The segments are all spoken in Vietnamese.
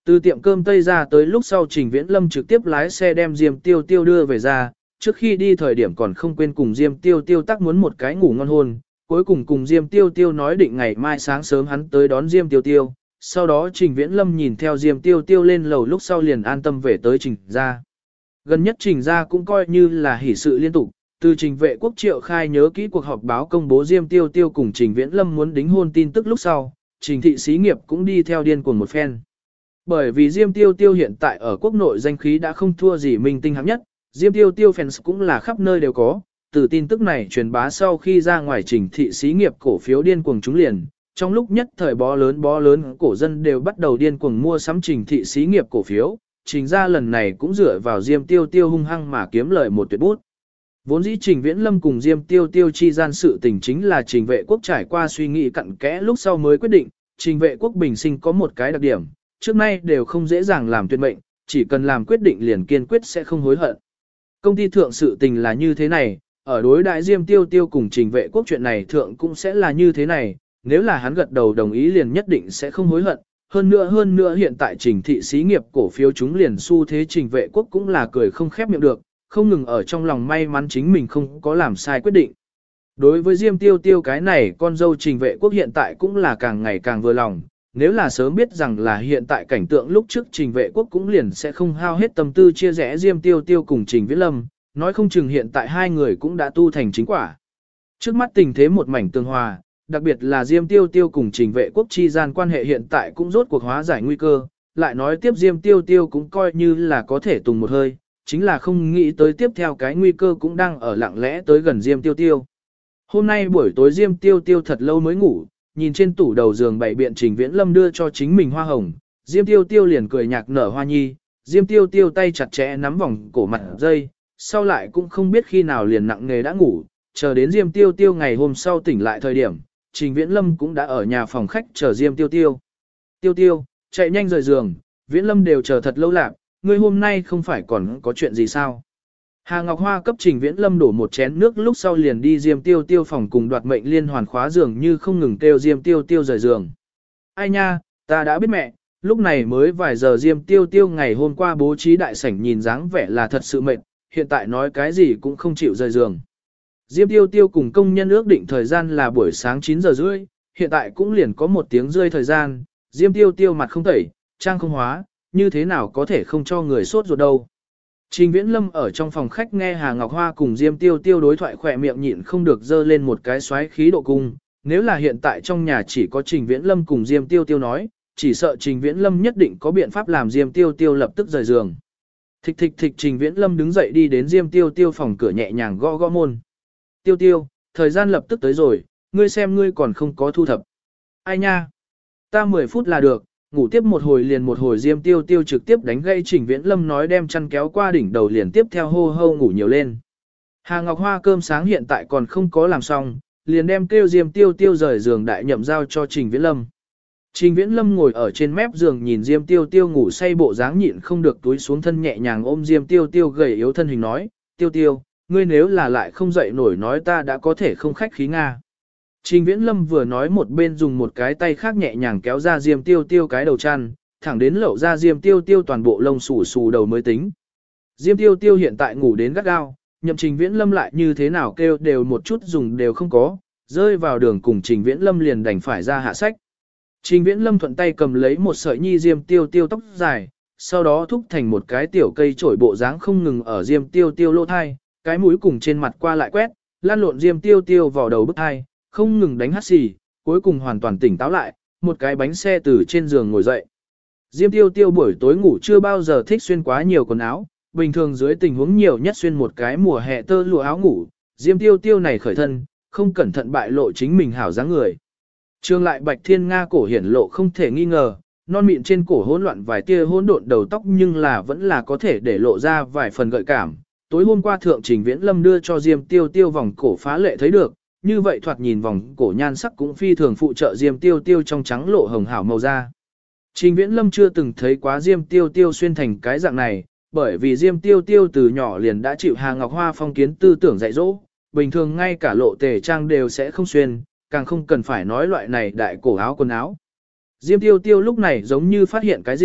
Từ tiệm cơm Tây ra tới lúc sau Trình Viễn Lâm trực tiếp lái xe đem Diêm Tiêu Tiêu đưa về ra, trước khi đi thời điểm còn không quên cùng Diêm Tiêu Tiêu tác muốn một cái ngủ ngon hôn, cuối cùng Diêm Tiêu Tiêu nói định ngày mai sáng sớm hắn tới đón Diêm Tiêu Tiêu, sau đó Trình Viễn Lâm nhìn theo Diêm Tiêu Tiêu lên lầu lúc sau liền an tâm về tới Trình gia. Gần nhất Trình gia cũng coi như là hỷ sự liên tục, từ Trình Vệ Quốc Triệu khai nhớ kỹ cuộc họp báo công bố Diêm Tiêu Tiêu cùng Trình Viễn Lâm muốn đính hôn tin tức lúc sau, Trình thị xí nghiệp cũng đi theo điên cuồng một phen. Bởi vì Diêm Tiêu Tiêu hiện tại ở quốc nội danh khí đã không thua gì minh tinh hạng nhất, Diêm Tiêu Tiêu fans cũng là khắp nơi đều có, từ tin tức này truyền bá sau khi ra ngoài Trình thị xí nghiệp cổ phiếu điên cuồng trúng liền, trong lúc nhất thời bó lớn cổ dân đều bắt đầu điên cuồng mua sắm Trình thị xí nghiệp cổ phiếu, Trình ra lần này cũng dựa vào Diêm Tiêu Tiêu hung hăng mà kiếm lời một tuyệt bút. Vốn dĩ Trình Viễn Lâm cùng Diêm Tiêu Tiêu chi gian sự tình chính là Trình Vệ Quốc trải qua suy nghĩ cặn kẽ lúc sau mới quyết định, Trình Vệ Quốc bình sinh có một cái đặc điểm, trước nay đều không dễ dàng làm tuyệt mệnh, chỉ cần làm quyết định liền kiên quyết sẽ không hối hận. Công ty thượng sự tình là như thế này, ở đối đại Diêm Tiêu Tiêu cùng Trình Vệ Quốc chuyện này thượng cũng sẽ là như thế này, nếu là hắn gật đầu đồng ý liền nhất định sẽ không hối hận. Hơn nữa hiện tại Trình thị xí nghiệp cổ phiếu chúng liền xu thế Trình Vệ Quốc cũng là cười không khép miệng được, không ngừng ở trong lòng may mắn chính mình không có làm sai quyết định. Đối với Diêm Tiêu Tiêu cái này con dâu Trình Vệ Quốc hiện tại cũng là càng ngày càng vừa lòng, nếu là sớm biết rằng là hiện tại cảnh tượng lúc trước Trình Vệ Quốc cũng liền sẽ không hao hết tâm tư chia rẽ Diêm Tiêu Tiêu cùng Trình Viễn Lâm, nói không chừng hiện tại hai người cũng đã tu thành chính quả. Trước mắt tình thế một mảnh tương hòa, đặc biệt là Diêm Tiêu Tiêu cùng Trình Vệ Quốc chi gian quan hệ hiện tại cũng rốt cuộc hóa giải nguy cơ, lại nói tiếp Diêm Tiêu Tiêu cũng coi như là có thể tùng một hơi, chính là không nghĩ tới tiếp theo cái nguy cơ cũng đang ở lặng lẽ tới gần Diêm Tiêu Tiêu. Hôm nay buổi tối Diêm Tiêu Tiêu thật lâu mới ngủ, nhìn trên tủ đầu giường bày biện Trình Viễn Lâm đưa cho chính mình hoa hồng, Diêm Tiêu Tiêu liền cười nhạc nở hoa nhi, Diêm Tiêu Tiêu tay chặt chẽ nắm vòng cổ mặt dây, sau lại cũng không biết khi nào liền nặng nghề đã ngủ, chờ đến Diêm Tiêu Tiêu ngày hôm sau tỉnh lại thời điểm, Trình Viễn Lâm cũng đã ở nhà phòng khách chờ Diêm Tiêu Tiêu. Tiêu Tiêu, chạy nhanh rời giường, Viễn Lâm đều chờ thật lâu lạc, ngươi hôm nay không phải còn có chuyện gì sao? Hà Ngọc Hoa cấp Trình Viễn Lâm đổ một chén nước lúc sau liền đi Diêm Tiêu Tiêu phòng cùng đoạt mệnh liên hoàn khóa giường như không ngừng kêu Diêm Tiêu Tiêu rời giường. Ai nha, ta đã biết mẹ, lúc này mới vài giờ Diêm Tiêu Tiêu ngày hôm qua bố trí đại sảnh nhìn dáng vẻ là thật sự mệt, hiện tại nói cái gì cũng không chịu rời giường. Diêm Tiêu Tiêu cùng công nhân ước định thời gian là buổi sáng 9 giờ rưỡi, hiện tại cũng liền có 1 tiếng rưỡi thời gian, Diêm Tiêu Tiêu mặt không tẩy, trang không hóa, như thế nào có thể không cho người sốt ruột đâu. Trình Viễn Lâm ở trong phòng khách nghe Hà Ngọc Hoa cùng Diêm Tiêu Tiêu đối thoại khỏe miệng nhịn không được dơ lên một cái xoáy khí độ cung, nếu là hiện tại trong nhà chỉ có Trình Viễn Lâm cùng Diêm Tiêu Tiêu nói, chỉ sợ Trình Viễn Lâm nhất định có biện pháp làm Diêm Tiêu Tiêu lập tức rời giường. Thịch thịch thịch Trình Viễn Lâm đứng dậy đi đến Diêm Tiêu Tiêu phòng cửa nhẹ nhàng gõ gõ môn. Tiêu Tiêu, thời gian lập tức tới rồi, ngươi xem ngươi còn không có thu thập. Ai nha? Ta 10 phút là được, ngủ tiếp một hồi liền một hồi Diêm Tiêu Tiêu trực tiếp đánh gây Trình Viễn Lâm nói đem chăn kéo qua đỉnh đầu liền tiếp theo hô hô ngủ nhiều lên. Hà Ngọc Hoa cơm sáng hiện tại còn không có làm xong, liền đem kêu Diêm Tiêu Tiêu rời giường đại nhậm giao cho Trình Viễn Lâm. Trình Viễn Lâm ngồi ở trên mép giường nhìn Diêm Tiêu Tiêu ngủ say bộ dáng nhịn không được túi xuống thân nhẹ nhàng ôm Diêm Tiêu Tiêu gầy yếu thân hình nói, Tiêu Tiêu, ngươi nếu là lại không dậy nổi nói ta đã có thể không khách khí Nga. Trình Viễn Lâm vừa nói một bên dùng một cái tay khác nhẹ nhàng kéo ra Diêm Tiêu Tiêu cái đầu chăn, thẳng đến lậu ra Diêm Tiêu Tiêu toàn bộ lông xù xù đầu mới tính. Diêm Tiêu Tiêu hiện tại ngủ đến gắt gao, nhậm Trình Viễn Lâm lại như thế nào kêu đều một chút dùng đều không có, rơi vào đường cùng Trình Viễn Lâm liền đành phải ra hạ sách. Trình Viễn Lâm thuận tay cầm lấy một sợi nhi Diêm Tiêu Tiêu tóc dài, sau đó thúc thành một cái tiểu cây trổi bộ dáng không ngừng ở Diêm Tiêu Tiêu lỗ thai, cái mũi cùng trên mặt qua lại quét, lan lộn Diêm Tiêu Tiêu vào đầu bức thai, không ngừng đánh hắt xì, cuối cùng hoàn toàn tỉnh táo lại, một cái bánh xe từ trên giường ngồi dậy. Diêm Tiêu Tiêu buổi tối ngủ chưa bao giờ thích xuyên quá nhiều quần áo, bình thường dưới tình huống nhiều nhất xuyên một cái mùa hè tơ lụa áo ngủ, Diêm Tiêu Tiêu này khởi thân, không cẩn thận bại lộ chính mình hảo dáng người. Trương lại Bạch Thiên Nga cổ hiển lộ không thể nghi ngờ, non mịn trên cổ hỗn loạn vài tia hỗn độn đầu tóc nhưng là vẫn là có thể để lộ ra vài phần gợi cảm. Tối hôm qua thượng Trình Viễn Lâm đưa cho Diêm Tiêu Tiêu vòng cổ phá lệ thấy được, như vậy thoạt nhìn vòng cổ nhan sắc cũng phi thường phụ trợ Diêm Tiêu Tiêu trong trắng lộ hồng hảo màu da. Trình Viễn Lâm chưa từng thấy quá Diêm Tiêu Tiêu xuyên thành cái dạng này, bởi vì Diêm Tiêu Tiêu từ nhỏ liền đã chịu Hà Ngọc Hoa phong kiến tư tưởng dạy dỗ, bình thường ngay cả lộ tề trang đều sẽ không xuyên, càng không cần phải nói loại này đại cổ áo quần áo. Diêm Tiêu Tiêu lúc này giống như phát hiện cái gì,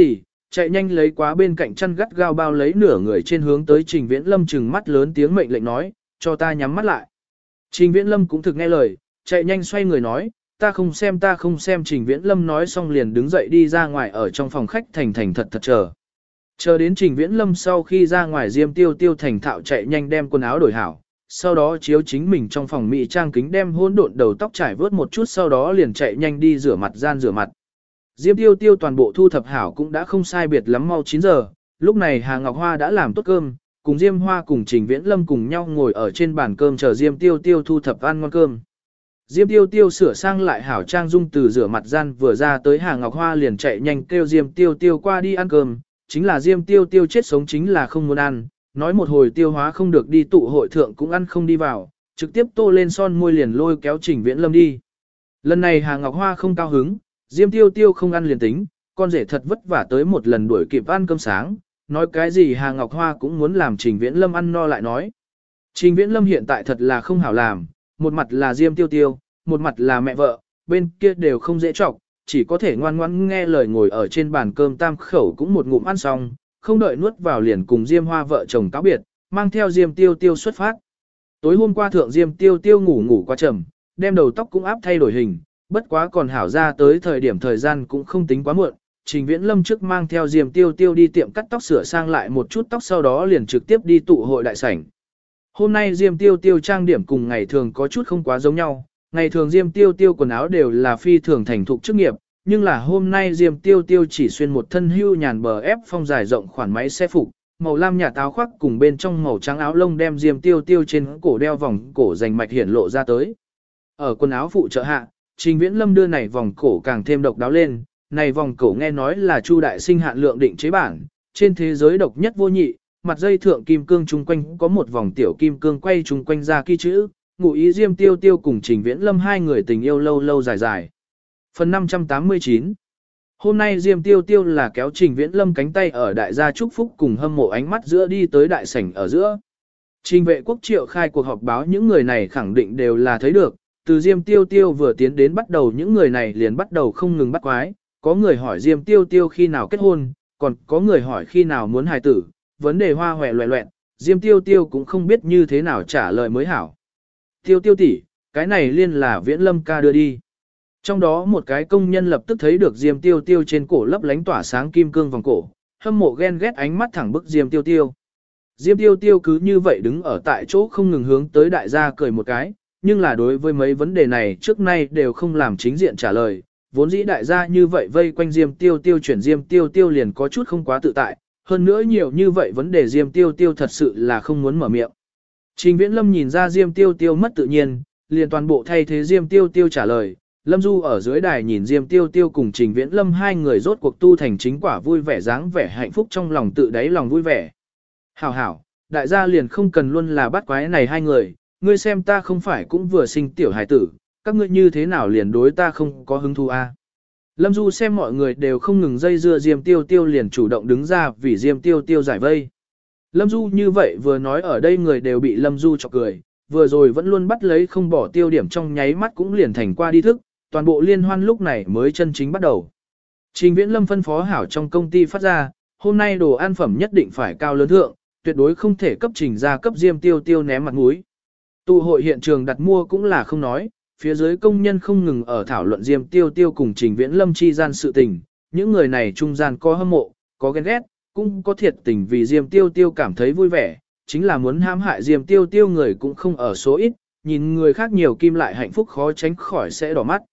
chạy nhanh lấy quá bên cạnh chăn gắt gao bao lấy nửa người trên hướng tới Trình Viễn Lâm trừng mắt lớn tiếng mệnh lệnh nói, cho ta nhắm mắt lại. Trình Viễn Lâm cũng thực nghe lời, chạy nhanh xoay người nói, ta không xem. Trình Viễn Lâm nói xong liền đứng dậy đi ra ngoài ở trong phòng khách thành thành thật thật chờ. Chờ đến Trình Viễn Lâm sau khi ra ngoài, Diêm Tiêu Tiêu thành thạo chạy nhanh đem quần áo đổi hảo, sau đó chiếu chính mình trong phòng mỹ trang kính đem hỗn độn đầu tóc trải vớt một chút, sau đó liền chạy nhanh đi rửa mặt gian rửa mặt. Diêm Tiêu Tiêu toàn bộ thu thập hảo cũng đã không sai biệt lắm mau 9 giờ, lúc này Hà Ngọc Hoa đã làm tốt cơm, cùng Diêm Hoa cùng Trình Viễn Lâm cùng nhau ngồi ở trên bàn cơm chờ Diêm Tiêu Tiêu thu thập ăn ngon cơm. Diêm Tiêu Tiêu sửa sang lại hảo trang dung từ rửa mặt gian vừa ra tới, Hà Ngọc Hoa liền chạy nhanh kêu Diêm Tiêu Tiêu qua đi ăn cơm, chính là Diêm Tiêu Tiêu chết sống chính là không muốn ăn, nói một hồi tiêu hóa không được đi tụ hội thượng cũng ăn không đi vào, trực tiếp tô lên son môi liền lôi kéo Trình Viễn Lâm đi. Lần này Hà Ngọc Hoa không cao hứng, Diêm Tiêu Tiêu không ăn liền tính, con rể thật vất vả tới một lần đuổi kịp ăn cơm sáng, nói cái gì Hà Ngọc Hoa cũng muốn làm Trình Viễn Lâm ăn no lại nói. Trình Viễn Lâm hiện tại thật là không hảo làm, một mặt là Diêm Tiêu Tiêu, một mặt là mẹ vợ, bên kia đều không dễ trọng, chỉ có thể ngoan ngoãn nghe lời ngồi ở trên bàn cơm tam khẩu cũng một ngụm ăn xong, không đợi nuốt vào liền cùng Diêm Hoa vợ chồng cáo biệt, mang theo Diêm Tiêu Tiêu xuất phát. Tối hôm qua thượng Diêm Tiêu Tiêu ngủ quá trầm, đem đầu tóc cũng áp thay đổi hình, bất quá còn hảo ra tới thời gian cũng không tính quá muộn. Trình Viễn Lâm trước mang theo Diêm Tiêu Tiêu đi tiệm cắt tóc sửa sang lại một chút tóc, sau đó liền trực tiếp đi tụ hội đại sảnh. Hôm nay Diêm Tiêu Tiêu trang điểm cùng ngày thường có chút không quá giống nhau, ngày thường Diêm Tiêu Tiêu quần áo đều là phi thường thành thục chức nghiệp, nhưng là hôm nay Diêm Tiêu Tiêu chỉ xuyên một thân hưu nhàn bờ ép phong dài rộng khoản máy xe phục, màu lam nhạt áo khoác cùng bên trong màu trắng áo lông đem Diêm Tiêu Tiêu trên cổ đeo vòng cổ rành mạch hiển lộ ra tới. Ở quần áo phụ trợ hạ, Trình Viễn Lâm đưa này vòng cổ càng thêm độc đáo lên, này vòng cổ nghe nói là Chu đại sinh hạn lượng định chế bản, trên thế giới độc nhất vô nhị, mặt dây thượng kim cương chung quanh có một vòng tiểu kim cương quay chung quanh ra ký chữ, ngụ ý Diêm Tiêu Tiêu cùng Trình Viễn Lâm hai người tình yêu lâu lâu dài dài. Phần 589. Hôm nay Diêm Tiêu Tiêu là kéo Trình Viễn Lâm cánh tay ở đại gia chúc phúc cùng hâm mộ ánh mắt giữa đi tới đại sảnh ở giữa. Trình Vệ Quốc triệu khai cuộc họp báo, những người này khẳng định đều là thấy được, từ Diêm Tiêu Tiêu vừa tiến đến bắt đầu những người này liền bắt đầu không ngừng bắt quái, có người hỏi Diêm Tiêu Tiêu khi nào kết hôn, còn có người hỏi khi nào muốn hài tử, vấn đề hoa hòe loẹ loẹn, Diêm Tiêu Tiêu cũng không biết như thế nào trả lời mới hảo. Tiêu Tiêu tỷ, cái này liên là Viễn Lâm ca đưa đi. Trong đó một cái công nhân lập tức thấy được Diêm Tiêu Tiêu trên cổ lấp lánh tỏa sáng kim cương vòng cổ, hâm mộ ghen ghét ánh mắt thẳng bức Diêm Tiêu Tiêu. Diêm Tiêu Tiêu cứ như vậy đứng ở tại chỗ không ngừng hướng tới đại gia cười một cái, nhưng là đối với mấy vấn đề này trước nay đều không làm chính diện trả lời, vốn dĩ đại gia như vậy vây quanh Diêm Tiêu Tiêu chuyển Diêm Tiêu Tiêu liền có chút không quá tự tại, hơn nữa nhiều như vậy vấn đề Diêm Tiêu Tiêu thật sự là không muốn mở miệng. Trình Viễn Lâm nhìn ra Diêm Tiêu Tiêu mất tự nhiên, liền toàn bộ thay thế Diêm Tiêu Tiêu trả lời. Lâm Du ở dưới đài nhìn Diêm Tiêu Tiêu cùng Trình Viễn Lâm hai người rốt cuộc tu thành chính quả, vui vẻ dáng vẻ hạnh phúc trong lòng, tự đáy lòng vui vẻ. Hảo hảo, đại gia liền không cần luôn là bắt quái này hai người, ngươi xem ta không phải cũng vừa sinh tiểu hài tử, các ngươi như thế nào liền đối ta không có hứng thú a? Lâm Du xem mọi người đều không ngừng dây dưa Diêm Tiêu Tiêu liền chủ động đứng ra vì Diêm Tiêu Tiêu giải vây. Lâm Du như vậy vừa nói ở đây người đều bị Lâm Du chọc cười, vừa rồi vẫn luôn bắt lấy không bỏ tiêu điểm trong nháy mắt cũng liền thành qua đi thức, toàn bộ liên hoan lúc này mới chân chính bắt đầu. Trình Viễn Lâm phân phó hảo trong công ty phát ra, hôm nay đồ ăn phẩm nhất định phải cao lớn thượng, tuyệt đối không thể cấp Trình ra cấp Diêm Tiêu Tiêu ném mặt mũi. Tụ hội hiện trường đặt mua cũng là không nói, phía dưới công nhân không ngừng ở thảo luận Diêm Tiêu Tiêu cùng Trình Viễn Lâm chi gian sự tình, những người này trung gian có hâm mộ, có ghen ghét, cũng có thiệt tình vì Diêm Tiêu Tiêu cảm thấy vui vẻ, chính là muốn hãm hại Diêm Tiêu Tiêu người cũng không ở số ít, nhìn người khác nhiều kim lại hạnh phúc khó tránh khỏi sẽ đỏ mắt.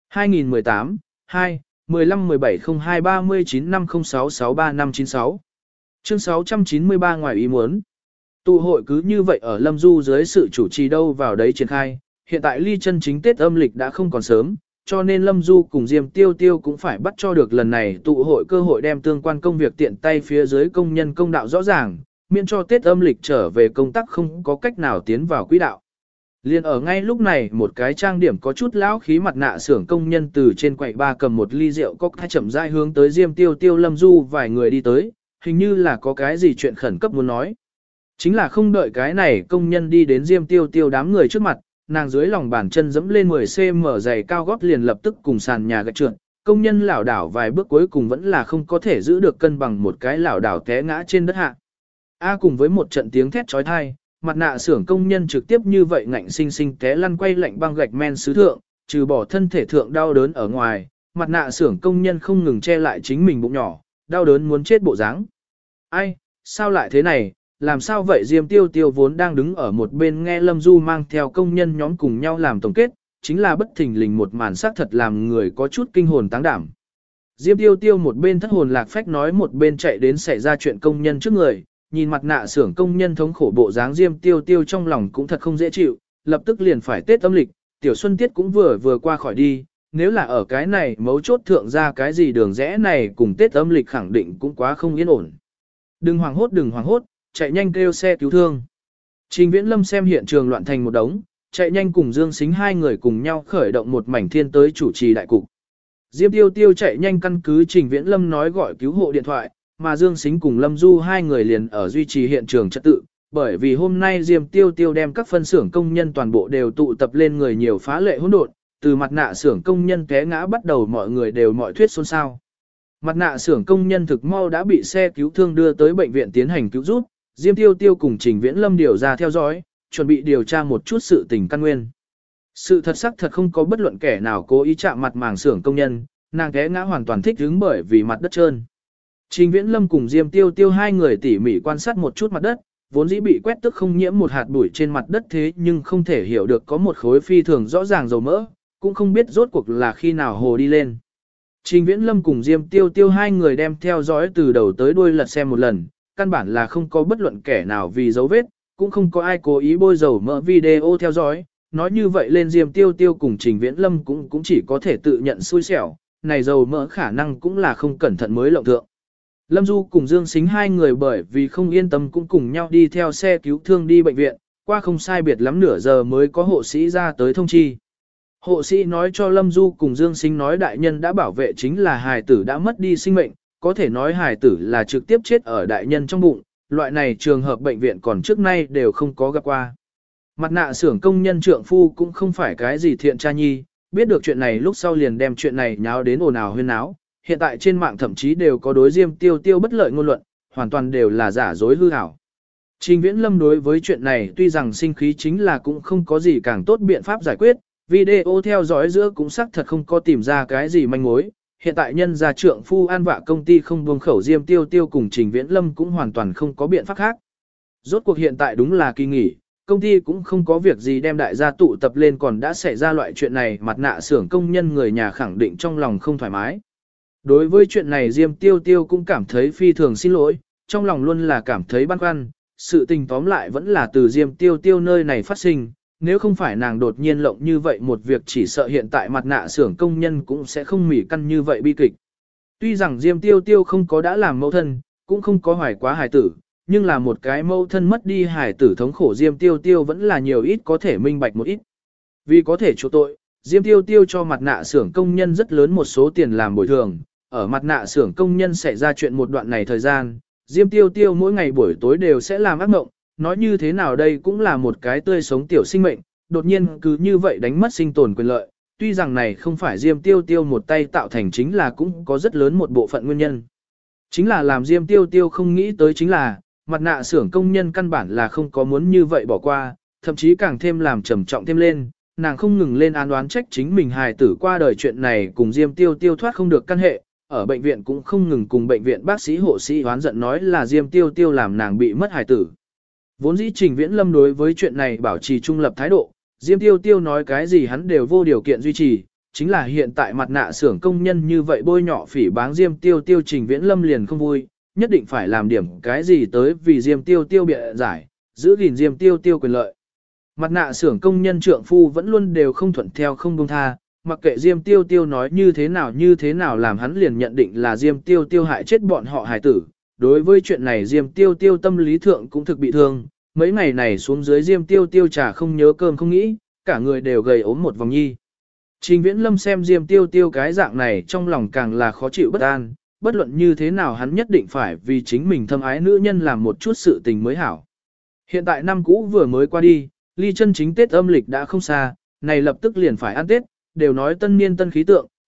2018, 2, 15 17 02 39 506 63596 Chương 693 ngoài ý muốn. Tụ hội cứ như vậy ở Lâm Du dưới sự chủ trì đâu vào đấy triển khai, hiện tại ly chân chính Tết âm lịch đã không còn sớm, cho nên Lâm Du cùng Diêm Tiêu Tiêu cũng phải bắt cho được lần này tụ hội cơ hội đem tương quan công việc tiện tay phía dưới công nhân công đạo rõ ràng, miễn cho Tết âm lịch trở về công tác không có cách nào tiến vào quỹ đạo. Liên ở ngay lúc này một cái trang điểm có chút lão khí mặt nạ xưởng công nhân từ trên quầy ba cầm một ly rượu cốc hai chậm rãi hướng tới Diêm Tiêu Tiêu Lâm Du vài người đi tới, hình như là có cái gì chuyện khẩn cấp muốn nói. Chính là không đợi cái này công nhân đi đến Diêm Tiêu Tiêu đám người trước mặt, nàng dưới lòng bàn chân dẫm lên 10cm giày cao gót liền lập tức cùng sàn nhà gạch trượt, Công nhân lảo đảo vài bước cuối cùng vẫn là không có thể giữ được cân bằng, một cái lảo đảo té ngã trên đất hạ. A cùng với một trận tiếng thét chói tai, mặt nạ xưởng công nhân trực tiếp như vậy ngạnh sinh sinh té lăn quay lạnh băng gạch men sứ thượng, trừ bỏ thân thể thượng đau đớn ở ngoài, mặt nạ xưởng công nhân không ngừng che lại chính mình bụng nhỏ, đau đớn muốn chết bộ dáng. Ai, sao lại thế này, làm sao vậy? Diêm Tiêu Tiêu vốn đang đứng ở một bên nghe Lâm Du mang theo công nhân nhóm cùng nhau làm tổng kết, chính là bất thình lình một màn sắc thật làm người có chút kinh hồn táng đảm. Diêm Tiêu Tiêu một bên thất hồn lạc phách nói, một bên chạy đến xảy ra chuyện công nhân trước người, nhìn mặt nạ xưởng công nhân thống khổ bộ dáng, Diêm Tiêu Tiêu trong lòng cũng thật không dễ chịu, lập tức liền phải Tết âm lịch, tiểu xuân tiết cũng vừa qua khỏi đi, nếu là ở cái này mấu chốt thượng ra cái gì đường rẽ này cùng Tết âm lịch khẳng định cũng quá không yên ổn. Đừng hoảng hốt, chạy nhanh kêu xe cứu thương. Trình Viễn Lâm xem hiện trường loạn thành một đống, chạy nhanh cùng Dương Sính hai người cùng nhau khởi động một mảnh thiên tới chủ trì đại cục. Diêm Tiêu Tiêu chạy nhanh căn cứ Trình Viễn Lâm nói gọi cứu hộ điện thoại, mà Dương Sính cùng Lâm Du hai người liền ở duy trì hiện trường trật tự, bởi vì hôm nay Diêm Tiêu Tiêu đem các phân xưởng công nhân toàn bộ đều tụ tập lên, người nhiều phá lệ hỗn độn, từ mặt nạ xưởng công nhân té ngã bắt đầu mọi người đều mọi thuyết xôn xao. Mặt nạ xưởng công nhân thực mau đã bị xe cứu thương đưa tới bệnh viện tiến hành cứu giúp, Diêm Tiêu Tiêu cùng Trình Viễn Lâm điều ra theo dõi, chuẩn bị điều tra một chút sự tình căn nguyên. Sự thật xác thật không có bất luận kẻ nào cố ý chạm mặt màng xưởng công nhân, nàng té ngã hoàn toàn thích ứng bởi vì mặt đất trơn. Trình Viễn Lâm cùng Diêm Tiêu Tiêu hai người tỉ mỉ quan sát một chút mặt đất, vốn dĩ bị quét tức không nhiễm một hạt bụi trên mặt đất, thế nhưng không thể hiểu được có một khối phi thường rõ ràng dầu mỡ, cũng không biết rốt cuộc là khi nào hồ đi lên. Trình Viễn Lâm cùng Diêm Tiêu Tiêu hai người đem theo dõi từ đầu tới đuôi lật xem một lần, căn bản là không có bất luận kẻ nào vì dấu vết, cũng không có ai cố ý bôi dầu mỡ video theo dõi. Nói như vậy lên Diêm Tiêu Tiêu cùng Trình Viễn Lâm cũng chỉ có thể tự nhận xui xẻo, này dầu mỡ khả năng cũng là không cẩn thận mới lộng thượng. Lâm Du cùng Dương Sính hai người bởi vì không yên tâm cũng cùng nhau đi theo xe cứu thương đi bệnh viện, qua không sai biệt lắm nửa giờ mới có hộ sĩ ra tới thông chi. Hộ sĩ nói cho Lâm Du cùng Dương Sính nói đại nhân đã bảo vệ chính là hài tử đã mất đi sinh mệnh, có thể nói hài tử là trực tiếp chết ở đại nhân trong bụng, loại này trường hợp bệnh viện còn trước nay đều không có gặp qua. Mặt nạ xưởng công nhân trượng phu cũng không phải cái gì thiện cha nhi, biết được chuyện này lúc sau liền đem chuyện này nháo đến ồn ào huyên náo, hiện tại trên mạng thậm chí đều có đối Diêm Tiêu Tiêu bất lợi ngôn luận, hoàn toàn đều là giả dối hư ảo. Trình Viễn Lâm đối với chuyện này tuy rằng sinh khí, chính là cũng không có gì càng tốt biện pháp giải quyết, video theo dõi giữa cũng xác thật không có tìm ra cái gì manh mối. Hiện tại nhân gia trượng phu an vạ công ty không buông khẩu, Diêm Tiêu Tiêu cùng Trình Viễn Lâm cũng hoàn toàn không có biện pháp khác. Rốt cuộc hiện tại đúng là kỳ nghỉ, công ty cũng không có việc gì đem đại gia tụ tập lên, còn đã xảy ra loại chuyện này, mặt nạ xưởng công nhân người nhà khẳng định trong lòng không thoải mái. Đối với chuyện này Diêm Tiêu Tiêu cũng cảm thấy phi thường xin lỗi, trong lòng luôn là cảm thấy băn khoăn, sự tình tóm lại vẫn là từ Diêm Tiêu Tiêu nơi này phát sinh, nếu không phải nàng đột nhiên lộng như vậy một việc, chỉ sợ hiện tại mặt nạ xưởng công nhân cũng sẽ không mỉ căn như vậy bi kịch. Tuy rằng Diêm Tiêu Tiêu không có đã làm mẫu thân, cũng không có hoài quá hài tử, nhưng là một cái mẫu thân mất đi hài tử thống khổ, Diêm Tiêu Tiêu vẫn là nhiều ít có thể minh bạch một ít. Vì có thể chỗ tội, Diêm Tiêu Tiêu cho mặt nạ xưởng công nhân rất lớn một số tiền làm bồi thường. Ở mặt nạ xưởng công nhân xảy ra chuyện một đoạn này thời gian, Diêm Tiêu Tiêu mỗi ngày buổi tối đều sẽ làm ác mộng, nói như thế nào đây cũng là một cái tươi sống tiểu sinh mệnh, đột nhiên cứ như vậy đánh mất sinh tồn quyền lợi, tuy rằng này không phải Diêm Tiêu Tiêu một tay tạo thành, chính là cũng có rất lớn một bộ phận nguyên nhân. Chính là làm Diêm Tiêu Tiêu không nghĩ tới chính là, mặt nạ xưởng công nhân căn bản là không có muốn như vậy bỏ qua, thậm chí càng thêm làm trầm trọng thêm lên, nàng không ngừng lên án đoán trách chính mình hài tử qua đời chuyện này cùng Diêm Tiêu Tiêu thoát không được căn hệ. Ở bệnh viện cũng không ngừng cùng bệnh viện bác sĩ hộ sĩ oán giận nói là Diêm Tiêu Tiêu làm nàng bị mất hài tử. Vốn dĩ Trình Viễn Lâm đối với chuyện này bảo trì trung lập thái độ, Diêm Tiêu Tiêu nói cái gì hắn đều vô điều kiện duy trì, chính là hiện tại mặt nạ xưởng công nhân như vậy bôi nhọ phỉ báng Diêm Tiêu Tiêu, Trình Viễn Lâm liền không vui, nhất định phải làm điểm cái gì tới vì Diêm Tiêu Tiêu bịa giải, giữ gìn Diêm Tiêu Tiêu quyền lợi. Mặt nạ xưởng công nhân trượng phu vẫn luôn đều không thuận theo không buông tha. Mặc kệ Diêm Tiêu Tiêu nói như thế nào làm hắn liền nhận định là Diêm Tiêu Tiêu hại chết bọn họ hài tử. Đối với chuyện này Diêm Tiêu Tiêu tâm lý thượng cũng thực bị thương, mấy ngày này xuống dưới Diêm Tiêu Tiêu chả không nhớ cơm không nghĩ, cả người đều gầy ốm một vòng nhi. Trình Viễn Lâm xem Diêm Tiêu Tiêu cái dạng này trong lòng càng là khó chịu bất an, bất luận như thế nào hắn nhất định phải vì chính mình thâm ái nữ nhân làm một chút sự tình mới hảo. Hiện tại năm cũ vừa mới qua đi, ly chân chính Tết âm lịch đã không xa, này lập tức liền phải ăn Tết. Đều nói tân niên tân khí tượng,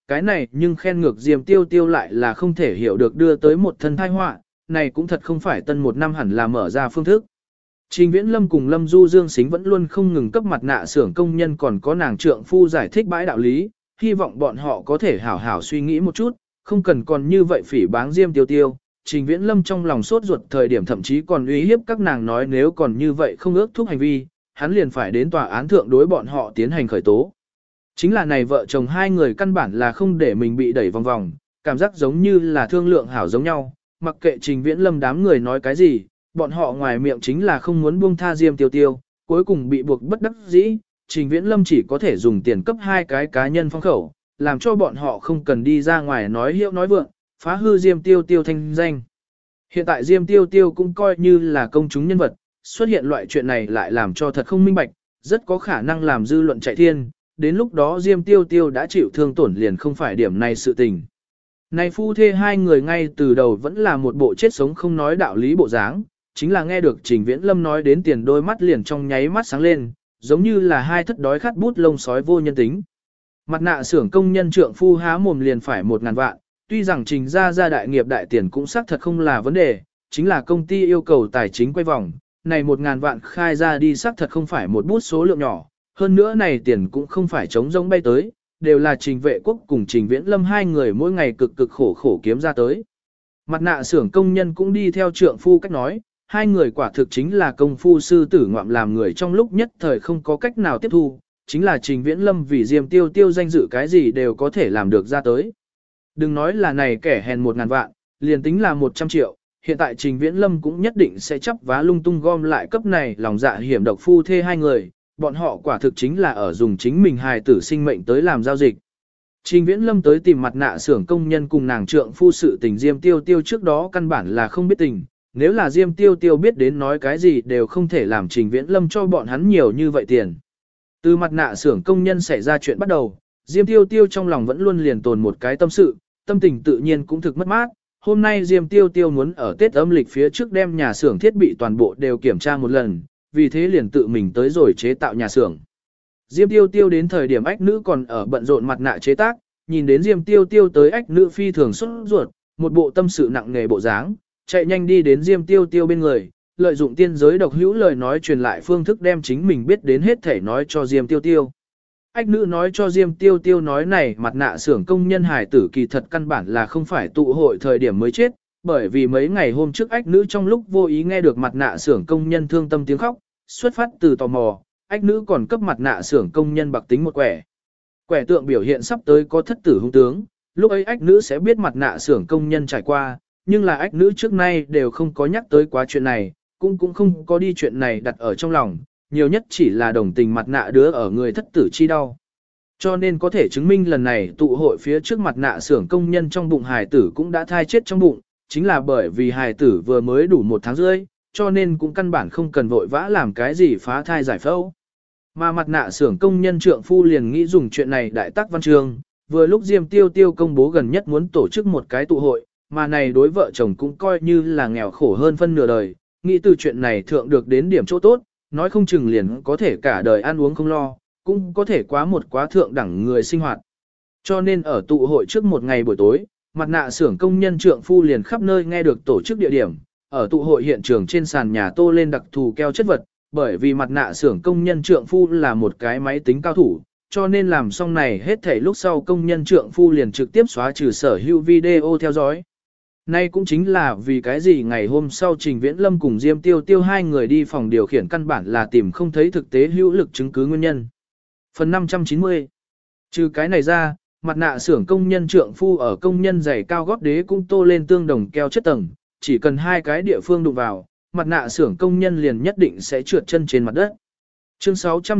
cái này nhưng khen ngược Diêm Tiêu Tiêu lại là không thể hiểu được đưa tới một thân tai họa, này cũng thật không phải tân một năm hẳn là mở ra phương thức. Trình Viễn Lâm cùng Lâm Du Dương Sính vẫn luôn không ngừng cấp mặt nạ xưởng công nhân còn có nàng trượng phu giải thích bãi đạo lý, hy vọng bọn họ có thể hảo hảo suy nghĩ một chút, không cần còn như vậy phỉ báng Diêm Tiêu Tiêu. Trình Viễn Lâm trong lòng sốt ruột thời điểm thậm chí còn uy hiếp các nàng nói nếu còn như vậy không ước thúc hành vi, hắn liền phải đến tòa án thượng đối bọn họ tiến hành khởi tố. Chính là này vợ chồng hai người căn bản là không để mình bị đẩy vòng vòng, cảm giác giống như là thương lượng hảo giống nhau, mặc kệ Trình Viễn Lâm đám người nói cái gì, bọn họ ngoài miệng chính là không muốn buông tha Diêm Tiêu Tiêu, cuối cùng bị buộc bất đắc dĩ, Trình Viễn Lâm chỉ có thể dùng tiền cấp hai cái cá nhân phong khẩu, làm cho bọn họ không cần đi ra ngoài nói hiệu nói vượng, phá hư Diêm Tiêu Tiêu thanh danh. Hiện tại Diêm Tiêu Tiêu cũng coi như là công chúng nhân vật, xuất hiện loại chuyện này lại làm cho thật không minh bạch, rất có khả năng làm dư luận chạy thiên, đến lúc đó Diêm Tiêu Tiêu đã chịu thương tổn liền không phải điểm này sự tình. Này phu thê hai người ngay từ đầu vẫn là một bộ chết sống không nói đạo lý bộ dáng, chính là nghe được Trình Viễn Lâm nói đến tiền đôi mắt liền trong nháy mắt sáng lên, giống như là hai thất đói khát bút lông sói vô nhân tính. Mặt nạ xưởng công nhân trượng phu há mồm liền phải 1.000 vạn, tuy rằng Trình ra đại nghiệp đại tiền cũng xác thật không là vấn đề, chính là công ty yêu cầu tài chính quay vòng, này 1.000 vạn khai ra đi xác thật không phải một bút số lượng nhỏ, hơn nữa này tiền cũng không phải trống rỗng bay tới, đều là Trình Vệ Quốc cùng Trình Viễn Lâm hai người mỗi ngày cực cực khổ khổ kiếm ra tới. Mặt nạ xưởng công nhân cũng đi theo trượng phu cách nói, hai người quả thực chính là công phu sư tử ngoạm làm người trong lúc nhất thời không có cách nào tiếp thu, chính là Trình Viễn Lâm vì Diêm Tiêu Tiêu danh dự cái gì đều có thể làm được ra tới. Đừng nói là này kẻ hèn 1.000 vạn, liền tính là 100 triệu, hiện tại Trình Viễn Lâm cũng nhất định sẽ chấp vá lung tung gom lại cấp này lòng dạ hiểm độc phu thê hai người, bọn họ quả thực chính là ở dùng chính mình hài tử sinh mệnh tới làm giao dịch. Trình Viễn Lâm tới tìm mặt nạ xưởng công nhân cùng nàng trượng phu sự tình Diêm Tiêu Tiêu trước đó căn bản là không biết tình, nếu là Diêm Tiêu Tiêu biết đến nói cái gì đều không thể làm Trình Viễn Lâm cho bọn hắn nhiều như vậy tiền. Từ mặt nạ xưởng công nhân xảy ra chuyện bắt đầu, Diêm Tiêu Tiêu trong lòng vẫn luôn liền tồn một cái tâm sự, tâm tình tự nhiên cũng thực mất mát. Hôm nay Diêm Tiêu Tiêu muốn ở Tết âm lịch phía trước đem nhà xưởng thiết bị toàn bộ đều kiểm tra một lần, vì thế liền tự mình tới rồi chế tạo nhà xưởng. Diêm Tiêu Tiêu đến thời điểm ách nữ còn ở bận rộn mặt nạ chế tác, nhìn đến Diêm Tiêu Tiêu tới ách nữ phi thường xuất ruột, một bộ tâm sự nặng nề bộ dáng, chạy nhanh đi đến Diêm Tiêu Tiêu bên người, lợi dụng tiên giới độc hữu lời nói truyền lại phương thức đem chính mình biết đến hết thể nói cho Diêm Tiêu Tiêu. Ách nữ nói cho Diêm Tiêu Tiêu nói này mặt nạ xưởng công nhân hải tử kỳ thật căn bản là không phải tụ hội thời điểm mới chết, bởi vì mấy ngày hôm trước ách nữ trong lúc vô ý nghe được mặt nạ xưởng công nhân thương tâm tiếng khóc, xuất phát từ tò mò, ách nữ còn cấp mặt nạ xưởng công nhân bạc tính một quẻ. Quẻ tượng biểu hiện sắp tới có thất tử hung tướng, lúc ấy ách nữ sẽ biết mặt nạ xưởng công nhân trải qua, nhưng là ách nữ trước nay đều không có nhắc tới quá chuyện này, cũng không có đi chuyện này đặt ở trong lòng, nhiều nhất chỉ là đồng tình mặt nạ đứa ở người thất tử chi đau. Cho nên có thể chứng minh lần này tụ hội phía trước mặt nạ xưởng công nhân trong bụng hài tử cũng đã thai chết trong bụng, chính là bởi vì hài tử vừa mới đủ 1 tháng rưỡi, cho nên cũng căn bản không cần vội vã làm cái gì phá thai giải phẫu. Mà mặt nạ xưởng công nhân trượng phu liền nghĩ dùng chuyện này đại tác văn chương, vừa lúc Diêm Tiêu Tiêu công bố gần nhất muốn tổ chức một cái tụ hội, mà này đối vợ chồng cũng coi như là nghèo khổ hơn phân nửa đời, nghĩ từ chuyện này thượng được đến điểm chỗ tốt, nói không chừng liền có thể cả đời ăn uống không lo, cũng có thể quá một quá thượng đẳng người sinh hoạt. Cho nên ở tụ hội trước một ngày buổi tối, mặt nạ xưởng công nhân trượng phu liền khắp nơi nghe được tổ chức địa điểm, ở tụ hội hiện trường trên sàn nhà tô lên đặc thù keo chất vật, bởi vì mặt nạ xưởng công nhân trượng phu là một cái máy tính cao thủ, cho nên làm xong này hết thảy lúc sau công nhân trượng phu liền trực tiếp xóa trừ sở hữu video theo dõi. Nay cũng chính là vì cái gì ngày hôm sau Trình Viễn Lâm cùng Diêm Tiêu Tiêu hai người đi phòng điều khiển căn bản là tìm không thấy thực tế hữu lực chứng cứ nguyên nhân. Phần 590. Trừ cái này ra, mặt nạ xưởng công nhân trượng phu ở công nhân giày cao gót đế cũng tô lên tương đồng keo chất tầng, chỉ cần hai cái địa phương đụng vào, mặt nạ xưởng công nhân liền nhất định sẽ trượt chân trên mặt đất. Chương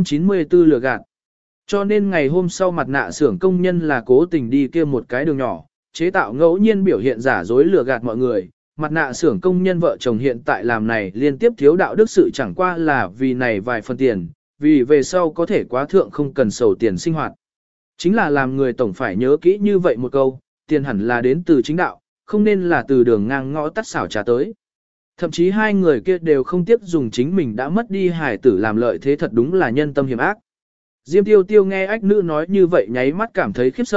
694 lừa gạt. Cho nên ngày hôm sau mặt nạ xưởng công nhân là cố tình đi kia một cái đường nhỏ, chế tạo ngẫu nhiên biểu hiện giả dối lừa gạt mọi người. Mặt nạ xưởng công nhân vợ chồng hiện tại làm này liên tiếp thiếu đạo đức sự chẳng qua là vì này vài phần tiền, vì về sau có thể quá thượng không cần sầu tiền sinh hoạt. Chính là làm người tổng phải nhớ kỹ như vậy một câu, tiền hẳn là đến từ chính đạo, không nên là từ đường ngang ngõ tắt xảo trá tới. Thậm chí hai người kia đều không tiếp dùng chính mình đã mất đi hải tử làm lợi thế thật đúng là nhân tâm hiểm ác. Diêm Tiêu Tiêu nghe ách nữ nói như vậy nháy mắt cảm thấy khiếp sợ,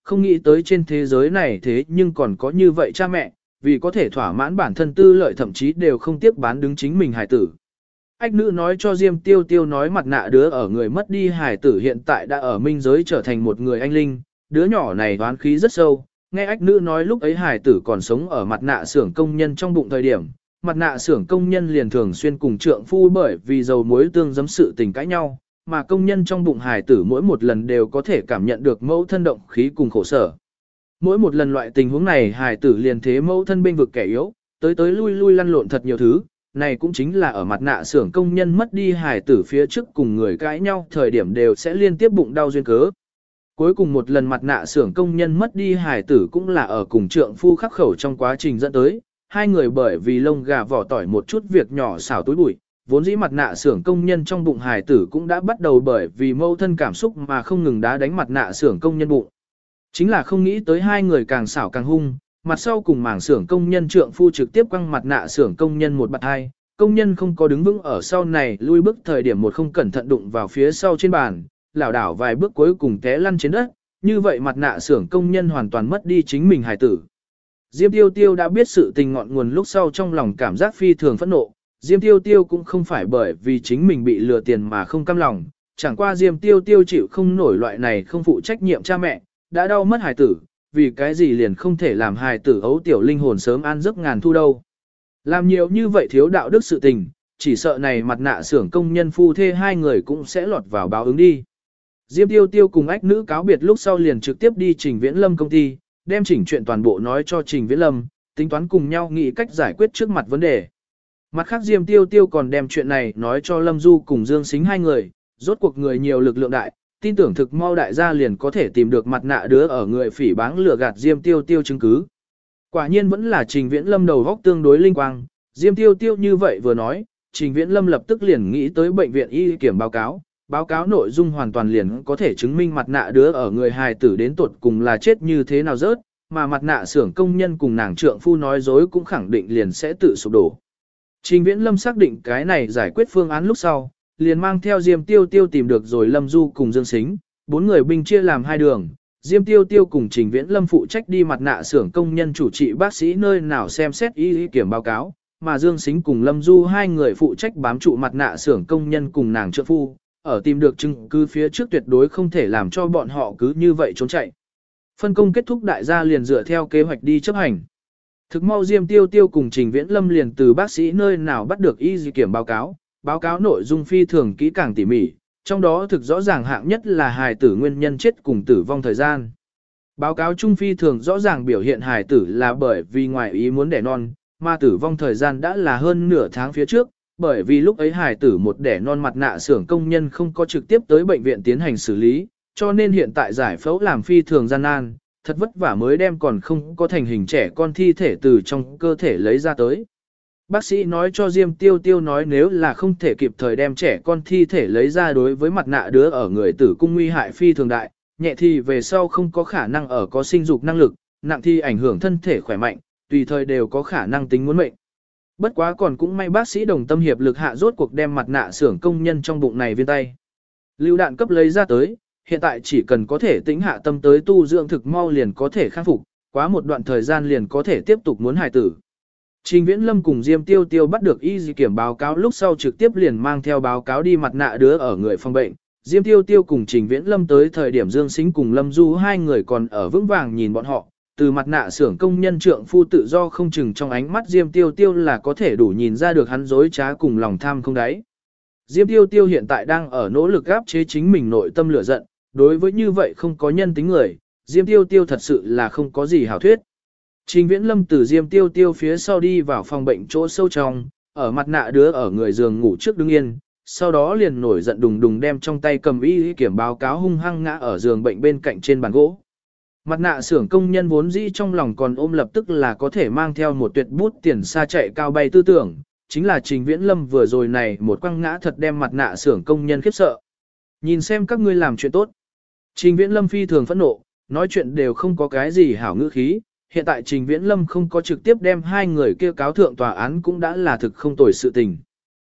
không nghĩ tới trên thế giới này thế nhưng còn có như vậy cha mẹ, vì có thể thỏa mãn bản thân tư lợi thậm chí đều không tiếc bán đứng chính mình hài tử. Ách nữ nói cho Diêm Tiêu Tiêu nói mặt nạ đứa ở người mất đi hài tử hiện tại đã ở minh giới trở thành một người anh linh, đứa nhỏ này đoán khí rất sâu, nghe ách nữ nói lúc ấy hài tử còn sống ở mặt nạ xưởng công nhân trong bụng thời điểm, mặt nạ xưởng công nhân liền thường xuyên cùng trượng phu bởi vì dầu muối tương giấm sự tình cãi nhau, mà công nhân trong bụng hài tử mỗi một lần đều có thể cảm nhận được mẫu thân động khí cùng khổ sở. Mỗi một lần loại tình huống này hài tử liền thế mẫu thân bên vực kẻ yếu, tới tới lui lui lăn lộn thật nhiều thứ, này cũng chính là ở mặt nạ xưởng công nhân mất đi hài tử phía trước cùng người cãi nhau thời điểm đều sẽ liên tiếp bụng đau duyên cớ. Cuối cùng một lần mặt nạ xưởng công nhân mất đi hài tử cũng là ở cùng trượng phu khắc khẩu trong quá trình dẫn tới, hai người bởi vì lông gà vỏ tỏi một chút việc nhỏ xảo túi bụi, vốn dĩ mặt nạ xưởng công nhân trong bụng hài tử cũng đã bắt đầu bởi vì mâu thân cảm xúc mà không ngừng đá đánh mặt nạ xưởng công nhân bụng. Chính là không nghĩ tới hai người càng xảo càng hung, mặt sau cùng mảng xưởng công nhân trượng phu trực tiếp quăng mặt nạ xưởng công nhân một bạt hai, công nhân không có đứng vững ở sau này lui bước thời điểm một không cẩn thận đụng vào phía sau trên bàn, lảo đảo vài bước cuối cùng té lăn trên đất, như vậy mặt nạ xưởng công nhân hoàn toàn mất đi chính mình hài tử. Diêm Tiêu Tiêu đã biết sự tình ngọn nguồn lúc sau trong lòng cảm giác phi thường phẫn nộ, Diêm Tiêu Tiêu cũng không phải bởi vì chính mình bị lừa tiền mà không cam lòng, chẳng qua Diêm Tiêu Tiêu chịu không nổi loại này không phụ trách nhiệm cha mẹ, đã đau mất hài tử, vì cái gì liền không thể làm hài tử ấu tiểu linh hồn sớm an giấc ngàn thu đâu. Làm nhiều như vậy thiếu đạo đức sự tình, chỉ sợ này mặt nạ xưởng công nhân phu thê hai người cũng sẽ lọt vào báo ứng đi. Diêm Tiêu Tiêu cùng ách nữ cáo biệt lúc sau liền trực tiếp đi Trình Viễn Lâm công ty, đem chỉnh chuyện toàn bộ nói cho Trình Viễn Lâm, tính toán cùng nhau nghĩ cách giải quyết trước mặt vấn đề. Mặt khác Diêm Tiêu Tiêu còn đem chuyện này nói cho Lâm Du cùng Dương Sính hai người, rốt cuộc người nhiều lực lượng đại, tin tưởng thực mau đại gia liền có thể tìm được mặt nạ đứa ở người phỉ báng lừa gạt Diêm Tiêu Tiêu chứng cứ. Quả nhiên vẫn là Trình Viễn Lâm đầu góc tương đối linh quang, Diêm Tiêu Tiêu như vậy vừa nói, Trình Viễn Lâm lập tức liền nghĩ tới bệnh viện y kiểm báo cáo nội dung hoàn toàn liền có thể chứng minh mặt nạ đứa ở người hài tử đến tuột cùng là chết như thế nào rớt, mà mặt nạ xưởng công nhân cùng nàng trượng phu nói dối cũng khẳng định liền sẽ tự sụp đổ. Trình Viễn Lâm xác định cái này giải quyết phương án lúc sau, liền mang theo Diêm Tiêu Tiêu tìm được rồi Lâm Du cùng Dương Sính, bốn người binh chia làm hai đường. Diêm Tiêu Tiêu cùng Trình Viễn Lâm phụ trách đi mặt nạ xưởng công nhân chủ trị bác sĩ nơi nào xem xét y kiểm báo cáo, mà Dương Sính cùng Lâm Du hai người phụ trách bám trụ mặt nạ xưởng công nhân cùng nàng trợ phu, ở tìm được chứng cứ phía trước tuyệt đối không thể làm cho bọn họ cứ như vậy trốn chạy. Phân công kết thúc đại gia liền dựa theo kế hoạch đi chấp hành. Thực mau Diêm Tiêu Tiêu cùng Trình Viễn Lâm liền từ bác sĩ nơi nào bắt được y kiểm báo cáo nội dung phi thường kỹ càng tỉ mỉ, trong đó thực rõ ràng hạng nhất là hài tử nguyên nhân chết cùng tử vong thời gian. Báo cáo trung phi thường rõ ràng biểu hiện hài tử là bởi vì ngoài ý muốn đẻ non, mà tử vong thời gian đã là hơn nửa tháng phía trước, bởi vì lúc ấy hài tử một đẻ non mặt nạ xưởng công nhân không có trực tiếp tới bệnh viện tiến hành xử lý, cho nên hiện tại giải phẫu làm phi thường gian nan, thật vất vả mới đem còn không có thành hình trẻ con thi thể từ trong cơ thể lấy ra tới. Bác sĩ nói cho Diêm Tiêu Tiêu nói nếu là không thể kịp thời đem trẻ con thi thể lấy ra đối với mặt nạ đứa ở người tử cung nguy hại phi thường đại, nhẹ thì về sau không có khả năng ở có sinh dục năng lực, nặng thì ảnh hưởng thân thể khỏe mạnh, tùy thời đều có khả năng tính muốn mệnh. Bất quá còn cũng may bác sĩ đồng tâm hiệp lực hạ rốt cuộc đem mặt nạ xưởng công nhân trong bụng này viên tay. Lưu đạn cấp lấy ra tới, hiện tại chỉ cần có thể tĩnh hạ tâm tới tu dưỡng thực mau liền có thể khắc phục, quá một đoạn thời gian liền có thể tiếp tục muốn hài tử. Trình Viễn Lâm cùng Diêm Tiêu Tiêu bắt được y kiểm báo cáo lúc sau trực tiếp liền mang theo báo cáo đi mặt nạ đứa ở người phòng bệnh. Diêm Tiêu Tiêu cùng Trình Viễn Lâm tới thời điểm Dương Sính cùng Lâm Du hai người còn ở vững vàng nhìn bọn họ, từ mặt nạ xưởng công nhân trượng phu tự do không chừng trong ánh mắt Diêm Tiêu Tiêu là có thể đủ nhìn ra được hắn dối trá cùng lòng tham không đáy. Diêm Tiêu Tiêu hiện tại đang ở nỗ lực áp chế chính mình nội tâm lửa giận, đối với như vậy không có nhân tính người, Diêm Tiêu Tiêu thật sự là không có gì hảo thuyết. Trình Viễn Lâm từ Diêm Tiêu Tiêu phía sau đi vào phòng bệnh chỗ sâu trong, ở mặt nạ đứa ở người giường ngủ trước đứng yên, sau đó liền nổi giận đùng đùng đem trong tay cầm y kiểm báo cáo hung hăng ngã ở giường bệnh bên cạnh trên bàn gỗ. Mặt nạ xưởng công nhân vốn dĩ trong lòng còn ôm lập tức là có thể mang theo một tuyệt bút tiền xa chạy cao bay tư tưởng, chính là Trình Viễn Lâm vừa rồi này một quăng ngã thật đem mặt nạ xưởng công nhân khiếp sợ. Nhìn xem các ngươi làm chuyện tốt. Trình Viễn Lâm phi thường phẫn nộ, nói chuyện đều không có cái gì hảo ngữ khí, hiện tại Trình Viễn Lâm không có trực tiếp đem hai người kia cáo thượng tòa án cũng đã là thực không tồi sự tình.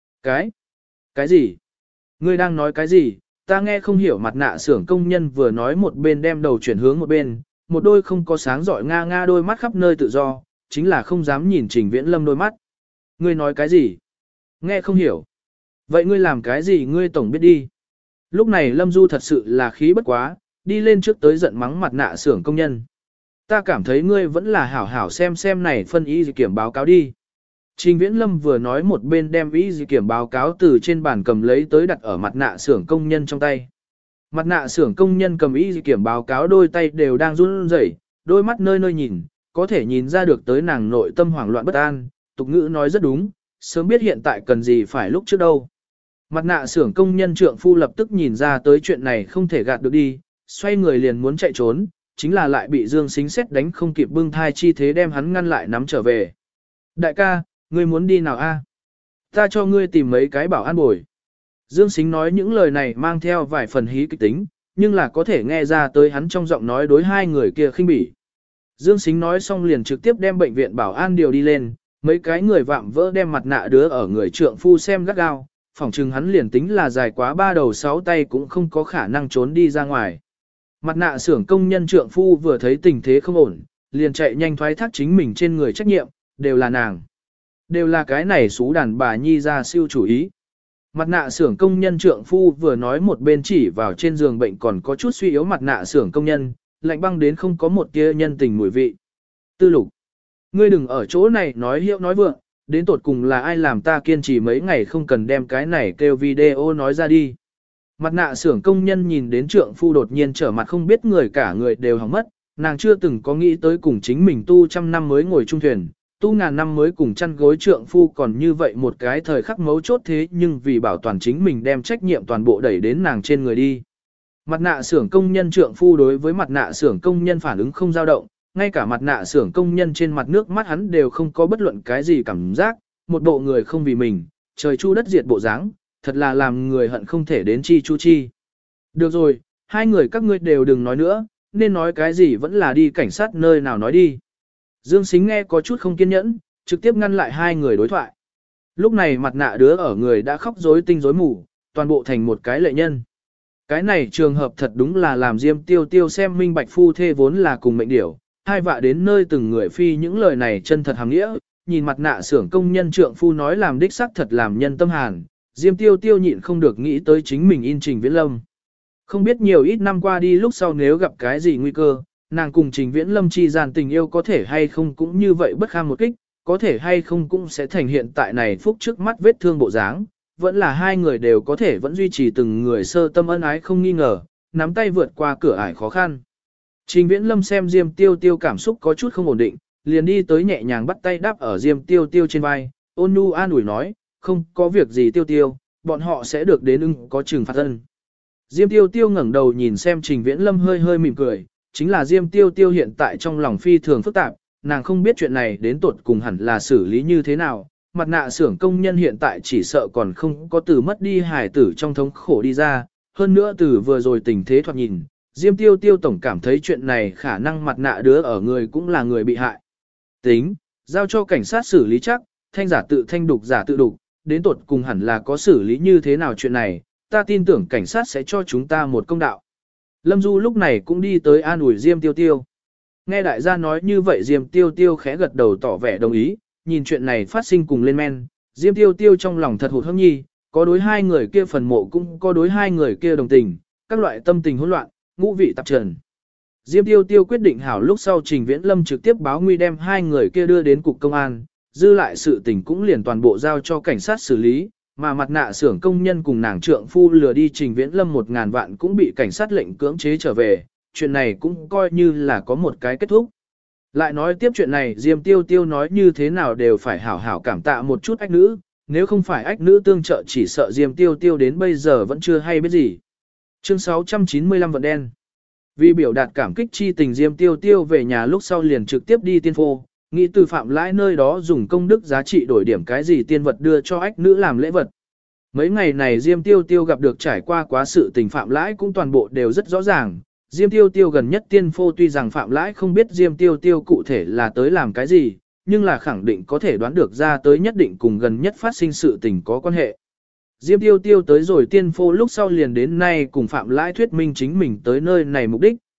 Cái gì? Ngươi đang nói cái gì? Ta nghe không hiểu mặt nạ xưởng công nhân vừa nói một bên đem đầu chuyển hướng một bên, một đôi không có sáng giỏi nga nga đôi mắt khắp nơi tự do, chính là không dám nhìn Trình Viễn Lâm đôi mắt. Ngươi nói cái gì? Nghe không hiểu. Vậy ngươi làm cái gì ngươi tổng biết đi. Lúc này Lâm Du thật sự là khí bất quá, đi lên trước tới giận mắng mặt nạ xưởng công nhân. Ta cảm thấy ngươi vẫn là hảo hảo xem này phân y kiểm báo cáo đi. Trình Viễn Lâm vừa nói một bên đem y kiểm báo cáo từ trên bàn cầm lấy tới đặt ở mặt nạ xưởng công nhân trong tay. Mặt nạ xưởng công nhân cầm y kiểm báo cáo đôi tay đều đang run rẩy, đôi mắt nơi nơi nhìn, có thể nhìn ra được tới nàng nội tâm hoảng loạn bất an, tục ngữ nói rất đúng, sớm biết hiện tại cần gì phải lúc trước đâu. Mặt nạ xưởng công nhân trượng phu lập tức nhìn ra tới chuyện này không thể gạt được đi, xoay người liền muốn chạy trốn, chính là lại bị Dương Sính xét đánh không kịp bưng thai chi thế đem hắn ngăn lại nắm trở về. Đại ca, ngươi muốn đi nào a? Ta cho ngươi tìm mấy cái bảo an bồi. Dương Sính nói những lời này mang theo vài phần hí kịch tính, nhưng là có thể nghe ra tới hắn trong giọng nói đối hai người kia khinh bỉ. Dương Sính nói xong liền trực tiếp đem bệnh viện bảo an điều đi lên, mấy cái người vạm vỡ đem mặt nạ đứa ở người trượng phu xem gắt gao, phỏng chừng hắn liền tính là dài quá ba đầu sáu tay cũng không có khả năng trốn đi ra ngoài. Mặt nạ xưởng công nhân trượng phu vừa thấy tình thế không ổn, liền chạy nhanh thoái thác chính mình trên người trách nhiệm, đều là nàng. Đều là cái này xú đàn bà nhi ra siêu chủ ý. Mặt nạ xưởng công nhân trượng phu vừa nói một bên chỉ vào trên giường bệnh còn có chút suy yếu mặt nạ xưởng công nhân, lạnh băng đến không có một tia nhân tình mùi vị. Tư Lục, ngươi đừng ở chỗ này nói hiệu nói vượng, đến tột cùng là ai làm ta kiên trì mấy ngày không cần đem cái này kêu video nói ra đi. Mặt nạ xưởng công nhân nhìn đến trượng phu đột nhiên trở mặt không biết người cả người đều hỏng mất, nàng chưa từng có nghĩ tới cùng chính mình tu trăm năm mới ngồi chung thuyền, tu ngàn năm mới cùng chăn gối trượng phu còn như vậy một cái thời khắc mấu chốt thế nhưng vì bảo toàn chính mình đem trách nhiệm toàn bộ đẩy đến nàng trên người đi. Mặt nạ xưởng công nhân trượng phu đối với mặt nạ xưởng công nhân phản ứng không dao động, ngay cả mặt nạ xưởng công nhân trên mặt nước mắt hắn đều không có bất luận cái gì cảm giác, một bộ người không vì mình, trời chu đất diệt bộ dáng, thật là làm người hận không thể đến chi chu chi. Được rồi, hai người các ngươi đều đừng nói nữa, nên nói cái gì vẫn là đi cảnh sát nơi nào nói đi. Dương Sính nghe có chút không kiên nhẫn, trực tiếp ngăn lại hai người đối thoại. Lúc này mặt nạ đứa ở người đã khóc rối tinh rối mù, toàn bộ thành một cái lệ nhân. Cái này trường hợp thật đúng là làm Diêm Tiêu Tiêu xem minh bạch phu thê vốn là cùng mệnh điểu, hai vạ đến nơi từng người phi những lời này chân thật hàm nghĩa, nhìn mặt nạ xưởng công nhân trượng phu nói làm đích xác thật làm nhân tâm hàn, Diêm Tiêu Tiêu nhịn không được nghĩ tới chính mình in Trình Viễn Lâm. Không biết nhiều ít năm qua đi lúc sau nếu gặp cái gì nguy cơ, nàng cùng Trình Viễn Lâm chi gian tình yêu có thể hay không cũng như vậy bất kham một kích, có thể hay không cũng sẽ thành hiện tại này phúc trước mắt vết thương bộ dáng, vẫn là hai người đều có thể vẫn duy trì từng người sơ tâm ân ái không nghi ngờ, nắm tay vượt qua cửa ải khó khăn. Trình Viễn Lâm xem Diêm Tiêu Tiêu cảm xúc có chút không ổn định, liền đi tới nhẹ nhàng bắt tay đáp ở Diêm Tiêu Tiêu trên vai, ôn nhu an ủi nói, không có việc gì Tiêu Tiêu, bọn họ sẽ được đến ưng có trừng phạt ân. Diêm Tiêu Tiêu ngẩng đầu nhìn xem Trình Viễn Lâm hơi hơi mỉm cười, chính là Diêm Tiêu Tiêu hiện tại trong lòng phi thường phức tạp, nàng không biết chuyện này đến tột cùng hẳn là xử lý như thế nào. Mặt nạ xưởng công nhân hiện tại chỉ sợ còn không có từ mất đi hài tử trong thống khổ đi ra, hơn nữa từ vừa rồi tình thế thoạt nhìn, Diêm Tiêu Tiêu tổng cảm thấy chuyện này khả năng mặt nạ đứa ở người cũng là người bị hại. Tính, giao cho cảnh sát xử lý chắc, thanh giả tự thanh đục giả tự đục, đến tột cùng hẳn là có xử lý như thế nào chuyện này, ta tin tưởng cảnh sát sẽ cho chúng ta một công đạo. Lâm Du lúc này cũng đi tới an ủi Diêm Tiêu Tiêu. Nghe đại gia nói như vậy Diêm Tiêu Tiêu khẽ gật đầu tỏ vẻ đồng ý, nhìn chuyện này phát sinh cùng lên men, Diêm Tiêu Tiêu trong lòng thật hụt hẫng nhi, có đối hai người kia phần mộ cũng có đối hai người kia đồng tình, các loại tâm tình hỗn loạn, ngũ vị tạp trần. Diêm Tiêu Tiêu quyết định hảo lúc sau Trình Viễn Lâm trực tiếp báo nguy đem hai người kia đưa đến cục công an, dư lại sự tình cũng liền toàn bộ giao cho cảnh sát xử lý, mà mặt nạ xưởng công nhân cùng nàng trượng phu lừa đi Trình Viễn Lâm 1.000 vạn cũng bị cảnh sát lệnh cưỡng chế trở về, chuyện này cũng coi như là có một cái kết thúc. Lại nói tiếp chuyện này Diêm Tiêu Tiêu nói như thế nào đều phải hảo hảo cảm tạ một chút ách nữ, nếu không phải ách nữ tương trợ chỉ sợ Diêm Tiêu Tiêu đến bây giờ vẫn chưa hay biết gì. Chương 695 vận đen. Vì biểu đạt cảm kích chi tình Diêm Tiêu Tiêu về nhà lúc sau liền trực tiếp đi tiên phô, nghĩ từ Phạm Lãi nơi đó dùng công đức giá trị đổi điểm cái gì tiên vật đưa cho ách nữ làm lễ vật. Mấy ngày này Diêm Tiêu Tiêu gặp được trải qua quá sự tình Phạm Lãi cũng toàn bộ đều rất rõ ràng. Diêm Tiêu Tiêu gần nhất tiên phô tuy rằng Phạm Lãi không biết Diêm Tiêu Tiêu cụ thể là tới làm cái gì, nhưng là khẳng định có thể đoán được ra tới nhất định cùng gần nhất phát sinh sự tình có quan hệ. Diêm Tiêu Tiêu tới rồi tiên phô lúc sau liền đến nay cùng Phạm Lãi thuyết minh chính mình tới nơi này mục đích,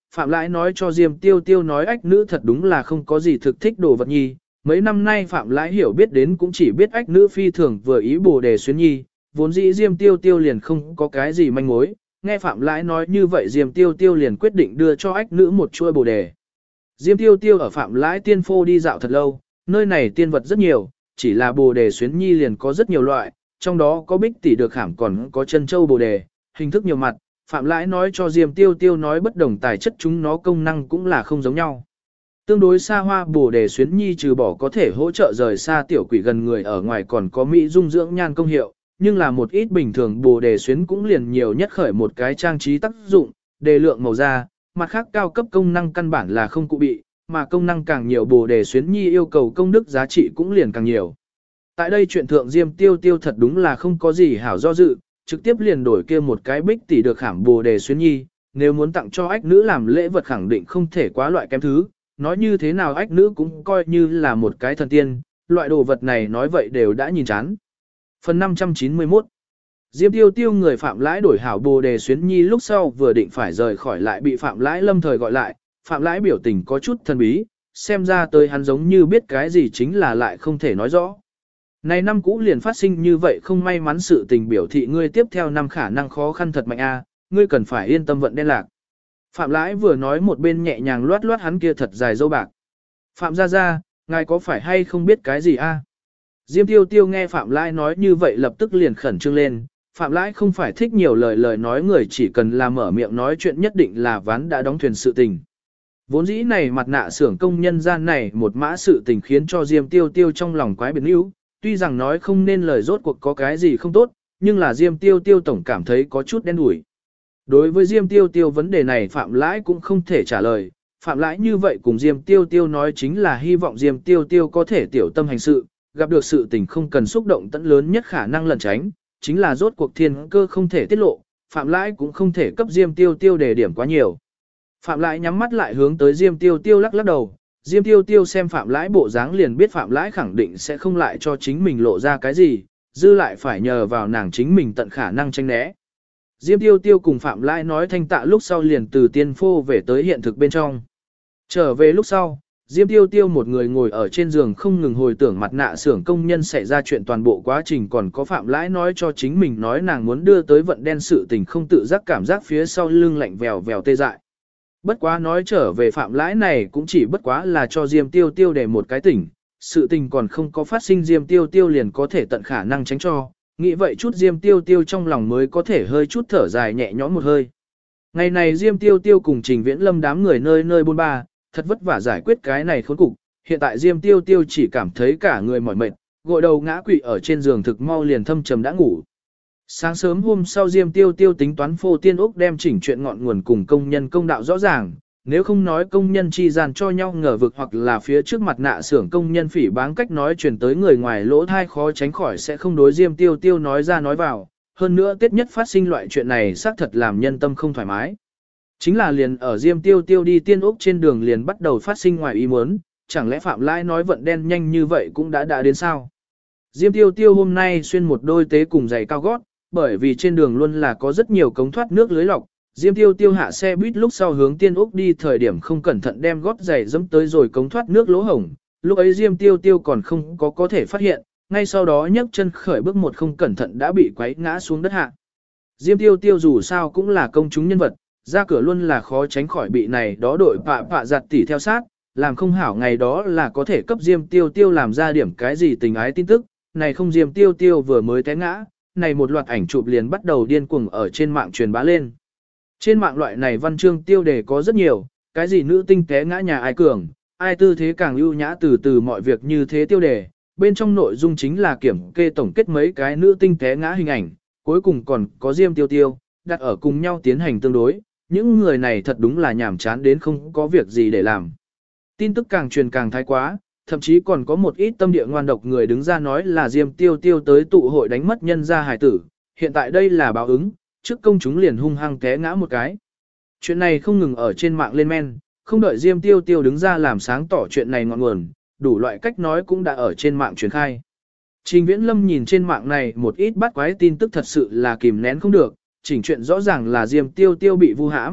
Phạm Lãi nói cho Diêm Tiêu Tiêu nói ách nữ thật đúng là không có gì thực thích đồ vật nhi. Mấy năm nay Phạm Lãi hiểu biết đến cũng chỉ biết ách nữ phi thường vừa ý Bồ Đề Xuyến nhi, vốn dĩ Diêm Tiêu Tiêu liền không có cái gì manh mối. Nghe Phạm Lãi nói như vậy Diêm Tiêu Tiêu liền quyết định đưa cho ách nữ một chuôi Bồ Đề. Diêm Tiêu Tiêu ở Phạm Lãi tiên phô đi dạo thật lâu, nơi này tiên vật rất nhiều, chỉ là Bồ Đề Xuyến nhi liền có rất nhiều loại, trong đó có bích tỷ được khảm còn có chân châu Bồ Đề, hình thức nhiều mặt. Phạm Lãi nói cho Diêm Tiêu Tiêu nói bất đồng tài chất chúng nó công năng cũng là không giống nhau. Tương đối xa hoa Bồ Đề Xuyến nhi trừ bỏ có thể hỗ trợ rời xa tiểu quỷ gần người ở ngoài còn có mỹ dung dưỡng nhan công hiệu, nhưng là một ít bình thường Bồ Đề Xuyến cũng liền nhiều nhất khởi một cái trang trí tác dụng, đề lượng màu da, mặt khác cao cấp công năng căn bản là không cụ bị, mà công năng càng nhiều Bồ Đề Xuyến nhi yêu cầu công đức giá trị cũng liền càng nhiều. Tại đây chuyện thượng Diêm Tiêu Tiêu thật đúng là không có gì hảo do dự, trực tiếp liền đổi kia một cái bích tỷ được khảm Bồ Đề Xuyến nhi, nếu muốn tặng cho ách nữ làm lễ vật khẳng định không thể quá loại kém thứ, nói như thế nào ách nữ cũng coi như là một cái thần tiên, loại đồ vật này nói vậy đều đã nhìn chán. Phần 591 Diêm Tiêu Tiêu người Phạm Lãi đổi hảo Bồ Đề Xuyến nhi lúc sau vừa định phải rời khỏi lại bị Phạm Lãi lâm thời gọi lại, Phạm Lãi biểu tình có chút thần bí, xem ra tới hắn giống như biết cái gì chính là lại không thể nói rõ. Này năm cũ liền phát sinh như vậy không may mắn sự tình biểu thị ngươi tiếp theo năm khả năng khó khăn thật mạnh a, ngươi cần phải yên tâm vận đen lạc. Phạm Lãi vừa nói một bên nhẹ nhàng loát loát hắn kia thật dài dâu bạc. Phạm gia, ngài có phải hay không biết cái gì a? Diêm Tiêu Tiêu nghe Phạm Lãi nói như vậy lập tức liền khẩn trương lên. Phạm Lãi không phải thích nhiều lời nói người chỉ cần là mở miệng nói chuyện nhất định là ván đã đóng thuyền sự tình. Vốn dĩ này mặt nạ xưởng công nhân gian này một mã sự tình khiến cho Diêm Tiêu Tiêu trong lòng quái biệt níu, tuy rằng nói không nên lời rốt cuộc có cái gì không tốt, nhưng là Diêm Tiêu Tiêu tổng cảm thấy có chút đen đủi. Đối với Diêm Tiêu Tiêu vấn đề này Phạm Lãi cũng không thể trả lời, Phạm Lãi như vậy cùng Diêm Tiêu Tiêu nói chính là hy vọng Diêm Tiêu Tiêu có thể tiểu tâm hành sự, gặp được sự tình không cần xúc động tận lớn nhất khả năng lẩn tránh, chính là rốt cuộc thiên cơ không thể tiết lộ, Phạm Lãi cũng không thể cấp Diêm Tiêu Tiêu đề điểm quá nhiều. Phạm Lãi nhắm mắt lại hướng tới Diêm Tiêu Tiêu lắc đầu, Diêm Tiêu Tiêu xem Phạm Lãi bộ dáng liền biết Phạm Lãi khẳng định sẽ không lại cho chính mình lộ ra cái gì, dư lại phải nhờ vào nàng chính mình tận khả năng tránh né. Diêm Tiêu Tiêu cùng Phạm Lãi nói thanh tạ lúc sau liền từ tiên phô về tới hiện thực bên trong. Trở về lúc sau, Diêm Tiêu Tiêu một người ngồi ở trên giường không ngừng hồi tưởng mặt nạ xưởng công nhân xảy ra chuyện toàn bộ quá trình, còn có Phạm Lãi nói cho chính mình nói nàng muốn đưa tới vận đen sự tình không tự giác cảm giác phía sau lưng lạnh vèo vèo tê dại. Bất quá nói trở về Phạm Lãi này cũng chỉ bất quá là cho Diêm Tiêu Tiêu để một cái tỉnh, sự tình còn không có phát sinh Diêm Tiêu Tiêu liền có thể tận khả năng tránh cho, nghĩ vậy chút Diêm Tiêu Tiêu trong lòng mới có thể hơi chút thở dài nhẹ nhõm một hơi. Ngày này Diêm Tiêu Tiêu cùng Trình Viễn Lâm đám người nơi nơi bôn ba, thật vất vả giải quyết cái này khốn cục, hiện tại Diêm Tiêu Tiêu chỉ cảm thấy cả người mỏi mệt, gội đầu ngã quỵ ở trên giường thực mau liền thâm trầm đã ngủ. Sáng sớm hôm sau Diêm Tiêu Tiêu tính toán phô tiên úc đem chỉnh chuyện ngọn nguồn cùng công nhân công đạo rõ ràng, nếu không nói công nhân chi gian cho nhau ngờ vực hoặc là phía trước mặt nạ xưởng công nhân phỉ báng cách nói truyền tới người ngoài lỗ thai khó tránh khỏi sẽ không đối Diêm Tiêu Tiêu nói ra nói vào, hơn nữa tiết nhất phát sinh loại chuyện này xác thật làm nhân tâm không thoải mái. Chính là liền ở Diêm Tiêu Tiêu đi tiên úc trên đường liền bắt đầu phát sinh ngoài ý muốn, chẳng lẽ Phạm Lãi nói vận đen nhanh như vậy cũng đã đến sao? Diêm Tiêu Tiêu hôm nay xuyên một đôi tế cùng giày cao gót, bởi vì trên đường luôn là có rất nhiều cống thoát nước lưới lọc, Diêm Tiêu Tiêu hạ xe buýt lúc sau hướng Tiên Úc đi thời điểm không cẩn thận đem gót giày dẫm tới rồi cống thoát nước lỗ hổng, lúc ấy Diêm Tiêu Tiêu còn không có thể phát hiện, ngay sau đó nhấc chân khởi bước một không cẩn thận đã bị quấy ngã xuống đất hạ. Diêm Tiêu Tiêu dù sao cũng là công chúng nhân vật, ra cửa luôn là khó tránh khỏi bị này đó đội pạ giặt tỉ theo sát, làm không hảo ngày đó là có thể cấp Diêm Tiêu Tiêu làm ra điểm cái gì tình ái tin tức, này không Diêm Tiêu Tiêu vừa mới té ngã, này một loạt ảnh chụp liền bắt đầu điên cuồng ở trên mạng truyền bá lên. Trên mạng loại này văn chương tiêu đề có rất nhiều, cái gì nữ tinh té ngã nhà ai cường, ai tư thế càng ưu nhã từ từ mọi việc như thế tiêu đề, bên trong nội dung chính là kiểm kê tổng kết mấy cái nữ tinh té ngã hình ảnh, cuối cùng còn có Diêm Tiêu Tiêu, đặt ở cùng nhau tiến hành tương đối, những người này thật đúng là nhàm chán đến không có việc gì để làm. Tin tức càng truyền càng thái quá, thậm chí còn có một ít tâm địa ngoan độc người đứng ra nói là Diêm Tiêu Tiêu tới tụ hội đánh mất nhân gia hài tử, hiện tại đây là báo ứng, trước công chúng liền hung hăng té ngã một cái. Chuyện này không ngừng ở trên mạng lên men, không đợi Diêm Tiêu Tiêu đứng ra làm sáng tỏ chuyện này ngọn nguồn, đủ loại cách nói cũng đã ở trên mạng truyền khai. Trình Viễn Lâm nhìn trên mạng này một ít bắt quái tin tức thật sự là kìm nén không được, chỉnh chuyện rõ ràng là Diêm Tiêu Tiêu bị vu hãm,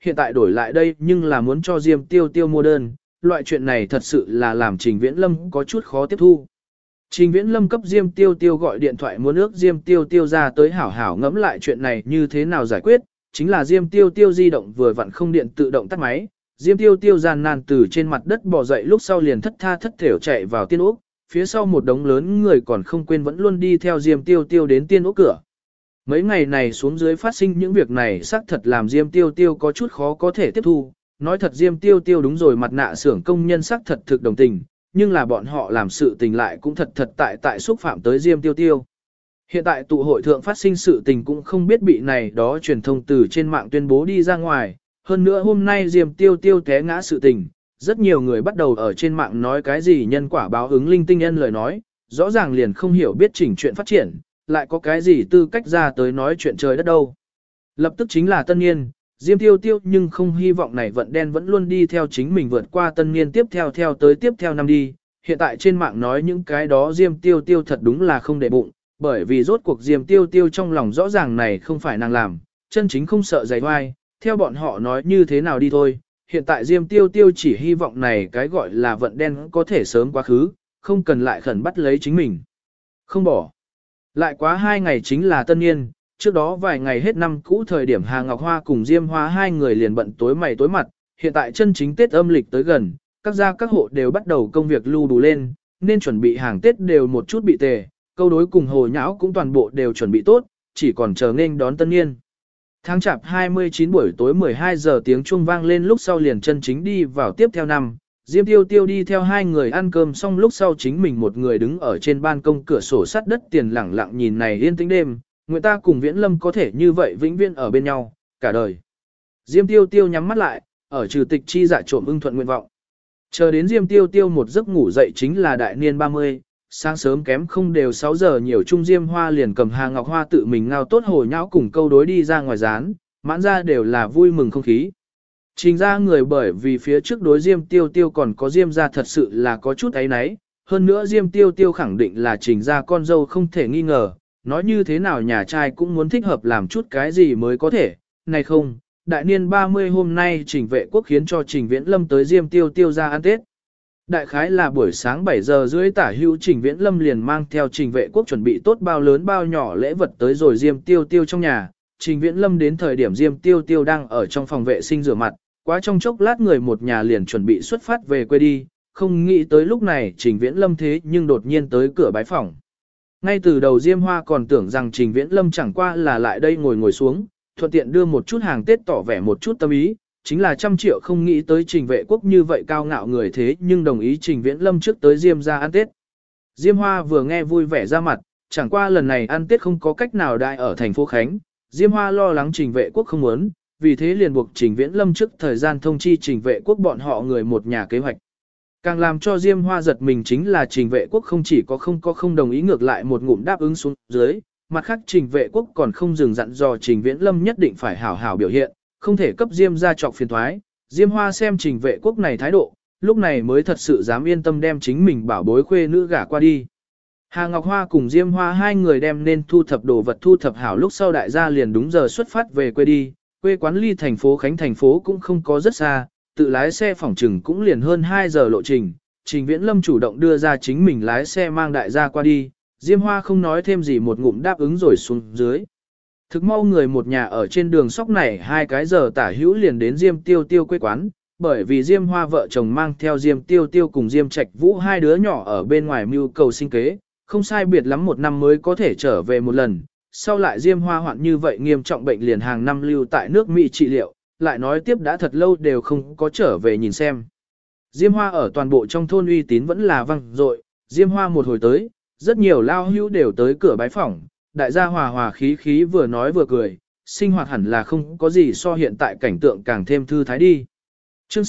hiện tại đổi lại đây nhưng là muốn cho Diêm Tiêu Tiêu mua đơn, loại chuyện này thật sự là làm Trình Viễn Lâm có chút khó tiếp thu. Trình Viễn Lâm cấp Diêm Tiêu Tiêu gọi điện thoại muốn ước Diêm Tiêu Tiêu ra tới hảo hảo ngẫm lại chuyện này như thế nào giải quyết, chính là Diêm Tiêu Tiêu di động vừa vặn không điện tự động tắt máy, Diêm Tiêu Tiêu gian nan từ trên mặt đất bò dậy lúc sau liền thất tha thất thểu chạy vào tiên ốc, phía sau một đống lớn người còn không quên vẫn luôn đi theo Diêm Tiêu Tiêu đến tiên ốc cửa. Mấy ngày này xuống dưới phát sinh những việc này xác thật làm Diêm Tiêu Tiêu có chút khó có thể tiếp thu, nói thật Diêm Tiêu Tiêu đúng rồi, mặt nạ xưởng công nhân xác thật thực đồng tình, nhưng là bọn họ làm sự tình lại cũng thật tại xúc phạm tới Diêm Tiêu Tiêu. Hiện tại tụ hội thượng phát sinh sự tình cũng không biết bị này đó truyền thông từ trên mạng tuyên bố đi ra ngoài, hơn nữa hôm nay Diêm Tiêu Tiêu té ngã sự tình, rất nhiều người bắt đầu ở trên mạng nói cái gì nhân quả báo ứng linh tinh nhân lời nói, rõ ràng liền không hiểu biết chỉnh chuyện phát triển, lại có cái gì tư cách ra tới nói chuyện trời đất đâu. Lập tức chính là tân niên, Diêm Tiêu Tiêu nhưng không hy vọng này vận đen vẫn luôn đi theo chính mình vượt qua tân niên tiếp theo tới tiếp theo năm đi. Hiện tại trên mạng nói những cái đó Diêm Tiêu Tiêu thật đúng là không để bụng, bởi vì rốt cuộc Diêm Tiêu Tiêu trong lòng rõ ràng này không phải nàng làm, chân chính không sợ giày oai, theo bọn họ nói như thế nào đi thôi. Hiện tại Diêm Tiêu Tiêu chỉ hy vọng này cái gọi là vận đen có thể sớm quá khứ, không cần lại khẩn bắt lấy chính mình. Không bỏ. Lại quá 2 ngày chính là tân niên, trước đó vài ngày hết năm cũ thời điểm Hà Ngọc Hoa cùng Diêm Hoa hai người liền bận tối mày tối mặt, hiện tại chân chính Tết âm lịch tới gần, các gia các hộ đều bắt đầu công việc lưu đủ lên, nên chuẩn bị hàng Tết đều một chút bị tề, câu đối cùng hồ nhão cũng toàn bộ đều chuẩn bị tốt, chỉ còn chờ nghênh đón tân niên. Tháng chạp 29 buổi tối 12 giờ tiếng chuông vang lên lúc sau liền chân chính đi vào tiếp theo năm. Diêm Tiêu Tiêu đi theo hai người ăn cơm xong lúc sau chính mình một người đứng ở trên ban công cửa sổ sắt đất tiền lẳng lặng nhìn này yên tĩnh đêm, người ta cùng Viễn Lâm có thể như vậy vĩnh viễn ở bên nhau, cả đời. Diêm Tiêu Tiêu nhắm mắt lại, ở trừ tịch chi dạ trộm ưng thuận nguyện vọng. Chờ đến Diêm Tiêu Tiêu một giấc ngủ dậy chính là đại niên 30, sáng sớm kém không đều 6 giờ nhiều Trung Diêm Hoa liền cầm Hà Ngọc Hoa tự mình ngao tốt hồ nhão cùng câu đối đi ra ngoài rán, mãn ra đều là vui mừng không khí. Trình ra người bởi vì phía trước đối Diêm Tiêu Tiêu còn có Diêm ra thật sự là có chút ấy nấy, hơn nữa Diêm Tiêu Tiêu khẳng định là Trình ra con dâu không thể nghi ngờ, nói như thế nào nhà trai cũng muốn thích hợp làm chút cái gì mới có thể, này không, đại niên 30 hôm nay Trình Vệ Quốc khiến cho Trình Viễn Lâm tới Diêm Tiêu Tiêu ra ăn Tết. Đại khái là buổi sáng 7 giờ rưỡi tả hữu Trình Viễn Lâm liền mang theo Trình Vệ Quốc chuẩn bị tốt bao lớn bao nhỏ lễ vật tới rồi Diêm Tiêu Tiêu trong nhà. Trình Viễn Lâm đến thời điểm Diêm Tiêu Tiêu đang ở trong phòng vệ sinh rửa mặt, quá trong chốc lát người một nhà liền chuẩn bị xuất phát về quê đi, không nghĩ tới lúc này Trình Viễn Lâm thế nhưng đột nhiên tới cửa bái phòng. Ngay từ đầu Diêm Hoa còn tưởng rằng Trình Viễn Lâm chẳng qua là lại đây ngồi xuống, thuận tiện đưa một chút hàng Tết tỏ vẻ một chút tâm ý, chính là 100 triệu không nghĩ tới Trình Vệ Quốc như vậy cao ngạo người thế nhưng đồng ý Trình Viễn Lâm trước tới Diêm ra ăn Tết. Diêm Hoa vừa nghe vui vẻ ra mặt, chẳng qua lần này ăn Tết không có cách nào đại ở thành phố Khánh, Diêm Hoa lo lắng Trình Vệ Quốc không muốn, vì thế liền buộc Trình Viễn Lâm trước thời gian thông chi Trình Vệ Quốc bọn họ người một nhà kế hoạch. Càng làm cho Diêm Hoa giật mình chính là Trình Vệ Quốc không chỉ có không đồng ý ngược lại một ngụm đáp ứng xuống dưới, mặt khác Trình Vệ Quốc còn không dừng dặn dò Trình Viễn Lâm nhất định phải hảo hảo biểu hiện, không thể cấp Diêm ra trọc phiền thoái. Diêm Hoa xem Trình Vệ Quốc này thái độ, lúc này mới thật sự dám yên tâm đem chính mình bảo bối khuê nữ gả qua đi. Hà Ngọc Hoa cùng Diêm Hoa hai người đem nên thu thập đồ vật thu thập hảo lúc sau đại gia liền đúng giờ xuất phát về quê đi, quê quán ly thành phố Khánh thành phố cũng không có rất xa, tự lái xe phỏng chừng cũng liền hơn 2 giờ lộ trình. Trình Viễn Lâm chủ động đưa ra chính mình lái xe mang đại gia qua đi, Diêm Hoa không nói thêm gì một ngụm đáp ứng rồi xuống dưới. Thực mau người một nhà ở trên đường sóc này 2 cái giờ tả hữu liền đến Diêm Tiêu Tiêu quê quán, bởi vì Diêm Hoa vợ chồng mang theo Diêm Tiêu Tiêu cùng Diêm Trạch Vũ hai đứa nhỏ ở bên ngoài mưu cầu sinh kế, không sai biệt lắm 1 năm mới có thể trở về một lần. Sau lại Diêm Hoa hoạn như vậy nghiêm trọng bệnh liền hàng năm lưu tại nước Mỹ trị liệu, lại nói tiếp đã thật lâu đều không có trở về nhìn xem. Diêm Hoa ở toàn bộ trong thôn uy tín vẫn là vang dội, Diêm Hoa một hồi tới, rất nhiều lao hữu đều tới cửa bái phỏng, đại gia hòa hòa khí khí vừa nói vừa cười, sinh hoạt hẳn là không có gì so hiện tại cảnh tượng càng thêm thư thái đi. Chương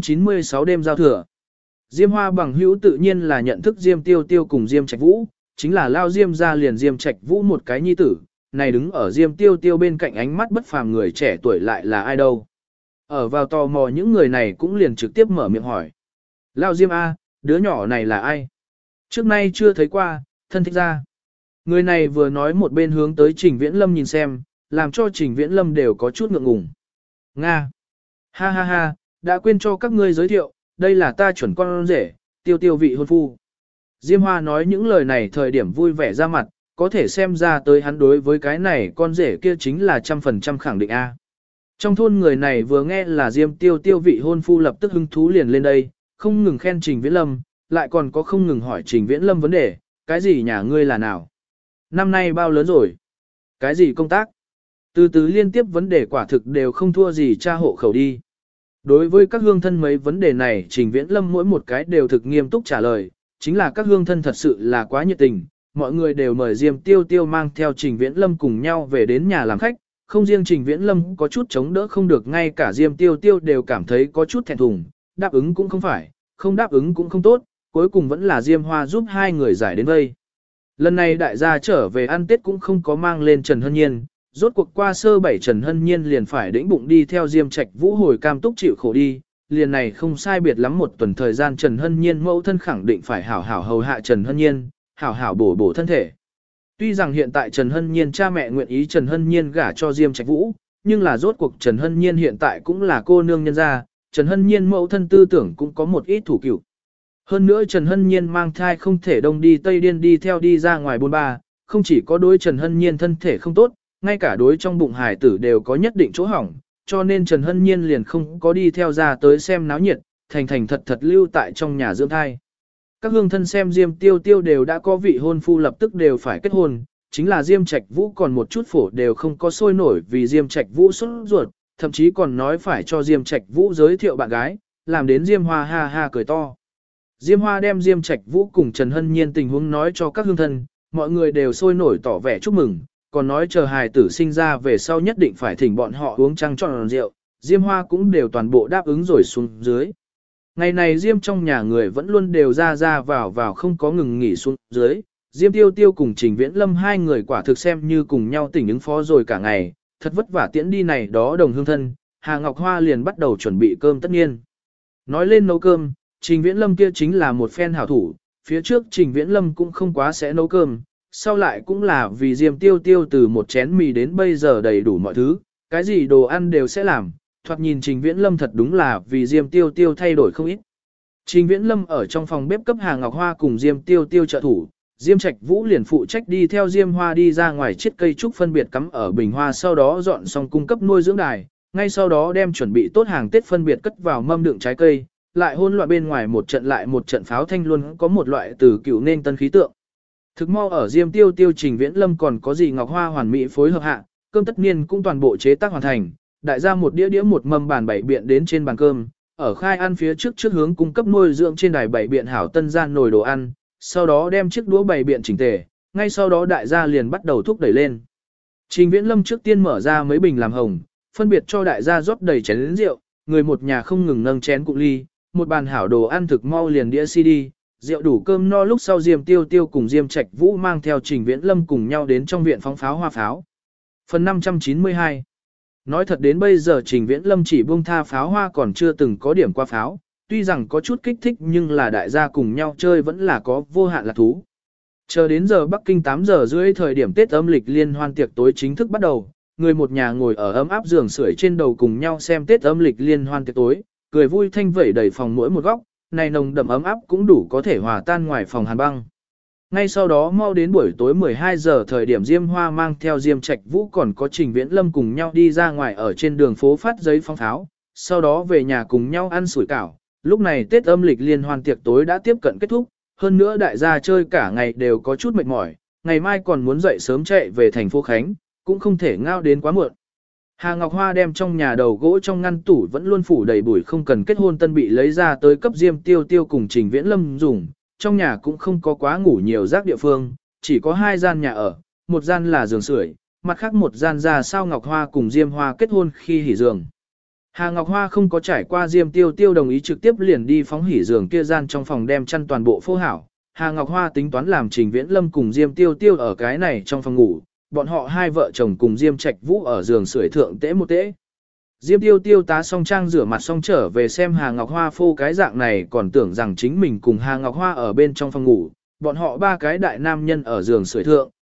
696 đêm giao thừa. Diêm Hoa bằng hữu tự nhiên là nhận thức Diêm Tiêu Tiêu cùng Diêm Trạch Vũ, chính là lao Diêm ra liền Diêm Trạch Vũ một cái nhi tử, này đứng ở Diêm Tiêu Tiêu bên cạnh ánh mắt bất phàm người trẻ tuổi lại là ai đâu. Ở vào tò mò những người này cũng liền trực tiếp mở miệng hỏi. Lao Diêm A, đứa nhỏ này là ai? Trước nay chưa thấy qua, thân thích ra. Người này vừa nói một bên hướng tới Trình Viễn Lâm nhìn xem, làm cho Trình Viễn Lâm đều có chút ngượng ngùng. Nga! Ha ha ha, đã quên cho các ngươi giới thiệu, đây là ta chuẩn con rể, tiêu tiêu vị hôn phu. Diêm Hoa nói những lời này thời điểm vui vẻ ra mặt, có thể xem ra tới hắn đối với cái này con rể kia chính là 100% khẳng định A. Trong thôn người này vừa nghe là Diêm tiêu tiêu vị hôn phu lập tức hứng thú liền lên đây, không ngừng khen Trình Viễn Lâm, lại còn có không ngừng hỏi Trình Viễn Lâm vấn đề, cái gì nhà ngươi là nào? Năm nay bao lớn rồi? Cái gì công tác? Từ từ liên tiếp vấn đề quả thực đều không thua gì cha hộ khẩu đi. Đối với các hương thân mấy vấn đề này Trình Viễn Lâm mỗi một cái đều thực nghiêm túc trả lời, chính là các hương thân thật sự là quá nhiệt tình, mọi người đều mời Diêm Tiêu Tiêu mang theo Trình Viễn Lâm cùng nhau về đến nhà làm khách, không riêng Trình Viễn Lâm có chút chống đỡ không được, ngay cả Diêm Tiêu Tiêu đều cảm thấy có chút thẹn thùng, đáp ứng cũng không phải, không đáp ứng cũng không tốt, cuối cùng vẫn là Diêm Hoa giúp hai người giải đến vây. Lần này đại gia trở về ăn Tết cũng không có mang lên Trần Hân Nhiên, rốt cuộc qua sơ bảy Trần Hân Nhiên liền phải đĩnh bụng đi theo Diêm Trạch Vũ hồi cam túc chịu khổ đi, liền này không sai biệt lắm một tuần thời gian Trần Hân Nhiên mẫu thân khẳng định phải hảo hảo hầu hạ Trần Hân Nhiên, hảo hảo bổ bổ thân thể. Tuy rằng hiện tại Trần Hân Nhiên cha mẹ nguyện ý Trần Hân Nhiên gả cho Diêm Trạch Vũ, nhưng là rốt cuộc Trần Hân Nhiên hiện tại cũng là cô nương nhân gia, Trần Hân Nhiên mẫu thân tư tưởng cũng có một ít thủ cựu. Hơn nữa Trần Hân Nhiên mang thai không thể đông đi tây điên đi theo đi ra ngoài bôn ba, không chỉ có đối Trần Hân Nhiên thân thể không tốt, ngay cả đối trong bụng hải tử đều có nhất định chỗ hỏng, cho nên Trần Hân Nhiên liền không có đi theo ra tới xem náo nhiệt, thành thành thật thật lưu tại trong nhà dưỡng thai. Các hương thân xem Diêm Tiêu Tiêu đều đã có vị hôn phu lập tức đều phải kết hôn, chính là Diêm Trạch Vũ còn một chút phổ đều không có sôi nổi vì Diêm Trạch Vũ sốt ruột, thậm chí còn nói phải cho Diêm Trạch Vũ giới thiệu bạn gái, làm đến Diêm Hoa ha ha cười to. Diêm Hoa đem Diêm Trạch Vũ cùng Trần Hân Nhiên tình huống nói cho các hương thân, mọi người đều sôi nổi tỏ vẻ chúc mừng, còn nói chờ hài tử sinh ra về sau nhất định phải thỉnh bọn họ uống trăng tròn rượu, Diêm Hoa cũng đều toàn bộ đáp ứng rồi xuống dưới. Ngày này Diêm trong nhà người vẫn luôn đều ra vào không có ngừng nghỉ xuống dưới, Diêm Tiêu Tiêu cùng Trình Viễn Lâm hai người quả thực xem như cùng nhau tỉnh ứng phó rồi cả ngày, thật vất vả tiễn đi này đó đồng hương thân, Hà Ngọc Hoa liền bắt đầu chuẩn bị cơm tất nhiên. Nói lên nấu cơm, Trình Viễn Lâm kia chính là một phen hảo thủ, phía trước Trình Viễn Lâm cũng không quá sẽ nấu cơm, sau lại cũng là vì Diêm Tiêu Tiêu từ một chén mì đến bây giờ đầy đủ mọi thứ, cái gì đồ ăn đều sẽ làm, thoạt nhìn Trình Viễn Lâm thật đúng là vì Diêm Tiêu Tiêu thay đổi không ít. Trình Viễn Lâm ở trong phòng bếp cấp Hà Ngọc Hoa cùng Diêm Tiêu Tiêu trợ thủ, Diêm Trạch Vũ liền phụ trách đi theo Diêm Hoa đi ra ngoài chiết cây trúc phân biệt cắm ở bình hoa, sau đó dọn xong cung cấp nuôi dưỡng đài, ngay sau đó đem chuẩn bị tốt hàng Tết phân biệt cất vào mâm đựng trái cây, lại hỗn loạn bên ngoài một trận lại một trận pháo thanh luôn có một loại từ cựu nên tân khí tượng. Thực mau ở Diêm Tiêu Tiêu Trình Viễn Lâm còn có gì Ngọc Hoa hoàn mỹ phối hợp hạ, cơm tất niên cũng toàn bộ chế tác hoàn thành, đại gia một đĩa một mâm bàn bảy biện đến trên bàn cơm, ở khai ăn phía trước hướng cung cấp nuôi dưỡng trên đài bảy biện hảo tân gian nồi đồ ăn, sau đó đem chiếc đũa bảy biện chỉnh tề, ngay sau đó đại gia liền bắt đầu thúc đẩy lên. Trình Viễn Lâm trước tiên mở ra mấy bình làm hồng, phân biệt cho đại gia rót đầy chén rượu, người một nhà không ngừng nâng chén cụng ly, một bàn hảo đồ ăn thực mau liền đĩa CD, rượu đủ cơm no lúc sau Diêm Tiêu Tiêu cùng Diêm Trạch Vũ mang theo Trình Viễn Lâm cùng nhau đến trong viện phóng pháo hoa pháo. Phần 592. Nói thật đến bây giờ Trình Viễn Lâm chỉ buông tha pháo hoa còn chưa từng có điểm qua pháo, tuy rằng có chút kích thích nhưng là đại gia cùng nhau chơi vẫn là có vô hạn lạc thú. Chờ đến giờ Bắc Kinh 8 giờ rưỡi thời điểm Tết âm lịch liên hoan tiệc tối chính thức bắt đầu, người một nhà ngồi ở ấm áp giường sưởi trên đầu cùng nhau xem Tết âm lịch liên hoan tiệc tối, cười vui thanh vẩy đầy phòng mỗi một góc, này nồng đậm ấm áp cũng đủ có thể hòa tan ngoài phòng hàn băng. Ngay sau đó mau đến buổi tối 12 giờ thời điểm Diêm Hoa mang theo Diêm Trạch Vũ còn có Trình Viễn Lâm cùng nhau đi ra ngoài ở trên đường phố phát giấy phóng pháo, sau đó về nhà cùng nhau ăn sủi cảo. Lúc này Tết âm lịch liên hoan tiệc tối đã tiếp cận kết thúc, hơn nữa đại gia chơi cả ngày đều có chút mệt mỏi, ngày mai còn muốn dậy sớm chạy về thành phố Khánh, cũng không thể ngao đến quá muộn. Hà Ngọc Hoa đem trong nhà đầu gỗ trong ngăn tủ vẫn luôn phủ đầy bụi không cần kết hôn tân bị lấy ra tới cấp Diêm Tiêu Tiêu cùng Trình Viễn Lâm dùng, trong nhà cũng không có quá ngủ nhiều rác địa phương, chỉ có hai gian nhà ở, một gian là giường sưởi, mặt khác một gian ra sao Ngọc Hoa cùng Diêm Hoa kết hôn khi hỉ giường. Hà Ngọc Hoa không có trải qua Diêm Tiêu Tiêu đồng ý trực tiếp liền đi phóng hỉ giường kia gian trong phòng đem chăn toàn bộ phô hảo. Hà Ngọc Hoa tính toán làm Trình Viễn Lâm cùng Diêm Tiêu Tiêu ở cái này trong phòng ngủ, bọn họ hai vợ chồng cùng Diêm Trạch Vũ ở giường sưởi thượng tễ một tễ. Diêm Tiêu Tiêu tá xong trang rửa mặt xong trở về xem Hà Ngọc Hoa phô cái dạng này còn tưởng rằng chính mình cùng Hà Ngọc Hoa ở bên trong phòng ngủ, bọn họ ba cái đại nam nhân ở giường sưởi thượng,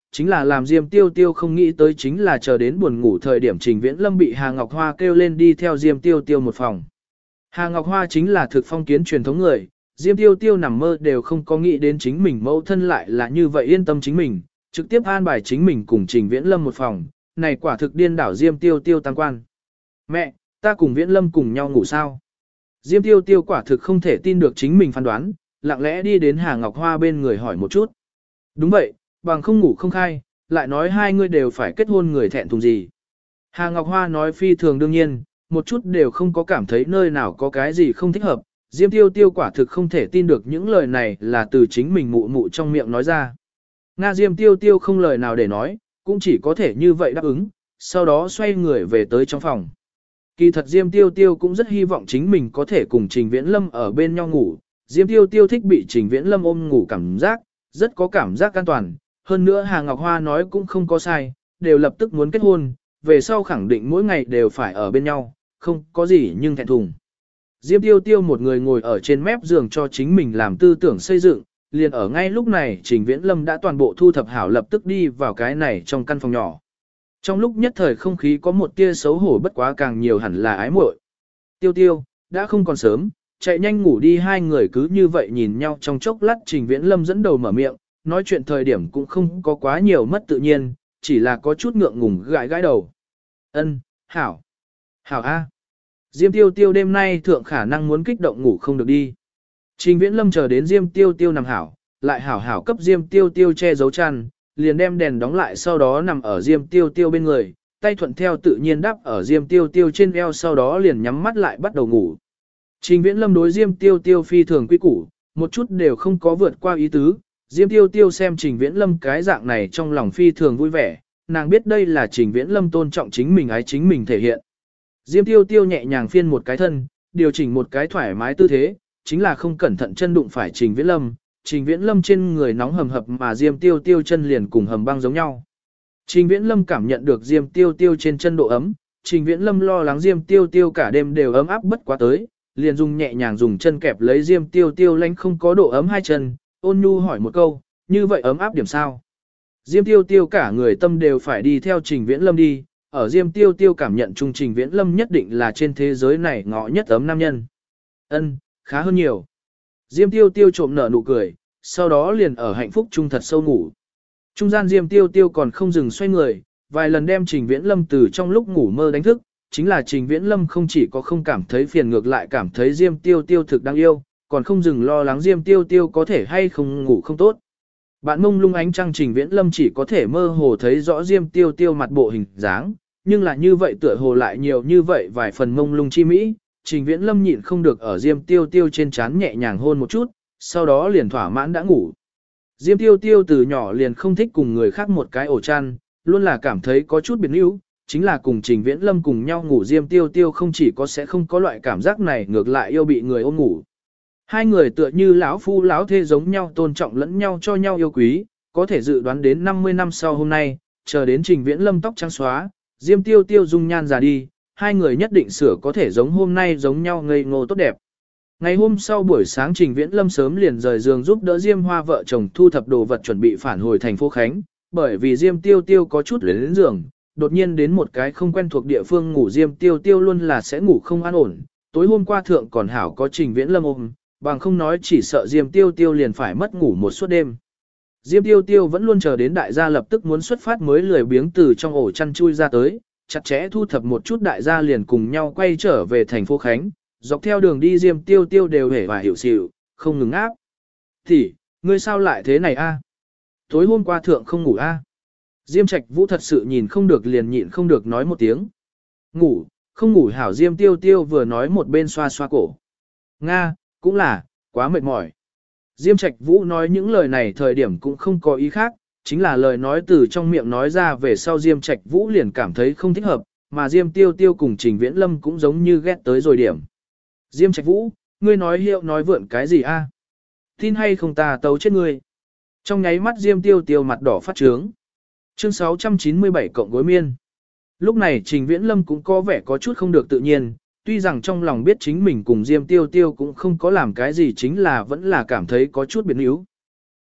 chính là làm Diêm Tiêu Tiêu không nghĩ tới chính là chờ đến buồn ngủ thời điểm Trình Viễn Lâm bị Hà Ngọc Hoa kêu lên đi theo Diêm Tiêu Tiêu một phòng. Hà Ngọc Hoa chính là thực phong kiến truyền thống người, Diêm Tiêu Tiêu nằm mơ đều không có nghĩ đến chính mình mẫu thân lại là như vậy yên tâm chính mình, trực tiếp an bài chính mình cùng Trình Viễn Lâm một phòng, này quả thực điên đảo Diêm Tiêu Tiêu tam quan. Mẹ, ta cùng Viễn Lâm cùng nhau ngủ sao? Diêm Tiêu Tiêu quả thực không thể tin được chính mình phán đoán, lặng lẽ đi đến Hà Ngọc Hoa bên người hỏi một chút. Đúng vậy, bằng không ngủ không khai, lại nói hai người đều phải kết hôn người thẹn thùng gì. Hà Ngọc Hoa nói phi thường đương nhiên, một chút đều không có cảm thấy nơi nào có cái gì không thích hợp. Diêm Tiêu Tiêu quả thực không thể tin được những lời này là từ chính mình mụ mụ trong miệng nói ra. Nga Diêm Tiêu Tiêu không lời nào để nói, cũng chỉ có thể như vậy đáp ứng, sau đó xoay người về tới trong phòng. Kỳ thật Diêm Tiêu Tiêu cũng rất hy vọng chính mình có thể cùng Trình Viễn Lâm ở bên nhau ngủ. Diêm Tiêu Tiêu thích bị Trình Viễn Lâm ôm ngủ cảm giác, rất có cảm giác an toàn. Hơn nữa Hà Ngọc Hoa nói cũng không có sai, đều lập tức muốn kết hôn, về sau khẳng định mỗi ngày đều phải ở bên nhau, không có gì nhưng thẹn thùng. Diêm Tiêu Tiêu một người ngồi ở trên mép giường cho chính mình làm tư tưởng xây dựng, liền ở ngay lúc này Trình Viễn Lâm đã toàn bộ thu thập hảo lập tức đi vào cái này trong căn phòng nhỏ. Trong lúc nhất thời không khí có một tia xấu hổ bất quá càng nhiều hẳn là ái muội. Tiêu Tiêu, đã không còn sớm, chạy nhanh ngủ đi hai người cứ như vậy nhìn nhau trong chốc lát Trình Viễn Lâm dẫn đầu mở miệng, nói chuyện thời điểm cũng không có quá nhiều mất tự nhiên, chỉ là có chút ngượng ngùng gãi gãi đầu. Ân, hảo. Hảo A. Diêm Tiêu Tiêu đêm nay thượng khả năng muốn kích động ngủ không được đi. Trình Viễn Lâm chờ đến Diêm Tiêu Tiêu nằm hảo, lại hảo hảo cấp Diêm Tiêu Tiêu che giấu chăn, liền đem đèn đóng lại sau đó nằm ở Diêm Tiêu Tiêu bên người, tay thuận theo tự nhiên đắp ở Diêm Tiêu Tiêu trên eo sau đó liền nhắm mắt lại bắt đầu ngủ. Trình Viễn Lâm đối Diêm Tiêu Tiêu phi thường quy củ, một chút đều không có vượt qua ý tứ. Diêm Tiêu Tiêu xem Trình Viễn Lâm cái dạng này trong lòng phi thường vui vẻ, nàng biết đây là Trình Viễn Lâm tôn trọng chính mình ái chính mình thể hiện. Diêm Tiêu Tiêu nhẹ nhàng phiên một cái thân, điều chỉnh một cái thoải mái tư thế, chính là không cẩn thận chân đụng phải Trình Viễn Lâm. Trình Viễn Lâm trên người nóng hầm hập mà Diêm Tiêu Tiêu chân liền cùng hầm băng giống nhau. Trình Viễn Lâm cảm nhận được Diêm Tiêu Tiêu trên chân độ ấm, Trình Viễn Lâm lo lắng Diêm Tiêu Tiêu cả đêm đều ấm áp bất quá tới, liền dùng nhẹ nhàng dùng chân kẹp lấy Diêm Tiêu Tiêu lánh không có độ ấm hai chân, ôn nhu hỏi một câu, như vậy ấm áp điểm sao? Diêm Tiêu Tiêu cả người tâm đều phải đi theo Trình Viễn Lâm đi, ở Diêm Tiêu Tiêu cảm nhận chung Trình Viễn Lâm nhất định là trên thế giới này ngọ nhất ấm nam nhân. Ân, khá hơn nhiều. Diêm Tiêu Tiêu trộm nở nụ cười, sau đó liền ở hạnh phúc chung thật sâu ngủ. Trung gian Diêm Tiêu Tiêu còn không dừng xoay người, vài lần đem Trình Viễn Lâm từ trong lúc ngủ mơ đánh thức, chính là Trình Viễn Lâm không chỉ có không cảm thấy phiền ngược lại cảm thấy Diêm Tiêu Tiêu thực đáng yêu, còn không dừng lo lắng Diêm Tiêu Tiêu có thể hay không ngủ không tốt. Bạn mông lung ánh trăng Trình Viễn Lâm chỉ có thể mơ hồ thấy rõ Diêm Tiêu Tiêu mặt bộ hình dáng, nhưng là như vậy tựa hồ lại nhiều như vậy vài phần mông lung chi mỹ, Trình Viễn Lâm nhịn không được ở Diêm Tiêu Tiêu trên trán nhẹ nhàng hôn một chút, sau đó liền thỏa mãn đã ngủ. Diêm Tiêu Tiêu từ nhỏ liền không thích cùng người khác một cái ổ chăn, luôn là cảm thấy có chút biệt níu, chính là cùng Trình Viễn Lâm cùng nhau ngủ Diêm Tiêu Tiêu không chỉ có sẽ không có loại cảm giác này ngược lại yêu bị người ôm ngủ. Hai người tựa như lão phu lão thê giống nhau tôn trọng lẫn nhau cho nhau yêu quý, có thể dự đoán đến 50 năm sau hôm nay, chờ đến Trình Viễn Lâm tóc trắng xóa, Diêm Tiêu Tiêu dung nhan già đi, hai người nhất định sửa có thể giống hôm nay giống nhau ngây ngô tốt đẹp. Ngày hôm sau buổi sáng Trình Viễn Lâm sớm liền rời giường giúp đỡ Diêm Hoa vợ chồng thu thập đồ vật chuẩn bị phản hồi thành phố Khánh, bởi vì Diêm Tiêu Tiêu có chút lười đến giường, đột nhiên đến một cái không quen thuộc địa phương ngủ Diêm Tiêu Tiêu luôn là sẽ ngủ không an ổn. Tối hôm qua thượng còn hảo có Trình Viễn Lâm ôm, bằng không nói chỉ sợ Diêm Tiêu Tiêu liền phải mất ngủ một suốt đêm. Diêm Tiêu Tiêu vẫn luôn chờ đến đại gia lập tức muốn xuất phát mới lười biếng từ trong ổ chăn chui ra tới, chặt chẽ thu thập một chút đại gia liền cùng nhau quay trở về thành phố Khánh, dọc theo đường đi Diêm Tiêu Tiêu đều hề và hiểu xỉu, không ngừng áp. Thì, ngươi sao lại thế này a? Tối hôm qua thượng không ngủ a? Diêm Trạch Vũ thật sự nhìn không được liền nhịn không được nói một tiếng. Ngủ, không ngủ hảo Diêm Tiêu Tiêu vừa nói một bên xoa xoa cổ. Nga, cũng là, quá mệt mỏi. Diêm Trạch Vũ nói những lời này thời điểm cũng không có ý khác, chính là lời nói từ trong miệng nói ra về sau Diêm Trạch Vũ liền cảm thấy không thích hợp, mà Diêm Tiêu Tiêu cùng Trình Viễn Lâm cũng giống như ghét tới rồi điểm. Diêm Trạch Vũ, ngươi nói hiệu nói vượn cái gì a? Tin hay không ta tấu chết ngươi. Trong nháy mắt Diêm Tiêu Tiêu mặt đỏ phát trướng. Chương 697 cộng gối miên. Lúc này Trình Viễn Lâm cũng có vẻ có chút không được tự nhiên, tuy rằng trong lòng biết chính mình cùng Diêm Tiêu Tiêu cũng không có làm cái gì chính là vẫn là cảm thấy có chút biệt níu.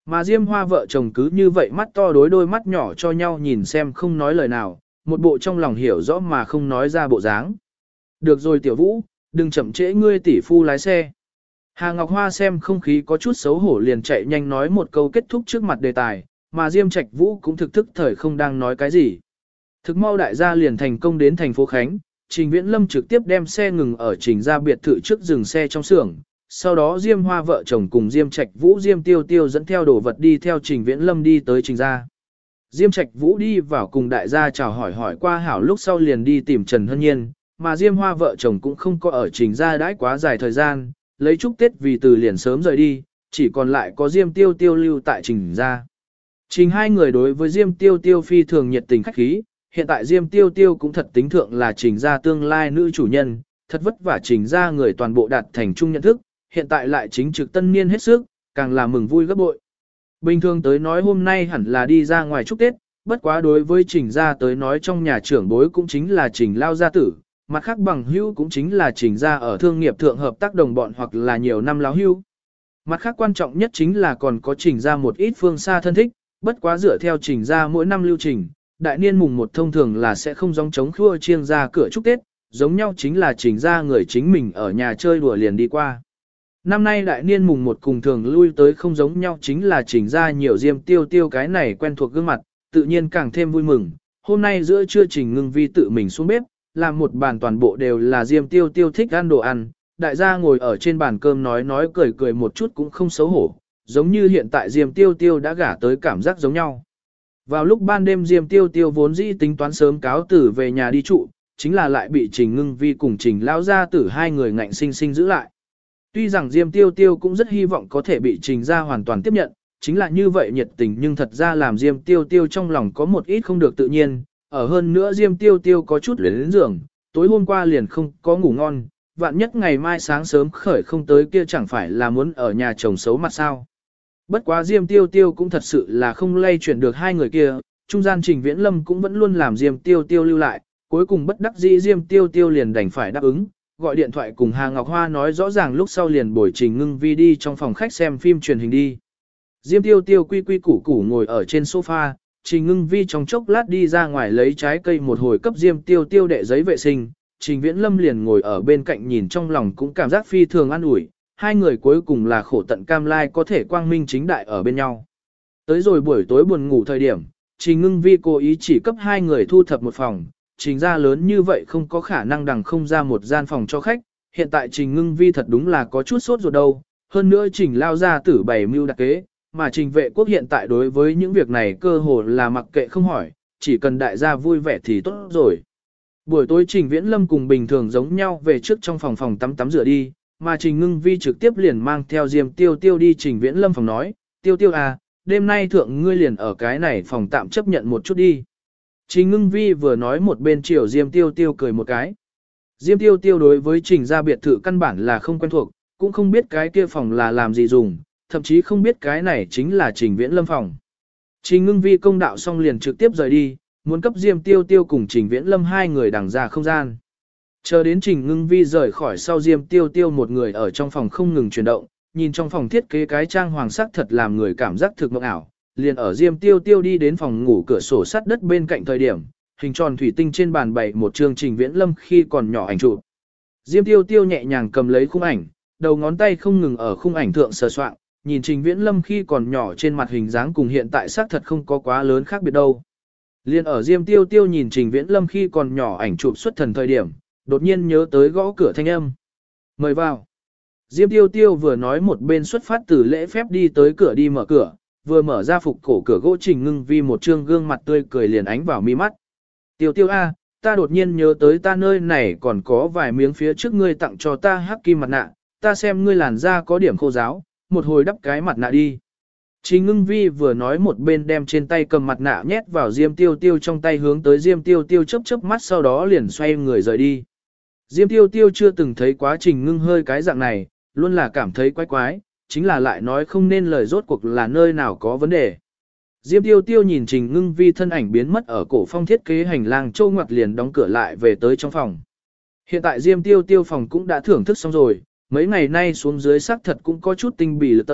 Mà Diêm Hoa vợ chồng cứ như vậy mắt to đối đôi mắt nhỏ cho nhau nhìn xem không nói lời nào, một bộ trong lòng hiểu rõ mà không nói ra bộ dáng. Được rồi Tiểu Vũ, đừng chậm trễ ngươi tỷ phu lái xe. Hà Ngọc Hoa xem không khí có chút xấu hổ liền chạy nhanh nói một câu kết thúc trước mặt đề tài, mà Diêm Trạch Vũ cũng thực thức thời không đang nói cái gì. Thực mau đại gia liền thành công đến thành phố Khánh, Trình Viễn Lâm trực tiếp đem xe ngừng ở Trình gia biệt thự trước dừng xe trong xưởng. Sau đó Diêm Hoa vợ chồng cùng Diêm Trạch Vũ Diêm Tiêu Tiêu dẫn theo đồ vật đi theo Trình Viễn Lâm đi tới Trình gia. Diêm Trạch Vũ đi vào cùng đại gia chào hỏi qua hảo lúc sau liền đi tìm Trần Hân Nhiên, mà Diêm Hoa vợ chồng cũng không có ở Trình gia đãi quá dài thời gian, lấy chúc Tết vì từ liền sớm rời đi, chỉ còn lại có Diêm Tiêu Tiêu lưu tại Trình gia. Trình hai người đối với Diêm Tiêu Tiêu phi thường nhiệt tình khách khí, hiện tại Diêm Tiêu Tiêu cũng thật tính thượng là Trình gia tương lai nữ chủ nhân, thật vất vả Trình gia người toàn bộ đạt thành chung nhận thức, hiện tại lại chính trực tân niên hết sức, càng là mừng vui gấp bội. Bình thường tới nói hôm nay hẳn là đi ra ngoài chúc Tết, bất quá đối với Trình gia tới nói trong nhà trưởng bối cũng chính là Trình lao gia tử, mặt khác bằng hữu cũng chính là Trình gia ở thương nghiệp thượng hợp tác đồng bọn hoặc là nhiều năm láo hữu. Mặt khác quan trọng nhất chính là còn có Trình gia một ít phương xa thân thích, bất quá dựa theo Trình gia mỗi năm lưu trình, đại niên mùng một thông thường là sẽ không giống chống khua chiêng ra cửa chúc Tết, giống nhau chính là Trình gia người chính mình ở nhà chơi đùa liền đi qua. Năm nay đại niên mùng một cùng thường lui tới không giống nhau chính là Trình gia nhiều Diêm Tiêu Tiêu cái này quen thuộc gương mặt, tự nhiên càng thêm vui mừng. Hôm nay giữa trưa Trình Ngưng Vi tự mình xuống bếp, làm một bàn toàn bộ đều là Diêm Tiêu Tiêu thích ăn đồ ăn, đại gia ngồi ở trên bàn cơm nói cười một chút cũng không xấu hổ, giống như hiện tại Diêm Tiêu Tiêu đã gả tới cảm giác giống nhau. Vào lúc ban đêm Diêm Tiêu Tiêu vốn dĩ tính toán sớm cáo tử về nhà đi trụ, chính là lại bị Trình Ngưng Vi cùng Trình lão gia tử hai người ngạnh sinh sinh giữ lại. Tuy rằng Diêm Tiêu Tiêu cũng rất hy vọng có thể bị Trình gia hoàn toàn tiếp nhận, chính là như vậy nhiệt tình nhưng thật ra làm Diêm Tiêu Tiêu trong lòng có một ít không được tự nhiên, ở hơn nữa Diêm Tiêu Tiêu có chút luyến đến giường, tối hôm qua liền không có ngủ ngon, vạn nhất ngày mai sáng sớm khởi không tới kia chẳng phải là muốn ở nhà chồng xấu mặt sao. Bất quá Diêm Tiêu Tiêu cũng thật sự là không lay chuyển được hai người kia, trung gian Trình Viễn Lâm cũng vẫn luôn làm Diêm Tiêu Tiêu lưu lại, cuối cùng bất đắc dĩ Diêm Tiêu Tiêu liền đành phải đáp ứng, gọi điện thoại cùng Hà Ngọc Hoa nói rõ ràng lúc sau liền bồi Trình Ngưng Vi đi trong phòng khách xem phim truyền hình đi. Diêm Tiêu Tiêu quy quy củ củ ngồi ở trên sofa, Trình Ngưng Vi trong chốc lát đi ra ngoài lấy trái cây một hồi cấp Diêm Tiêu Tiêu đệ giấy vệ sinh, Trình Viễn Lâm liền ngồi ở bên cạnh nhìn trong lòng cũng cảm giác phi thường an ủi, hai người cuối cùng là khổ tận cam lai có thể quang minh chính đại ở bên nhau. Tới rồi buổi tối buồn ngủ thời điểm, Trình Ngưng Vi cố ý chỉ cấp hai người thu thập một phòng, Trình gia lớn như vậy không có khả năng đằng không ra một gian phòng cho khách, hiện tại Trình Ngưng Vi thật đúng là có chút sốt ruột đâu, hơn nữa Trình lao gia tử bày mưu đặc kế, mà Trình vệ quốc hiện tại đối với những việc này cơ hồ là mặc kệ không hỏi, chỉ cần đại gia vui vẻ thì tốt rồi. Buổi tối Trình Viễn Lâm cùng bình thường giống nhau về trước trong phòng tắm rửa đi, mà Trình Ngưng Vi trực tiếp liền mang theo Diêm Tiêu Tiêu đi Trình Viễn Lâm phòng nói, Tiêu Tiêu à, đêm nay thượng ngươi liền ở cái này phòng tạm chấp nhận một chút đi. Trình Ngưng Vi vừa nói một bên chiều Diêm Tiêu Tiêu cười một cái. Diêm Tiêu Tiêu đối với Trình gia biệt thự căn bản là không quen thuộc, cũng không biết cái kia phòng là làm gì dùng, thậm chí không biết cái này chính là Trình Viễn Lâm phòng. Trình Ngưng Vi công đạo xong liền trực tiếp rời đi, muốn cấp Diêm Tiêu Tiêu cùng Trình Viễn Lâm hai người đằng ra không gian. Chờ đến Trình Ngưng Vi rời khỏi sau Diêm Tiêu Tiêu một người ở trong phòng không ngừng chuyển động, nhìn trong phòng thiết kế cái trang hoàng sắc thật làm người cảm giác thực mộng ảo. Liền ở Diêm Tiêu Tiêu đi đến phòng ngủ cửa sổ sắt đất bên cạnh thời điểm, hình tròn thủy tinh trên bàn bày một chương Trình Viễn Lâm khi còn nhỏ ảnh chụp. Diêm Tiêu Tiêu nhẹ nhàng cầm lấy khung ảnh, đầu ngón tay không ngừng ở khung ảnh thượng sờ soạng, nhìn Trình Viễn Lâm khi còn nhỏ trên mặt hình dáng cùng hiện tại xác thật không có quá lớn khác biệt đâu. Liên ở Diêm Tiêu Tiêu nhìn Trình Viễn Lâm khi còn nhỏ ảnh chụp xuất thần thời điểm, đột nhiên nhớ tới gõ cửa thanh âm. Mời vào. Diêm Tiêu Tiêu vừa nói một bên xuất phát từ lễ phép đi tới cửa đi mở cửa, vừa mở ra phục cổ cửa gỗ Trình Ngưng Vi một trương gương mặt tươi cười liền ánh vào mi mắt. Tiêu Tiêu a, ta đột nhiên nhớ tới ta nơi này còn có vài miếng phía trước ngươi tặng cho ta hắc kim mặt nạ, ta xem ngươi làn da có điểm khô ráo, một hồi đắp cái mặt nạ đi. Trình Ngưng Vi vừa nói một bên đem trên tay cầm mặt nạ nhét vào Diêm Tiêu Tiêu trong tay hướng tới Diêm Tiêu Tiêu chớp mắt sau đó liền xoay người rời đi. Diêm Tiêu Tiêu chưa từng thấy quá Trình Ngưng hơi cái dạng này, luôn là cảm thấy quái quái, chính là lại nói không nên lời rốt cuộc là nơi nào có vấn đề. Diêm Tiêu Tiêu nhìn Trình Ngưng Vi thân ảnh biến mất ở cổ phong thiết kế hành lang châu ngoặt liền đóng cửa lại về tới trong phòng. Hiện tại Diêm Tiêu Tiêu phòng cũng đã thưởng thức xong rồi, mấy ngày nay xuống dưới sắc thật cũng có chút tinh bì lực tẫn,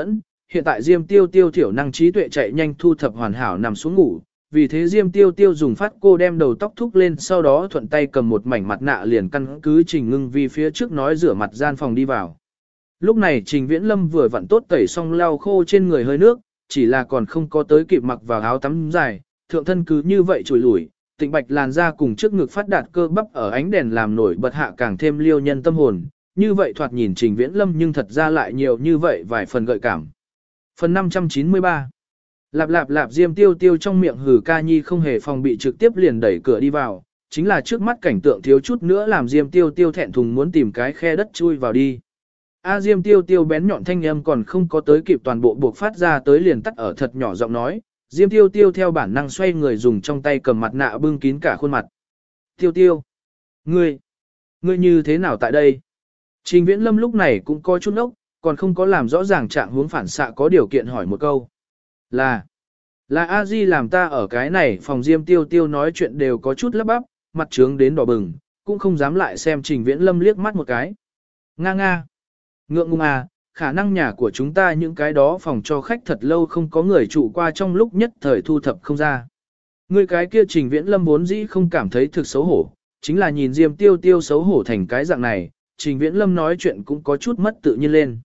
hiện tại Diêm Tiêu Tiêu thiểu năng trí tuệ chạy nhanh thu thập hoàn hảo nằm xuống ngủ, vì thế Diêm Tiêu Tiêu dùng phát cô đem đầu tóc thúc lên sau đó thuận tay cầm một mảnh mặt nạ liền căn cứ Trình Ngưng Vi phía trước nói rửa mặt gian phòng đi vào. Lúc này Trình Viễn Lâm vừa vặn tốt tẩy xong lau khô trên người hơi nước, chỉ là còn không có tới kịp mặc vào áo tắm dài, thượng thân cứ như vậy trùi lủi, tịnh bạch làn da cùng trước ngực phát đạt cơ bắp ở ánh đèn làm nổi bật hạ càng thêm liêu nhân tâm hồn, như vậy thoạt nhìn Trình Viễn Lâm nhưng thật ra lại nhiều như vậy vài phần gợi cảm. Phần 593 Lạp lạp lạp Diêm Tiêu Tiêu trong miệng hừ ca nhi không hề phòng bị trực tiếp liền đẩy cửa đi vào, chính là trước mắt cảnh tượng thiếu chút nữa làm Diêm Tiêu Tiêu thẹn thùng muốn tìm cái khe đất chui vào đi. Diêm Tiêu Tiêu bén nhọn thanh âm còn không có tới kịp toàn bộ buộc phát ra tới liền tắt ở thật nhỏ giọng nói, Diêm Tiêu Tiêu theo bản năng xoay người dùng trong tay cầm mặt nạ bưng kín cả khuôn mặt. Tiêu Tiêu, ngươi như thế nào tại đây? Trình Viễn Lâm lúc này cũng coi chút ốc, còn không có làm rõ ràng trạng huống phản xạ có điều kiện hỏi một câu. Là A Di làm ta ở cái này phòng Diêm Tiêu Tiêu nói chuyện đều có chút lắp bắp, mặt trướng đến đỏ bừng, cũng không dám lại xem Trình Viễn Lâm liếc mắt một cái. Nga. Ngượng ngùng à, khả năng nhà của chúng ta những cái đó phòng cho khách thật lâu không có người trụ qua trong lúc nhất thời thu thập không ra. Người cái kia Trình Viễn Lâm vốn dĩ không cảm thấy thực xấu hổ, chính là nhìn Diêm Tiêu Tiêu xấu hổ thành cái dạng này, Trình Viễn Lâm nói chuyện cũng có chút mất tự nhiên lên.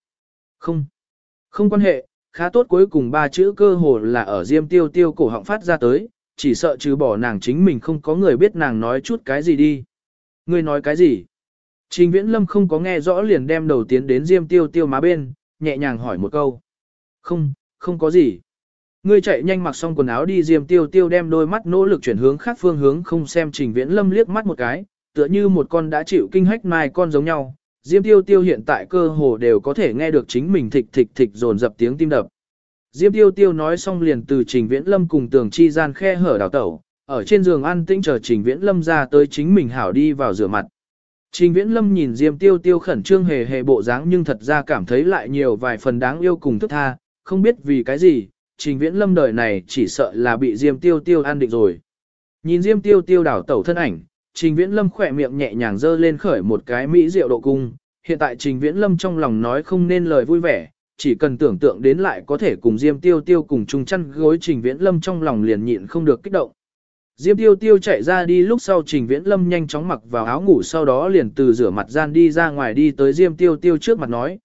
Không quan hệ, khá tốt cuối cùng ba chữ cơ hồ là ở Diêm Tiêu Tiêu cổ họng phát ra tới, chỉ sợ trừ bỏ nàng chính mình không có người biết nàng nói chút cái gì đi. Ngươi nói cái gì? Trình Viễn Lâm không có nghe rõ liền đem đầu tiến đến Diêm Tiêu Tiêu má bên, nhẹ nhàng hỏi một câu. Không có gì. Ngươi chạy nhanh mặc xong quần áo đi Diêm Tiêu Tiêu đem đôi mắt nỗ lực chuyển hướng khác phương hướng không xem Trình Viễn Lâm liếc mắt một cái, tựa như một con đã chịu kinh hách mai con giống nhau. Diêm Tiêu Tiêu hiện tại cơ hồ đều có thể nghe được chính mình thịch thịch thịch dồn dập tiếng tim đập. Diêm Tiêu Tiêu nói xong liền từ Trình Viễn Lâm cùng Tường Chi gian khe hở đào tẩu, ở trên giường an tĩnh chờ Trình Viễn Lâm ra tới chính mình hảo đi vào rửa mặt. Trình Viễn Lâm nhìn Diêm Tiêu Tiêu khẩn trương hề bộ dáng nhưng thật ra cảm thấy lại nhiều vài phần đáng yêu cùng thức tha, không biết vì cái gì, Trình Viễn Lâm đời này chỉ sợ là bị Diêm Tiêu Tiêu an định rồi. Nhìn Diêm Tiêu Tiêu đảo tẩu thân ảnh, Trình Viễn Lâm khỏe miệng nhẹ nhàng dơ lên khởi một cái mỹ diệu độ cung, hiện tại Trình Viễn Lâm trong lòng nói không nên lời vui vẻ, chỉ cần tưởng tượng đến lại có thể cùng Diêm Tiêu Tiêu cùng chung chăn gối Trình Viễn Lâm trong lòng liền nhịn không được kích động. Diêm Tiêu Tiêu chạy ra đi lúc sau Trình Viễn Lâm nhanh chóng mặc vào áo ngủ sau đó liền từ rửa mặt gian đi ra ngoài đi tới Diêm Tiêu Tiêu trước mặt nói,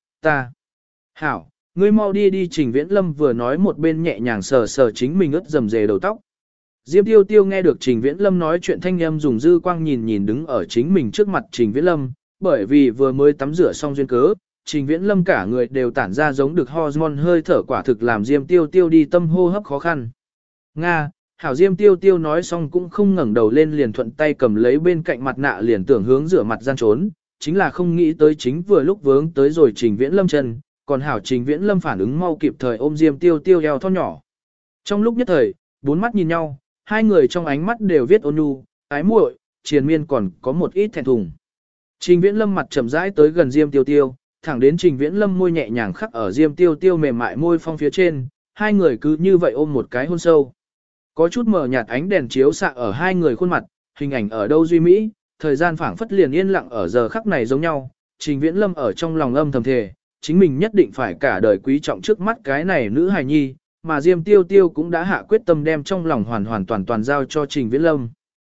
Hảo, ngươi mau đi Trình Viễn Lâm vừa nói một bên nhẹ nhàng sờ sờ chính mình ướt rầm rề đầu tóc. Diêm Tiêu Tiêu nghe được Trình Viễn Lâm nói chuyện thanh âm dùng dư quang nhìn đứng ở chính mình trước mặt Trình Viễn Lâm, bởi vì vừa mới tắm rửa xong duyên cớ, Trình Viễn Lâm cả người đều tản ra giống được hormone hơi thở quả thực làm Diêm Tiêu Tiêu đi tâm hô hấp khó khăn. Nga, hảo Diêm Tiêu Tiêu nói xong cũng không ngẩng đầu lên liền thuận tay cầm lấy bên cạnh mặt nạ liền tưởng hướng rửa mặt gian trốn, chính là không nghĩ tới chính vừa lúc vướng tới rồi Trình Viễn Lâm chân, còn hảo Trình Viễn Lâm phản ứng mau kịp thời ôm Diêm Tiêu Tiêu eo thon nhỏ. Trong lúc nhất thời, bốn mắt nhìn nhau, hai người trong ánh mắt đều viết ôn nhu, ái muội, triền miên còn có một ít thẹn thùng. Trình Viễn Lâm mặt chậm rãi tới gần Diêm Tiêu Tiêu, thẳng đến Trình Viễn Lâm môi nhẹ nhàng khắc ở Diêm Tiêu Tiêu mềm mại môi phong phía trên, hai người cứ như vậy ôm một cái hôn sâu. Có chút mờ nhạt ánh đèn chiếu xạ ở hai người khuôn mặt, hình ảnh ở đâu duy mỹ, thời gian phảng phất liền yên lặng ở giờ khắc này giống nhau. Trình Viễn Lâm ở trong lòng âm thầm thề, chính mình nhất định phải cả đời quý trọng trước mắt cái này nữ hài nhi, mà Diêm Tiêu Tiêu cũng đã hạ quyết tâm đem trong lòng hoàn toàn giao cho Trình Viễn Lâm.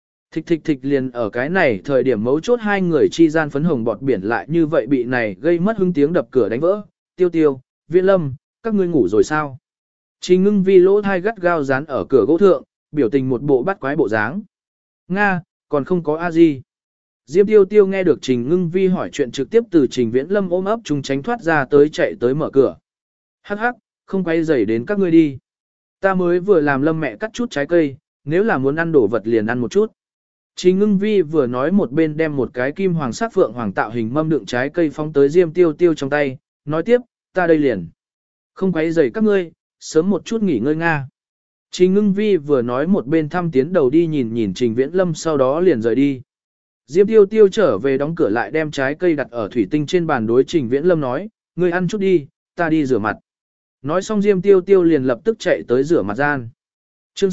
Thịch liền ở cái này thời điểm mấu chốt hai người chi gian phấn hồng bọt biển lại như vậy bị này gây mất hứng tiếng đập cửa đánh vỡ. Tiêu Tiêu, Viễn Lâm, các ngươi ngủ rồi sao? Trình Ngưng Vi lỗ thai gắt gao dán ở cửa gỗ thượng, biểu tình một bộ bắt quái bộ dáng. Nga, còn không có a di. Diêm Tiêu Tiêu nghe được Trình Ngưng Vi hỏi chuyện trực tiếp từ Trình Viễn Lâm ôm ấp chung tránh thoát ra tới chạy tới mở cửa. Hắc hắc, không quay dày đến các ngươi đi. Ta mới vừa làm Lâm mẹ cắt chút trái cây, nếu là muốn ăn đồ vật liền ăn một chút. Trình Ngưng Vi vừa nói một bên đem một cái kim hoàng sắc phượng hoàng tạo hình mâm đựng trái cây phóng tới Diêm Tiêu Tiêu trong tay, nói tiếp, ta đây liền. Không quấy rầy các ngươi, sớm một chút nghỉ ngơi nga. Trình Ngưng Vi vừa nói một bên thăm tiến đầu đi nhìn Trình Viễn Lâm sau đó liền rời đi. Diêm Tiêu Tiêu trở về đóng cửa lại đem trái cây đặt ở thủy tinh trên bàn đối Trình Viễn Lâm nói, ngươi ăn chút đi, ta đi rửa mặt. Nói xong Diêm Tiêu Tiêu liền lập tức chạy tới rửa mặt gian. Chương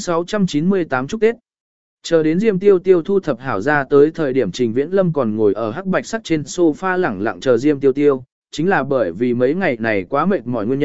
698 chúc Tết. Chờ đến Diêm Tiêu Tiêu thu thập hảo ra tới thời điểm Trình Viễn Lâm còn ngồi ở hắc bạch sắc trên sofa lẳng lặng chờ Diêm Tiêu Tiêu, chính là bởi vì mấy ngày này quá mệt mỏi nguyên nhân,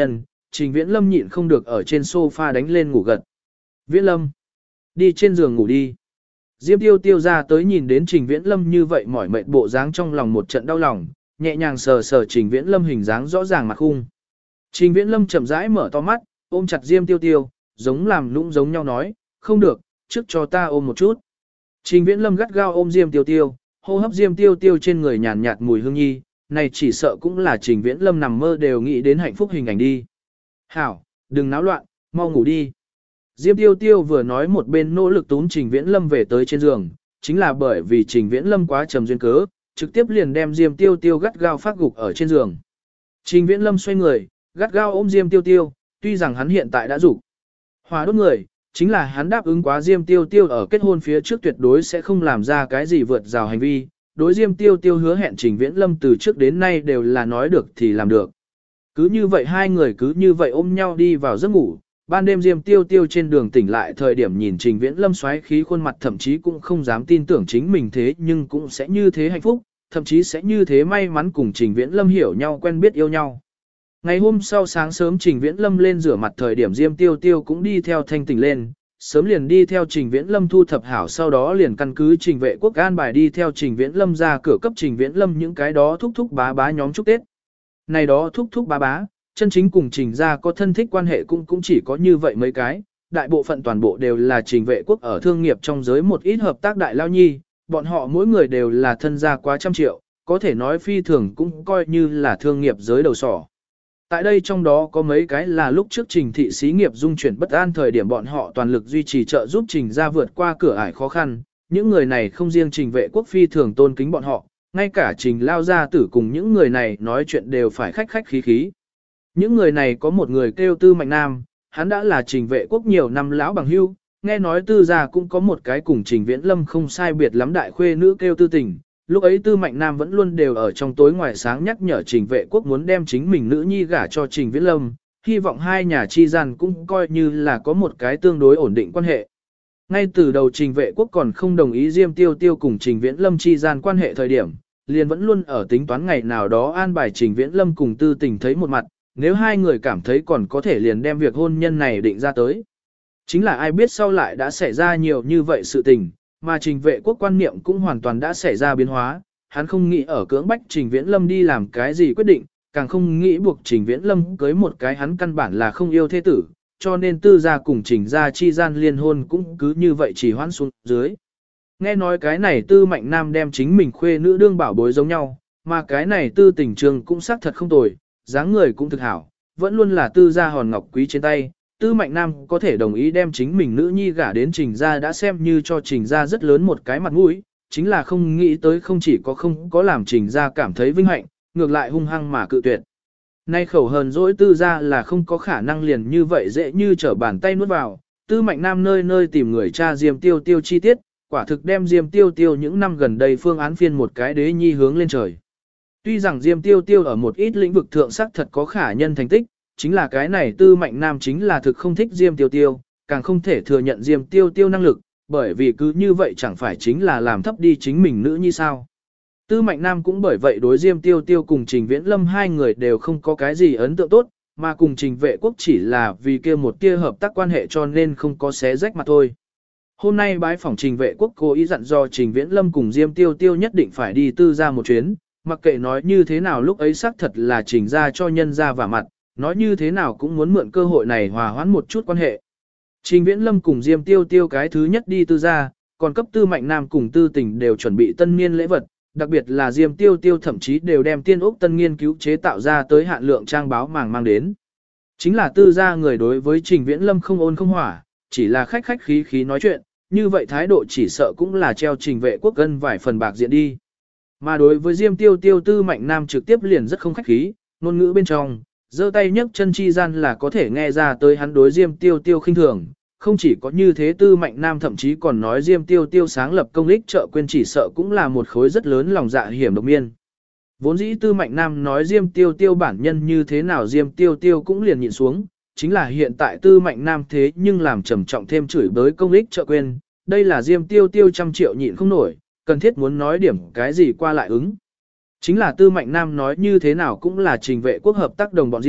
Trình Viễn Lâm nhịn không được ở trên sofa đánh lên ngủ gật. Viễn Lâm, đi trên giường ngủ đi. Diêm Tiêu Tiêu ra tới nhìn đến Trình Viễn Lâm như vậy mỏi mệt bộ dáng trong lòng một trận đau lòng, nhẹ nhàng sờ sờ Trình Viễn Lâm hình dáng rõ ràng mặt khung. Trình Viễn Lâm chậm rãi mở to mắt, ôm chặt Diêm Tiêu Tiêu, giống làm lũng giống nhau nói, không được, trước cho ta ôm một chút. Trình Viễn Lâm gắt gao ôm Diêm Tiêu Tiêu, hô hấp Diêm Tiêu Tiêu trên người nhàn nhạt mùi hương nhi, này chỉ sợ cũng là Trình Viễn Lâm nằm mơ đều nghĩ đến hạnh phúc hình ảnh đi. Hảo, đừng náo loạn, mau ngủ đi. Diêm Tiêu Tiêu vừa nói một bên nỗ lực túm Trình Viễn Lâm về tới trên giường, chính là bởi vì Trình Viễn Lâm quá trầm duyên cớ, trực tiếp liền đem Diêm Tiêu Tiêu gắt gao phát gục ở trên giường. Trình Viễn Lâm xoay người, gắt gao ôm Diêm Tiêu Tiêu, tuy rằng hắn hiện tại đã rủ hòa đốt người, chính là hắn đáp ứng quá Diêm Tiêu Tiêu ở kết hôn phía trước tuyệt đối sẽ không làm ra cái gì vượt rào hành vi. Đối Diêm Tiêu Tiêu hứa hẹn Trình Viễn Lâm từ trước đến nay đều là nói được thì làm được. Cứ như vậy hai người cứ như vậy ôm nhau đi vào giấc ngủ. Ban đêm Diêm Tiêu Tiêu trên đường tỉnh lại thời điểm nhìn Trình Viễn Lâm xoáy khí khuôn mặt thậm chí cũng không dám tin tưởng chính mình thế nhưng cũng sẽ như thế hạnh phúc, thậm chí sẽ như thế may mắn cùng Trình Viễn Lâm hiểu nhau quen biết yêu nhau. Ngày hôm sau sáng sớm Trình Viễn Lâm lên rửa mặt thời điểm Diêm Tiêu Tiêu cũng đi theo thanh tỉnh lên, sớm liền đi theo Trình Viễn Lâm thu thập hảo sau đó liền căn cứ Trình Vệ Quốc an bài đi theo Trình Viễn Lâm ra cửa cấp Trình Viễn Lâm những cái đó thúc thúc bá bá nhóm chúc Tết. Này đó thúc thúc bá bá, chân chính cùng Trình gia có thân thích quan hệ cũng chỉ có như vậy mấy cái, đại bộ phận toàn bộ đều là Trình Vệ Quốc ở thương nghiệp trong giới một ít hợp tác đại lao nhi, bọn họ mỗi người đều là thân gia quá trăm triệu, có thể nói phi thường cũng coi như là thương nghiệp giới đầu sỏ. Tại đây trong đó có mấy cái là lúc trước Trình thị xí nghiệp dung chuyển bất an thời điểm bọn họ toàn lực duy trì trợ giúp Trình gia vượt qua cửa ải khó khăn, những người này không riêng Trình Vệ Quốc phi thường tôn kính bọn họ, ngay cả Trình lao gia tử cùng những người này nói chuyện đều phải khách khách khí khí. Những người này có một người kêu Tư Mạnh Nam, hắn đã là Trình Vệ Quốc nhiều năm lão bằng hưu, nghe nói Tư gia cũng có một cái cùng Trình Viễn Lâm không sai biệt lắm đại khuê nữ kêu Tư Tình. Lúc ấy Tư Mạnh Nam vẫn luôn đều ở trong tối ngoài sáng nhắc nhở Trình Vệ Quốc muốn đem chính mình nữ nhi gả cho Trình Viễn Lâm, hy vọng hai nhà chi gian cũng coi như là có một cái tương đối ổn định quan hệ. Ngay từ đầu Trình Vệ Quốc còn không đồng ý Diêm Tiêu Tiêu cùng Trình Viễn Lâm chi gian quan hệ thời điểm, liền vẫn luôn ở tính toán ngày nào đó an bài Trình Viễn Lâm cùng Tư Tình thấy một mặt, nếu hai người cảm thấy còn có thể liền đem việc hôn nhân này định ra tới. Chính là ai biết sau lại đã xảy ra nhiều như vậy sự tình, mà Trình Vệ Quốc quan niệm cũng hoàn toàn đã xảy ra biến hóa, hắn không nghĩ ở cưỡng bách Trình Viễn Lâm đi làm cái gì quyết định, càng không nghĩ buộc Trình Viễn Lâm cưới một cái hắn căn bản là không yêu thế tử, cho nên Tư gia cùng Trình gia chi gian liên hôn cũng cứ như vậy chỉ hoãn xuống dưới. Nghe nói cái này Tư Mạnh Nam đem chính mình khuê nữ đương bảo bối giống nhau, mà cái này Tư Tình Trường cũng xác thật không tồi, dáng người cũng thực hảo, vẫn luôn là Tư gia hòn ngọc quý trên tay. Tư Mạnh Nam có thể đồng ý đem chính mình nữ nhi gả đến Trình gia đã xem như cho Trình gia rất lớn một cái mặt mũi, chính là không nghĩ tới không có làm Trình gia cảm thấy vinh hạnh, ngược lại hung hăng mà cự tuyệt. Nay khẩu hờn dỗi Tư gia là không có khả năng liền như vậy dễ như trở bàn tay nuốt vào, Tư Mạnh Nam nơi nơi tìm người tra Diêm Tiêu Tiêu chi tiết, quả thực đem Diêm Tiêu Tiêu những năm gần đây phương án phiên một cái đế nhi hướng lên trời. Tuy rằng Diêm Tiêu Tiêu ở một ít lĩnh vực thượng sắc thật có khả nhân thành tích, chính là cái này Tư Mạnh Nam chính là thực không thích Diêm Tiêu Tiêu, càng không thể thừa nhận Diêm Tiêu Tiêu năng lực, bởi vì cứ như vậy chẳng phải chính là làm thấp đi chính mình nữ như sao. Tư Mạnh Nam cũng bởi vậy đối Diêm Tiêu Tiêu cùng Trình Viễn Lâm hai người đều không có cái gì ấn tượng tốt, mà cùng Trình Vệ Quốc chỉ là vì kia một tia hợp tác quan hệ cho nên không có xé rách mà thôi. Hôm nay bái phỏng Trình Vệ Quốc cố ý dặn do Trình Viễn Lâm cùng Diêm Tiêu Tiêu nhất định phải đi Tư gia một chuyến, mặc kệ nói như thế nào lúc ấy xác thật là Trình gia cho nhân gia vả mặt, nói như thế nào cũng muốn mượn cơ hội này hòa hoãn một chút quan hệ. Trình Viễn Lâm cùng Diêm Tiêu Tiêu cái thứ nhất đi Tư gia, còn cấp Tư Mạnh Nam cùng Tư Tình đều chuẩn bị tân niên lễ vật, đặc biệt là Diêm Tiêu Tiêu thậm chí đều đem tiên ốc tân nghiên cứu chế tạo ra tới hạn lượng trang báo màng mang đến. Chính là Tư gia người đối với Trình Viễn Lâm không ôn không hỏa, chỉ là khách khách khí khí nói chuyện, như vậy thái độ chỉ sợ cũng là treo Trình Vệ Quốc gân vài phần bạc diện đi. Mà đối với Diêm Tiêu Tiêu Tư Mạnh Nam trực tiếp liền rất không khách khí, ngôn ngữ bên trong, giơ tay nhấc chân chi gian là có thể nghe ra tới hắn đối Diêm Tiêu Tiêu khinh thường, không chỉ có như thế Tư Mạnh Nam thậm chí còn nói Diêm Tiêu Tiêu sáng lập công ích chợ quên chỉ sợ cũng là một khối rất lớn lòng dạ hiểm độc miên. Vốn dĩ Tư Mạnh Nam nói Diêm Tiêu Tiêu bản nhân như thế nào Diêm Tiêu Tiêu cũng liền nhịn xuống, chính là hiện tại Tư Mạnh Nam thế nhưng làm trầm trọng thêm chửi bới công ích chợ quên, đây là Diêm Tiêu Tiêu trăm triệu nhịn không nổi, cần thiết muốn nói điểm cái gì qua lại ứng. Chính là Tư Mạnh Nam nói như thế nào cũng là Trình Vệ Quốc hợp tác đồng bọn Diêm,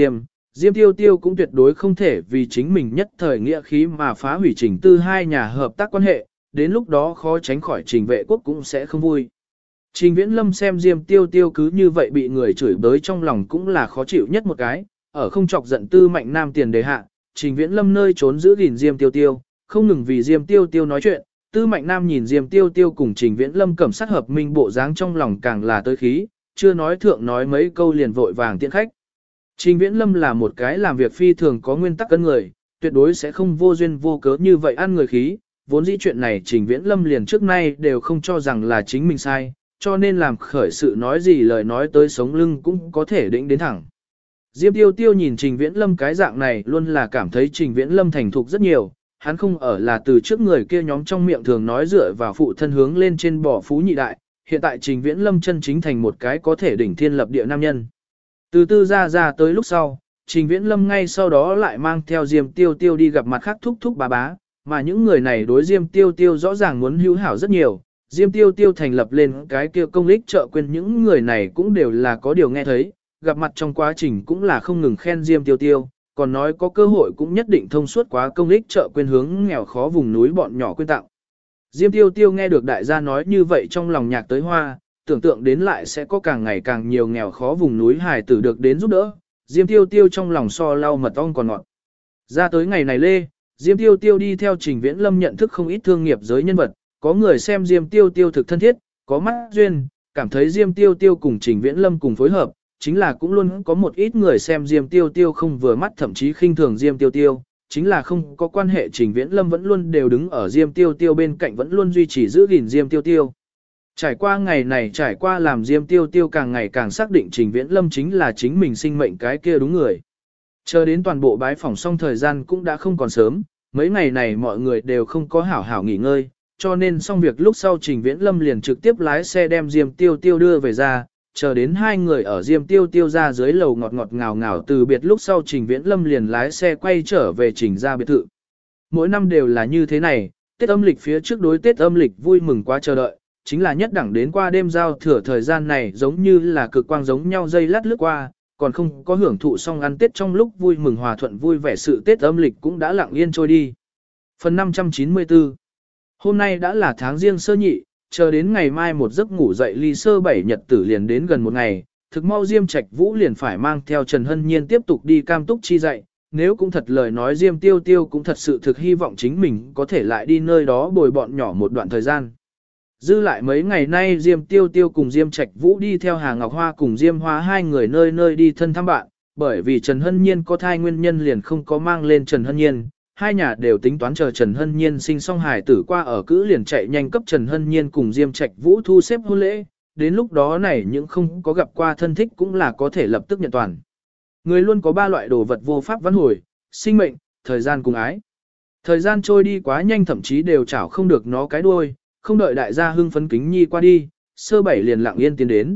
Diêm Tiêu Tiêu cũng tuyệt đối không thể vì chính mình nhất thời nghĩa khí mà phá hủy Trình Tư hai nhà hợp tác quan hệ, đến lúc đó khó tránh khỏi Trình Vệ Quốc cũng sẽ không vui. Trình Viễn Lâm xem Diêm Tiêu Tiêu cứ như vậy bị người chửi bới trong lòng cũng là khó chịu nhất một cái, ở không chọc giận Tư Mạnh Nam tiền đề hạ, Trình Viễn Lâm nơi trốn giữ gìn Diêm Tiêu Tiêu, không ngừng vì Diêm Tiêu Tiêu nói chuyện, Tư Mạnh Nam nhìn Diêm Tiêu Tiêu cùng Trình Viễn Lâm cẩm sát hợp minh bộ dáng trong lòng càng là tới khí, chưa nói thượng nói mấy câu liền vội vàng tiễn khách. Trình Viễn Lâm là một cái làm việc phi thường có nguyên tắc cân người, tuyệt đối sẽ không vô duyên vô cớ như vậy ăn người khí, vốn dĩ chuyện này Trình Viễn Lâm liền trước nay đều không cho rằng là chính mình sai, cho nên làm khởi sự nói gì lời nói tới sống lưng cũng có thể định đến thẳng. Diêm Tiêu Tiêu nhìn Trình Viễn Lâm cái dạng này luôn là cảm thấy Trình Viễn Lâm thành thục rất nhiều, hắn không ở là từ trước người kia nhóm trong miệng thường nói dựa vào phụ thân hướng lên trên bỏ phú nhị đại, hiện tại Trình Viễn Lâm chân chính thành một cái có thể đỉnh thiên lập địa nam nhân. Từ từ ra tới lúc sau, Trình Viễn Lâm ngay sau đó lại mang theo Diêm Tiêu Tiêu đi gặp mặt khác thúc thúc bá bá, mà những người này đối Diêm Tiêu Tiêu rõ ràng muốn hữu hảo rất nhiều. Diêm Tiêu Tiêu thành lập lên cái kia công lích trợ quên những người này cũng đều là có điều nghe thấy, gặp mặt trong quá trình cũng là không ngừng khen Diêm Tiêu Tiêu, còn nói có cơ hội cũng nhất định thông suốt quá công lích trợ quên hướng nghèo khó vùng núi bọn nhỏ quên tặng. Diêm Tiêu Tiêu nghe được đại gia nói như vậy trong lòng nhạc tới hoa, tưởng tượng đến lại sẽ có càng ngày càng nhiều nghèo khó vùng núi hài tử được đến giúp đỡ, Diêm Tiêu Tiêu trong lòng so lau mật ong còn ngọt. Ra tới ngày này lê, Diêm Tiêu Tiêu đi theo Trình Viễn Lâm nhận thức không ít thương nghiệp giới nhân vật, có người xem Diêm Tiêu Tiêu thực thân thiết, có mắt duyên, cảm thấy Diêm Tiêu Tiêu cùng Trình Viễn Lâm cùng phối hợp, chính là cũng luôn có một ít người xem Diêm Tiêu Tiêu không vừa mắt thậm chí khinh thường Diêm Tiêu Tiêu, chính là không có quan hệ Trình Viễn Lâm vẫn luôn đều đứng ở Diêm Tiêu Tiêu bên cạnh vẫn luôn duy trì giữ gìn Diêm Tiêu Tiêu. Trải qua ngày này trải qua làm Diêm Tiêu Tiêu càng ngày càng xác định Trình Viễn Lâm chính là chính mình sinh mệnh cái kia đúng người. Chờ đến toàn bộ bái phỏng xong thời gian cũng đã không còn sớm, mấy ngày này mọi người đều không có hảo hảo nghỉ ngơi, cho nên xong việc lúc sau Trình Viễn Lâm liền trực tiếp lái xe đem Diêm Tiêu Tiêu đưa về ra, chờ đến hai người ở Diêm Tiêu Tiêu ra dưới lầu ngọt ngọt ngào ngào từ biệt lúc sau Trình Viễn Lâm liền lái xe quay trở về Trình ra biệt thự. Mỗi năm đều là như thế này, Tết âm lịch phía trước đối Tết âm lịch vui mừng quá chờ đợi, chính là nhất đẳng đến qua đêm giao thừa thời gian này giống như là cực quang giống nhau dây lát lướt qua, còn không có hưởng thụ xong ăn Tết trong lúc vui mừng hòa thuận vui vẻ sự Tết âm lịch cũng đã lặng yên trôi đi. Phần 594 Hôm nay đã là tháng riêng sơ nhị, chờ đến ngày mai một giấc ngủ dậy ly sơ bảy nhật tử liền đến gần một ngày, thực mau Diêm Trạch Vũ liền phải mang theo Trần Hân Nhiên tiếp tục đi cam túc chi dạy, nếu cũng thật lời nói Diêm Tiêu Tiêu cũng thật sự thực hy vọng chính mình có thể lại đi nơi đó bồi bọn nhỏ một đoạn thời gian. Dư lại mấy ngày nay Diêm Tiêu Tiêu cùng Diêm Trạch Vũ đi theo Hà Ngọc Hoa cùng Diêm Hoa hai người nơi nơi đi thân thăm bạn, bởi vì Trần Hân Nhiên có thai nguyên nhân liền không có mang lên Trần Hân Nhiên, hai nhà đều tính toán chờ Trần Hân Nhiên sinh xong hài tử qua ở cữ liền chạy nhanh cấp Trần Hân Nhiên cùng Diêm Trạch Vũ thu xếp hôn lễ, đến lúc đó này những không có gặp qua thân thích cũng là có thể lập tức nhận toàn. Người luôn có ba loại đồ vật vô pháp vãn hồi, sinh mệnh, thời gian cùng ái. Thời gian trôi đi quá nhanh thậm chí đều chảo không được nó cái đuôi, không đợi đại gia hưng phấn kính nhi qua đi, sơ bảy liền lặng yên tiến đến.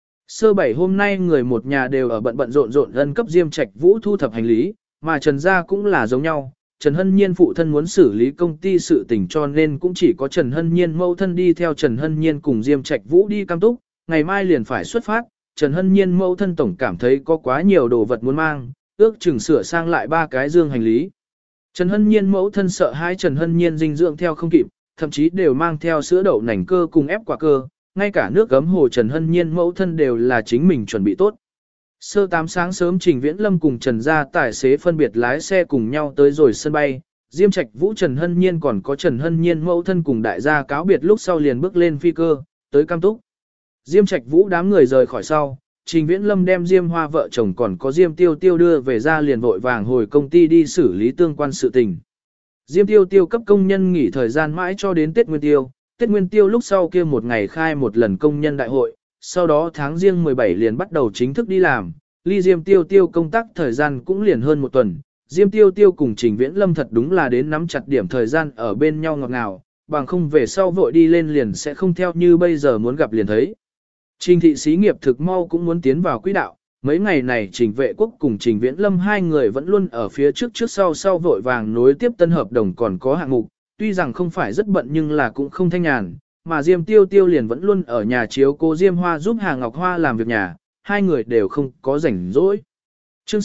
Sơ bảy hôm nay người một nhà đều ở bận rộn ân cấp Diêm Trạch Vũ thu thập hành lý, mà Trần gia cũng là giống nhau. Trần Hân Nhiên phụ thân muốn xử lý công ty sự tình cho nên cũng chỉ có Trần Hân Nhiên mẫu thân đi theo Trần Hân Nhiên cùng Diêm Trạch Vũ đi cam túc, ngày mai liền phải xuất phát, Trần Hân Nhiên mẫu thân tổng cảm thấy có quá nhiều đồ vật muốn mang, ước chừng sửa sang lại 3 cái dương hành lý. Trần Hân Nhiên mẫu thân sợ hai Trần Hân Nhiên dinh dưỡng theo không kịp, thậm chí đều mang theo sữa đậu nành cơ cùng ép quả cơ, ngay cả nước gấm hồ Trần Hân Nhiên mẫu thân đều là chính mình chuẩn bị tốt. Sơ 8 sáng sớm Trình Viễn Lâm cùng Trần gia tài xế phân biệt lái xe cùng nhau tới rồi sân bay, Diêm Trạch Vũ Trần Hân Nhiên còn có Trần Hân Nhiên mẫu thân cùng đại gia cáo biệt lúc sau liền bước lên phi cơ, tới Cam Túc. Diêm Trạch Vũ đám người rời khỏi sau, Trình Viễn Lâm đem Diêm Hoa vợ chồng còn có Diêm Tiêu Tiêu đưa về ra liền vội vàng hồi công ty đi xử lý tương quan sự tình. Diêm Tiêu Tiêu cấp công nhân nghỉ thời gian mãi cho đến Tết Nguyên Tiêu, Tết Nguyên Tiêu lúc sau kia một ngày khai một lần công nhân đại hội, sau đó tháng riêng 17 liền bắt đầu chính thức đi làm, ly Diêm Tiêu Tiêu công tác thời gian cũng liền hơn một tuần. Diêm Tiêu Tiêu cùng Trình Viễn Lâm thật đúng là đến nắm chặt điểm thời gian ở bên nhau ngọt ngào, bằng không về sau vội đi lên liền sẽ không theo như bây giờ muốn gặp liền thấy. Trình thị xí nghiệp thực mau cũng muốn tiến vào quỹ đạo, mấy ngày này Trình Vệ Quốc cùng Trình Viễn Lâm hai người vẫn luôn ở phía trước sau vội vàng nối tiếp tân hợp đồng còn có hạng mục, tuy rằng không phải rất bận nhưng là cũng không thanh nhàn, mà Diêm Tiêu Tiêu liền vẫn luôn ở nhà chiếu cô Diêm Hoa giúp Hà Ngọc Hoa làm việc nhà, hai người đều không có rảnh rỗi. Chương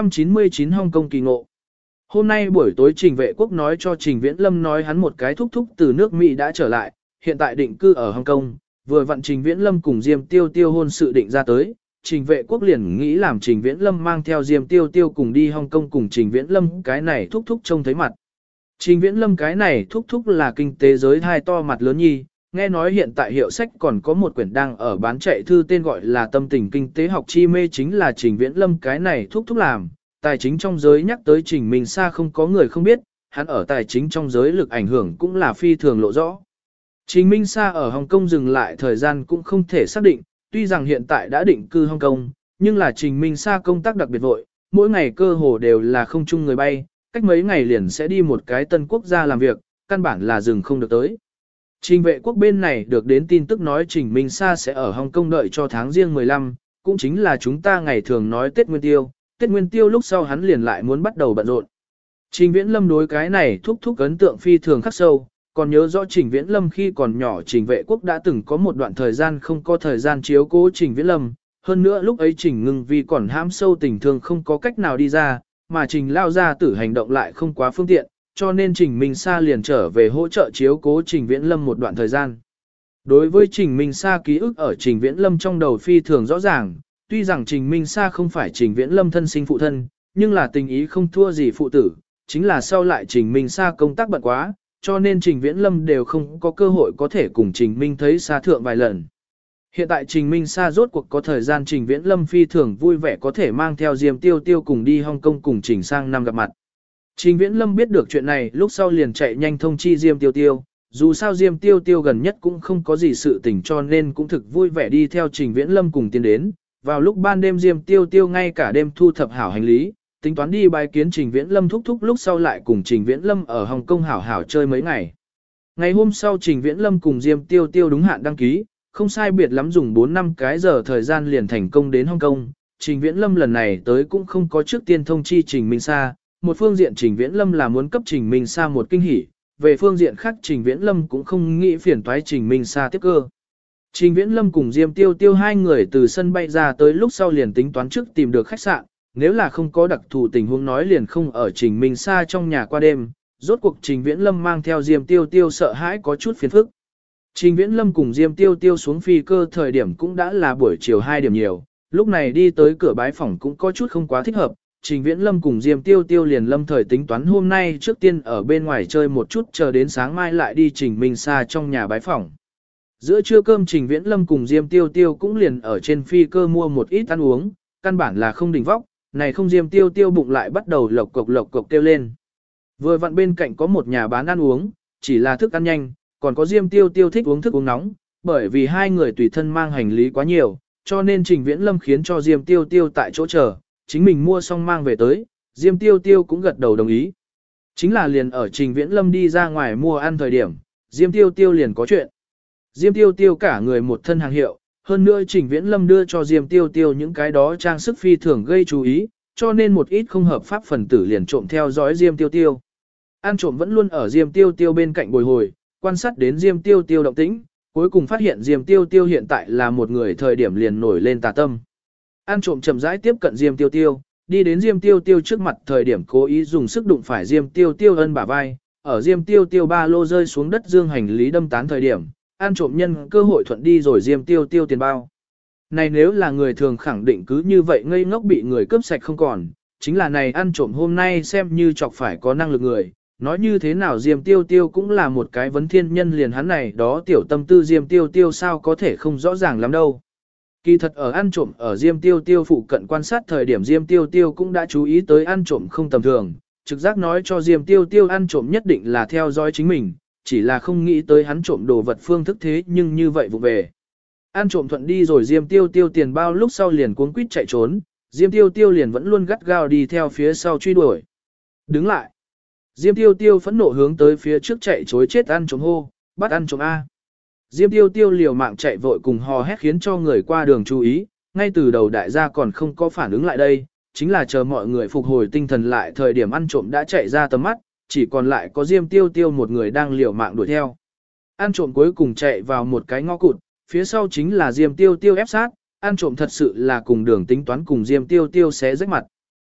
699 Hong Kong kỳ ngộ. Hôm nay buổi tối Trình Vệ Quốc nói cho Trình Viễn Lâm nói hắn một cái thúc thúc từ nước Mỹ đã trở lại, hiện tại định cư ở Hong Kong, vừa vặn Trình Viễn Lâm cùng Diêm Tiêu Tiêu hôn sự định ra tới, Trình Vệ Quốc liền nghĩ làm Trình Viễn Lâm mang theo Diêm Tiêu Tiêu cùng đi Hong Kong cùng Trình Viễn Lâm cái này thúc thúc trông thấy mặt. Trình Viễn Lâm cái này thúc thúc là kinh tế giới hai to mặt lớn nhi, nghe nói hiện tại hiệu sách còn có một quyển đang ở bán chạy thư tên gọi là Tâm tình kinh tế học chi mê chính là Trình Viễn Lâm cái này thúc thúc làm. Tài chính trong giới nhắc tới Trình Minh Sa không có người không biết, hắn ở tài chính trong giới lực ảnh hưởng cũng là phi thường lộ rõ. Trình Minh Sa ở Hồng Kông dừng lại thời gian cũng không thể xác định, tuy rằng hiện tại đã định cư Hồng Kông, nhưng là Trình Minh Sa công tác đặc biệt vội, mỗi ngày cơ hồ đều là không chung người bay, cách mấy ngày liền sẽ đi một cái tân quốc gia làm việc, căn bản là dừng không được tới. Trình Vệ Quốc bên này được đến tin tức nói Trình Minh Sa sẽ ở Hồng Kông đợi cho tháng riêng 15, cũng chính là chúng ta ngày thường nói Tết Nguyên Tiêu. Tết Nguyên Tiêu lúc sau hắn liền lại muốn bắt đầu bận rộn. Trình Viễn Lâm đối cái này thúc thúc ấn tượng phi thường khắc sâu, còn nhớ rõ Trình Viễn Lâm khi còn nhỏ Trình Vệ Quốc đã từng có một đoạn thời gian không có thời gian chiếu cố Trình Viễn Lâm, hơn nữa lúc ấy Trình Ngưng vì còn hãm sâu tình thương không có cách nào đi ra, mà Trình lao ra tử hành động lại không quá phương tiện, cho nên Trình Minh Sa liền trở về hỗ trợ chiếu cố Trình Viễn Lâm một đoạn thời gian. Đối với Trình Minh Sa ký ức ở Trình Viễn Lâm trong đầu phi thường rõ ràng, tuy rằng Trình Minh Sa không phải Trình Viễn Lâm thân sinh phụ thân, nhưng là tình ý không thua gì phụ tử, chính là sau lại Trình Minh Sa công tác bận quá, cho nên Trình Viễn Lâm đều không có cơ hội có thể cùng Trình Minh thấy Sa thượng vài lần. Hiện tại Trình Minh Sa rốt cuộc có thời gian Trình Viễn Lâm phi thường vui vẻ có thể mang theo Diêm Tiêu Tiêu cùng đi Hong Kong cùng Trình sang năm gặp mặt. Trình Viễn Lâm biết được chuyện này lúc sau liền chạy nhanh thông chi Diêm Tiêu Tiêu, dù sao Diêm Tiêu Tiêu gần nhất cũng không có gì sự tình cho nên cũng thực vui vẻ đi theo Trình Viễn Lâm cùng tiến đến. Vào lúc ban đêm Diêm Tiêu Tiêu ngay cả đêm thu thập hảo hành lý, tính toán đi bái kiến Trình Viễn Lâm thúc thúc lúc sau lại cùng Trình Viễn Lâm ở Hồng Kông hảo hảo chơi mấy ngày. Ngày hôm sau Trình Viễn Lâm cùng Diêm Tiêu Tiêu đúng hạn đăng ký, không sai biệt lắm dùng 4 năm cái giờ thời gian liền thành công đến Hồng Kông. Trình Viễn Lâm lần này tới cũng không có trước tiên thông chi Trình Minh Sa, một phương diện Trình Viễn Lâm là muốn cấp Trình Minh Sa một kinh hỉ, về phương diện khác Trình Viễn Lâm cũng không nghĩ phiền toái Trình Minh Sa tiếp cơ. Trình Viễn Lâm cùng Diêm Tiêu Tiêu hai người từ sân bay ra tới lúc sau liền tính toán trước tìm được khách sạn, nếu là không có đặc thù tình huống nói liền không ở Trình Minh Sa trong nhà qua đêm, rốt cuộc Trình Viễn Lâm mang theo Diêm Tiêu Tiêu sợ hãi có chút phiền phức. Trình Viễn Lâm cùng Diêm Tiêu Tiêu xuống phi cơ thời điểm cũng đã là buổi chiều 2 điểm nhiều, lúc này đi tới cửa bái phòng cũng có chút không quá thích hợp. Trình Viễn Lâm cùng Diêm Tiêu Tiêu liền lâm thời tính toán hôm nay trước tiên ở bên ngoài chơi một chút chờ đến sáng mai lại đi Trình Minh Sa trong nhà bái phòng. Giữa trưa cơm Trình Viễn Lâm cùng Diêm Tiêu Tiêu cũng liền ở trên phi cơ mua một ít ăn uống, căn bản là không đỉnh vóc, này không Diêm Tiêu Tiêu bụng lại bắt đầu lộc cộc kêu lên. Vừa vặn bên cạnh có một nhà bán ăn uống, chỉ là thức ăn nhanh, còn có Diêm Tiêu Tiêu thích uống thức uống nóng, bởi vì hai người tùy thân mang hành lý quá nhiều, cho nên Trình Viễn Lâm khiến cho Diêm Tiêu Tiêu tại chỗ chờ, chính mình mua xong mang về tới, Diêm Tiêu Tiêu cũng gật đầu đồng ý. Chính là liền ở Trình Viễn Lâm đi ra ngoài mua ăn thời điểm, Diêm Tiêu Tiêu liền có chuyện. Diêm Tiêu Tiêu cả người một thân hàng hiệu, hơn nữa Trình Viễn Lâm đưa cho Diêm Tiêu Tiêu những cái đó trang sức phi thường gây chú ý, cho nên một ít không hợp pháp phần tử liền trộm theo dõi Diêm Tiêu Tiêu. Ăn trộm vẫn luôn ở Diêm Tiêu Tiêu bên cạnh bồi hồi, quan sát đến Diêm Tiêu Tiêu động tĩnh, cuối cùng phát hiện Diêm Tiêu Tiêu hiện tại là một người thời điểm liền nổi lên tà tâm. Ăn trộm chậm rãi tiếp cận Diêm Tiêu Tiêu, đi đến Diêm Tiêu Tiêu trước mặt thời điểm cố ý dùng sức đụng phải Diêm Tiêu Tiêu ân bả vai, ở Diêm Tiêu Tiêu ba lô rơi xuống đất dương hành lý đâm tán thời điểm, ăn trộm nhân cơ hội thuận đi rồi Diêm Tiêu Tiêu tiền bao. Này nếu là người thường khẳng định cứ như vậy ngây ngốc bị người cướp sạch không còn, chính là này ăn trộm hôm nay xem như chọc phải có năng lực người, nói như thế nào Diêm Tiêu Tiêu cũng là một cái vấn thiên nhân liền hắn này đó tiểu tâm tư Diêm Tiêu Tiêu sao có thể không rõ ràng lắm đâu. Kỳ thật ở ăn trộm ở Diêm Tiêu Tiêu phụ cận quan sát thời điểm Diêm Tiêu Tiêu cũng đã chú ý tới ăn trộm không tầm thường, trực giác nói cho Diêm Tiêu Tiêu ăn trộm nhất định là theo dõi chính mình, chỉ là không nghĩ tới hắn trộm đồ vật phương thức thế nhưng như vậy vụ về. Ăn trộm thuận đi rồi Diêm Tiêu Tiêu tiền bao lúc sau liền cuống quýt chạy trốn, Diêm Tiêu Tiêu liền vẫn luôn gắt gao đi theo phía sau truy đuổi. Đứng lại. Diêm Tiêu Tiêu phẫn nộ hướng tới phía trước chạy trối chết ăn trộm hô, bắt ăn trộm A. Diêm Tiêu Tiêu liều mạng chạy vội cùng hò hét khiến cho người qua đường chú ý, ngay từ đầu đại gia còn không có phản ứng lại đây, chính là chờ mọi người phục hồi tinh thần lại thời điểm ăn trộm đã chạy ra tầm mắt, chỉ còn lại có Diêm Tiêu Tiêu một người đang liều mạng đuổi theo. Ăn trộm cuối cùng chạy vào một cái ngõ cụt, phía sau chính là Diêm Tiêu Tiêu ép sát, ăn trộm thật sự là cùng đường tính toán cùng Diêm Tiêu Tiêu xé rách mặt.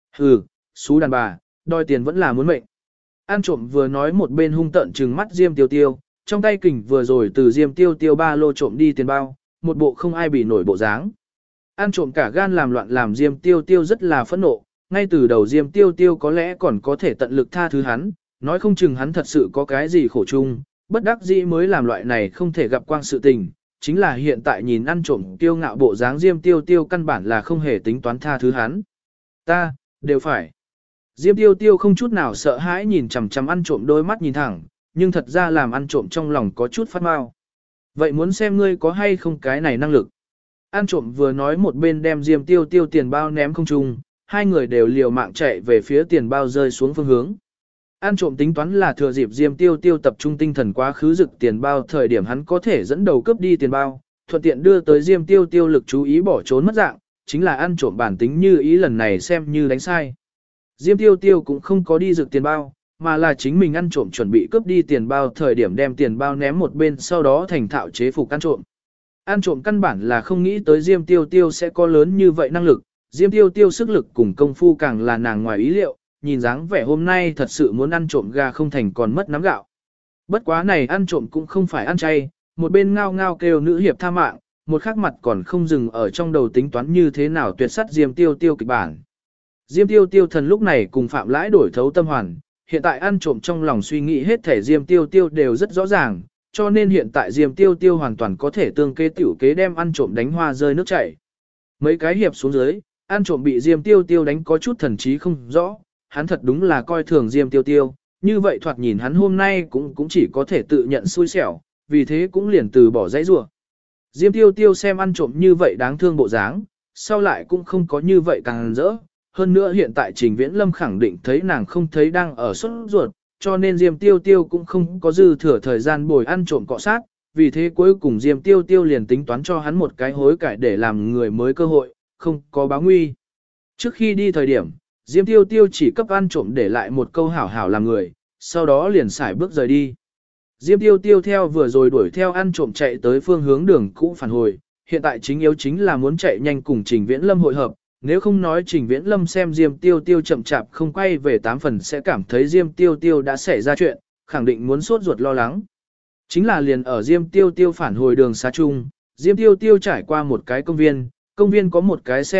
Hừ, xú đàn bà, đòi tiền vẫn là muốn mệnh. Ăn trộm vừa nói một bên hung tợn trừng mắt Diêm Tiêu Tiêu, trong tay kình vừa rồi từ Diêm Tiêu Tiêu ba lô trộm đi tiền bao, một bộ không ai bị nổi bộ dáng. Ăn trộm cả gan làm loạn làm Diêm Tiêu Tiêu rất là phẫn nộ, ngay từ đầu Diêm Tiêu Tiêu có lẽ còn có thể tận lực tha thứ hắn, nói không chừng hắn thật sự có cái gì khổ chung, bất đắc dĩ mới làm loại này không thể gặp quang sự tình, chính là hiện tại nhìn ăn trộm tiêu ngạo bộ dáng Diêm Tiêu Tiêu căn bản là không hề tính toán tha thứ hắn. Ta, đều phải. Diêm Tiêu Tiêu không chút nào sợ hãi nhìn chằm chằm ăn trộm đôi mắt nhìn thẳng, nhưng thật ra làm ăn trộm trong lòng có chút phát mau. Vậy muốn xem ngươi có hay không cái này năng lực. Ăn trộm vừa nói một bên đem Diêm Tiêu Tiêu tiền bao ném không trung, hai người đều liều mạng chạy về phía tiền bao rơi xuống phương hướng. Ăn trộm tính toán là thừa dịp Diêm Tiêu Tiêu tập trung tinh thần quá khứ rực tiền bao thời điểm hắn có thể dẫn đầu cướp đi tiền bao, thuận tiện đưa tới Diêm Tiêu Tiêu lực chú ý bỏ trốn mất dạng, chính là ăn trộm bản tính như ý lần này xem như đánh sai. Diêm Tiêu Tiêu cũng không có đi rực tiền bao, mà là chính mình ăn trộm chuẩn bị cướp đi tiền bao thời điểm đem tiền bao ném một bên sau đó thành thạo chế phục ăn trộm. Ăn trộm căn bản là không nghĩ tới Diêm Tiêu Tiêu sẽ có lớn như vậy năng lực, Diêm Tiêu Tiêu sức lực cùng công phu càng là nàng ngoài ý liệu, nhìn dáng vẻ hôm nay thật sự muốn ăn trộm gà không thành còn mất nắm gạo. Bất quá này ăn trộm cũng không phải ăn chay, một bên ngao ngao kêu nữ hiệp tha mạng, một khắc mặt còn không dừng ở trong đầu tính toán như thế nào tuyệt sắt Diêm Tiêu Tiêu kịch bản. Diêm Tiêu Tiêu thần lúc này cùng Phạm Lãi đổi thấu tâm hoàn, hiện tại ăn trộm trong lòng suy nghĩ hết thể Diêm Tiêu Tiêu đều rất rõ ràng, cho nên hiện tại Diêm Tiêu Tiêu hoàn toàn có thể tương kế tiểu kế đem ăn trộm đánh hoa rơi nước chảy. Mấy cái hiệp xuống dưới, ăn trộm bị Diêm Tiêu Tiêu đánh có chút thần trí không rõ, hắn thật đúng là coi thường Diêm Tiêu Tiêu, như vậy thoạt nhìn hắn hôm nay cũng chỉ có thể tự nhận xui xẻo, vì thế cũng liền từ bỏ dãy rủa. Diêm Tiêu Tiêu xem ăn trộm như vậy đáng thương bộ dáng, sau lại cũng không có như vậy càng rỡ. Hơn nữa hiện tại Trình Viễn Lâm khẳng định thấy nàng không thấy đang ở sốt ruột, cho nên Diêm Tiêu Tiêu cũng không có dư thừa thời gian bồi ăn trộm cọ sát, vì thế cuối cùng Diêm Tiêu Tiêu liền tính toán cho hắn một cái hối cải để làm người mới cơ hội, không có báo nguy. Trước khi đi thời điểm, Diêm Tiêu Tiêu chỉ cấp ăn trộm để lại một câu hảo hảo làm người, sau đó liền xài bước rời đi. Diêm Tiêu Tiêu theo vừa rồi đuổi theo ăn trộm chạy tới phương hướng đường cũ phản hồi, hiện tại chính yếu chính là muốn chạy nhanh cùng Trình Viễn Lâm hội hợp. Nếu không nói Trình Viễn Lâm xem Diêm Tiêu Tiêu chậm chạp không quay về 8 phần sẽ cảm thấy Diêm Tiêu Tiêu đã xảy ra chuyện, khẳng định muốn sốt ruột lo lắng. Chính là liền ở Diêm Tiêu Tiêu phản hồi đường xa chung, Diêm Tiêu Tiêu trải qua một cái công viên có một cái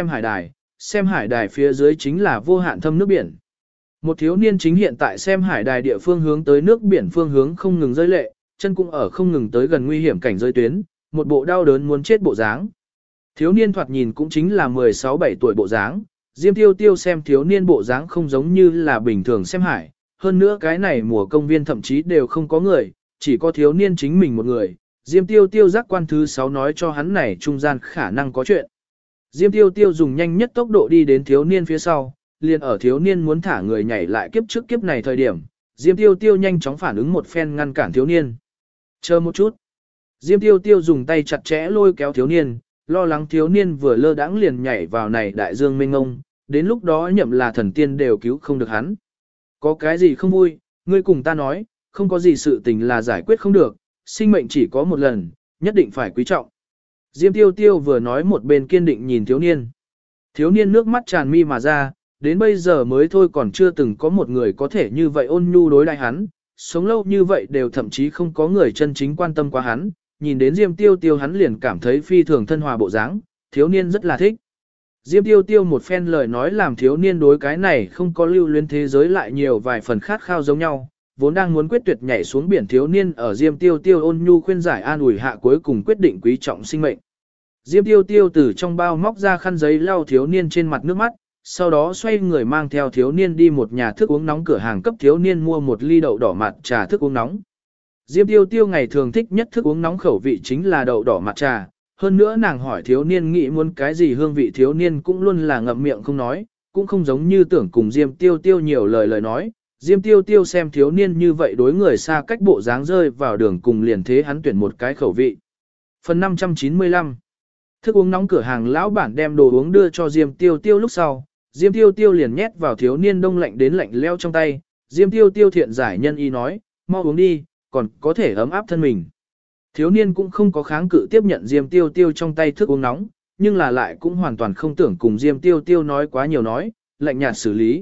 xem hải đài phía dưới chính là vô hạn thâm nước biển. Một thiếu niên chính hiện tại xem hải đài địa phương hướng tới nước biển phương hướng không ngừng rơi lệ, chân cũng ở không ngừng tới gần nguy hiểm cảnh rơi tuyến, một bộ đau đớn muốn chết bộ dáng. Thiếu niên thoạt nhìn cũng chính là 16-17 tuổi bộ dáng, Diêm Tiêu Tiêu xem thiếu niên bộ dáng không giống như là bình thường xem hải, hơn nữa cái này mùa công viên thậm chí đều không có người, chỉ có thiếu niên chính mình một người, Diêm Tiêu Tiêu giác quan thứ 6 nói cho hắn này trung gian khả năng có chuyện. Diêm Tiêu Tiêu dùng nhanh nhất tốc độ đi đến thiếu niên phía sau, liền ở thiếu niên muốn thả người nhảy lại kiếp trước kiếp này thời điểm, Diêm Tiêu Tiêu nhanh chóng phản ứng một phen ngăn cản thiếu niên. Chờ một chút. Diêm Tiêu Tiêu dùng tay chặt chẽ lôi kéo thiếu niên, lo lắng thiếu niên vừa lơ đãng liền nhảy vào này đại dương mênh ngông, đến lúc đó nhậm là thần tiên đều cứu không được hắn. Có cái gì không vui, ngươi cùng ta nói, không có gì sự tình là giải quyết không được, sinh mệnh chỉ có một lần, nhất định phải quý trọng. Diêm Tiêu Tiêu vừa nói một bên kiên định nhìn thiếu niên. Thiếu niên nước mắt tràn mi mà ra, đến bây giờ mới thôi còn chưa từng có một người có thể như vậy ôn nhu đối đãi hắn, sống lâu như vậy đều thậm chí không có người chân chính quan tâm qua hắn, nhìn đến Diêm Tiêu Tiêu hắn liền cảm thấy phi thường thân hòa bộ dáng, thiếu niên rất là thích. Diêm Tiêu Tiêu một phen lời nói làm thiếu niên đối cái này không có lưu luyến thế giới lại nhiều vài phần khát khao giống nhau, vốn đang muốn quyết tuyệt nhảy xuống biển thiếu niên ở Diêm Tiêu Tiêu ôn nhu khuyên giải an ủi hạ cuối cùng quyết định quý trọng sinh mệnh. Diêm Tiêu Tiêu từ trong bao móc ra khăn giấy lau thiếu niên trên mặt nước mắt, sau đó xoay người mang theo thiếu niên đi một nhà thức uống nóng cửa hàng cấp thiếu niên mua một ly đậu đỏ mặt trà thức uống nóng. Diêm Tiêu Tiêu ngày thường thích nhất thức uống nóng khẩu vị chính là đậu đỏ mặt trà, hơn nữa nàng hỏi thiếu niên nghĩ muốn cái gì hương vị thiếu niên cũng luôn là ngậm miệng không nói, cũng không giống như tưởng cùng Diêm Tiêu Tiêu nhiều lời nói. Diêm Tiêu Tiêu xem thiếu niên như vậy đối người xa cách bộ dáng rơi vào đường cùng liền thế hắn tuyển một cái khẩu vị. Phần 595 Thức uống nóng cửa hàng lão bản đem đồ uống đưa cho Diêm Tiêu Tiêu lúc sau, Diêm Tiêu Tiêu liền nhét vào thiếu niên đông lạnh đến lạnh leo trong tay, Diêm Tiêu Tiêu thiện giải nhân y nói, mau uống đi, còn có thể ấm áp thân mình. Thiếu niên cũng không có kháng cự tiếp nhận Diêm Tiêu Tiêu trong tay thức uống nóng, nhưng là lại cũng hoàn toàn không tưởng cùng Diêm Tiêu Tiêu nói quá nhiều nói, lạnh nhạt xử lý.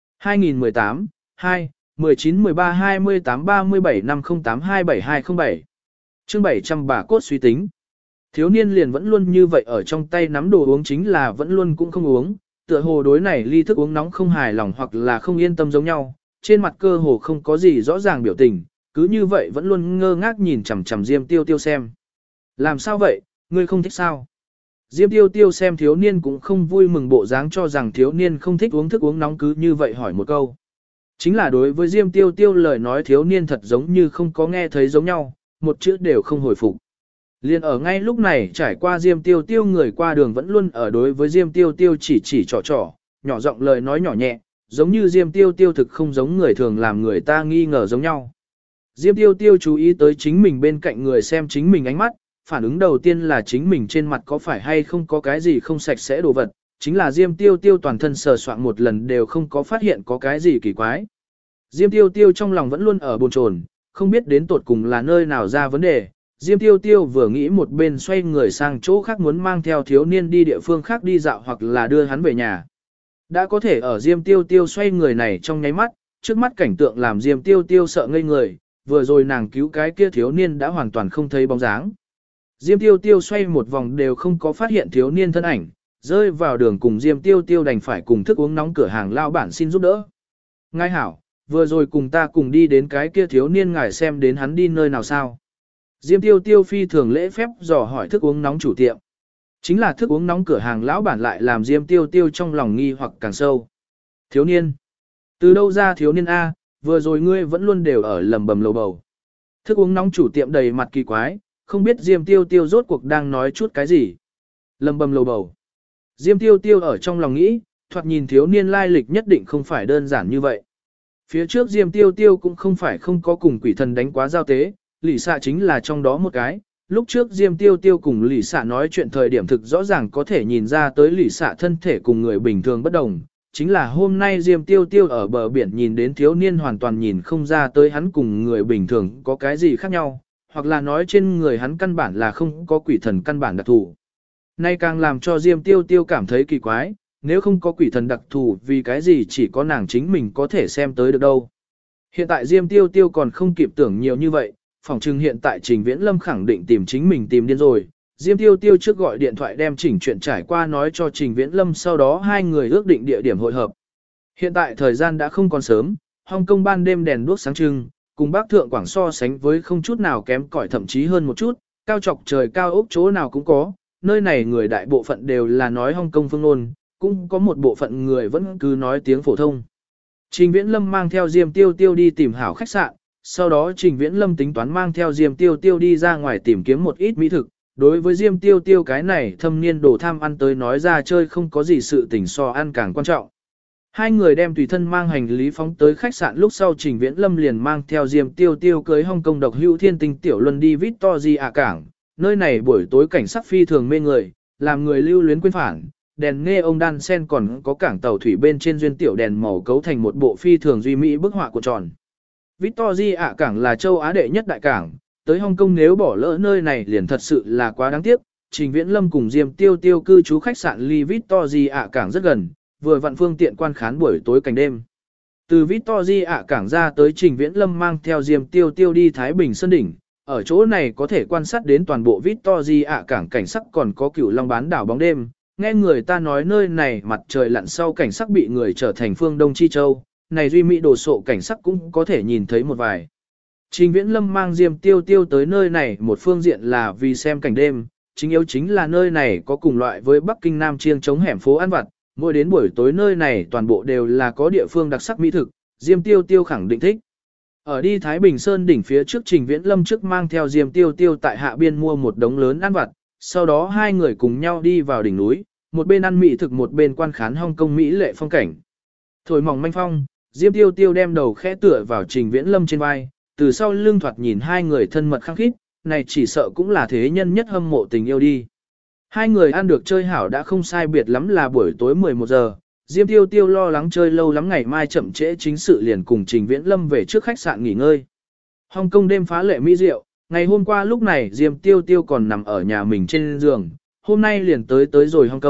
2018, 2, 19 13 28 37 508 27207. Chương 700 bà cốt suy tính. Thiếu niên liền vẫn luôn như vậy ở trong tay nắm đồ uống chính là vẫn luôn cũng không uống, tựa hồ đối này ly thức uống nóng không hài lòng hoặc là không yên tâm giống nhau, trên mặt cơ hồ không có gì rõ ràng biểu tình, cứ như vậy vẫn luôn ngơ ngác nhìn chằm chằm Diêm Tiêu Tiêu xem. Làm sao vậy, ngươi không thích sao? Diêm Tiêu Tiêu xem thiếu niên cũng không vui mừng bộ dáng cho rằng thiếu niên không thích uống thức uống nóng cứ như vậy hỏi một câu. Chính là đối với Diêm Tiêu Tiêu lời nói thiếu niên thật giống như không có nghe thấy giống nhau, một chữ đều không hồi phục. Liên ở ngay lúc này trải qua Diêm Tiêu Tiêu người qua đường vẫn luôn ở đối với Diêm Tiêu Tiêu chỉ trò trò, nhỏ giọng lời nói nhỏ nhẹ, giống như Diêm Tiêu Tiêu thực không giống người thường làm người ta nghi ngờ giống nhau. Diêm Tiêu Tiêu chú ý tới chính mình bên cạnh người xem chính mình ánh mắt, phản ứng đầu tiên là chính mình trên mặt có phải hay không có cái gì không sạch sẽ đồ vật, chính là Diêm Tiêu Tiêu toàn thân sờ soạn một lần đều không có phát hiện có cái gì kỳ quái. Diêm Tiêu Tiêu trong lòng vẫn luôn ở bồn chồn, không biết đến tột cùng là nơi nào ra vấn đề. Diêm Tiêu Tiêu vừa nghĩ một bên xoay người sang chỗ khác muốn mang theo thiếu niên đi địa phương khác đi dạo hoặc là đưa hắn về nhà. Đã có thể ở Diêm Tiêu Tiêu xoay người này trong nháy mắt, trước mắt cảnh tượng làm Diêm Tiêu Tiêu sợ ngây người, vừa rồi nàng cứu cái kia thiếu niên đã hoàn toàn không thấy bóng dáng. Diêm Tiêu Tiêu xoay một vòng đều không có phát hiện thiếu niên thân ảnh, rơi vào đường cùng Diêm Tiêu Tiêu đành phải cùng thức uống nóng cửa hàng lao bản xin giúp đỡ. Ngài hảo, vừa rồi cùng ta cùng đi đến cái kia thiếu niên ngài xem đến hắn đi nơi nào sao. Diêm Tiêu Tiêu phi thường lễ phép dò hỏi thức uống nóng chủ tiệm. Chính là thức uống nóng cửa hàng lão bản lại làm Diêm Tiêu Tiêu trong lòng nghi hoặc càng sâu. Thiếu niên? Từ đâu ra thiếu niên A, vừa rồi ngươi vẫn luôn đều ở lầm bầm lầu bầu. Thức uống nóng chủ tiệm đầy mặt kỳ quái, không biết Diêm Tiêu Tiêu rốt cuộc đang nói chút cái gì. Lầm bầm lầu bầu. Diêm Tiêu Tiêu ở trong lòng nghĩ, thoạt nhìn thiếu niên lai lịch nhất định không phải đơn giản như vậy. Phía trước Diêm Tiêu Tiêu cũng không phải không có cùng quỷ thần đánh quá giao tế, Lỷ Xạ chính là trong đó một cái. Lúc trước Diêm Tiêu Tiêu cùng Lỷ Xạ nói chuyện thời điểm thực rõ ràng có thể nhìn ra tới Lỷ Xạ thân thể cùng người bình thường bất đồng. Chính là hôm nay Diêm Tiêu Tiêu ở bờ biển nhìn đến thiếu niên hoàn toàn nhìn không ra tới hắn cùng người bình thường có cái gì khác nhau, hoặc là nói trên người hắn căn bản là không có quỷ thần căn bản đặc thù. Nay càng làm cho Diêm Tiêu Tiêu cảm thấy kỳ quái, nếu không có quỷ thần đặc thù vì cái gì chỉ có nàng chính mình có thể xem tới được đâu. Hiện tại Diêm Tiêu Tiêu còn không kịp tưởng nhiều như vậy, phỏng chừng hiện tại Trình Viễn Lâm khẳng định tìm chính mình tìm điên rồi. Diêm Tiêu Tiêu trước gọi điện thoại đem chỉnh chuyện trải qua nói cho Trình Viễn Lâm, sau đó hai người ước định địa điểm hội hợp. Hiện tại thời gian đã không còn sớm, Hồng Kông ban đêm đèn đuốc sáng trưng, cùng Bắc Thượng Quảng so sánh với không chút nào kém cỏi, thậm chí hơn một chút, cao chọc trời cao ốc chỗ nào cũng có, nơi này người đại bộ phận đều là nói Hồng Kông phương ngôn, cũng có một bộ phận người vẫn cứ nói tiếng phổ thông. Trình Viễn Lâm mang theo Diêm Tiêu Tiêu đi tìm hảo khách sạn, sau đó Trình Viễn Lâm tính toán mang theo Diêm Tiêu Tiêu đi ra ngoài tìm kiếm một ít mỹ thực. Đối với Diêm Tiêu Tiêu cái này thâm niên đồ tham ăn tới nói ra chơi không có gì sự tình so ăn càng quan trọng. Hai người đem tùy thân mang hành lý phóng tới khách sạn lúc sau Trình Viễn Lâm liền mang theo Diêm Tiêu Tiêu cưới Hồng Kông độc hữu thiên tinh tiểu luân đi Victoria cảng. Nơi này buổi tối cảnh sắc phi thường mê người, làm người lưu luyến quên phản. Đèn nghe ông đan sen còn có cảng tàu thủy bên trên duyên tiểu đèn màu cấu thành một bộ phi thường duy mỹ bức họa của tròn. Victoria cảng là châu Á đệ nhất đại cảng, tới Hồng Kông nếu bỏ lỡ nơi này liền thật sự là quá đáng tiếc. Trình Viễn Lâm cùng Diêm Tiêu Tiêu cư trú khách sạn ly Victoria cảng rất gần, vừa vặn phương tiện quan khán buổi tối cảnh đêm. Từ Victoria cảng ra tới Trình Viễn Lâm mang theo Diêm Tiêu Tiêu đi Thái Bình Sơn đỉnh, ở chỗ này có thể quan sát đến toàn bộ Victoria cảng cảnh sắc còn có Cửu Long bán đảo bóng đêm. Nghe người ta nói nơi này mặt trời lặn sau cảnh sắc bị người trở thành phương Đông Chi Châu, này duy mỹ đồ sộ cảnh sắc cũng có thể nhìn thấy một vài. Trình Viễn Lâm mang Diêm Tiêu Tiêu tới nơi này một phương diện là vì xem cảnh đêm, chính yếu chính là nơi này có cùng loại với Bắc Kinh Nam Chiêng chống hẻm phố ăn vặt, mỗi đến buổi tối nơi này toàn bộ đều là có địa phương đặc sắc mỹ thực, Diêm Tiêu Tiêu khẳng định thích. Ở đi Thái Bình Sơn đỉnh phía trước Trình Viễn Lâm trước mang theo Diêm Tiêu Tiêu tại hạ biên mua một đống lớn ăn vặt, sau đó hai người cùng nhau đi vào đỉnh núi, một bên ăn mỹ thực một bên quan khán Hồng Kông mỹ lệ phong cảnh. Thổi mỏng manh phong, Diêm Tiêu Tiêu đem đầu khẽ tựa vào Trình Viễn Lâm trên vai, từ sau lưng thoạt nhìn hai người thân mật khăng khít, này chỉ sợ cũng là thế nhân nhất hâm mộ tình yêu đi. Hai người ăn được chơi hảo đã không sai biệt lắm là buổi tối 11 giờ, Diêm Tiêu Tiêu lo lắng chơi lâu lắm ngày mai chậm trễ chính sự liền cùng Trình Viễn Lâm về trước khách sạn nghỉ ngơi. Hồng Kông đêm phá lệ mỹ diệu, ngày hôm qua lúc này Diêm Tiêu Tiêu còn nằm ở nhà mình trên giường, hôm nay liền tới rồi Hồng Kông,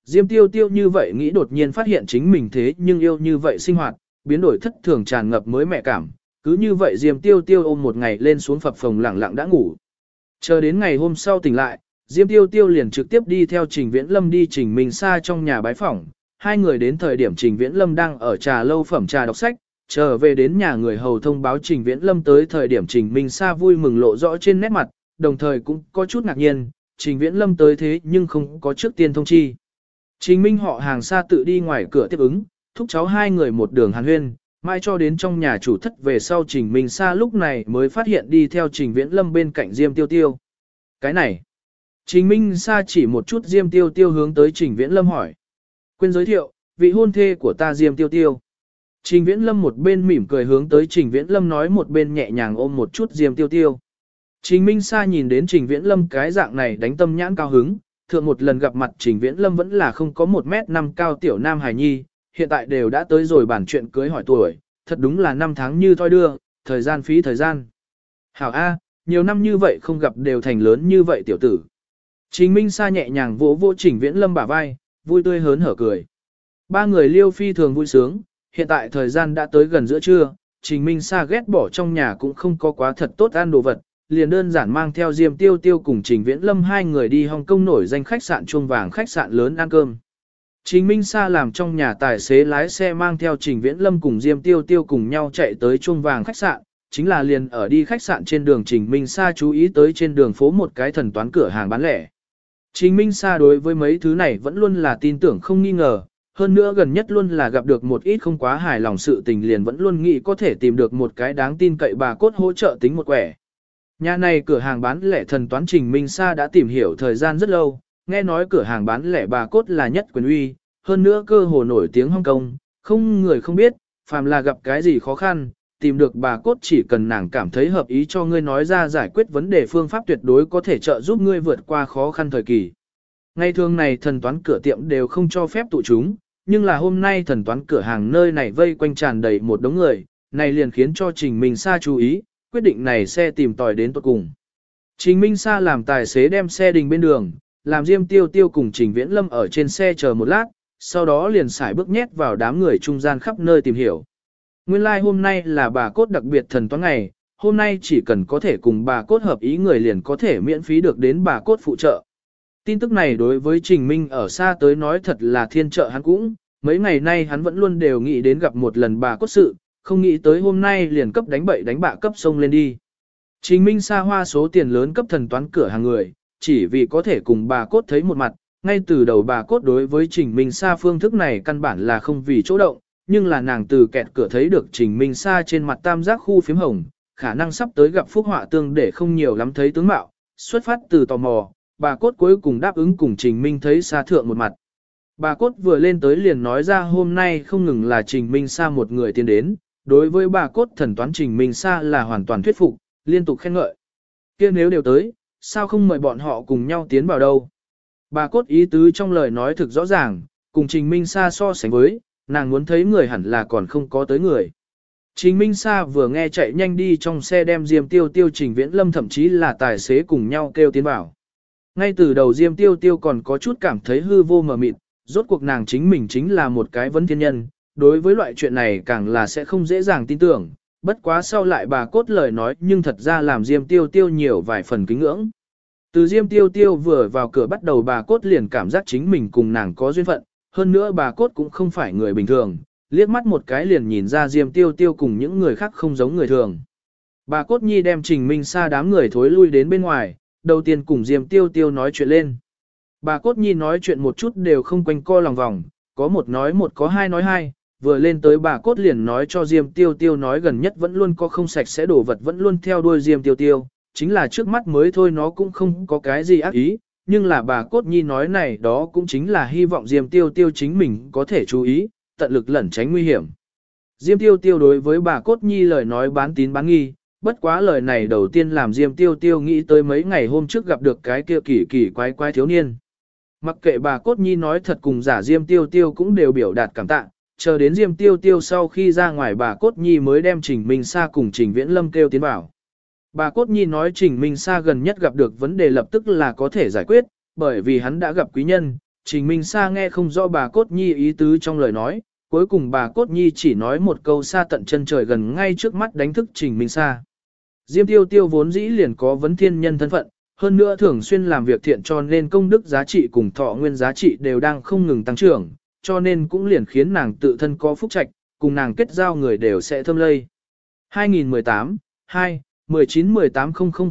Diêm Tiêu Tiêu như vậy nghĩ đột nhiên phát hiện chính mình thế nhưng yêu như vậy sinh hoạt, biến đổi thất thường tràn ngập mới mẹ cảm, cứ như vậy Diêm Tiêu Tiêu ôm một ngày lên xuống phập phồng lẳng lặng đã ngủ. Chờ đến ngày hôm sau tỉnh lại, Diêm Tiêu Tiêu liền trực tiếp đi theo Trình Viễn Lâm đi Trình Minh Sa trong nhà bái phỏng. Hai người đến thời điểm Trình Viễn Lâm đang ở trà lâu phẩm trà đọc sách, trở về đến nhà người hầu thông báo Trình Viễn Lâm tới thời điểm Trình Minh Sa vui mừng lộ rõ trên nét mặt, đồng thời cũng có chút ngạc nhiên, Trình Viễn Lâm tới thế nhưng không có trước tiên thông chi. Trình Minh họ hàng xa tự đi ngoài cửa tiếp ứng, thúc cháu hai người một đường hàn huyên, mãi cho đến trong nhà chủ thất về sau Trình Minh Sa lúc này mới phát hiện đi theo Trình Viễn Lâm bên cạnh Diêm Tiêu Tiêu. Cái này, Trình Minh Sa chỉ một chút Diêm Tiêu Tiêu hướng tới Trình Viễn Lâm hỏi. Quên giới thiệu, vị hôn thê của ta Diêm Tiêu Tiêu. Trình Viễn Lâm một bên mỉm cười hướng tới Trình Viễn Lâm nói một bên nhẹ nhàng ôm một chút Diêm Tiêu Tiêu. Trình Minh Sa nhìn đến Trình Viễn Lâm cái dạng này đánh tâm nhãn cao hứng, thượng một lần gặp mặt Trình Viễn Lâm vẫn là không có 1m5 cao tiểu nam hài nhi, hiện tại đều đã tới rồi bản chuyện cưới hỏi tuổi, thật đúng là năm tháng như thoi đưa, thời gian phí thời gian. Hảo A, nhiều năm như vậy không gặp đều thành lớn như vậy tiểu tử. Trình Minh Sa nhẹ nhàng vỗ vỗ Trình Viễn Lâm bả vai, vui tươi hớn hở cười. Ba người liêu phi thường vui sướng, hiện tại thời gian đã tới gần giữa trưa, Trình Minh Sa ghét bỏ trong nhà cũng không có quá thật tốt ăn đồ vật, liền đơn giản mang theo Diêm Tiêu Tiêu cùng Trình Viễn Lâm hai người đi Hồng Kông nổi danh khách sạn Chuông Vàng khách sạn lớn ăn cơm. Trình Minh Sa làm trong nhà tài xế lái xe mang theo Trình Viễn Lâm cùng Diêm Tiêu Tiêu cùng nhau chạy tới Chuông Vàng khách sạn, chính là liền ở đi khách sạn trên đường Trình Minh Sa chú ý tới trên đường phố một cái thần toán cửa hàng bán lẻ. Trình Minh Sa đối với mấy thứ này vẫn luôn là tin tưởng không nghi ngờ, hơn nữa gần nhất luôn là gặp được một ít không quá hài lòng sự tình liền vẫn luôn nghĩ có thể tìm được một cái đáng tin cậy bà cốt hỗ trợ tính một quẻ. Nhà này cửa hàng bán lẻ thần toán Trình Minh Sa đã tìm hiểu thời gian rất lâu, nghe nói cửa hàng bán lẻ bà cốt là nhất quyền uy, hơn nữa cơ hồ nổi tiếng Hong Kong, không người không biết, phàm là gặp cái gì khó khăn, tìm được bà cốt chỉ cần nàng cảm thấy hợp ý cho ngươi nói ra giải quyết vấn đề phương pháp tuyệt đối có thể trợ giúp ngươi vượt qua khó khăn thời kỳ. Ngày thường này thần toán cửa tiệm đều không cho phép tụ chúng, nhưng là hôm nay thần toán cửa hàng nơi này vây quanh tràn đầy một đống người, này liền khiến cho Trình Minh Sa chú ý, quyết định này xe tìm tòi đến tuột cùng. Trình Minh Sa làm tài xế đem xe đình bên đường, làm Diêm Tiêu Tiêu cùng Trình Viễn Lâm ở trên xe chờ một lát, sau đó liền xài bước nhét vào đám người trung gian khắp nơi tìm hiểu. Nguyên lai like hôm nay là bà cốt đặc biệt thần toán ngày, hôm nay chỉ cần có thể cùng bà cốt hợp ý người liền có thể miễn phí được đến bà cốt phụ trợ. Tin tức này đối với Trình Minh ở xa tới nói thật là thiên trợ hắn cũng, mấy ngày nay hắn vẫn luôn đều nghĩ đến gặp một lần bà cốt sự, không nghĩ tới hôm nay liền cấp đánh bậy đánh bạ cấp sông lên đi. Trình Minh xa hoa số tiền lớn cấp thần toán cửa hàng người, chỉ vì có thể cùng bà cốt thấy một mặt, ngay từ đầu bà cốt đối với Trình Minh xa phương thức này căn bản là không vì chỗ động, nhưng là nàng từ kẹt cửa thấy được Trình Minh xa trên mặt tam giác khu phím hồng, khả năng sắp tới gặp phúc họa tương để không nhiều lắm thấy tướng mạo, xuất phát từ tò mò, bà cốt cuối cùng đáp ứng cùng Trình Minh thấy xa thượng một mặt. Bà cốt vừa lên tới liền nói ra hôm nay không ngừng là Trình Minh xa một người tiến đến, đối với bà cốt thần toán Trình Minh xa là hoàn toàn thuyết phục, liên tục khen ngợi. Kia nếu đều tới, sao không mời bọn họ cùng nhau tiến vào đâu? Bà cốt ý tứ trong lời nói thực rõ ràng, cùng Trình Minh xa so sánh với, nàng muốn thấy người hẳn là còn không có tới người. Trình Minh Sa vừa nghe chạy nhanh đi trong xe đem Diêm Tiêu Tiêu Trình Viễn Lâm thậm chí là tài xế cùng nhau kêu tiến vào. Ngay từ đầu Diêm Tiêu Tiêu còn có chút cảm thấy hư vô mờ mịt, rốt cuộc nàng chính mình chính là một cái vấn thiên nhân, đối với loại chuyện này càng là sẽ không dễ dàng tin tưởng, bất quá sau lại bà cốt lời nói nhưng thật ra làm Diêm Tiêu Tiêu nhiều vài phần kính ngưỡng. Từ Diêm Tiêu Tiêu vừa vào cửa bắt đầu bà cốt liền cảm giác chính mình cùng nàng có duyên phận, hơn nữa bà cốt cũng không phải người bình thường, liếc mắt một cái liền nhìn ra Diêm Tiêu Tiêu cùng những người khác không giống người thường. Bà cốt nhi đem Trình Minh Sa đám người thối lui đến bên ngoài, đầu tiên cùng Diêm Tiêu Tiêu nói chuyện lên. Bà cốt nhi nói chuyện một chút đều không quanh co lòng vòng, có một nói một có hai nói hai, vừa lên tới bà cốt liền nói cho Diêm Tiêu Tiêu nói gần nhất vẫn luôn có không sạch sẽ đổ vật vẫn luôn theo đuôi Diêm Tiêu Tiêu, chính là trước mắt mới thôi nó cũng không có cái gì ác ý, nhưng là bà cốt nhi nói này đó cũng chính là hy vọng Diêm Tiêu Tiêu chính mình có thể chú ý, tận lực lẩn tránh nguy hiểm. Diêm Tiêu Tiêu đối với bà cốt nhi lời nói bán tín bán nghi, bất quá lời này đầu tiên làm Diêm Tiêu Tiêu nghĩ tới mấy ngày hôm trước gặp được cái kia kỳ kỳ quái quái thiếu niên. Mặc kệ bà cốt nhi nói thật cùng giả Diêm Tiêu Tiêu cũng đều biểu đạt cảm tạ, chờ đến Diêm Tiêu Tiêu sau khi ra ngoài bà cốt nhi mới đem Trình Minh Sa cùng Trình Viễn Lâm kêu tiến vào. Bà cốt nhi nói Trình Minh Sa gần nhất gặp được vấn đề lập tức là có thể giải quyết, bởi vì hắn đã gặp quý nhân, Trình Minh Sa nghe không rõ bà Cốt Nhi ý tứ trong lời nói, cuối cùng bà Cốt Nhi chỉ nói một câu xa tận chân trời gần ngay trước mắt đánh thức Trình Minh Sa. Diêm Tiêu Tiêu vốn dĩ liền có vấn thiên nhân thân phận, hơn nữa thường xuyên làm việc thiện cho nên công đức giá trị cùng thọ nguyên giá trị đều đang không ngừng tăng trưởng, cho nên cũng liền khiến nàng tự thân có phúc trạch, cùng nàng kết giao người đều sẽ thâm lây. 2018 2 19 18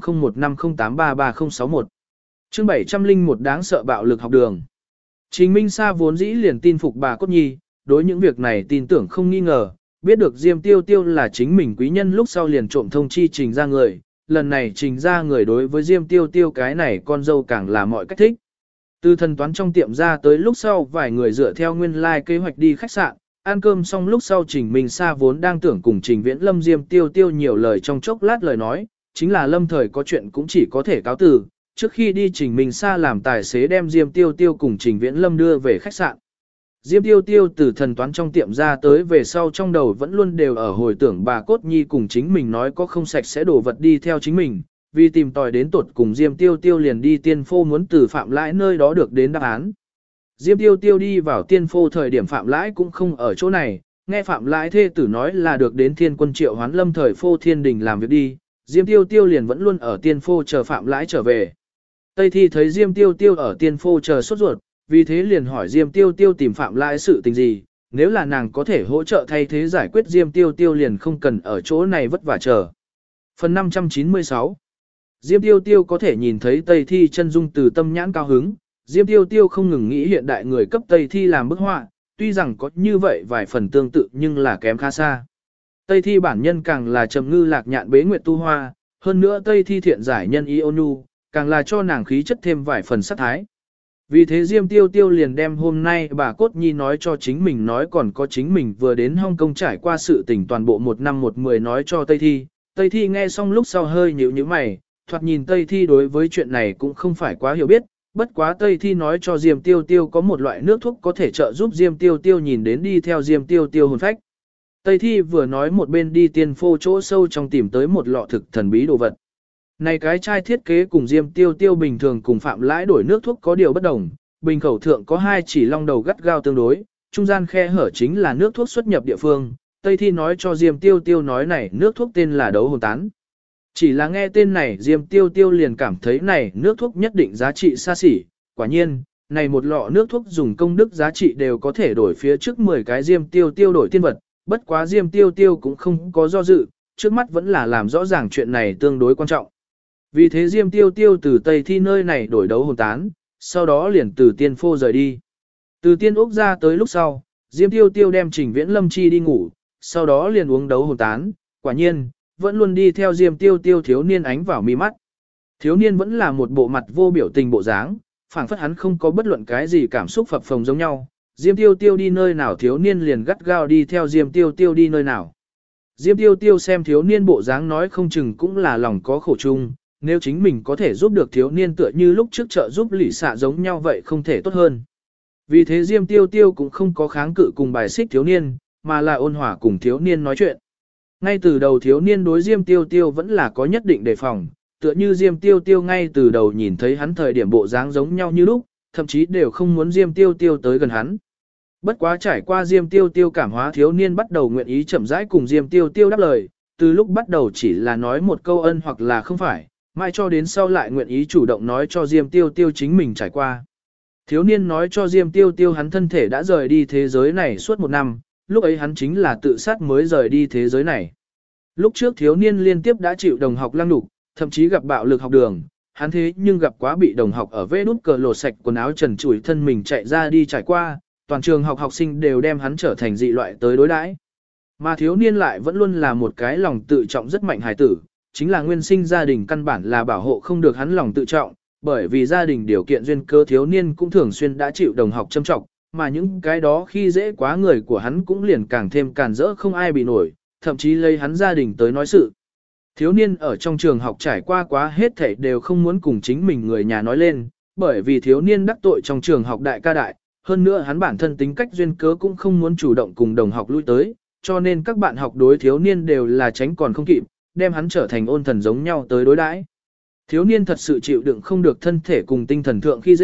000150833061 chương 701 đáng sợ bạo lực học đường. Trình Minh Sa vốn dĩ liền tin phục bà Cốt Nhi, đối những việc này tin tưởng không nghi ngờ, biết được Diêm Tiêu Tiêu là chính mình quý nhân lúc sau liền trộm thông chi Trình ra người, lần này Trình ra người đối với Diêm Tiêu Tiêu cái này con dâu càng là mọi cách thích. Từ thần toán trong tiệm ra tới lúc sau vài người dựa theo nguyên lai kế hoạch đi khách sạn, ăn cơm xong lúc sau Trình Minh Sa vốn đang tưởng cùng Trình Viễn Lâm Diêm Tiêu Tiêu nhiều lời trong chốc lát lời nói, chính là lâm thời có chuyện cũng chỉ có thể cáo từ. Trước khi đi Trình Minh Sa làm tài xế đem Diêm Tiêu Tiêu cùng Trình Viễn Lâm đưa về khách sạn. Diêm Tiêu Tiêu từ thần toán trong tiệm ra tới về sau trong đầu vẫn luôn đều ở hồi tưởng bà Cốt Nhi cùng chính mình nói có không sạch sẽ đổ vật đi theo chính mình, vì tìm tòi đến tuột cùng Diêm Tiêu Tiêu liền đi tiên phô muốn từ Phạm Lãi nơi đó được đến đáp án. Diêm Tiêu Tiêu đi vào tiên phô thời điểm Phạm Lãi cũng không ở chỗ này, nghe Phạm Lãi thê tử nói là được đến Thiên Quân Triệu Hoán Lâm thời phô thiên đình làm việc đi, Diêm Tiêu Tiêu liền vẫn luôn ở tiên phô chờ Phạm Lãi trở về. Tây Thi thấy Diêm Tiêu Tiêu ở tiên phô chờ sốt ruột, vì thế liền hỏi Diêm Tiêu Tiêu tìm Phạm Lãi sự tình gì, nếu là nàng có thể hỗ trợ thay thế giải quyết Diêm Tiêu Tiêu liền không cần ở chỗ này vất vả chờ. Phần 596 Diêm Tiêu Tiêu có thể nhìn thấy Tây Thi chân dung từ tâm nhãn cao hứng, Diêm Tiêu Tiêu không ngừng nghĩ hiện đại người cấp Tây Thi làm bức họa, tuy rằng có như vậy vài phần tương tự nhưng là kém khá xa. Tây Thi bản nhân càng là trầm ngư lạc nhạn bế nguyệt tu hoa, hơn nữa Tây Thi thiện giải nhân ý ôn nhu, càng là cho nàng khí chất thêm vài phần sắc thái. Vì thế Diêm Tiêu Tiêu liền đem hôm nay bà Cốt Nhi nói cho chính mình nói còn có chính mình vừa đến Hong Kong trải qua sự tình toàn bộ 1 năm 1 10 nói cho Tây Thi. Tây Thi nghe xong lúc sau hơi nhíu nhíu mày, thoạt nhìn Tây Thi đối với chuyện này cũng không phải quá hiểu biết, bất quá Tây Thi nói cho Diêm Tiêu Tiêu có một loại nước thuốc có thể trợ giúp Diêm Tiêu Tiêu nhìn đến đi theo Diêm Tiêu Tiêu hồn phách. Tây Thi vừa nói một bên đi tiên phô chỗ sâu trong tìm tới một lọ thực thần bí đồ vật. Này cái chai thiết kế cùng Diêm Tiêu Tiêu bình thường cùng Phạm Lãi đổi nước thuốc có điều bất đồng, bình khẩu thượng có 2 chỉ long đầu gắt gao tương đối, trung gian khe hở chính là nước thuốc xuất nhập địa phương. Tây Thi nói cho Diêm Tiêu Tiêu nói này nước thuốc tên là đấu hồn tán. Chỉ là nghe tên này Diêm Tiêu Tiêu liền cảm thấy này nước thuốc nhất định giá trị xa xỉ, quả nhiên, này một lọ nước thuốc dùng công đức giá trị đều có thể đổi phía trước 10 cái Diêm Tiêu Tiêu đổi tiên vật, bất quá Diêm Tiêu Tiêu cũng không có do dự, trước mắt vẫn là làm rõ ràng chuyện này tương đối quan trọng. Vì thế Diêm Tiêu Tiêu từ Tây Thi nơi này đổi đấu hồn tán, sau đó liền từ tiên phô rời đi. Từ tiên ốc ra tới lúc sau, Diêm Tiêu Tiêu đem Trình Viễn Lâm chi đi ngủ, sau đó liền uống đấu hồn tán, quả nhiên, vẫn luôn đi theo Diêm Tiêu Tiêu thiếu niên ánh vào mi mắt. Thiếu niên vẫn là một bộ mặt vô biểu tình bộ dáng, phảng phất hắn không có bất luận cái gì cảm xúc phập phồng giống nhau. Diêm Tiêu Tiêu đi nơi nào thiếu niên liền gắt gao đi theo Diêm Tiêu Tiêu đi nơi nào. Diêm Tiêu Tiêu xem thiếu niên bộ dáng nói không chừng cũng là lòng có khổ chung, nếu chính mình có thể giúp được thiếu niên tựa như lúc trước trợ giúp lỷ xạ giống nhau vậy không thể tốt hơn. Vì thế Diêm Tiêu Tiêu cũng không có kháng cự cùng bài xích thiếu niên, mà là ôn hòa cùng thiếu niên nói chuyện. Ngay từ đầu thiếu niên đối Diêm Tiêu Tiêu vẫn là có nhất định đề phòng, tựa như Diêm Tiêu Tiêu ngay từ đầu nhìn thấy hắn thời điểm bộ dáng giống nhau như lúc, thậm chí đều không muốn Diêm Tiêu Tiêu tới gần hắn. Bất quá trải qua Diêm Tiêu Tiêu cảm hóa thiếu niên bắt đầu nguyện ý chậm rãi cùng Diêm Tiêu Tiêu đáp lời, từ lúc bắt đầu chỉ là nói một câu ân hoặc là không phải, mãi cho đến sau lại nguyện ý chủ động nói cho Diêm Tiêu Tiêu chính mình trải qua. Thiếu niên nói cho Diêm Tiêu Tiêu hắn thân thể đã rời đi thế giới này suốt 1 năm, lúc ấy hắn chính là tự sát mới rời đi thế giới này. Lúc trước thiếu niên liên tiếp đã chịu đồng học lăng đục, thậm chí gặp bạo lực học đường, hắn thế nhưng gặp quá bị đồng học ở vê nút cờ lột sạch quần áo trần trụi thân mình chạy ra đi trải qua, toàn trường học sinh đều đem hắn trở thành dị loại tới đối đãi. Mà thiếu niên lại vẫn luôn là một cái lòng tự trọng rất mạnh hài tử, chính là nguyên sinh gia đình căn bản là bảo hộ không được hắn lòng tự trọng, bởi vì gia đình điều kiện duyên cơ thiếu niên cũng thường xuyên đã chịu đồng học châm trọng, mà những cái đó khi dễ quá người của hắn cũng liền càng thêm càn rỡ không ai bị nổi, thậm chí lấy hắn gia đình tới nói sự. Thiếu niên ở trong trường học trải qua quá hết thảy đều không muốn cùng chính mình người nhà nói lên, bởi vì thiếu niên đắc tội trong trường học đại ca đại, hơn nữa hắn bản thân tính cách duyên cớ cũng không muốn chủ động cùng đồng học lui tới, cho nên các bạn học đối thiếu niên đều là tránh còn không kịp, đem hắn trở thành ôn thần giống nhau tới đối đãi. Thiếu niên thật sự chịu đựng không được thân thể cùng tinh thần thượng khi dễ,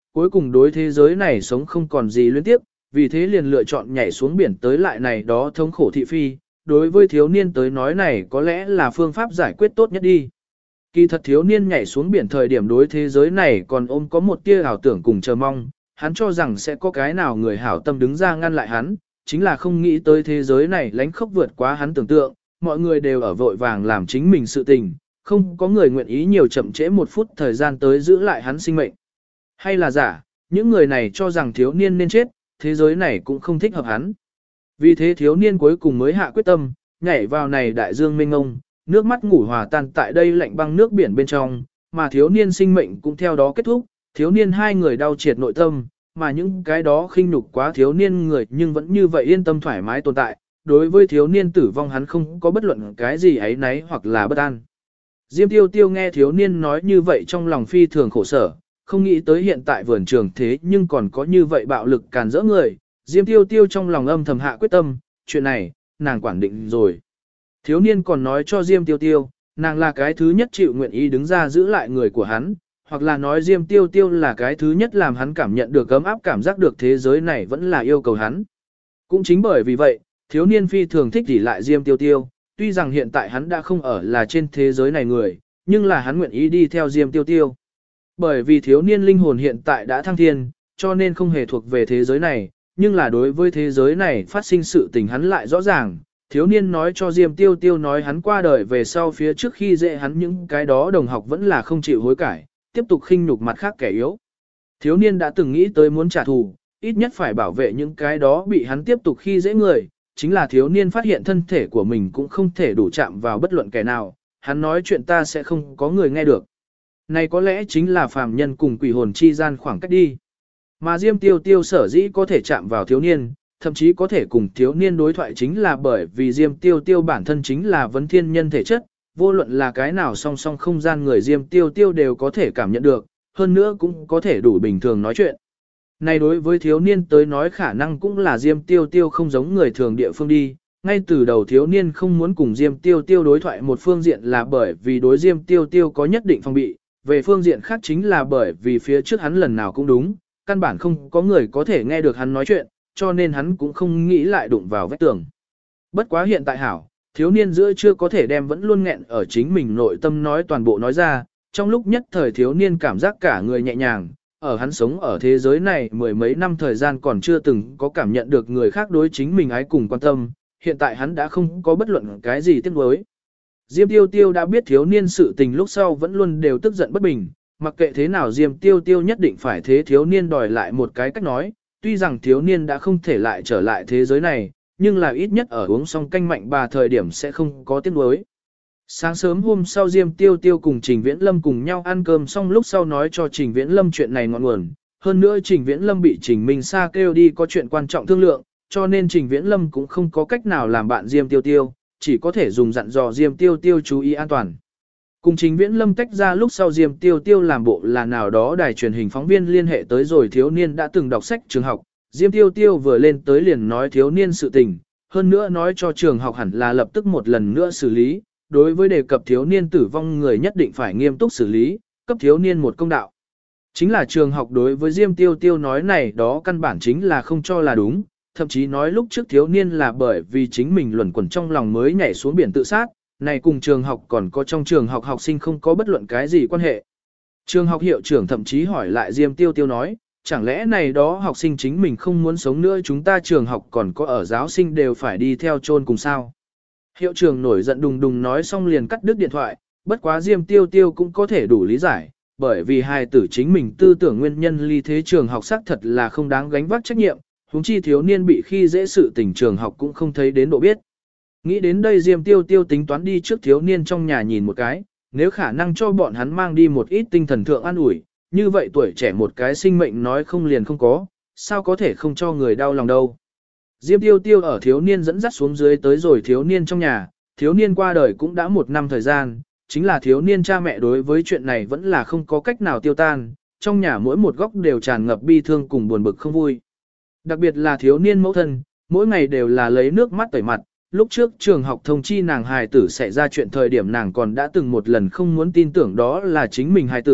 cuối cùng đối thế giới này sống không còn gì liên tiếp, vì thế liền lựa chọn nhảy xuống biển tới lại này đó thống khổ thị phi. Đối với thiếu niên tới nói này có lẽ là phương pháp giải quyết tốt nhất đi. Kỳ thật thiếu niên nhảy xuống biển thời điểm đối thế giới này còn ôm có một tia ảo tưởng cùng chờ mong, hắn cho rằng sẽ có cái nào người hảo tâm đứng ra ngăn lại hắn, chính là không nghĩ tới thế giới này lánh khốc vượt quá hắn tưởng tượng, mọi người đều ở vội vàng làm chính mình sự tình, không có người nguyện ý nhiều chậm trễ một phút thời gian tới giữ lại hắn sinh mệnh. Hay là giả, những người này cho rằng thiếu niên nên chết, thế giới này cũng không thích hợp hắn. Vì thế thiếu niên cuối cùng mới hạ quyết tâm, nhảy vào này đại dương mênh ngông, nước mắt ngủ hòa tan tại đây lạnh băng nước biển bên trong, mà thiếu niên sinh mệnh cũng theo đó kết thúc, thiếu niên hai người đau triệt nội tâm, mà những cái đó khinh nhục quá thiếu niên người nhưng vẫn như vậy yên tâm thoải mái tồn tại, đối với thiếu niên tử vong hắn không có bất luận cái gì ấy nấy hoặc là bất an. Diêm Tiêu Tiêu nghe thiếu niên nói như vậy trong lòng phi thường khổ sở, không nghĩ tới hiện tại vườn trường thế nhưng còn có như vậy bạo lực càn rỡ người, Diêm Tiêu Tiêu trong lòng âm thầm hạ quyết tâm, chuyện này, nàng quản định rồi. Thiếu niên còn nói cho Diêm Tiêu Tiêu, nàng là cái thứ nhất chịu nguyện ý đứng ra giữ lại người của hắn, hoặc là nói Diêm Tiêu Tiêu là cái thứ nhất làm hắn cảm nhận được ấm áp cảm giác được thế giới này vẫn là yêu cầu hắn. Cũng chính bởi vì vậy, thiếu niên phi thường thích tỉ lại Diêm Tiêu Tiêu, tuy rằng hiện tại hắn đã không ở là trên thế giới này người, nhưng là hắn nguyện ý đi theo Diêm Tiêu Tiêu. Bởi vì thiếu niên linh hồn hiện tại đã thăng thiên, cho nên không hề thuộc về thế giới này, nhưng là đối với thế giới này phát sinh sự tình hắn lại rõ ràng. Thiếu niên nói cho Diêm Tiêu Tiêu nói hắn qua đời về sau phía trước khi dễ hắn những cái đó đồng học vẫn là không chịu hối cải, tiếp tục khinh nhục mặt khác kẻ yếu. Thiếu niên đã từng nghĩ tới muốn trả thù, ít nhất phải bảo vệ những cái đó bị hắn tiếp tục khi dễ người, chính là thiếu niên phát hiện thân thể của mình cũng không thể đủ chạm vào bất luận kẻ nào, hắn nói chuyện ta sẽ không có người nghe được. Này có lẽ chính là phàm nhân cùng quỷ hồn chi gian khoảng cách đi. Mà Diêm Tiêu Tiêu sở dĩ có thể chạm vào thiếu niên, thậm chí có thể cùng thiếu niên đối thoại chính là bởi vì Diêm Tiêu Tiêu bản thân chính là vấn thiên nhân thể chất, vô luận là cái nào song song không gian người Diêm Tiêu Tiêu đều có thể cảm nhận được, hơn nữa cũng có thể đủ bình thường nói chuyện. Này đối với thiếu niên tới nói khả năng cũng là Diêm Tiêu Tiêu không giống người thường địa phương đi, ngay từ đầu thiếu niên không muốn cùng Diêm Tiêu Tiêu đối thoại một phương diện là bởi vì đối Diêm Tiêu Tiêu có nhất định phòng bị, về phương diện khác chính là bởi vì phía trước hắn lần nào cũng đúng, căn bản không có người có thể nghe được hắn nói chuyện, cho nên hắn cũng không nghĩ lại đụng vào vách tường. Bất quá hiện tại hảo, thiếu niên giữa chưa có thể đem vẫn luôn nghẹn ở chính mình nội tâm nói toàn bộ nói ra, trong lúc nhất thời thiếu niên cảm giác cả người nhẹ nhàng, ở hắn sống ở thế giới này mười mấy năm thời gian còn chưa từng có cảm nhận được người khác đối chính mình ái cùng quan tâm, hiện tại hắn đã không có bất luận cái gì tiếc nuối. Diêm Tiêu Tiêu đã biết thiếu niên sự tình lúc sau vẫn luôn đều tức giận bất bình, mặc kệ thế nào Diêm Tiêu Tiêu nhất định phải thế thiếu niên đòi lại một cái cách nói, tuy rằng thiếu niên đã không thể lại trở lại thế giới này, nhưng là ít nhất ở uống xong canh mạnh bà thời điểm sẽ không có tiếc nuối. Sáng sớm hôm sau Diêm Tiêu Tiêu cùng Trình Viễn Lâm cùng nhau ăn cơm xong lúc sau nói cho Trình Viễn Lâm chuyện này ngọn nguồn, hơn nữa Trình Viễn Lâm bị Trình Minh Sa kêu đi có chuyện quan trọng thương lượng, cho nên Trình Viễn Lâm cũng không có cách nào làm bạn Diêm Tiêu Tiêu, chỉ có thể dùng dặn dò Diêm Tiêu Tiêu chú ý an toàn. Cùng Trình Viễn Lâm tách ra lúc sau Diêm Tiêu Tiêu làm bộ là nào đó đài truyền hình phóng viên liên hệ tới rồi thiếu niên đã từng đọc sách trường học, Diêm Tiêu Tiêu vừa lên tới liền nói thiếu niên sự tình, hơn nữa nói cho trường học hẳn là lập tức một lần nữa xử lý, đối với đề cập thiếu niên tử vong người nhất định phải nghiêm túc xử lý, cấp thiếu niên một công đạo. Chính là trường học đối với Diêm Tiêu Tiêu nói này đó căn bản chính là không cho là đúng, thậm chí nói lúc trước thiếu niên là bởi vì chính mình luẩn quẩn trong lòng mới nhảy xuống biển tự sát, này cùng trường học còn có trong trường học học sinh không có bất luận cái gì quan hệ. Trường học hiệu trưởng thậm chí hỏi lại Diêm Tiêu Tiêu nói, chẳng lẽ này đó học sinh chính mình không muốn sống nữa chúng ta trường học còn có ở giáo sinh đều phải đi theo chôn cùng sao. Hiệu trưởng nổi giận đùng đùng nói xong liền cắt đứt điện thoại, bất quá Diêm Tiêu Tiêu cũng có thể đủ lý giải, bởi vì hài tử chính mình tư tưởng nguyên nhân ly thế trường học xác thật là không đáng gánh vác trách nhiệm, huống chi thiếu niên bị khi dễ sự tình trường học cũng không thấy đến độ biết. Nghĩ đến đây Diêm Tiêu Tiêu tính toán đi trước thiếu niên trong nhà nhìn một cái, nếu khả năng cho bọn hắn mang đi một ít tinh thần thượng an ủi, như vậy tuổi trẻ một cái sinh mệnh nói không liền không có, sao có thể không cho người đau lòng đâu. Diêm Tiêu Tiêu ở thiếu niên dẫn dắt xuống dưới tới rồi thiếu niên trong nhà, thiếu niên qua đời cũng đã 1 năm thời gian, chính là thiếu niên cha mẹ đối với chuyện này vẫn là không có cách nào tiêu tan, trong nhà mỗi một góc đều tràn ngập bi thương cùng buồn bực không vui. Đặc biệt là thiếu niên mẫu thân, mỗi ngày đều là lấy nước mắt tẩy mặt, lúc trước trường học thông chi nàng hài tử xảy ra chuyện thời điểm nàng còn đã từng một lần không muốn tin tưởng đó là chính mình hài tử,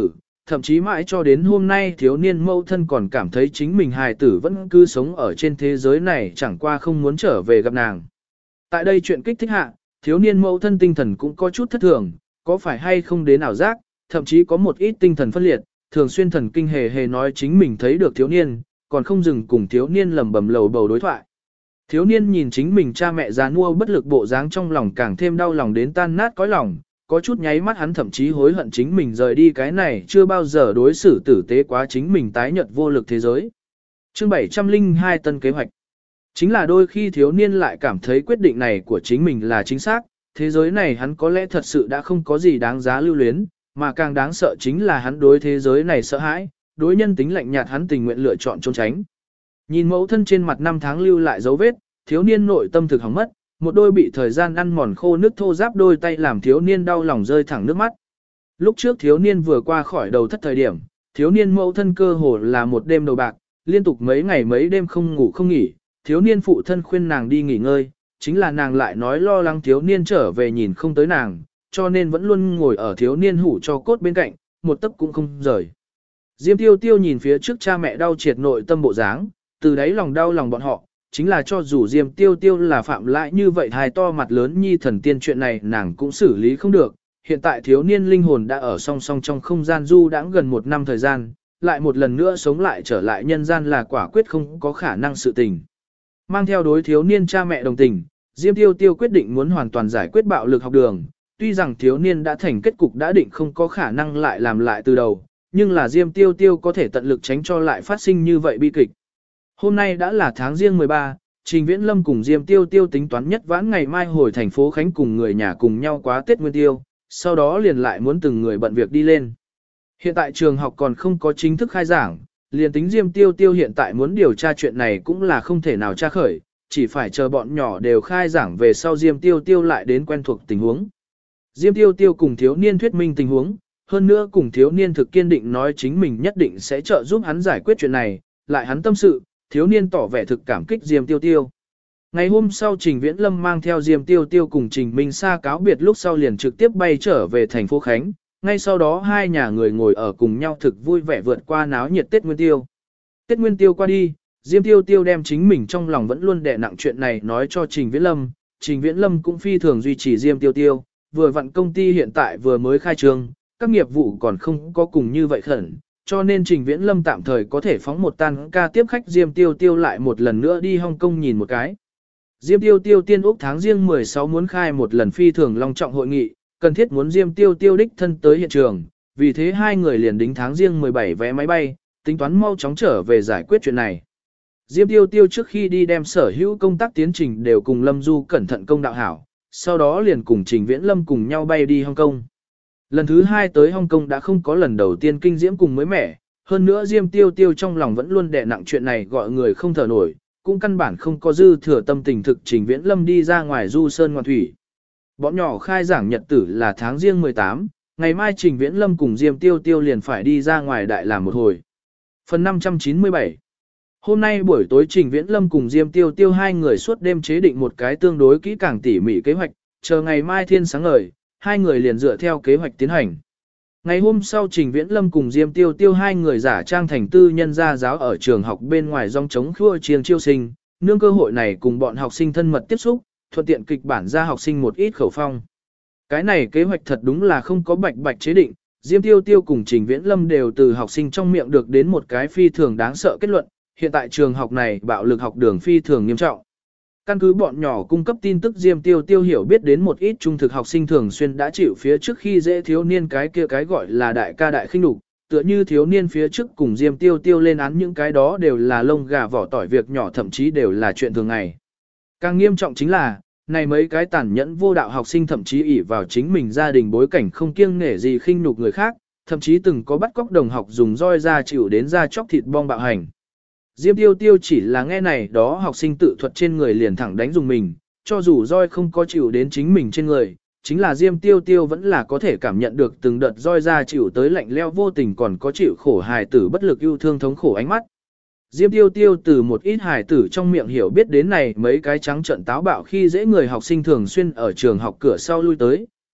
thậm chí mãi cho đến hôm nay thiếu niên mẫu thân còn cảm thấy chính mình hài tử vẫn cứ sống ở trên thế giới này chẳng qua không muốn trở về gặp nàng. Tại đây chuyện kích thích hạ, thiếu niên mẫu thân tinh thần cũng có chút thất thường, có phải hay không đến ảo giác, thậm chí có một ít tinh thần phân liệt, thường xuyên thần kinh hề hề nói chính mình thấy được thiếu niên, còn không dừng cùng thiếu niên lầm bầm lầu bầu đối thoại. Thiếu niên nhìn chính mình cha mẹ già nua bất lực bộ dáng trong lòng càng thêm đau lòng đến tan nát cõi lòng, có chút nháy mắt hắn thậm chí hối hận chính mình rời đi cái này chưa bao giờ đối xử tử tế quá chính mình tái nhợt vô lực thế giới. Chương 702 tân kế hoạch. Chính là đôi khi thiếu niên lại cảm thấy quyết định này của chính mình là chính xác, thế giới này hắn có lẽ thật sự đã không có gì đáng giá lưu luyến, mà càng đáng sợ chính là hắn đối thế giới này sợ hãi, đối nhân tính lạnh nhạt hắn tình nguyện lựa chọn trốn tránh. Nhìn mẫu thân trên mặt năm tháng lưu lại dấu vết, thiếu niên nội tâm thực hỏng mất, một đôi bị thời gian ăn mòn khô nước thô ráp đôi tay làm thiếu niên đau lòng rơi thẳng nước mắt. Lúc trước thiếu niên vừa qua khỏi đầu thất thời điểm, thiếu niên mẫu thân cơ hồ là một đêm đầu bạc, liên tục mấy ngày mấy đêm không ngủ không nghỉ, thiếu niên phụ thân khuyên nàng đi nghỉ ngơi, chính là nàng lại nói lo lắng thiếu niên trở về nhìn không tới nàng, cho nên vẫn luôn ngồi ở thiếu niên hủ cho cốt bên cạnh, một tấc cũng không rời. Diêm Tiêu Tiêu nhìn phía trước cha mẹ đau triệt nội tâm bộ dáng, từ đấy lòng đau lòng bọn họ, chính là cho dù Diêm Tiêu Tiêu là phạm lại như vậy hài to mặt lớn nhi thần tiên chuyện này nàng cũng xử lý không được. Hiện tại thiếu niên linh hồn đã ở song song trong không gian du đãng gần một năm thời gian, lại một lần nữa sống lại trở lại nhân gian là quả quyết không có khả năng sự tình. Mang theo đối thiếu niên cha mẹ đồng tình, Diêm Tiêu Tiêu quyết định muốn hoàn toàn giải quyết bạo lực học đường. Tuy rằng thiếu niên đã thành kết cục đã định không có khả năng lại làm lại từ đầu, nhưng là Diêm Tiêu Tiêu có thể tận lực tránh cho lại phát sinh như vậy bi kịch. Hôm nay đã là tháng riêng 13, Trình Viễn Lâm cùng Diêm Tiêu Tiêu tính toán nhất vãn ngày mai hồi thành phố Khánh cùng người nhà cùng nhau quá Tết Nguyên Tiêu, sau đó liền lại muốn từng người bận việc đi lên. Hiện tại trường học còn không có chính thức khai giảng, liền tính Diêm Tiêu Tiêu hiện tại muốn điều tra chuyện này cũng là không thể nào tra khởi, chỉ phải chờ bọn nhỏ đều khai giảng về sau Diêm Tiêu Tiêu lại đến quen thuộc tình huống. Diêm Tiêu Tiêu cùng thiếu niên thuyết minh tình huống, hơn nữa cùng thiếu niên thực kiên định nói chính mình nhất định sẽ trợ giúp hắn giải quyết chuyện này, lại hắn tâm sự, thiếu niên tỏ vẻ thực cảm kích Diêm Tiêu Tiêu. Ngày hôm sau Trình Viễn Lâm mang theo Diêm Tiêu Tiêu cùng Trình Minh Sa cáo biệt lúc sau liền trực tiếp bay trở về thành phố Khánh, ngay sau đó hai nhà người ngồi ở cùng nhau thực vui vẻ vượt qua náo nhiệt Tết Nguyên Tiêu. Tết Nguyên Tiêu qua đi, Diêm Tiêu Tiêu đem chính mình trong lòng vẫn luôn đè nặng chuyện này nói cho Trình Viễn Lâm, Trình Viễn Lâm cũng phi thường duy trì Diêm Tiêu Tiêu, vừa vặn công ty hiện tại vừa mới khai trương, các nghiệp vụ còn không có cùng như vậy khẩn, cho nên Trình Viễn Lâm tạm thời có thể phóng một tan ca tiếp khách Diêm Tiêu Tiêu lại một lần nữa đi Hong Kong nhìn một cái. Diêm Tiêu Tiêu tiên úc tháng riêng 16 muốn khai một lần phi thường long trọng hội nghị, cần thiết muốn Diêm Tiêu Tiêu đích thân tới hiện trường, vì thế hai người liền đính tháng riêng 17 vé máy bay, tính toán mau chóng trở về giải quyết chuyện này. Diêm Tiêu Tiêu trước khi đi đem sở hữu công tác tiến trình đều cùng Lâm Du cẩn thận công đạo hảo, sau đó liền cùng Trình Viễn Lâm cùng nhau bay đi Hong Kong. Lần thứ hai tới Hong Kong đã không có lần đầu tiên kinh diễm cùng mới mẻ, hơn nữa Diêm Tiêu Tiêu trong lòng vẫn luôn đè nặng chuyện này gọi người không thở nổi, cũng căn bản không có dư thừa tâm tình thực Trình Viễn Lâm đi ra ngoài du sơn ngoạn thủy. Bọn nhỏ khai giảng nhật tử là tháng riêng 18, ngày mai Trình Viễn Lâm cùng Diêm Tiêu Tiêu liền phải đi ra ngoài đại làm một hồi. Phần 597. Hôm nay buổi tối Trình Viễn Lâm cùng Diêm Tiêu Tiêu hai người suốt đêm chế định một cái tương đối kỹ càng tỉ mỉ kế hoạch, chờ ngày mai thiên sáng ngời, hai người liền dựa theo kế hoạch tiến hành. Ngày hôm sau Trình Viễn Lâm cùng Diêm Tiêu Tiêu hai người giả trang thành tư nhân gia giáo ở trường học bên ngoài dòng chống khua chiêng chiêu sinh, nương cơ hội này cùng bọn học sinh thân mật tiếp xúc, thuận tiện kịch bản ra học sinh một ít khẩu phong. Cái này kế hoạch thật đúng là không có bạch chế định, Diêm Tiêu Tiêu cùng Trình Viễn Lâm đều từ học sinh trong miệng được đến một cái phi thường đáng sợ kết luận, hiện tại trường học này bạo lực học đường phi thường nghiêm trọng. Căn cứ bọn nhỏ cung cấp tin tức Diêm Tiêu Tiêu hiểu biết đến một ít trung thực học sinh thường xuyên đã chịu phía trước khi dễ thiếu niên cái kia cái gọi là đại ca đại khinh đục, tựa như thiếu niên phía trước cùng Diêm Tiêu Tiêu lên án những cái đó đều là lông gà vỏ tỏi việc nhỏ thậm chí đều là chuyện thường ngày. Càng nghiêm trọng chính là, này mấy cái tàn nhẫn vô đạo học sinh thậm chí ỷ vào chính mình gia đình bối cảnh không kiêng nể gì khinh nhục người khác, thậm chí từng có bắt cóc đồng học dùng roi ra chịu đến ra chóc thịt bong bạo hành. Diêm Tiêu Tiêu chỉ là nghe này đó học sinh tự thuật trên người liền thẳng đánh dùng mình, cho dù roi không có chịu đến chính mình trên người, chính là Diêm Tiêu Tiêu vẫn là có thể cảm nhận được từng đợt roi ra chịu tới lạnh leo vô tình còn có chịu khổ hài tử bất lực yêu thương thống khổ ánh mắt. Diêm Tiêu Tiêu từ một ít hài tử trong miệng hiểu biết đến này mấy cái trắng trợn táo bạo khi dễ người học sinh thường xuyên ở trường học cửa sau lui tới,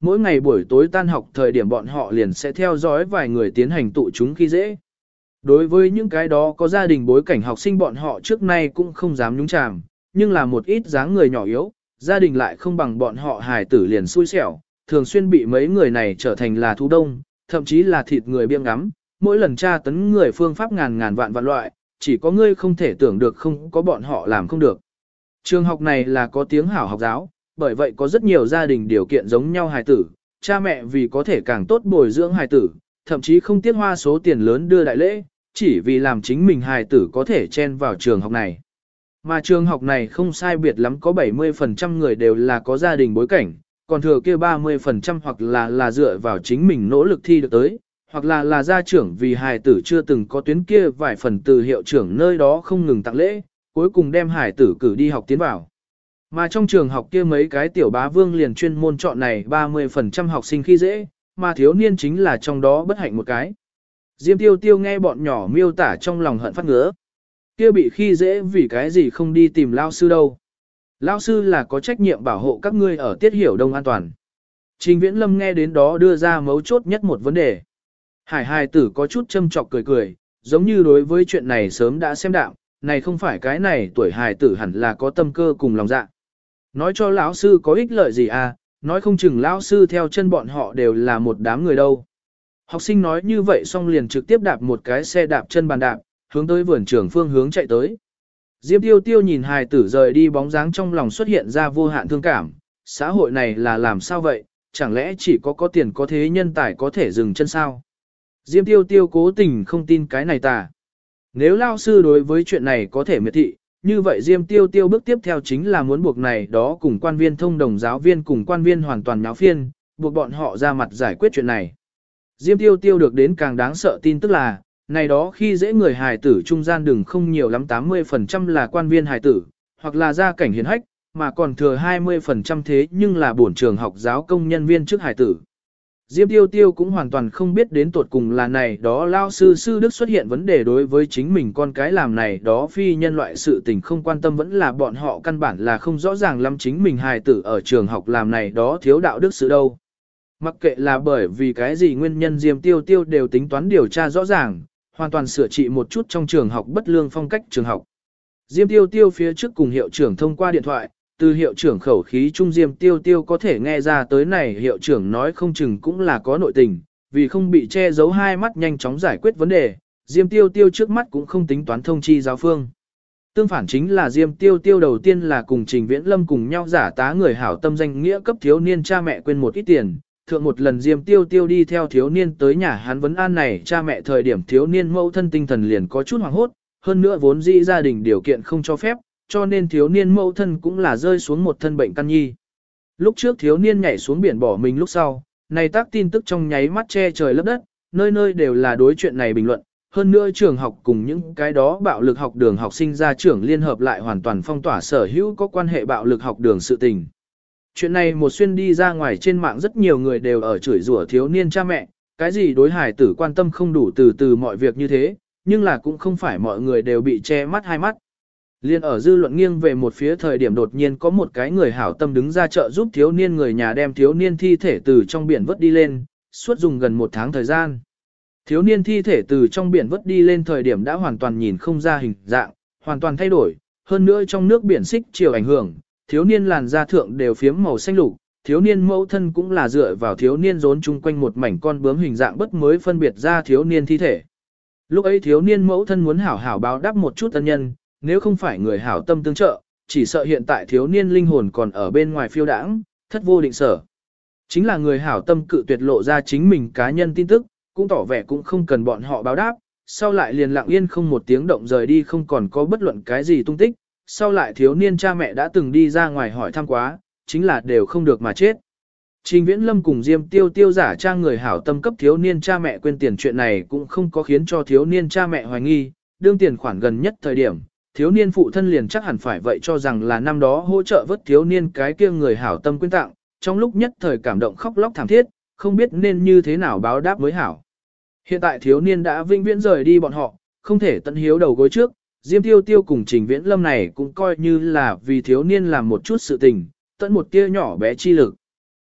Mỗi ngày buổi tối tan học thời điểm bọn họ liền sẽ theo dõi vài người tiến hành tụ chúng khi dễ. Đối với những cái đó có gia đình bối cảnh học sinh bọn họ trước nay cũng không dám nhúng chàm, nhưng là một ít dáng người nhỏ yếu, gia đình lại không bằng bọn họ hài tử liền xui xẻo, thường xuyên bị mấy người này trở thành là thú đông, thậm chí là thịt người biếng ngắm, mỗi lần tra tấn người phương pháp ngàn ngàn vạn vạn loại, chỉ có ngươi không thể tưởng được không có bọn họ làm không được. Trường học này là có tiếng hảo học giáo, bởi vậy có rất nhiều gia đình điều kiện giống nhau hài tử, cha mẹ vì có thể càng tốt bồi dưỡng hài tử, thậm chí không tiếc hoa số tiền lớn đưa đại lễ, chỉ vì làm chính mình hài tử có thể chen vào trường học này. Mà trường học này không sai biệt lắm có 70% người đều là có gia đình bối cảnh, còn thừa kia 30% hoặc là dựa vào chính mình nỗ lực thi được tới, hoặc là gia trưởng vì hài tử chưa từng có tuyến kia vài phần từ hiệu trưởng nơi đó không ngừng tặng lễ, cuối cùng đem hài tử cử đi học tiến vào. Mà trong trường học kia mấy cái tiểu bá vương liền chuyên môn chọn này 30% học sinh khi dễ, mà thiếu niên chính là trong đó bất hạnh một cái. Diêm Tiêu Tiêu nghe bọn nhỏ miêu tả trong lòng hận phát ngứa. Kia bị khi dễ vì cái gì không đi tìm lao sư đâu. Lao sư là có trách nhiệm bảo hộ các ngươi ở tiết hiểu đông an toàn. Trình Viễn Lâm nghe đến đó đưa ra mấu chốt nhất một vấn đề. Hải hài tử có chút châm chọc cười cười, giống như đối với chuyện này sớm đã xem đạo, này không phải cái này tuổi hài tử hẳn là có tâm cơ cùng lòng dạ. Nói cho lão sư có ích lợi gì à, nói không chừng lão sư theo chân bọn họ đều là một đám người đâu. Học sinh nói như vậy xong liền trực tiếp đạp một cái xe đạp chân bàn đạp, hướng tới vườn trường phương hướng chạy tới. Diêm Tiêu Tiêu nhìn hài tử rời đi bóng dáng trong lòng xuất hiện ra vô hạn thương cảm, xã hội này là làm sao vậy, chẳng lẽ chỉ có tiền có thế nhân tài có thể dừng chân sao? Diêm Tiêu Tiêu cố tình không tin cái này tà. Nếu lao sư đối với chuyện này có thể miệt thị, như vậy Diêm Tiêu Tiêu bước tiếp theo chính là muốn buộc này đó cùng quan viên thông đồng giáo viên cùng quan viên hoàn toàn nháo phiên, buộc bọn họ ra mặt giải quyết chuyện này. Diêm Tiêu Tiêu được đến càng đáng sợ tin tức là, này đó khi dễ người hài tử trung gian đừng không nhiều lắm 80% là quan viên hài tử, hoặc là gia cảnh hiền hách, mà còn thừa 20% thế nhưng là bổn trường học giáo công nhân viên trước hài tử. Diêm Tiêu Tiêu cũng hoàn toàn không biết đến tột cùng là này đó lao sư đức xuất hiện vấn đề đối với chính mình con cái làm này đó phi nhân loại sự tình không quan tâm vẫn là bọn họ căn bản là không rõ ràng lắm chính mình hài tử ở trường học làm này đó thiếu đạo đức sự đâu. Mặc kệ là bởi vì cái gì nguyên nhân Diêm Tiêu Tiêu đều tính toán điều tra rõ ràng, hoàn toàn sửa trị một chút trong trường học bất lương phong cách trường học. Diêm Tiêu Tiêu phía trước cùng hiệu trưởng thông qua điện thoại, từ hiệu trưởng khẩu khí trung Diêm Tiêu Tiêu có thể nghe ra tới này hiệu trưởng nói không chừng cũng là có nội tình, vì không bị che giấu hai mắt nhanh chóng giải quyết vấn đề, Diêm Tiêu Tiêu trước mắt cũng không tính toán thông chi giáo phương. Tương phản chính là Diêm Tiêu Tiêu đầu tiên là cùng Trình Viễn Lâm cùng nhau giả tá người hảo tâm danh nghĩa cấp thiếu niên cha mẹ quên một ít tiền. Thượng một lần Diêm Tiêu Tiêu đi theo thiếu niên tới nhà hắn vấn an này cha mẹ thời điểm thiếu niên mẫu thân tinh thần liền có chút hoảng hốt, hơn nữa vốn dĩ gia đình điều kiện không cho phép, cho nên thiếu niên mẫu thân cũng là rơi xuống một thân bệnh căn nhi. Lúc trước thiếu niên nhảy xuống biển bỏ mình lúc sau, này tác tin tức trong nháy mắt che trời lấp đất, nơi nơi đều là đối chuyện này bình luận, hơn nữa trường học cùng những cái đó bạo lực học đường học sinh ra trưởng liên hợp lại hoàn toàn phong tỏa sở hữu có quan hệ bạo lực học đường sự tình. Chuyện này một xuyên đi ra ngoài trên mạng rất nhiều người đều ở chửi rủa thiếu niên cha mẹ, cái gì đối hải tử quan tâm không đủ từ mọi việc như thế, nhưng là cũng không phải mọi người đều bị che mắt hai mắt. Liên ở dư luận nghiêng về một phía thời điểm đột nhiên có một cái người hảo tâm đứng ra trợ giúp thiếu niên người nhà đem thiếu niên thi thể từ trong biển vớt đi lên, suốt dùng gần một tháng thời gian. Thiếu niên thi thể từ trong biển vớt đi lên thời điểm đã hoàn toàn nhìn không ra hình dạng, hoàn toàn thay đổi, hơn nữa trong nước biển xích chiều ảnh hưởng, thiếu niên làn da thượng đều phiếm màu xanh lục, thiếu niên mẫu thân cũng là dựa vào thiếu niên rốn chung quanh một mảnh con bướm hình dạng bất mới phân biệt ra thiếu niên thi thể. Lúc ấy thiếu niên mẫu thân muốn hảo hảo báo đáp một chút ân nhân, nếu không phải người hảo tâm tương trợ, chỉ sợ hiện tại thiếu niên linh hồn còn ở bên ngoài phiêu đãng, thất vô định sở. Chính là người hảo tâm cự tuyệt lộ ra chính mình cá nhân tin tức, cũng tỏ vẻ cũng không cần bọn họ báo đáp, sau lại liền lặng yên không một tiếng động rời đi không còn có bất luận cái gì tung tích, sau lại thiếu niên cha mẹ đã từng đi ra ngoài hỏi thăm quá, chính là đều không được mà chết. Trình Viễn Lâm cùng Diêm Tiêu Tiêu giả trang người hảo tâm cấp thiếu niên cha mẹ quên tiền chuyện này cũng không có khiến cho thiếu niên cha mẹ hoài nghi, đương tiền khoản gần nhất thời điểm, thiếu niên phụ thân liền chắc hẳn phải vậy cho rằng là năm đó hỗ trợ vớt thiếu niên cái kia người hảo tâm quyên tặng, trong lúc nhất thời cảm động khóc lóc thảm thiết, không biết nên như thế nào báo đáp mới hảo. Hiện tại thiếu niên đã vĩnh viễn rời đi bọn họ, không thể tận hiếu đầu gối trước, Diêm Tiêu Tiêu cùng Trình Viễn Lâm này cũng coi như là vì thiếu niên làm một chút sự tình, tận một tia nhỏ bé chi lực.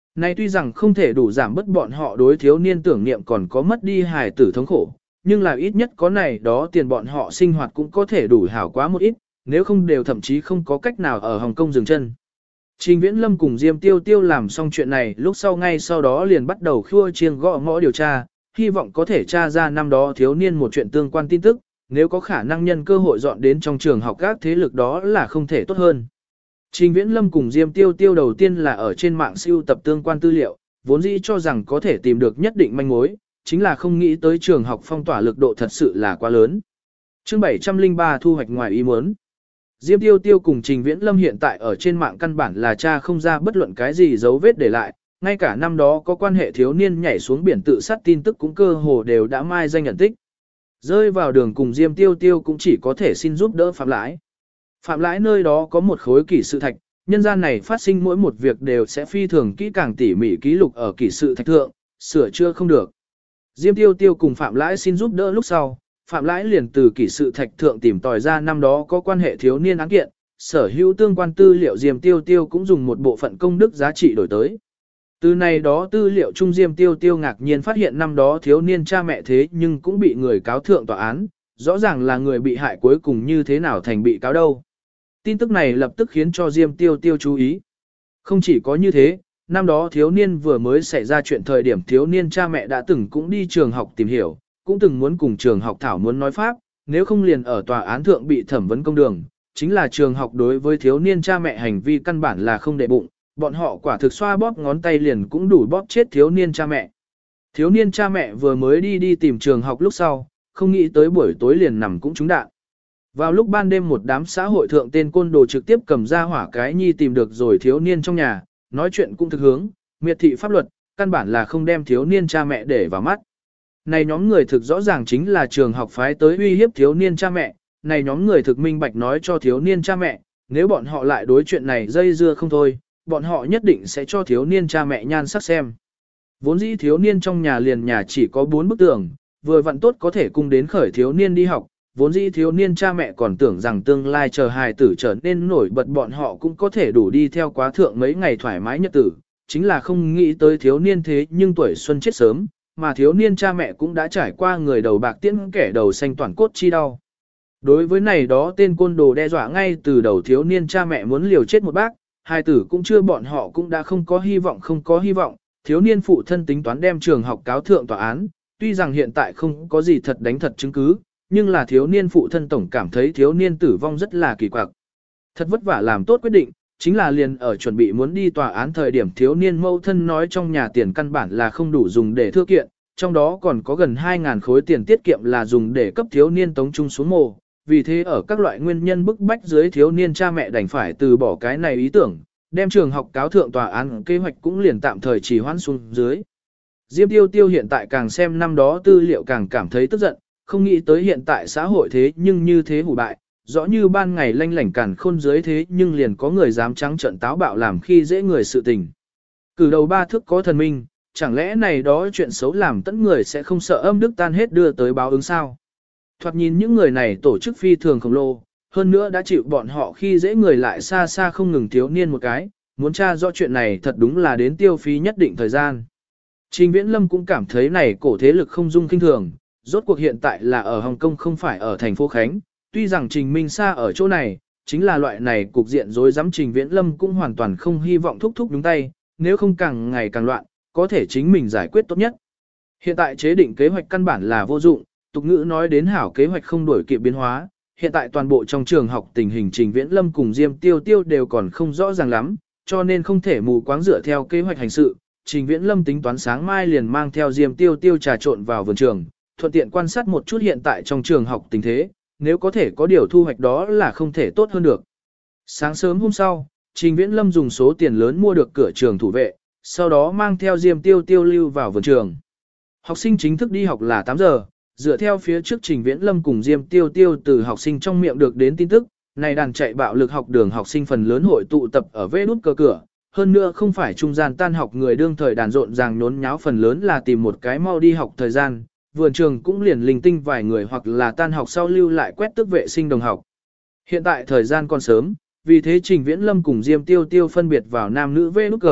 Này tuy rằng không thể đủ giảm bớt bọn họ đối thiếu niên tưởng niệm còn có mất đi hài tử thống khổ, nhưng là ít nhất có này đó tiền bọn họ sinh hoạt cũng có thể đủ hảo quá một ít, nếu không đều thậm chí không có cách nào ở Hồng Kông dừng chân. Trình Viễn Lâm cùng Diêm Tiêu Tiêu làm xong chuyện này lúc sau ngay sau đó liền bắt đầu khua chiêng gõ mõ điều tra, hy vọng có thể tra ra năm đó thiếu niên một chuyện tương quan tin tức, nếu có khả năng nhân cơ hội dọn đến trong trường học các thế lực đó là không thể tốt hơn. Trình Viễn Lâm cùng Diêm Tiêu Tiêu đầu tiên là ở trên mạng siêu tập tương quan tư liệu, vốn dĩ cho rằng có thể tìm được nhất định manh mối, chính là không nghĩ tới trường học phong tỏa lực độ thật sự là quá lớn. Chương 703 thu hoạch ngoài ý muốn. Diêm Tiêu Tiêu cùng Trình Viễn Lâm hiện tại ở trên mạng căn bản là tra không ra bất luận cái gì dấu vết để lại, ngay cả năm đó có quan hệ thiếu niên nhảy xuống biển tự sát tin tức cũng cơ hồ đều đã mai danh nhận tích. Rơi vào đường cùng Diêm Tiêu Tiêu cũng chỉ có thể xin giúp đỡ Phạm Lãi. Phạm Lãi nơi đó có một khối kỷ sự thạch, nhân gian này phát sinh mỗi một việc đều sẽ phi thường kỹ càng tỉ mỉ ký lục ở kỷ sự thạch thượng, sửa chữa không được. Diêm Tiêu Tiêu cùng Phạm Lãi xin giúp đỡ lúc sau, Phạm Lãi liền từ kỷ sự thạch thượng tìm tòi ra năm đó có quan hệ thiếu niên án kiện, sở hữu tương quan tư liệu Diêm Tiêu Tiêu cũng dùng một bộ phận công đức giá trị đổi tới. Từ này đó tư liệu trung Diêm Tiêu Tiêu ngạc nhiên phát hiện năm đó thiếu niên cha mẹ thế nhưng cũng bị người cáo thượng tòa án, rõ ràng là người bị hại cuối cùng như thế nào thành bị cáo đâu. Tin tức này lập tức khiến cho Diêm Tiêu Tiêu chú ý. Không chỉ có như thế, năm đó thiếu niên vừa mới xảy ra chuyện thời điểm thiếu niên cha mẹ đã từng cũng đi trường học tìm hiểu, cũng từng muốn cùng trường học thảo muốn nói pháp, nếu không liền ở tòa án thượng bị thẩm vấn công đường, chính là trường học đối với thiếu niên cha mẹ hành vi căn bản là không để bụng, bọn họ quả thực xoa bóp ngón tay liền cũng đủ bóp chết thiếu niên cha mẹ. Thiếu niên cha mẹ vừa mới đi tìm trường học lúc sau, không nghĩ tới buổi tối liền nằm cũng trúng đạn. Vào lúc ban đêm một đám xã hội thượng tên côn đồ trực tiếp cầm ra hỏa cái nhi tìm được rồi thiếu niên trong nhà, nói chuyện cũng thực hướng, miệt thị pháp luật, căn bản là không đem thiếu niên cha mẹ để vào mắt. Này nhóm người thực rõ ràng chính là trường học phái tới uy hiếp thiếu niên cha mẹ, này nhóm người thực minh bạch nói cho thiếu niên cha mẹ, nếu bọn họ lại đối chuyện này dây dưa không thôi, bọn họ nhất định sẽ cho thiếu niên cha mẹ nhan sắc xem. Vốn dĩ thiếu niên trong nhà liền nhà chỉ có 4 bức tường, vừa vặn tốt có thể cung đến khởi thiếu niên đi học, vốn dĩ thiếu niên cha mẹ còn tưởng rằng tương lai chờ hài tử trở nên nổi bật bọn họ cũng có thể đủ đi theo quá thượng mấy ngày thoải mái nhật tử, chính là không nghĩ tới thiếu niên thế nhưng tuổi xuân chết sớm, mà thiếu niên cha mẹ cũng đã trải qua người đầu bạc tiễn kẻ đầu xanh toàn cốt chi đau. Đối với này đó tên côn đồ đe dọa ngay từ đầu thiếu niên cha mẹ muốn liều chết một bác, hài tử cũng chưa bọn họ cũng đã không có hy vọng, thiếu niên phụ thân tính toán đem trường học cáo thượng tòa án, tuy rằng hiện tại không có gì thật đánh thật chứng cứ, nhưng là thiếu niên phụ thân tổng cảm thấy thiếu niên tử vong rất là kỳ quặc. Thật vất vả làm tốt quyết định, chính là liền ở chuẩn bị muốn đi tòa án thời điểm thiếu niên mâu thân nói trong nhà tiền căn bản là không đủ dùng để thưa kiện, trong đó còn có gần 2.000 khối tiền tiết kiệm là dùng để cấp thiếu niên tống trung xuống mồ. Vì thế ở các loại nguyên nhân bức bách dưới thiếu niên cha mẹ đành phải từ bỏ cái này ý tưởng, đem trường học cáo thượng tòa án kế hoạch cũng liền tạm thời trì hoãn xuống dưới. Diêm Tiêu Tiêu hiện tại càng xem năm đó tư liệu càng cảm thấy tức giận, không nghĩ tới hiện tại xã hội thế nhưng như thế hủ bại, rõ như ban ngày lanh lảnh càn khôn dưới thế nhưng liền có người dám trắng trợn táo bạo làm khi dễ người sự tình. Cử đầu ba thước có thần minh, chẳng lẽ này đó chuyện xấu làm tẫn người sẽ không sợ âm đức tan hết đưa tới báo ứng sao? Thoạt nhìn những người này tổ chức phi thường khổng lồ, hơn nữa đã chịu bọn họ khi dễ người lại xa xa không ngừng thiếu niên một cái, muốn tra rõ chuyện này thật đúng là đến tiêu phí nhất định thời gian. Trình Viễn Lâm cũng cảm thấy này cổ thế lực không dung kinh thường, rốt cuộc hiện tại là ở Hồng Kông không phải ở thành phố Khánh, tuy rằng Trình Minh Sa ở chỗ này, chính là loại này cục diện rối rắm Trình Viễn Lâm cũng hoàn toàn không hy vọng thúc đúng tay, nếu không càng ngày càng loạn, có thể chính mình giải quyết tốt nhất. Hiện tại chế định kế hoạch căn bản là vô dụng, tục ngữ nói đến hảo kế hoạch không đổi kịp biến hóa, hiện tại toàn bộ trong trường học tình hình Trình Viễn Lâm cùng Diêm Tiêu Tiêu đều còn không rõ ràng lắm, cho nên không thể mù quáng dựa theo kế hoạch hành sự. Trình Viễn Lâm tính toán sáng mai liền mang theo Diêm Tiêu Tiêu trà trộn vào vườn trường, thuận tiện quan sát một chút hiện tại trong trường học tình thế, nếu có thể có điều thu hoạch đó là không thể tốt hơn được. Sáng sớm hôm sau, Trình Viễn Lâm dùng số tiền lớn mua được cửa trường thủ vệ, sau đó mang theo Diêm Tiêu Tiêu lưu vào vườn trường. Học sinh chính thức đi học là 8 giờ, dựa theo phía trước Trình Viễn Lâm cùng Diêm Tiêu Tiêu từ học sinh trong miệng được đến tin tức, này đàn chạy bạo lực học đường học sinh phần lớn hội tụ tập ở vế nút cờ cửa, hơn nữa không phải trung gian tan học người đương thời đàn rộn ràng nhốn nháo phần lớn là tìm một cái mau đi học thời gian, vườn trường cũng liền linh tinh vài người hoặc là tan học sau lưu lại quét tước vệ sinh đồng học. Hiện tại thời gian còn sớm, vì thế Trình Viễn Lâm cùng Diêm Tiêu Tiêu phân biệt vào nam nữ vế nút cờ,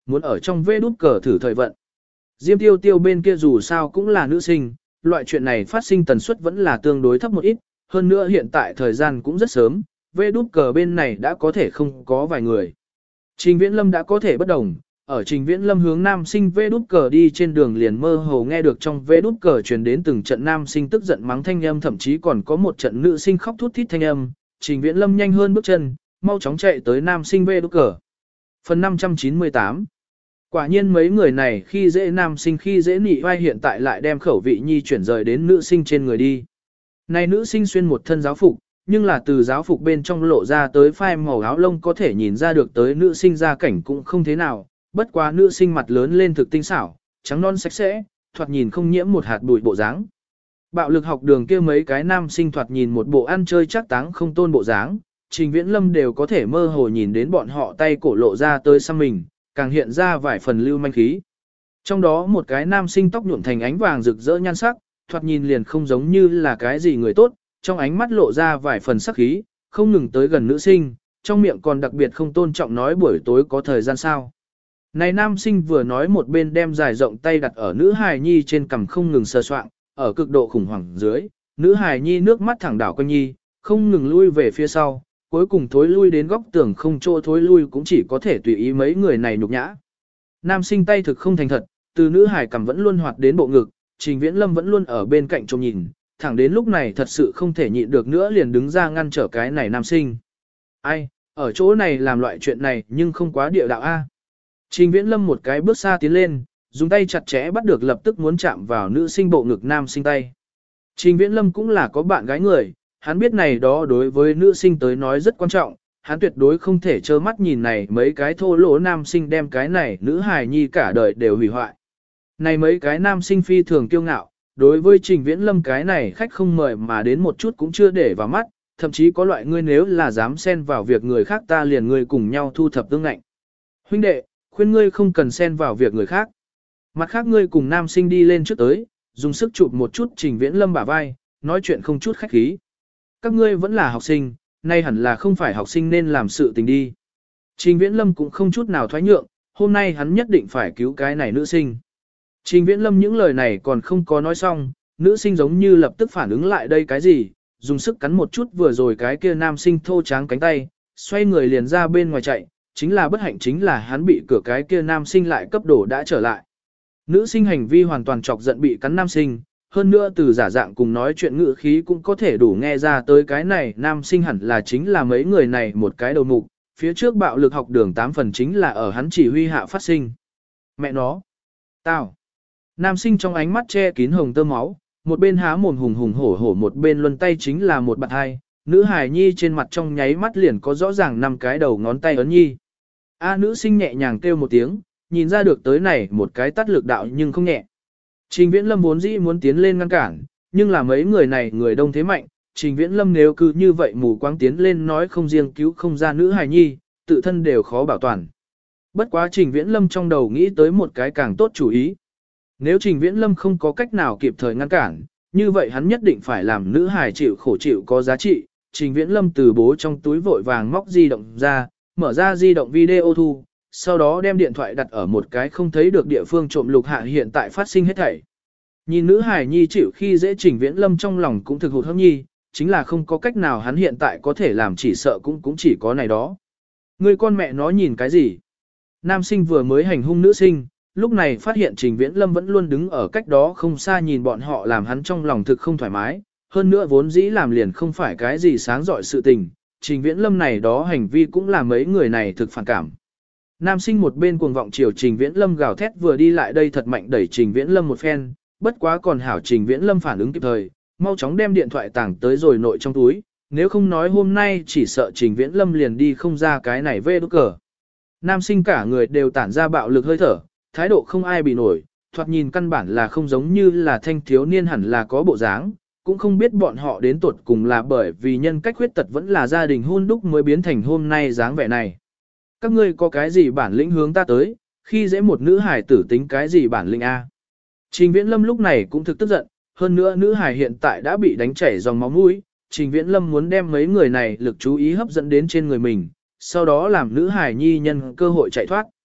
muốn ở trong vê đút cờ thử thời vận. Diêm tiêu tiêu bên kia dù sao cũng là nữ sinh, loại chuyện này phát sinh tần suất vẫn là tương đối thấp một ít, hơn nữa hiện tại thời gian cũng rất sớm, vê đút cờ bên này đã có thể không có vài người. Trình Viễn Lâm đã có thể bất đồng, ở Trình Viễn Lâm hướng nam sinh vê đút cờ đi trên đường liền mơ hồ nghe được trong vê đút cờ truyền đến từng trận nam sinh tức giận mắng thanh âm, thậm chí còn có một trận nữ sinh khóc thút thít thanh âm. Trình Viễn Lâm nhanh hơn bước chân, mau chóng chạy tới nam sinh vê đút cờ. Phần 598. Quả nhiên mấy người này khi dễ nam sinh khi dễ nị vai hiện tại lại đem khẩu vị nhi chuyển rời đến nữ sinh trên người đi. Này nữ sinh xuyên một thân giáo phục, nhưng là từ giáo phục bên trong lộ ra tới phai màu áo lông có thể nhìn ra được tới nữ sinh gia cảnh cũng không thế nào, bất quá nữ sinh mặt lớn lên thực tinh xảo, trắng non sạch sẽ, thoạt nhìn không nhiễm một hạt bụi bộ dáng. Bạo lực học đường kia mấy cái nam sinh thoạt nhìn một bộ ăn chơi chắc táng không tôn bộ dáng, Trình Viễn Lâm đều có thể mơ hồ nhìn đến bọn họ tay cổ lộ ra tới xăm mình, càng hiện ra vài phần lưu manh khí. Trong đó một cái nam sinh tóc nhuộm thành ánh vàng rực rỡ nhan sắc, thoạt nhìn liền không giống như là cái gì người tốt, trong ánh mắt lộ ra vài phần sắc khí, không ngừng tới gần nữ sinh, trong miệng còn đặc biệt không tôn trọng nói buổi tối có thời gian sao. Này nam sinh vừa nói một bên đem dài rộng tay đặt ở nữ hài nhi trên cằm không ngừng sờ soạng, ở cực độ khủng hoảng dưới, nữ hài nhi nước mắt thẳng đảo quanh nhi, không ngừng lui về phía sau, cuối cùng thối lui đến góc tường không chỗ thối lui cũng chỉ có thể tùy ý mấy người này nhục nhã. Nam sinh tay thực không thành thật, từ nữ hài cằm vẫn luôn hoạt đến bộ ngực, Trình Viễn Lâm vẫn luôn ở bên cạnh trông nhìn, thẳng đến lúc này thật sự không thể nhịn được nữa liền đứng ra ngăn trở cái này nam sinh. Ai, ở chỗ này làm loại chuyện này nhưng không quá địa đạo a. Trình Viễn Lâm một cái bước xa tiến lên, dùng tay chặt chẽ bắt được lập tức muốn chạm vào nữ sinh bộ ngực nam sinh tay. Trình Viễn Lâm cũng là có bạn gái người, hắn biết này đó đối với nữ sinh tới nói rất quan trọng, hắn tuyệt đối không thể trơ mắt nhìn này mấy cái thô lỗ nam sinh đem cái này nữ hài nhi cả đời đều hủy hoại. Này mấy cái nam sinh phi thường kiêu ngạo, đối với Trình Viễn Lâm cái này khách không mời mà đến một chút cũng chưa để vào mắt, thậm chí có loại ngươi nếu là dám xen vào việc người khác ta liền ngươi cùng nhau thu thập tương ngạnh. Huynh đệ, khuyên ngươi không cần xen vào việc người khác. Mặt khác ngươi cùng nam sinh đi lên trước tới, dùng sức chụp một chút Trình Viễn Lâm bả vai, nói chuyện không chút khách khí. Các ngươi vẫn là học sinh, nay hẳn là không phải học sinh nên làm sự tình đi. Trình Viễn Lâm cũng không chút nào thoái nhượng, hôm nay hắn nhất định phải cứu cái này nữ sinh. Trình Viễn Lâm những lời này còn không có nói xong, nữ sinh giống như lập tức phản ứng lại đây cái gì, dùng sức cắn một chút vừa rồi cái kia nam sinh thô tráng cánh tay, xoay người liền ra bên ngoài chạy, chính là bất hạnh chính là hắn bị cửa cái kia nam sinh lại cấp đổ đã trở lại. Nữ sinh hành vi hoàn toàn chọc giận bị cắn nam sinh, hơn nữa từ giả dạng cùng nói chuyện ngữ khí cũng có thể đủ nghe ra tới cái này nam sinh hẳn là chính là mấy người này một cái đầu mục, phía trước bạo lực học đường 8 phần chính là ở hắn chỉ huy hạ phát sinh. Mẹ nó! Tao! Nam sinh trong ánh mắt che kín hồng tơ máu, một bên há mồm hùng hùng hổ hổ một bên luân tay chính là một bạn hai, nữ hài nhi trên mặt trong nháy mắt liền có rõ ràng 5 cái đầu ngón tay ấn nhi. Nữ sinh nhẹ nhàng kêu một tiếng, nhìn ra được tới này một cái tắt lực đạo nhưng không nhẹ. Trình Viễn Lâm vốn dĩ muốn tiến lên ngăn cản, nhưng là mấy người này người đông thế mạnh, Trình Viễn Lâm nếu cứ như vậy mù quáng tiến lên nói không riêng cứu không ra nữ hài nhi, tự thân đều khó bảo toàn. Bất quá Trình Viễn Lâm trong đầu nghĩ tới một cái càng tốt chủ ý. Nếu Trình Viễn Lâm không có cách nào kịp thời ngăn cản, như vậy hắn nhất định phải làm nữ hài chịu khổ chịu có giá trị. Trình Viễn Lâm từ bố trong túi vội vàng móc di động ra, mở ra di động video thu, sau đó đem điện thoại đặt ở một cái không thấy được địa phương trộm lục hạ hiện tại phát sinh hết thảy. Nhìn nữ hài nhi chịu khi dễ Trình Viễn Lâm trong lòng cũng thực hụt hẫng nhi, chính là không có cách nào hắn hiện tại có thể làm chỉ sợ cũng chỉ có này đó. Người con mẹ nó nhìn cái gì? Nam sinh vừa mới hành hung nữ sinh, lúc này phát hiện Trình Viễn Lâm vẫn luôn đứng ở cách đó không xa nhìn bọn họ làm hắn trong lòng thực không thoải mái, hơn nữa vốn dĩ làm liền không phải cái gì sáng dọi sự tình, Trình Viễn Lâm này đó hành vi cũng làm mấy người này thực phản cảm. Nam sinh một bên cuồng vọng chiều Trình Viễn Lâm gào thét vừa đi lại đây thật mạnh đẩy Trình Viễn Lâm một phen, bất quá còn hảo Trình Viễn Lâm phản ứng kịp thời, mau chóng đem điện thoại tàng tới rồi nội trong túi, nếu không nói hôm nay chỉ sợ Trình Viễn Lâm liền đi không ra cái này vê đút cờ. Nam sinh cả người đều tản ra bạo lực hơi thở, thái độ không ai bị nổi, thoạt nhìn căn bản là không giống như là thanh thiếu niên hẳn là có bộ dáng, cũng không biết bọn họ đến tuột cùng là bởi vì nhân cách khuyết tật vẫn là gia đình hôn đúc mới biến thành hôm nay dáng vẻ này. Các ngươi có cái gì bản lĩnh hướng ta tới, khi dễ một nữ hài tử tính cái gì bản lĩnh A. Trình Viễn Lâm lúc này cũng thực tức giận, hơn nữa nữ hài hiện tại đã bị đánh chảy dòng máu mũi, Trình Viễn Lâm muốn đem mấy người này lực chú ý hấp dẫn đến trên người mình, sau đó làm nữ hài nhi nhân cơ hội chạy thoát.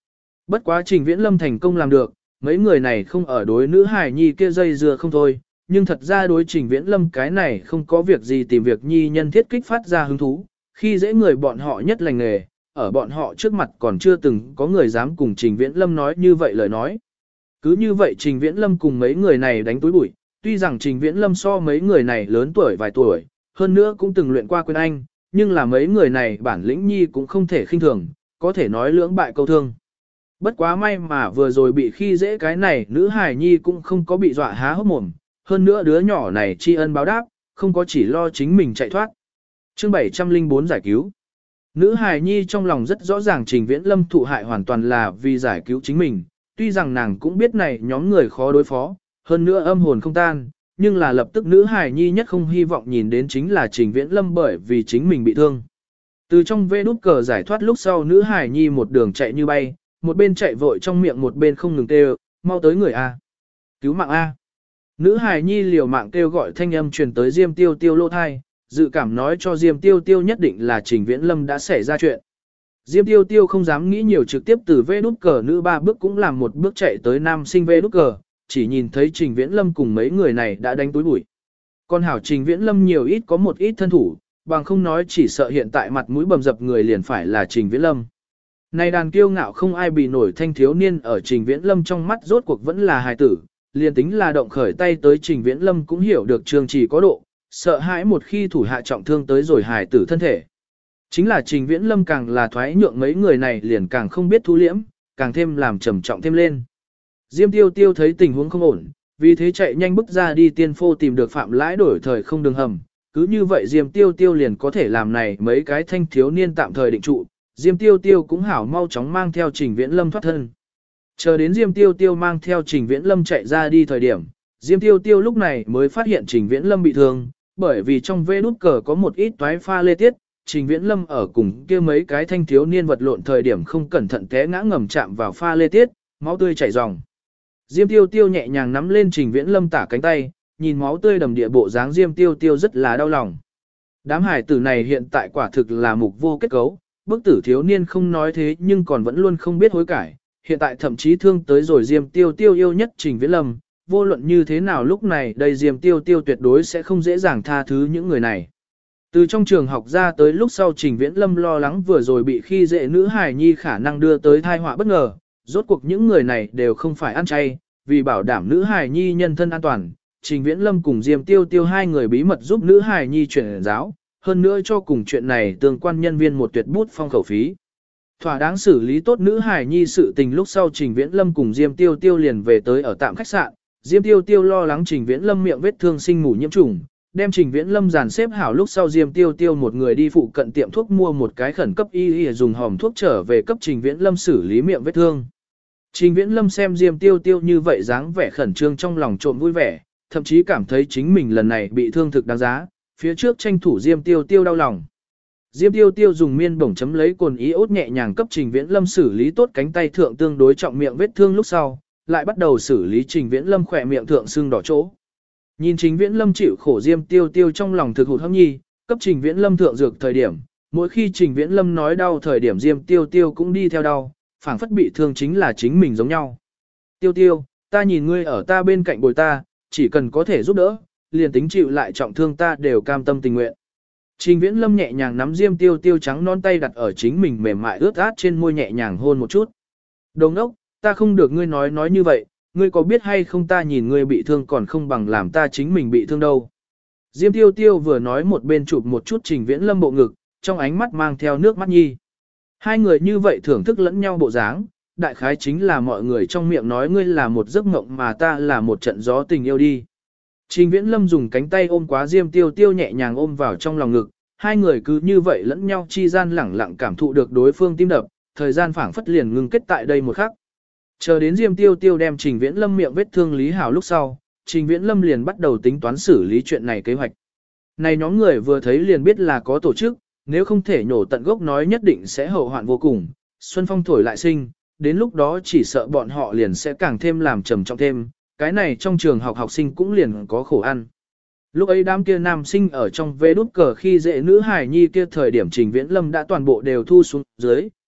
Bất quá Trình Viễn Lâm thành công làm được, mấy người này không ở đối nữ hài nhi kia dây dưa không thôi, nhưng thật ra đối Trình Viễn Lâm cái này không có việc gì tìm việc nhi nhân thiết kích phát ra hứng thú, khi dễ người bọn họ nhất lành nghề, ở bọn họ trước mặt còn chưa từng có người dám cùng Trình Viễn Lâm nói như vậy lời nói. Cứ như vậy Trình Viễn Lâm cùng mấy người này đánh túi bụi, tuy rằng Trình Viễn Lâm so mấy người này lớn tuổi vài tuổi, hơn nữa cũng từng luyện qua quyền Anh, nhưng là mấy người này bản lĩnh nhi cũng không thể khinh thường, có thể nói lưỡng bại câu thương. Bất quá may mà vừa rồi bị khi dễ cái này nữ hài nhi cũng không có bị dọa há hốc mồm, hơn nữa đứa nhỏ này tri ân báo đáp, không có chỉ lo chính mình chạy thoát. Chương 704 giải cứu. Nữ hài nhi trong lòng rất rõ ràng Trình Viễn Lâm thụ hại hoàn toàn là vì giải cứu chính mình, tuy rằng nàng cũng biết này nhóm người khó đối phó, hơn nữa âm hồn không tan, nhưng là lập tức nữ hài nhi nhất không hy vọng nhìn đến chính là Trình Viễn Lâm bởi vì chính mình bị thương. Từ trong vê đút cờ giải thoát lúc sau nữ hài nhi một đường chạy như bay, một bên chạy vội trong miệng một bên không ngừng kêu, mau tới người A. Cứu mạng A. Nữ hài nhi liều mạng kêu gọi thanh âm truyền tới Diêm Tiêu Tiêu lỗ thai, dự cảm nói cho Diêm Tiêu Tiêu nhất định là Trình Viễn Lâm đã xảy ra chuyện. Diêm Tiêu Tiêu không dám nghĩ nhiều trực tiếp từ vê đút cờ nữ 3 bước cũng làm một bước chạy tới nam sinh vê đút cờ, chỉ nhìn thấy Trình Viễn Lâm cùng mấy người này đã đánh túi bụi. Còn hảo Trình Viễn Lâm nhiều ít có một ít thân thủ, bằng không nói chỉ sợ hiện tại mặt mũi bầm dập người liền phải là Trình Viễn Lâm. Này đàn kiêu ngạo không ai bị nổi thanh thiếu niên ở Trình Viễn Lâm trong mắt rốt cuộc vẫn là hài tử, liền tính là động khởi tay tới Trình Viễn Lâm cũng hiểu được trường chỉ có độ, sợ hãi một khi thủ hạ trọng thương tới rồi hài tử thân thể. Chính là Trình Viễn Lâm càng là thoái nhượng mấy người này liền càng không biết thu liễm, càng thêm làm trầm trọng thêm lên. Diêm Tiêu Tiêu thấy tình huống không ổn, vì thế chạy nhanh bước ra đi tiên phô tìm được Phạm Lãi đổi thời không đường hầm. Cứ như vậy Diêm Tiêu Tiêu liền có thể làm này mấy cái thanh thiếu niên tạm thời định trụ. Diêm Tiêu Tiêu cũng hảo mau chóng mang theo Trình Viễn Lâm thoát thân. Chờ đến Diêm Tiêu Tiêu mang theo Trình Viễn Lâm chạy ra đi thời điểm, Diêm Tiêu Tiêu lúc này mới phát hiện Trình Viễn Lâm bị thương, bởi vì trong vê đút cờ có một ít toái pha lê tiết, Trình Viễn Lâm ở cùng kia mấy cái thanh thiếu niên vật lộn thời điểm không cẩn thận té ngã ngầm chạm vào pha lê tiết, máu tươi chảy ròng. Diêm Tiêu Tiêu nhẹ nhàng nắm lên Trình Viễn Lâm tả cánh tay, nhìn máu tươi đầm địa bộ dáng Diêm Tiêu Tiêu rất là đau lòng. Đám hải tử này hiện tại quả thực là mục vô kết cấu, bức tử thiếu niên không nói thế nhưng còn vẫn luôn không biết hối cải, hiện tại thậm chí thương tới rồi Diêm Tiêu Tiêu yêu nhất Trình Viễn Lâm, vô luận như thế nào lúc này đây Diêm Tiêu Tiêu tuyệt đối sẽ không dễ dàng tha thứ những người này. Từ trong trường học ra tới lúc sau Trình Viễn Lâm lo lắng vừa rồi bị khi dễ nữ hài nhi khả năng đưa tới tai họa bất ngờ, rốt cuộc những người này đều không phải ăn chay, vì bảo đảm nữ hài nhi nhân thân an toàn, Trình Viễn Lâm cùng Diêm Tiêu Tiêu hai người bí mật giúp nữ hài nhi chuyển giáo, hơn nữa cho cùng chuyện này tương quan nhân viên một tuyệt bút phong khẩu phí. Thỏa đáng xử lý tốt nữ hài nhi sự tình lúc sau Trình Viễn Lâm cùng Diêm Tiêu Tiêu liền về tới ở tạm khách sạn, Diêm Tiêu Tiêu lo lắng Trình Viễn Lâm miệng vết thương sinh ngủ nhiễm trùng, đem Trình Viễn Lâm dàn xếp hảo lúc sau Diêm Tiêu Tiêu một người đi phụ cận tiệm thuốc mua một cái khẩn cấp y dùng hòm thuốc trở về cấp Trình Viễn Lâm xử lý miệng vết thương. Trình Viễn Lâm xem Diêm Tiêu Tiêu như vậy dáng vẻ khẩn trương trong lòng trộm vui vẻ, thậm chí cảm thấy chính mình lần này bị thương thực đáng giá, phía trước tranh thủ Diêm Tiêu Tiêu đau lòng. Diêm Tiêu Tiêu dùng miên bổng chấm lấy cồn iốt nhẹ nhàng cấp Trình Viễn Lâm xử lý tốt cánh tay thượng tương đối trọng miệng vết thương lúc sau, lại bắt đầu xử lý Trình Viễn Lâm khỏe miệng thượng sưng đỏ chỗ. Nhìn Trình Viễn Lâm chịu khổ Diêm Tiêu Tiêu trong lòng thực hụt hẫng nhi, cấp Trình Viễn Lâm thượng dược thời điểm, mỗi khi Trình Viễn Lâm nói đau thời điểm Diêm Tiêu Tiêu cũng đi theo đau, phảng phất bị thương chính là chính mình giống nhau. Tiêu Tiêu, ta nhìn ngươi ở ta bên cạnh bồi ta, chỉ cần có thể giúp đỡ, liền tính chịu lại trọng thương ta đều cam tâm tình nguyện. Trình Viễn Lâm nhẹ nhàng nắm Diêm Tiêu Tiêu trắng non tay đặt ở chính mình mềm mại ướt át trên môi nhẹ nhàng hôn một chút. Đồ ngốc, ta không được ngươi nói như vậy, ngươi có biết hay không ta nhìn ngươi bị thương còn không bằng làm ta chính mình bị thương đâu. Diêm Tiêu Tiêu vừa nói một bên chụp một chút Trình Viễn Lâm bộ ngực, trong ánh mắt mang theo nước mắt nhi. Hai người như vậy thưởng thức lẫn nhau bộ dáng, đại khái chính là mọi người trong miệng nói ngươi là một giấc mộng mà ta là một trận gió tình yêu đi. Trình Viễn Lâm dùng cánh tay ôm quá Diêm Tiêu Tiêu nhẹ nhàng ôm vào trong lòng ngực, hai người cứ như vậy lẫn nhau chi gian lẳng lặng cảm thụ được đối phương tim đập, thời gian phảng phất liền ngưng kết tại đây một khắc. Chờ đến Diêm Tiêu Tiêu đem Trình Viễn Lâm miệng vết thương lý hảo lúc sau, Trình Viễn Lâm liền bắt đầu tính toán xử lý chuyện này kế hoạch. Này nhóm người vừa thấy liền biết là có tổ chức, nếu không thể nhổ tận gốc nói nhất định sẽ hậu hoạn vô cùng, xuân phong thổi lại sinh, đến lúc đó chỉ sợ bọn họ liền sẽ càng thêm làm trầm trọng thêm, cái này trong trường học học sinh cũng liền có khổ ăn. Lúc ấy đám kia nam sinh ở trong vê đút cờ khi dễ nữ hài nhi kia thời điểm Trình Viễn Lâm đã toàn bộ đều thu xuống dưới,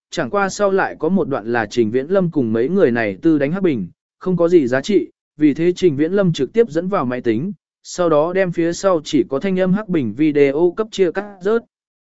chẳng qua sau lại có một đoạn là Trình Viễn Lâm cùng mấy người này tư đánh Hắc Bình, không có gì giá trị, vì thế Trình Viễn Lâm trực tiếp dẫn vào máy tính, sau đó đem phía sau chỉ có thanh âm Hắc Bình video cấp chia cắt rớt.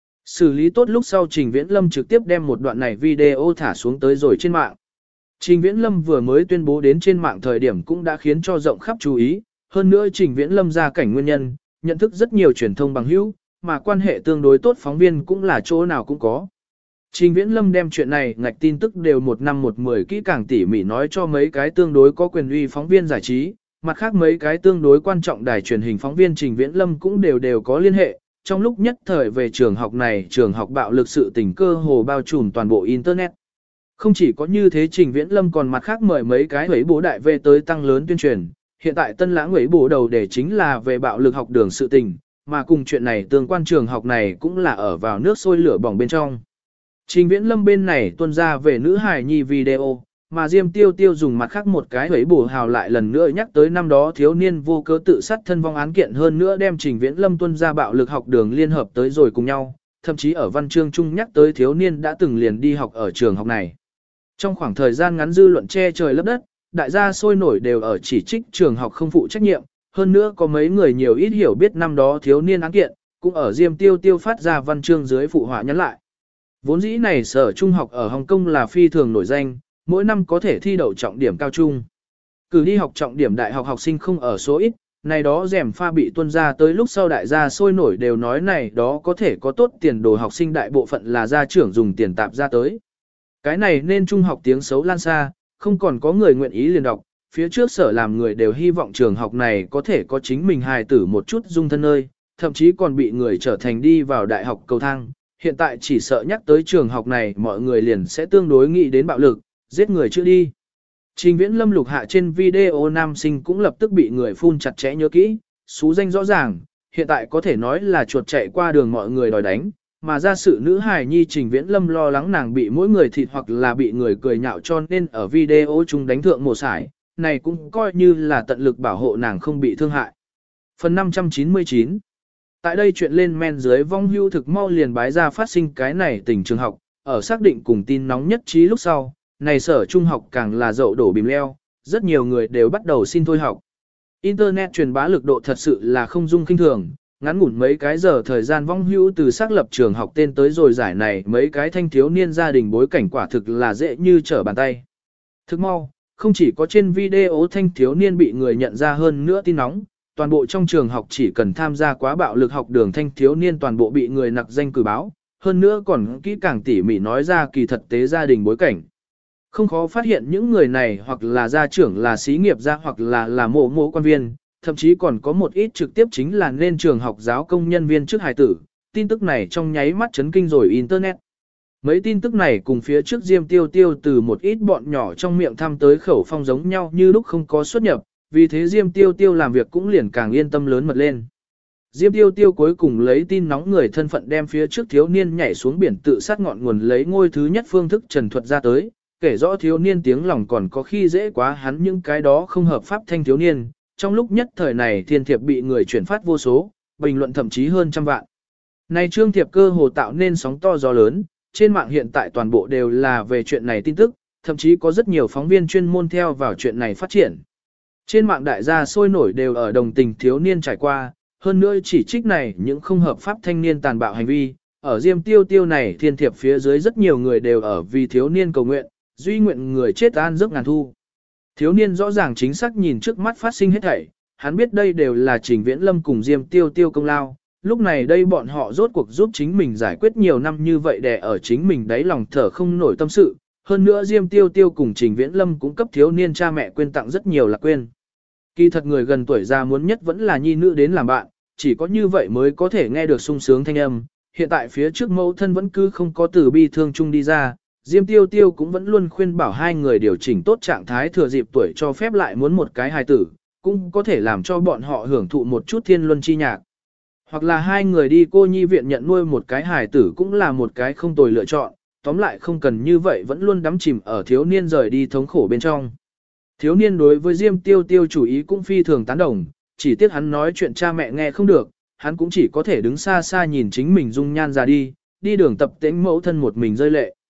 Xử lý tốt lúc sau Trình Viễn Lâm trực tiếp đem một đoạn này video thả xuống tới rồi trên mạng. Trình Viễn Lâm vừa mới tuyên bố đến trên mạng thời điểm cũng đã khiến cho rộng khắp chú ý, hơn nữa Trình Viễn Lâm ra cảnh nguyên nhân, nhận thức rất nhiều truyền thông bằng hữu, mà quan hệ tương đối tốt phóng viên cũng là chỗ nào cũng có. Trình Viễn Lâm đem chuyện này ngạch tin tức đều một năm một mười kỹ càng tỉ mỉ nói cho mấy cái tương đối có quyền uy phóng viên giải trí, mặt khác mấy cái tương đối quan trọng đài truyền hình phóng viên Trình Viễn Lâm cũng đều có liên hệ. Trong lúc nhất thời về trường học này, trường học bạo lực sự tình cơ hồ bao trùm toàn bộ Internet. Không chỉ có như thế Trình Viễn Lâm còn mặt khác mời mấy cái hủy bố đại về tới tăng lớn tuyên truyền. Hiện tại Tân Lãng hủy bố đầu để chính là về bạo lực học đường sự tình, mà cùng chuyện này tương quan trường học này cũng là ở vào nước sôi lửa bỏng bên trong. Trình Viễn Lâm bên này tuân ra về nữ hài nhi video, mà Diêm Tiêu Tiêu dùng mặt khác một cái hủy bổ hào lại lần nữa nhắc tới năm đó thiếu niên vô cớ tự sát thân vong án kiện, hơn nữa đem Trình Viễn Lâm tuân ra bạo lực học đường liên hợp tới rồi cùng nhau, thậm chí ở văn chương chung nhắc tới thiếu niên đã từng liền đi học ở trường học này. Trong khoảng thời gian ngắn dư luận che trời lấp đất, đại gia sôi nổi đều ở chỉ trích trường học không phụ trách nhiệm, hơn nữa có mấy người nhiều ít hiểu biết năm đó thiếu niên án kiện, cũng ở Diêm Tiêu Tiêu phát ra văn chương dưới phụ họa nhắn lại. Vốn dĩ này sở trung học ở Hồng Kông là phi thường nổi danh, mỗi năm có thể thi đậu trọng điểm cao trung. Cử đi học trọng điểm đại học học sinh không ở số ít, này đó rèm pha bị tuân ra tới lúc sau đại gia sôi nổi đều nói này đó có thể có tốt tiền đồ học sinh đại bộ phận là gia trưởng dùng tiền tạp ra tới. Cái này nên trung học tiếng xấu lan xa, không còn có người nguyện ý liền đọc, phía trước sở làm người đều hy vọng trường học này có thể có chính mình hài tử một chút dung thân nơi, thậm chí còn bị người trở thành đi vào đại học cầu thang. Hiện tại chỉ sợ nhắc tới trường học này mọi người liền sẽ tương đối nghĩ đến bạo lực, giết người chưa đi. Trình Viễn Lâm lục hạ trên video nam sinh cũng lập tức bị người phun chặt chẽ nhớ kỹ, xú danh rõ ràng, hiện tại có thể nói là chuột chạy qua đường mọi người đòi đánh, mà ra sự nữ hài nhi Trình Viễn Lâm lo lắng nàng bị mỗi người thịt hoặc là bị người cười nhạo cho nên ở video chúng đánh thượng mồ sải, này cũng coi như là tận lực bảo hộ nàng không bị thương hại. Phần 599 Tại đây chuyện lên men dưới vong hưu thực mau liền bái ra phát sinh cái này tình trường học, ở xác định cùng tin nóng nhất trí lúc sau, này sở trung học càng là dậu đổ bìm leo, rất nhiều người đều bắt đầu xin thôi học. Internet truyền bá lực độ thật sự là không dung kinh thường, ngắn ngủn mấy cái giờ thời gian vong hưu từ xác lập trường học tên tới rồi giải này mấy cái thanh thiếu niên gia đình bối cảnh quả thực là dễ như trở bàn tay. Thức mau, không chỉ có trên video thanh thiếu niên bị người nhận ra hơn nữa tin nóng, toàn bộ trong trường học chỉ cần tham gia quá bạo lực học đường thanh thiếu niên toàn bộ bị người nặc danh cử báo, hơn nữa còn kỹ càng tỉ mỉ nói ra kỳ thật tế gia đình bối cảnh. Không khó phát hiện những người này hoặc là gia trưởng là xí nghiệp gia hoặc là mộ quan viên, thậm chí còn có một ít trực tiếp chính là nên trường học giáo công nhân viên trước hài tử. Tin tức này trong nháy mắt chấn kinh rồi Internet. Mấy tin tức này cùng phía trước Diêm Tiêu Tiêu từ một ít bọn nhỏ trong miệng thăm tới khẩu phong giống nhau như lúc không có xuất nhập, vì thế Diêm Tiêu Tiêu làm việc cũng liền càng yên tâm lớn mật lên. Diêm Tiêu Tiêu cuối cùng lấy tin nóng người thân phận đem phía trước thiếu niên nhảy xuống biển tự sát ngọn nguồn lấy ngôi thứ nhất phương thức trần thuật ra tới, kể rõ thiếu niên tiếng lòng còn có khi dễ quá hắn những cái đó không hợp pháp thanh thiếu niên, trong lúc nhất thời này thiên thiệp bị người chuyển phát vô số, bình luận thậm chí hơn trăm vạn. Này trương thiệp cơ hồ tạo nên sóng to gió lớn, trên mạng hiện tại toàn bộ đều là về chuyện này tin tức, thậm chí có rất nhiều phóng viên chuyên môn theo vào chuyện này phát triển. Trên mạng đại gia sôi nổi đều ở đồng tình thiếu niên trải qua, hơn nữa chỉ trích này những không hợp pháp thanh niên tàn bạo hành vi, ở Diêm Tiêu Tiêu này thiên thiệp phía dưới rất nhiều người đều ở vì thiếu niên cầu nguyện, duy nguyện người chết an giấc ngàn thu. Thiếu niên rõ ràng chính xác nhìn trước mắt phát sinh hết thảy, hắn biết đây đều là Trình Viễn Lâm cùng Diêm Tiêu Tiêu công lao, lúc này đây bọn họ rốt cuộc giúp chính mình giải quyết nhiều năm như vậy để ở chính mình đáy lòng thở không nổi tâm sự, hơn nữa Diêm Tiêu Tiêu cùng Trình Viễn Lâm cũng cấp thiếu niên cha mẹ quên tặng rất nhiều là quên. Kỳ thật người gần tuổi già muốn nhất vẫn là nhi nữ đến làm bạn, chỉ có như vậy mới có thể nghe được sung sướng thanh âm, hiện tại phía trước mẫu thân vẫn cứ không có từ bi thương chung đi ra. Diêm Tiêu Tiêu cũng vẫn luôn khuyên bảo hai người điều chỉnh tốt trạng thái thừa dịp tuổi cho phép lại muốn một cái hài tử, cũng có thể làm cho bọn họ hưởng thụ một chút thiên luân chi nhạc. Hoặc là hai người đi cô nhi viện nhận nuôi một cái hài tử cũng là một cái không tồi lựa chọn, tóm lại không cần như vậy vẫn luôn đắm chìm ở thiếu niên rời đi thống khổ bên trong. Thiếu niên đối với Diêm Tiêu Tiêu chủ ý cũng phi thường tán đồng, chỉ tiếc hắn nói chuyện cha mẹ nghe không được, hắn cũng chỉ có thể đứng xa xa nhìn chính mình dung nhan ra đi, đi đường tập tễnh mẫu thân một mình rơi lệ.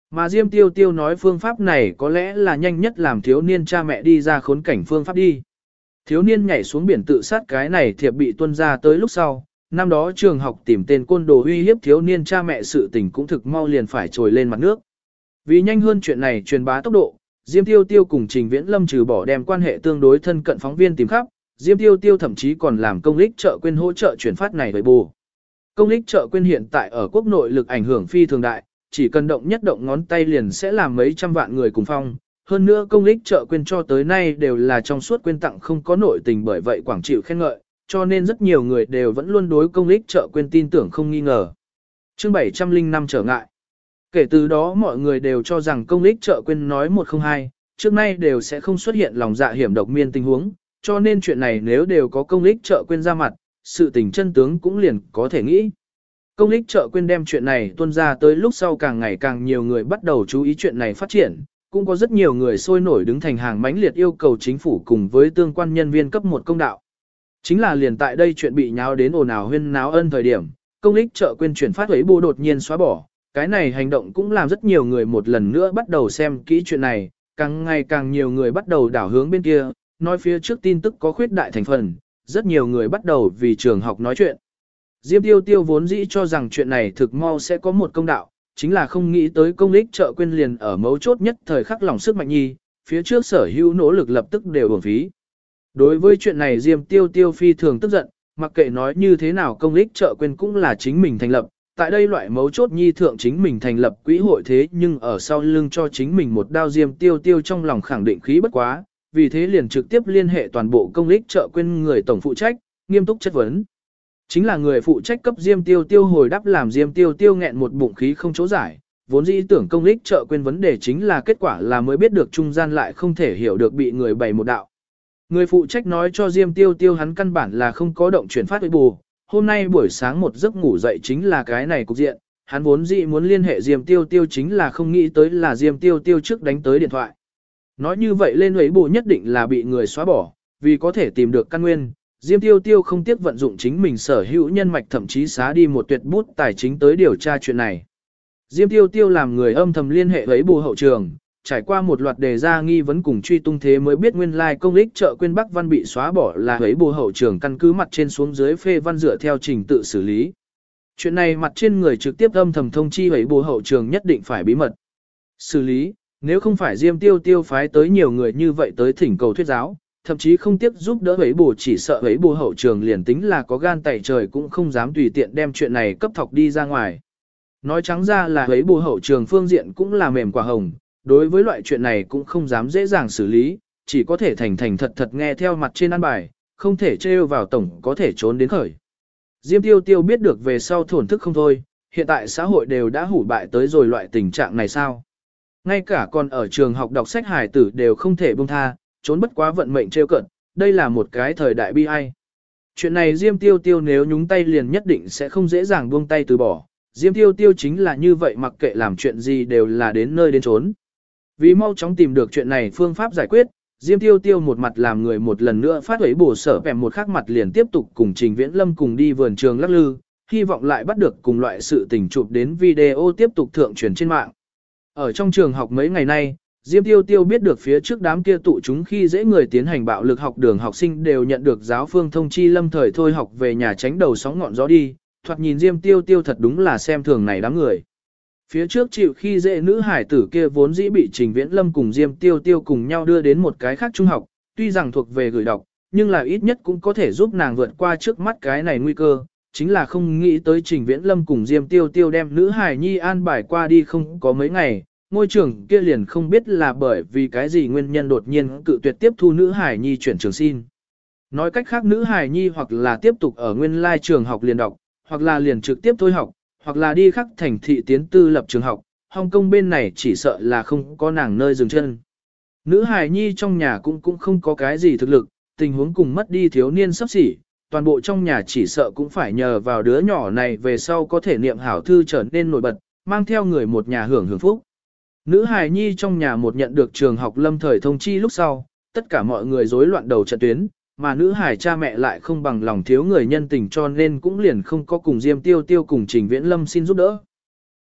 Mà Diêm Tiêu Tiêu nói phương pháp này có lẽ là nhanh nhất làm thiếu niên cha mẹ đi ra khốn cảnh phương pháp đi. Thiếu niên nhảy xuống biển tự sát cái này thiệp bị tuân ra tới lúc sau, năm đó trường học tìm tên côn đồ uy hiếp thiếu niên cha mẹ sự tình cũng thực mau liền phải trồi lên mặt nước. Vì nhanh hơn chuyện này truyền bá tốc độ, Diêm Tiêu Tiêu cùng Trình Viễn Lâm trừ bỏ đem quan hệ tương đối thân cận phóng viên tìm khắp, Diêm Tiêu Tiêu thậm chí còn làm công lích chợ quên hỗ trợ chuyển phát này với bù. Công lích chợ quên hiện tại ở quốc nội lực ảnh hưởng phi thường đại, chỉ cần động nhất động ngón tay liền sẽ làm mấy trăm vạn người cùng phong. Hơn nữa công lích chợ quên cho tới nay đều là trong suốt quên tặng không có nội tình, bởi vậy quảng chịu khen ngợi, cho nên rất nhiều người đều vẫn luôn đối công lích chợ quên tin tưởng không nghi ngờ. Chương 705 trở ngại. Kể từ đó mọi người đều cho rằng công lích chợ quên nói 102, trước nay đều sẽ không xuất hiện lòng dạ hiểm độc miên tình huống, cho nên chuyện này nếu đều có công lích chợ quên ra mặt, sự tình chân tướng cũng liền có thể nghĩ. Công lích chợ quên đem chuyện này tuôn ra tới lúc sau càng ngày càng nhiều người bắt đầu chú ý chuyện này phát triển, cũng có rất nhiều người sôi nổi đứng thành hàng mãnh liệt yêu cầu chính phủ cùng với tương quan nhân viên cấp một công đạo. Chính là liền tại đây chuyện bị nháo đến ồn ào huyên náo ân thời điểm, công lích chợ quên chuyển phát ấy bố đột nhiên xóa bỏ, cái này hành động cũng làm rất nhiều người một lần nữa bắt đầu xem kỹ chuyện này, càng ngày càng nhiều người bắt đầu đảo hướng bên kia, nói phía trước tin tức có khuyết đại thành phần, rất nhiều người bắt đầu vì trường học nói chuyện. Diêm Tiêu Tiêu vốn dĩ cho rằng chuyện này thực mau sẽ có một công đạo, chính là không nghĩ tới công lích chợ quên liền ở mấu chốt nhất thời khắc lòng sức mạnh nhi, phía trước sở hữu nỗ lực lập tức đều uổng phí. Đối với chuyện này Diêm Tiêu Tiêu phi thường tức giận, mặc kệ nói như thế nào công lích chợ quên cũng là chính mình thành lập, tại đây loại mấu chốt nhi thượng chính mình thành lập quỹ hội thế nhưng ở sau lưng cho chính mình một đao. Diêm Tiêu Tiêu trong lòng khẳng định khí bất quá, vì thế liền trực tiếp liên hệ toàn bộ công lích chợ quên người tổng phụ trách, nghiêm túc chất vấn. Chính là người phụ trách cấp Diêm Tiêu Tiêu hồi đáp làm Diêm Tiêu Tiêu nghẹn một bụng khí không chỗ giải, vốn dĩ tưởng công lích chợ quên vấn đề chính là kết quả là mới biết được trung gian lại không thể hiểu được bị người bày một đạo. Người phụ trách nói cho Diêm Tiêu Tiêu hắn căn bản là không có động chuyển phát với bù, hôm nay buổi sáng một giấc ngủ dậy chính là cái này cục diện, hắn vốn dĩ muốn liên hệ Diêm Tiêu Tiêu chính là không nghĩ tới là Diêm Tiêu Tiêu trước đánh tới điện thoại. Nói như vậy lên ấy bù nhất định là bị người xóa bỏ, vì có thể tìm được căn nguyên, Diêm Tiêu Tiêu không tiếc vận dụng chính mình sở hữu nhân mạch thậm chí xá đi một tuyệt bút tài chính tới điều tra chuyện này. Diêm Tiêu Tiêu làm người âm thầm liên hệ với bù hậu trường, trải qua một loạt đề ra nghi vấn cùng truy tung thế mới biết nguyên lai công lích chợ quên Bắc Văn bị xóa bỏ là với bù hậu trường căn cứ mặt trên xuống dưới phê văn dựa theo trình tự xử lý. Chuyện này mặt trên người trực tiếp âm thầm thông chi với bù hậu trường nhất định phải bí mật xử lý, nếu không phải Diêm Tiêu Tiêu phái tới nhiều người như vậy tới thỉnh cầu thuyết giáo, thậm chí không tiếc giúp đỡ ấy bù, chỉ sợ ấy bù hậu trường liền tính là có gan tẩy trời cũng không dám tùy tiện đem chuyện này cấp thọc đi ra ngoài. Nói trắng ra là ấy bù hậu trường phương diện cũng là mềm quả hồng, đối với loại chuyện này cũng không dám dễ dàng xử lý, chỉ có thể thành thành thật thật nghe theo mặt trên ăn bài, không thể trêu vào tổng có thể trốn đến khởi. Diêm Tiêu Tiêu biết được về sau thổn thức không thôi, hiện tại xã hội đều đã hủ bại tới rồi loại tình trạng này sao? Ngay cả còn ở trường học đọc sách hài tử đều không thể buông tha, trốn bất quá vận mệnh trêu cận, đây là một cái thời đại bi ai. Chuyện này Diêm Tiêu Tiêu nếu nhúng tay liền nhất định sẽ không dễ dàng buông tay từ bỏ. Diêm Tiêu Tiêu chính là như vậy, mặc kệ làm chuyện gì đều là đến nơi đến chốn. Vì mau chóng tìm được chuyện này phương pháp giải quyết, Diêm Tiêu Tiêu một mặt làm người một lần nữa phát huấy bổ sở bèm, một khác mặt liền tiếp tục cùng Trình Viễn Lâm cùng đi vườn trường lắc lư, hy vọng lại bắt được cùng loại sự tình chụp đến video tiếp tục thượng truyền trên mạng. Ở trong trường học mấy ngày nay, Diêm Tiêu Tiêu biết được phía trước đám kia tụ chúng khi dễ người tiến hành bạo lực học đường học sinh đều nhận được giáo phương thông chi lâm thời thôi học về nhà tránh đầu sóng ngọn gió đi, thoạt nhìn Diêm Tiêu Tiêu thật đúng là xem thường này đám người. Phía trước chịu khi dễ nữ hải tử kia vốn dĩ bị Trình Viễn Lâm cùng Diêm Tiêu Tiêu cùng nhau đưa đến một cái khác trung học, tuy rằng thuộc về gửi đọc, nhưng là ít nhất cũng có thể giúp nàng vượt qua trước mắt cái này nguy cơ, chính là không nghĩ tới Trình Viễn Lâm cùng Diêm Tiêu Tiêu đem nữ hải nhi an bài qua đi không có mấy ngày, ngôi trường kia liền không biết là bởi vì cái gì nguyên nhân đột nhiên cự tuyệt tiếp thu nữ hải nhi chuyển trường xin. Nói cách khác nữ hải nhi hoặc là tiếp tục ở nguyên lai trường học liền đọc, hoặc là liền trực tiếp thôi học, hoặc là đi khắc thành thị tiến tư lập trường học, Hồng Kông bên này chỉ sợ là không có nàng nơi dừng chân. Nữ hài nhi trong nhà cũng không có cái gì thực lực, tình huống cùng mất đi thiếu niên sắp xỉ, toàn bộ trong nhà chỉ sợ cũng phải nhờ vào đứa nhỏ này về sau có thể niệm hảo thư trở nên nổi bật, mang theo người một nhà hưởng phúc. Nữ hài nhi trong nhà một nhận được trường học lâm thời thông chi lúc sau, tất cả mọi người rối loạn đầu trận tuyến, mà nữ hài cha mẹ lại không bằng lòng thiếu người nhân tình cho nên cũng liền không có cùng Diêm Tiêu Tiêu cùng Trình Viễn Lâm xin giúp đỡ.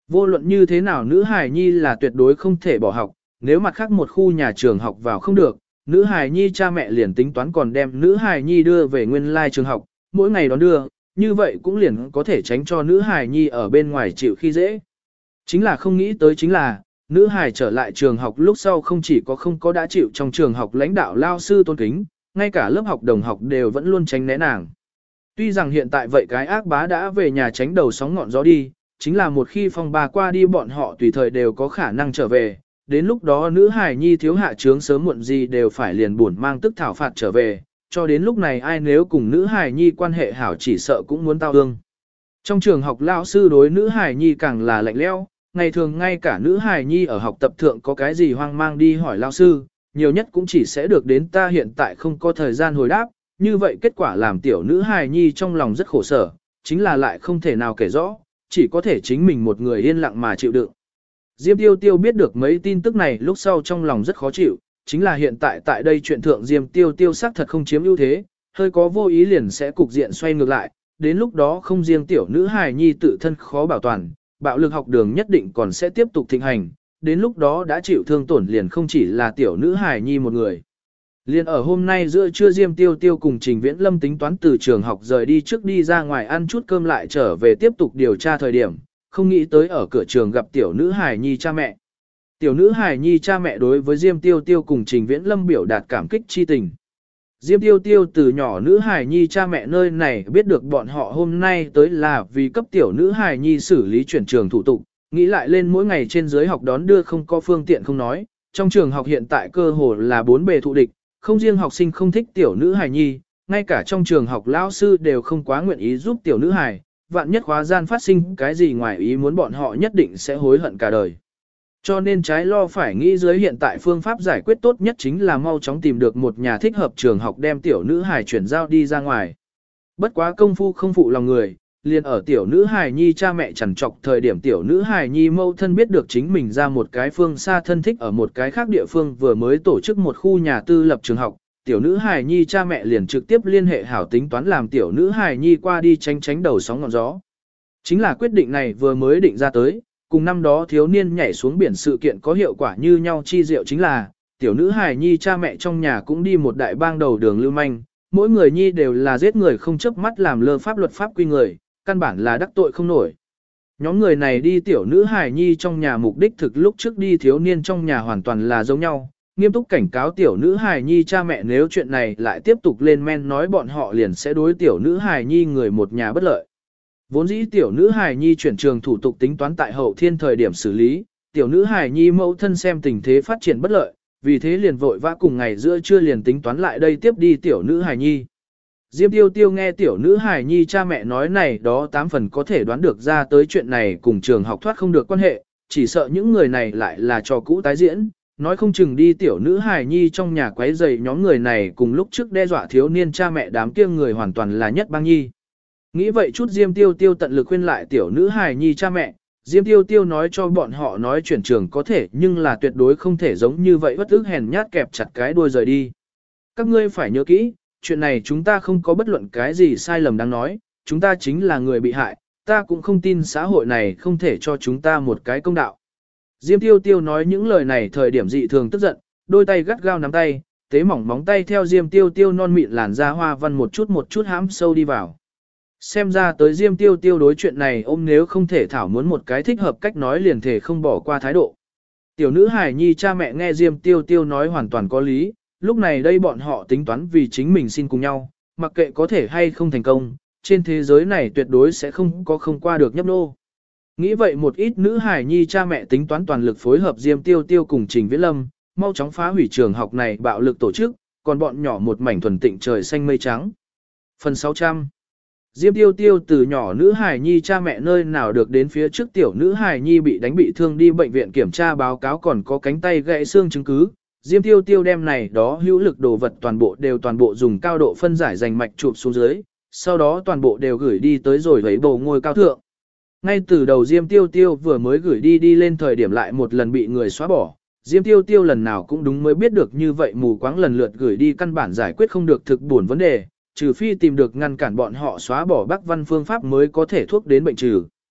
Vô luận như thế nào nữ hài nhi là tuyệt đối không thể bỏ học, nếu mặt khác một khu nhà trường học vào không được, nữ hài nhi cha mẹ liền tính toán còn đem nữ hài nhi đưa về nguyên lai trường học, mỗi ngày đón đưa, như vậy cũng liền có thể tránh cho nữ hài nhi ở bên ngoài chịu khi dễ. Chính là không nghĩ tới chính là, nữ hài trở lại trường học lúc sau không chỉ có không có đã chịu trong trường học lãnh đạo lao sư tôn kính, ngay cả lớp học đồng học đều vẫn luôn tránh né nàng. Tuy rằng hiện tại vậy cái ác bá đã về nhà tránh đầu sóng ngọn gió đi, chính là một khi phong ba qua đi bọn họ tùy thời đều có khả năng trở về, đến lúc đó nữ hài nhi thiếu hạ trướng sớm muộn gì đều phải liền buồn mang tức thảo phạt trở về, cho đến lúc này ai nếu cùng nữ hài nhi quan hệ hảo chỉ sợ cũng muốn tao ương. Trong trường học lão sư đối nữ hài nhi càng là lạnh lẽo, ngày thường ngay cả nữ hài nhi ở học tập thượng có cái gì hoang mang đi hỏi lão sư, nhiều nhất cũng chỉ sẽ được đến ta hiện tại không có thời gian hồi đáp, như vậy kết quả làm tiểu nữ hài nhi trong lòng rất khổ sở, chính là lại không thể nào kể rõ, chỉ có thể chính mình một người yên lặng mà chịu đựng. Diêm Tiêu Tiêu biết được mấy tin tức này lúc sau trong lòng rất khó chịu, chính là hiện tại tại đây chuyện thượng Diêm Tiêu Tiêu xác thật không chiếm ưu thế, hơi có vô ý liền sẽ cục diện xoay ngược lại, đến lúc đó không riêng tiểu nữ hài nhi tự thân khó bảo toàn, bạo lực học đường nhất định còn sẽ tiếp tục thịnh hành, đến lúc đó đã chịu thương tổn liền không chỉ là tiểu nữ hài nhi một người. Liên ở hôm nay giữa trưa Diêm Tiêu Tiêu cùng Trình Viễn Lâm tính toán từ trường học rời đi trước đi ra ngoài ăn chút cơm lại trở về tiếp tục điều tra thời điểm, không nghĩ tới ở cửa trường gặp tiểu nữ hài nhi cha mẹ. Tiểu nữ hài nhi cha mẹ đối với Diêm Tiêu Tiêu cùng Trình Viễn Lâm biểu đạt cảm kích chi tình. Diêm Tiêu Tiêu từ nhỏ nữ hài nhi cha mẹ nơi này biết được bọn họ hôm nay tới là vì cấp tiểu nữ hài nhi xử lý chuyển trường thủ tục, nghĩ lại lên mỗi ngày trên dưới học đón đưa không có phương tiện không nói, trong trường học hiện tại cơ hồ là bốn bề thụ địch, không riêng học sinh không thích tiểu nữ hài nhi, ngay cả trong trường học lão sư đều không quá nguyện ý giúp tiểu nữ hài, vạn nhất khóa gian phát sinh cái gì ngoài ý muốn bọn họ nhất định sẽ hối hận cả đời. Cho nên trái lo phải nghĩ dưới hiện tại phương pháp giải quyết tốt nhất chính là mau chóng tìm được một nhà thích hợp trường học đem tiểu nữ hài chuyển giao đi ra ngoài. Bất quá công phu không phụ lòng người, liền ở tiểu nữ hài nhi cha mẹ chằn trọc thời điểm tiểu nữ hài nhi mâu thân biết được chính mình ra một cái phương xa thân thích ở một cái khác địa phương vừa mới tổ chức một khu nhà tư lập trường học, tiểu nữ hài nhi cha mẹ liền trực tiếp liên hệ hảo tính toán làm tiểu nữ hài nhi qua đi tránh đầu sóng ngọn gió. Chính là quyết định này vừa mới định ra tới, cùng năm đó thiếu niên nhảy xuống biển sự kiện có hiệu quả như nhau chi diệu chính là, tiểu nữ hài nhi cha mẹ trong nhà cũng đi một đại bang đầu đường lưu manh, mỗi người nhi đều là giết người không chớp mắt làm lơ pháp luật pháp quy người, căn bản là đắc tội không nổi. Nhóm người này đi tiểu nữ hài nhi trong nhà mục đích thực lúc trước đi thiếu niên trong nhà hoàn toàn là giống nhau, nghiêm túc cảnh cáo tiểu nữ hài nhi cha mẹ nếu chuyện này lại tiếp tục lên men nói bọn họ liền sẽ đối tiểu nữ hài nhi người một nhà bất lợi. Vốn dĩ tiểu nữ hài nhi chuyển trường thủ tục tính toán tại hậu thiên thời điểm xử lý, tiểu nữ hài nhi mẫu thân xem tình thế phát triển bất lợi, vì thế liền vội vã cùng ngày giữa trưa liền tính toán lại đây tiếp đi tiểu nữ hài nhi. Diêm Tiêu Tiêu nghe tiểu nữ hài nhi cha mẹ nói này đó 8 phần có thể đoán được ra tới chuyện này cùng trường học thoát không được quan hệ, chỉ sợ những người này lại là trò cũ tái diễn, nói không chừng đi tiểu nữ hài nhi trong nhà quấy rầy nhóm người này cùng lúc trước đe dọa thiếu niên cha mẹ đám kia người hoàn toàn là nhất bang nhi. Nghĩ vậy chút Diêm Tiêu Tiêu tận lực khuyên lại tiểu nữ hài nhi cha mẹ, Diêm Tiêu Tiêu nói cho bọn họ nói chuyển trường có thể nhưng là tuyệt đối không thể giống như vậy bất ức hèn nhát kẹp chặt cái đuôi rời đi. Các ngươi phải nhớ kỹ, chuyện này chúng ta không có bất luận cái gì sai lầm đáng nói, chúng ta chính là người bị hại, ta cũng không tin xã hội này không thể cho chúng ta một cái công đạo. Diêm Tiêu Tiêu nói những lời này thời điểm dị thường tức giận, đôi tay gắt gao nắm tay, tế mỏng móng tay theo Diêm Tiêu Tiêu non mịn làn da hoa văn một chút hãm sâu đi vào. Xem ra tới Diêm Tiêu Tiêu đối chuyện này ôm nếu không thể thảo muốn một cái thích hợp cách nói liền thể không bỏ qua thái độ. Tiểu nữ hài nhi cha mẹ nghe Diêm Tiêu Tiêu nói hoàn toàn có lý, lúc này đây bọn họ tính toán vì chính mình xin cùng nhau, mặc kệ có thể hay không thành công, trên thế giới này tuyệt đối sẽ không có không qua được nhấp nô. Nghĩ vậy một ít nữ hài nhi cha mẹ tính toán toàn lực phối hợp Diêm Tiêu Tiêu cùng Trình Viễn Lâm, mau chóng phá hủy trường học này bạo lực tổ chức, còn bọn nhỏ một mảnh thuần tịnh trời xanh mây trắng. Phần 600 Diêm Tiêu Tiêu từ nhỏ nữ hài nhi cha mẹ nơi nào được đến phía trước tiểu nữ hài nhi bị đánh bị thương đi bệnh viện kiểm tra báo cáo còn có cánh tay gãy xương chứng cứ. Diêm Tiêu Tiêu đem này đó hữu lực đồ vật toàn bộ dùng cao độ phân giải dành mạch chụp xuống dưới, sau đó toàn bộ đều gửi đi tới rồi lấy bầu ngôi cao thượng. Ngay từ đầu Diêm Tiêu Tiêu vừa mới gửi đi lên thời điểm lại một lần bị người xóa bỏ. Diêm Tiêu Tiêu lần nào cũng đúng mới biết được như vậy mù quáng lần lượt gửi đi căn bản giải quyết không được thực buồn vấn đề, trừ phi tìm được ngăn cản bọn họ xóa bỏ Bắc Văn phương pháp mới có thể thuốc đến bệnh trừ.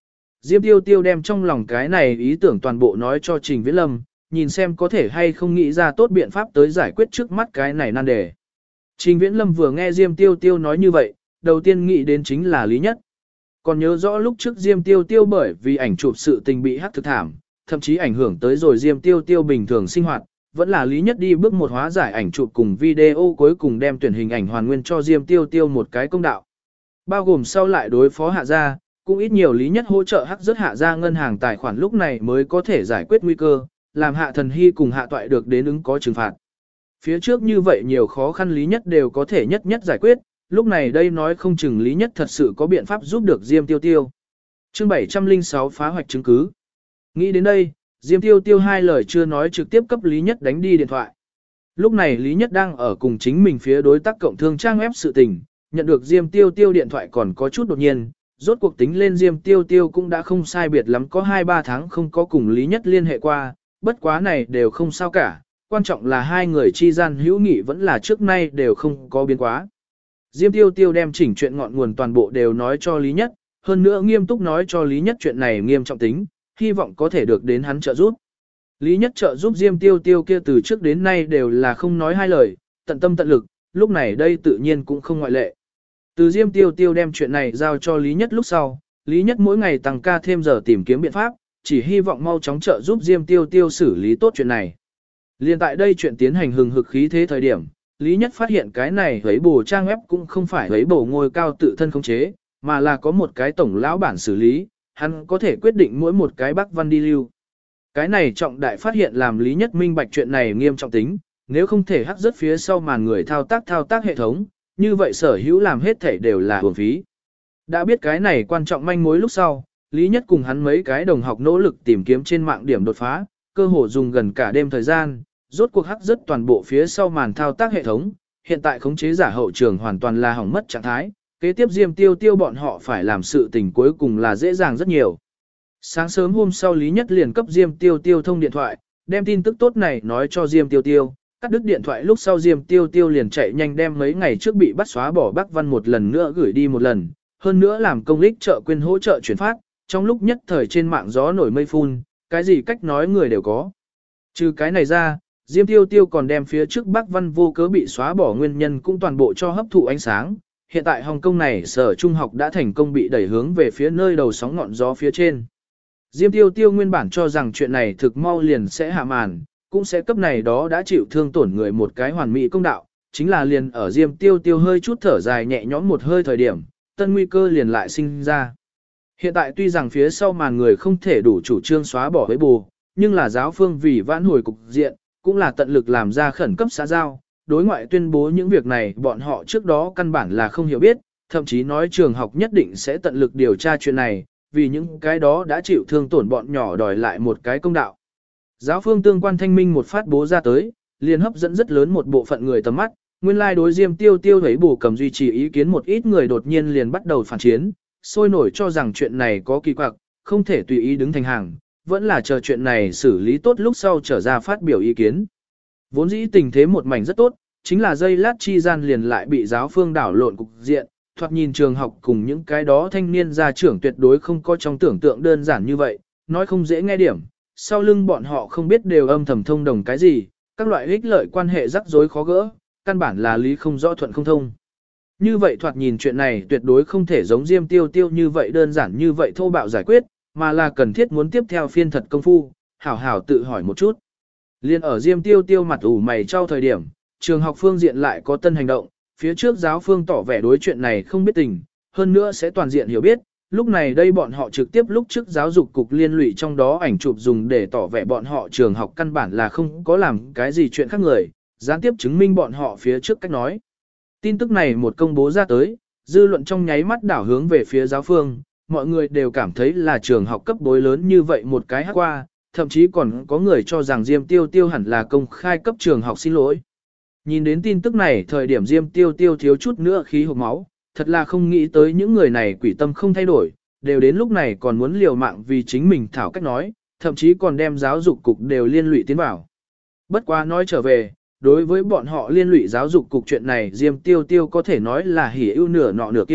Diêm Tiêu Tiêu đem trong lòng cái này ý tưởng toàn bộ nói cho Trình Viễn Lâm, nhìn xem có thể hay không nghĩ ra tốt biện pháp tới giải quyết trước mắt cái này nan đề. Trình Viễn Lâm vừa nghe Diêm Tiêu Tiêu nói như vậy, đầu tiên nghĩ đến chính là Lý Nhất. Còn nhớ rõ lúc trước Diêm Tiêu Tiêu bởi vì ảnh chụp sự tình bị hắc thực thảm, thậm chí ảnh hưởng tới rồi Diêm Tiêu Tiêu bình thường sinh hoạt, vẫn là Lý Nhất đi bước một hóa giải ảnh chụp cùng video cuối cùng đem tuyển hình ảnh hoàn nguyên cho Diêm Tiêu Tiêu một cái công đạo. Bao gồm sau lại đối phó Hạ Gia, cũng ít nhiều Lý Nhất hỗ trợ hắc rớt Hạ Gia ngân hàng tài khoản lúc này mới có thể giải quyết nguy cơ, làm Hạ Thần Hy cùng Hạ Toại được đến ứng có trừng phạt. Phía trước như vậy nhiều khó khăn Lý Nhất đều có thể nhất nhất giải quyết, lúc này đây nói không chừng Lý Nhất thật sự có biện pháp giúp được Diêm Tiêu Tiêu. Chương 706 phá hoạch chứng cứ. Nghĩ đến đây, Diêm Tiêu Tiêu hai lời chưa nói trực tiếp cấp Lý Nhất đánh đi điện thoại. Lúc này Lý Nhất đang ở cùng chính mình phía đối tác cộng thương trang web sự tình, nhận được Diêm Tiêu Tiêu điện thoại còn có chút đột nhiên, rốt cuộc tính lên Diêm Tiêu Tiêu cũng đã không sai biệt lắm có 2-3 tháng không có cùng Lý Nhất liên hệ qua, bất quá này đều không sao cả, quan trọng là hai người chi gian hữu nghị vẫn là trước nay đều không có biến quá. Diêm Tiêu Tiêu đem chỉnh chuyện ngọn nguồn toàn bộ đều nói cho Lý Nhất, hơn nữa nghiêm túc nói cho Lý Nhất chuyện này nghiêm trọng tính, hy vọng có thể được đến hắn trợ giúp. Lý Nhất trợ giúp Diêm Tiêu Tiêu kia từ trước đến nay đều là không nói hai lời, tận tâm tận lực, lúc này đây tự nhiên cũng không ngoại lệ. Từ Diêm Tiêu Tiêu đem chuyện này giao cho Lý Nhất lúc sau, Lý Nhất mỗi ngày tăng ca thêm giờ tìm kiếm biện pháp, chỉ hy vọng mau chóng trợ giúp Diêm Tiêu Tiêu xử lý tốt chuyện này. Liên tại đây chuyện tiến hành hừng hực khí thế thời điểm, Lý Nhất phát hiện cái này hấy bổ trang web cũng không phải hấy bổ ngôi cao tự thân khống chế, mà là có một cái tổng lão bản xử lý, hắn có thể quyết định mỗi một cái bắc văn đi lưu. Cái này trọng đại phát hiện làm Lý Nhất minh bạch chuyện này nghiêm trọng tính, nếu không thể hắc rất phía sau màn người thao tác hệ thống, như vậy sở hữu làm hết thể đều là uổng phí. Đã biết cái này quan trọng manh mối lúc sau, Lý Nhất cùng hắn mấy cái đồng học nỗ lực tìm kiếm trên mạng điểm đột phá, cơ hồ dùng gần cả đêm thời gian, rốt cuộc hắc rất toàn bộ phía sau màn thao tác hệ thống, hiện tại khống chế giả hậu trường hoàn toàn là hỏng mất trạng thái, kế tiếp Diêm Tiêu Tiêu bọn họ phải làm sự tình cuối cùng là dễ dàng rất nhiều. Sáng sớm hôm sau Lý Nhất liền cấp Diêm Tiêu Tiêu thông điện thoại, đem tin tức tốt này nói cho Diêm Tiêu Tiêu, cắt đứt điện thoại lúc sau Diêm Tiêu Tiêu liền chạy nhanh đem mấy ngày trước bị bắt xóa bỏ Bắc Văn một lần nữa gửi đi một lần, hơn nữa làm công lích trợ quyên hỗ trợ chuyển phát, trong lúc nhất thời trên mạng gió nổi mây phun, cái gì cách nói người đều có. Trừ cái này ra, Diêm Tiêu Tiêu còn đem phía trước Bắc Văn vô cớ bị xóa bỏ nguyên nhân cũng toàn bộ cho hấp thụ ánh sáng. Hiện tại Hồng Kông này sở trung học đã thành công bị đẩy hướng về phía nơi đầu sóng ngọn gió phía trên. Diêm Tiêu Tiêu nguyên bản cho rằng chuyện này thực mau liền sẽ hạ màn, cũng sẽ cấp này đó đã chịu thương tổn người một cái hoàn mỹ công đạo, chính là liền ở Diêm Tiêu Tiêu hơi chút thở dài nhẹ nhõm một hơi thời điểm, tân nguy cơ liền lại sinh ra. Hiện tại tuy rằng phía sau màn người không thể đủ chủ trương xóa bỏ với bù, nhưng là giáo phương vì vãn hồi cục diện, cũng là tận lực làm ra khẩn cấp xã giao, đối ngoại tuyên bố những việc này bọn họ trước đó căn bản là không hiểu biết, thậm chí nói trường học nhất định sẽ tận lực điều tra chuyện này, vì những cái đó đã chịu thương tổn bọn nhỏ đòi lại một cái công đạo. Giáo phương tương quan thanh minh một phát bố ra tới, liền hấp dẫn rất lớn một bộ phận người tầm mắt, nguyên lai đối Diêm Tiêu Tiêu thấy bổ cầm duy trì ý kiến một ít người đột nhiên liền bắt đầu phản chiến, sôi nổi cho rằng chuyện này có kỳ quặc, không thể tùy ý đứng thành hàng, vẫn là chờ chuyện này xử lý tốt lúc sau trở ra phát biểu ý kiến. Vốn dĩ tình thế một mảnh rất tốt, chính là giây lát chi gian liền lại bị giáo phương đảo lộn cục diện, thoạt nhìn trường học cùng những cái đó thanh niên gia trưởng tuyệt đối không có trong tưởng tượng đơn giản như vậy, nói không dễ nghe điểm, sau lưng bọn họ không biết đều âm thầm thông đồng cái gì, các loại ích lợi quan hệ rắc rối khó gỡ, căn bản là lý không rõ thuận không thông. Như vậy thoạt nhìn chuyện này tuyệt đối không thể giống Diêm Tiêu Tiêu như vậy đơn giản như vậy thô bạo giải quyết, mà là cần thiết muốn tiếp theo phiên thật công phu, hảo hảo tự hỏi một chút. Liên ở Diêm Tiêu Tiêu mặt ủ mày trao thời điểm, trường học phương diện lại có tân hành động, phía trước giáo phương tỏ vẻ đối chuyện này không biết tình, hơn nữa sẽ toàn diện hiểu biết, lúc này đây bọn họ trực tiếp lúc trước giáo dục cục liên lụy trong đó ảnh chụp dùng để tỏ vẻ bọn họ trường học căn bản là không có làm cái gì chuyện khác người, gián tiếp chứng minh bọn họ phía trước cách nói. Tin tức này một công bố ra tới, dư luận trong nháy mắt đảo hướng về phía giáo phương, mọi người đều cảm thấy là trường học cấp bối lớn như vậy một cái hát qua, thậm chí còn có người cho rằng Diêm Tiêu Tiêu hẳn là công khai cấp trường học xin lỗi. Nhìn đến tin tức này thời điểm Diêm Tiêu Tiêu thiếu chút nữa khí hộc máu, thật là không nghĩ tới những người này quỷ tâm không thay đổi, đều đến lúc này còn muốn liều mạng vì chính mình thảo cách nói, thậm chí còn đem giáo dục cục đều liên lụy tiến vào. Bất quá nói trở về, đối với bọn họ liên lụy giáo dục cục chuyện này Diêm Tiêu Tiêu có thể nói là hỉ ưu nửa nọ nửa kia,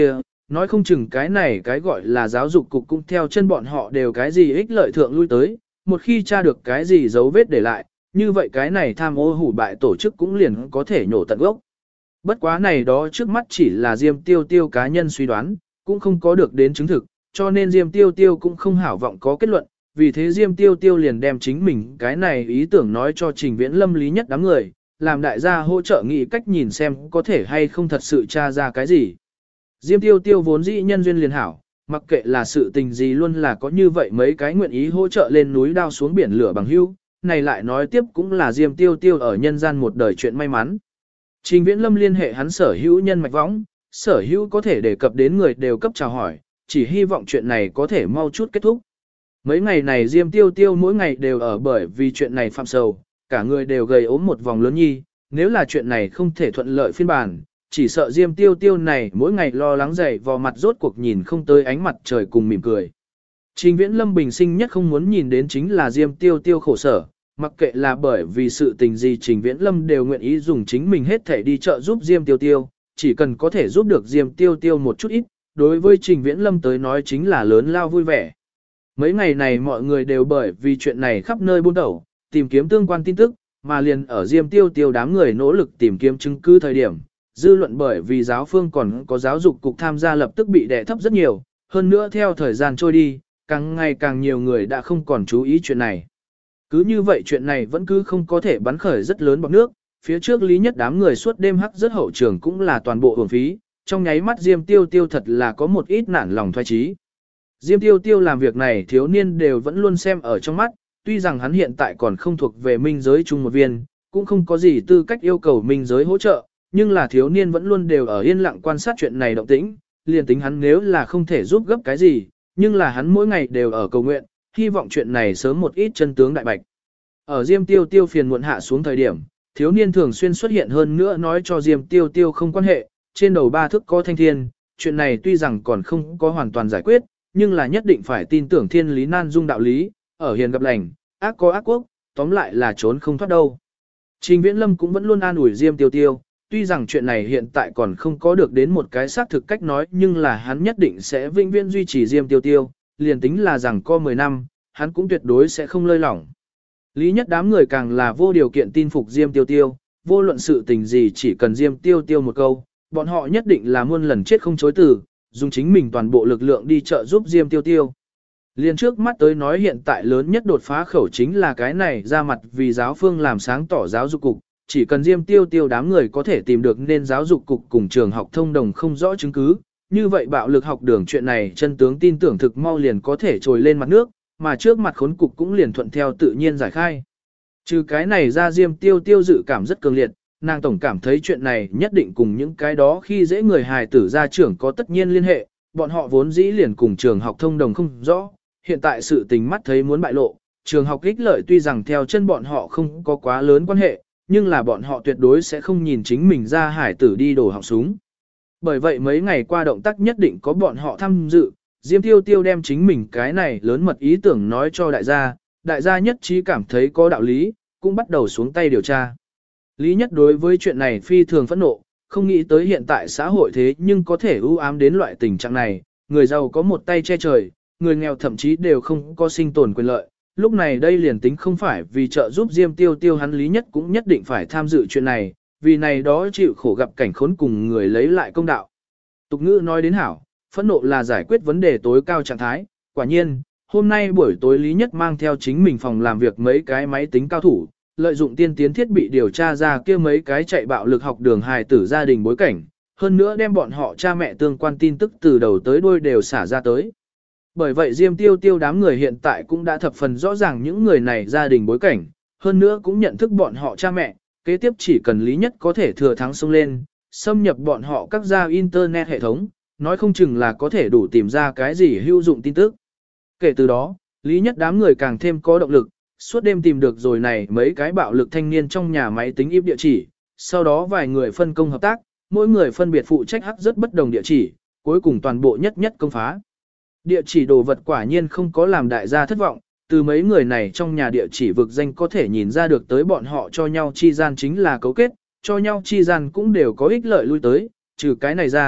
Nói không chừng cái này cái gọi là giáo dục cục cũng theo chân bọn họ đều cái gì ích lợi thượng lui tới, một khi tra được cái gì dấu vết để lại, như vậy cái này tham ô hủ bại tổ chức cũng liền có thể nhổ tận gốc. Bất quá này đó trước mắt chỉ là Diêm Tiêu Tiêu cá nhân suy đoán, cũng không có được đến chứng thực, cho nên Diêm Tiêu Tiêu cũng không hảo vọng có kết luận, vì thế Diêm Tiêu Tiêu liền đem chính mình cái này ý tưởng nói cho Trình Viễn Lâm lý nhất đám người, làm đại gia hỗ trợ nghĩ cách nhìn xem có thể hay không thật sự tra ra cái gì. Diêm Tiêu Tiêu vốn dĩ nhân duyên liền hảo, mặc kệ là sự tình gì luôn là có như vậy mấy cái nguyện ý hỗ trợ lên núi đao xuống biển lửa bằng hữu, này lại nói tiếp cũng là Diêm Tiêu Tiêu ở nhân gian một đời chuyện may mắn. Trình Viễn Lâm liên hệ hắn sở hữu nhân mạch võng, sở hữu có thể đề cập đến người đều cấp chào hỏi, chỉ hy vọng chuyện này có thể mau chút kết thúc. Mấy ngày này Diêm Tiêu Tiêu mỗi ngày đều ở bởi vì chuyện này phạm sầu, cả người đều gầy ốm một vòng lớn nhi, nếu là chuyện này không thể thuận lợi phiên bản, chỉ sợ Diêm Tiêu Tiêu này mỗi ngày lo lắng dậy vò mặt rốt cuộc nhìn không tới ánh mặt trời cùng mỉm cười. Trình Viễn Lâm bình sinh nhất không muốn nhìn đến chính là Diêm Tiêu Tiêu khổ sở, mặc kệ là bởi vì sự tình gì Trình Viễn Lâm đều nguyện ý dùng chính mình hết thể đi chợ giúp Diêm Tiêu Tiêu, chỉ cần có thể giúp được Diêm Tiêu Tiêu một chút ít, đối với Trình Viễn Lâm tới nói chính là lớn lao vui vẻ. Mấy ngày này mọi người đều bởi vì chuyện này khắp nơi buôn đầu, tìm kiếm tương quan tin tức, mà liền ở Diêm Tiêu Tiêu đám người nỗ lực tìm kiếm chứng cứ thời điểm, dư luận bởi vì giáo phương còn có giáo dục cục tham gia lập tức bị đè thấp rất nhiều, hơn nữa theo thời gian trôi đi, càng ngày càng nhiều người đã không còn chú ý chuyện này. Cứ như vậy chuyện này vẫn cứ không có thể bắn khởi rất lớn bọt nước, phía trước lý nhất đám người suốt đêm hắc rất hậu trường cũng là toàn bộ hưởng phí, trong nháy mắt Diêm Tiêu Tiêu thật là có một ít nản lòng thoái trí. Diêm Tiêu Tiêu làm việc này thiếu niên đều vẫn luôn xem ở trong mắt, tuy rằng hắn hiện tại còn không thuộc về minh giới chung một viên, cũng không có gì tư cách yêu cầu minh giới hỗ trợ, nhưng là thiếu niên vẫn luôn đều ở yên lặng quan sát chuyện này động tĩnh, liền tính hắn nếu là không thể giúp gấp cái gì, nhưng là hắn mỗi ngày đều ở cầu nguyện, hy vọng chuyện này sớm một ít chân tướng đại bạch. Ở Diêm Tiêu Tiêu phiền muộn hạ xuống thời điểm, thiếu niên thường xuyên xuất hiện hơn nữa nói cho Diêm Tiêu Tiêu không quan hệ, trên đầu ba thước có thanh thiên, chuyện này tuy rằng còn không có hoàn toàn giải quyết, nhưng là nhất định phải tin tưởng thiên lý nan dung đạo lý, ở hiền gặp lành, ác có ác quốc, tóm lại là trốn không thoát đâu. Trình Viễn Lâm cũng vẫn luôn an ủi Diêm Tiêu Tiêu, tuy rằng chuyện này hiện tại còn không có được đến một cái xác thực cách nói, nhưng là hắn nhất định sẽ vĩnh viễn duy trì Diêm Tiêu Tiêu, liền tính là rằng có 10 năm, hắn cũng tuyệt đối sẽ không lơi lỏng. Lý nhất đám người càng là vô điều kiện tin phục Diêm Tiêu Tiêu, vô luận sự tình gì chỉ cần Diêm Tiêu Tiêu một câu, bọn họ nhất định là muôn lần chết không chối từ, dùng chính mình toàn bộ lực lượng đi trợ giúp Diêm Tiêu Tiêu. Liên trước mắt tới nói hiện tại lớn nhất đột phá khẩu chính là cái này ra mặt vì giáo phương làm sáng tỏ giáo dục cục, chỉ cần Diêm Tiêu Tiêu đám người có thể tìm được nên giáo dục cục cùng trường học thông đồng không rõ chứng cứ, như vậy bạo lực học đường chuyện này chân tướng tin tưởng thực mau liền có thể trồi lên mặt nước, mà trước mặt khốn cục cũng liền thuận theo tự nhiên giải khai. Trừ cái này ra Diêm Tiêu Tiêu dự cảm rất cường liệt, nàng tổng cảm thấy chuyện này nhất định cùng những cái đó khi dễ người hài tử gia trưởng có tất nhiên liên hệ, bọn họ vốn dĩ liền cùng trường học thông đồng không rõ, hiện tại sự tình mắt thấy muốn bại lộ, trường học ích lợi tuy rằng theo chân bọn họ không có quá lớn quan hệ, nhưng là bọn họ tuyệt đối sẽ không nhìn chính mình ra hải tử đi đổ họng súng. Bởi vậy mấy ngày qua động tác nhất định có bọn họ tham dự, Diêm Tiêu Tiêu đem chính mình cái này lớn mật ý tưởng nói cho đại gia nhất trí cảm thấy có đạo lý, cũng bắt đầu xuống tay điều tra. Lý nhất đối với chuyện này phi thường phẫn nộ, không nghĩ tới hiện tại xã hội thế nhưng có thể ưu ám đến loại tình trạng này, người giàu có một tay che trời, người nghèo thậm chí đều không có sinh tồn quyền lợi. Lúc này đây liền tính không phải vì trợ giúp Diêm Tiêu Tiêu hắn Lý nhất cũng nhất định phải tham dự chuyện này, vì này đó chịu khổ gặp cảnh khốn cùng người lấy lại công đạo. Tục ngữ nói đến hảo, phẫn nộ là giải quyết vấn đề tối cao trạng thái, quả nhiên, hôm nay buổi tối Lý nhất mang theo chính mình phòng làm việc mấy cái máy tính cao thủ, lợi dụng tiên tiến thiết bị điều tra ra kia mấy cái chạy bạo lực học đường hài tử gia đình bối cảnh, hơn nữa đem bọn họ cha mẹ tương quan tin tức từ đầu tới đuôi đều xả ra tới. Bởi vậy Diêm Tiêu Tiêu đám người hiện tại cũng đã thập phần rõ ràng những người này gia đình bối cảnh, hơn nữa cũng nhận thức bọn họ cha mẹ, kế tiếp chỉ cần Lý nhất có thể thừa thắng xông lên, xâm nhập bọn họ các gia internet hệ thống, nói không chừng là có thể đủ tìm ra cái gì hữu dụng tin tức. Kể từ đó, Lý nhất đám người càng thêm có động lực, suốt đêm tìm được rồi này mấy cái bạo lực thanh niên trong nhà máy tính íp địa chỉ, sau đó vài người phân công hợp tác, mỗi người phân biệt phụ trách hắc rất bất đồng địa chỉ, cuối cùng toàn bộ nhất nhất công phá. Địa chỉ đồ vật quả nhiên không có làm đại gia thất vọng, từ mấy người này trong nhà địa chỉ vực danh có thể nhìn ra được tới bọn họ cho nhau chi gian chính là cấu kết, cho nhau chi gian cũng đều có ích lợi lui tới, trừ cái này ra,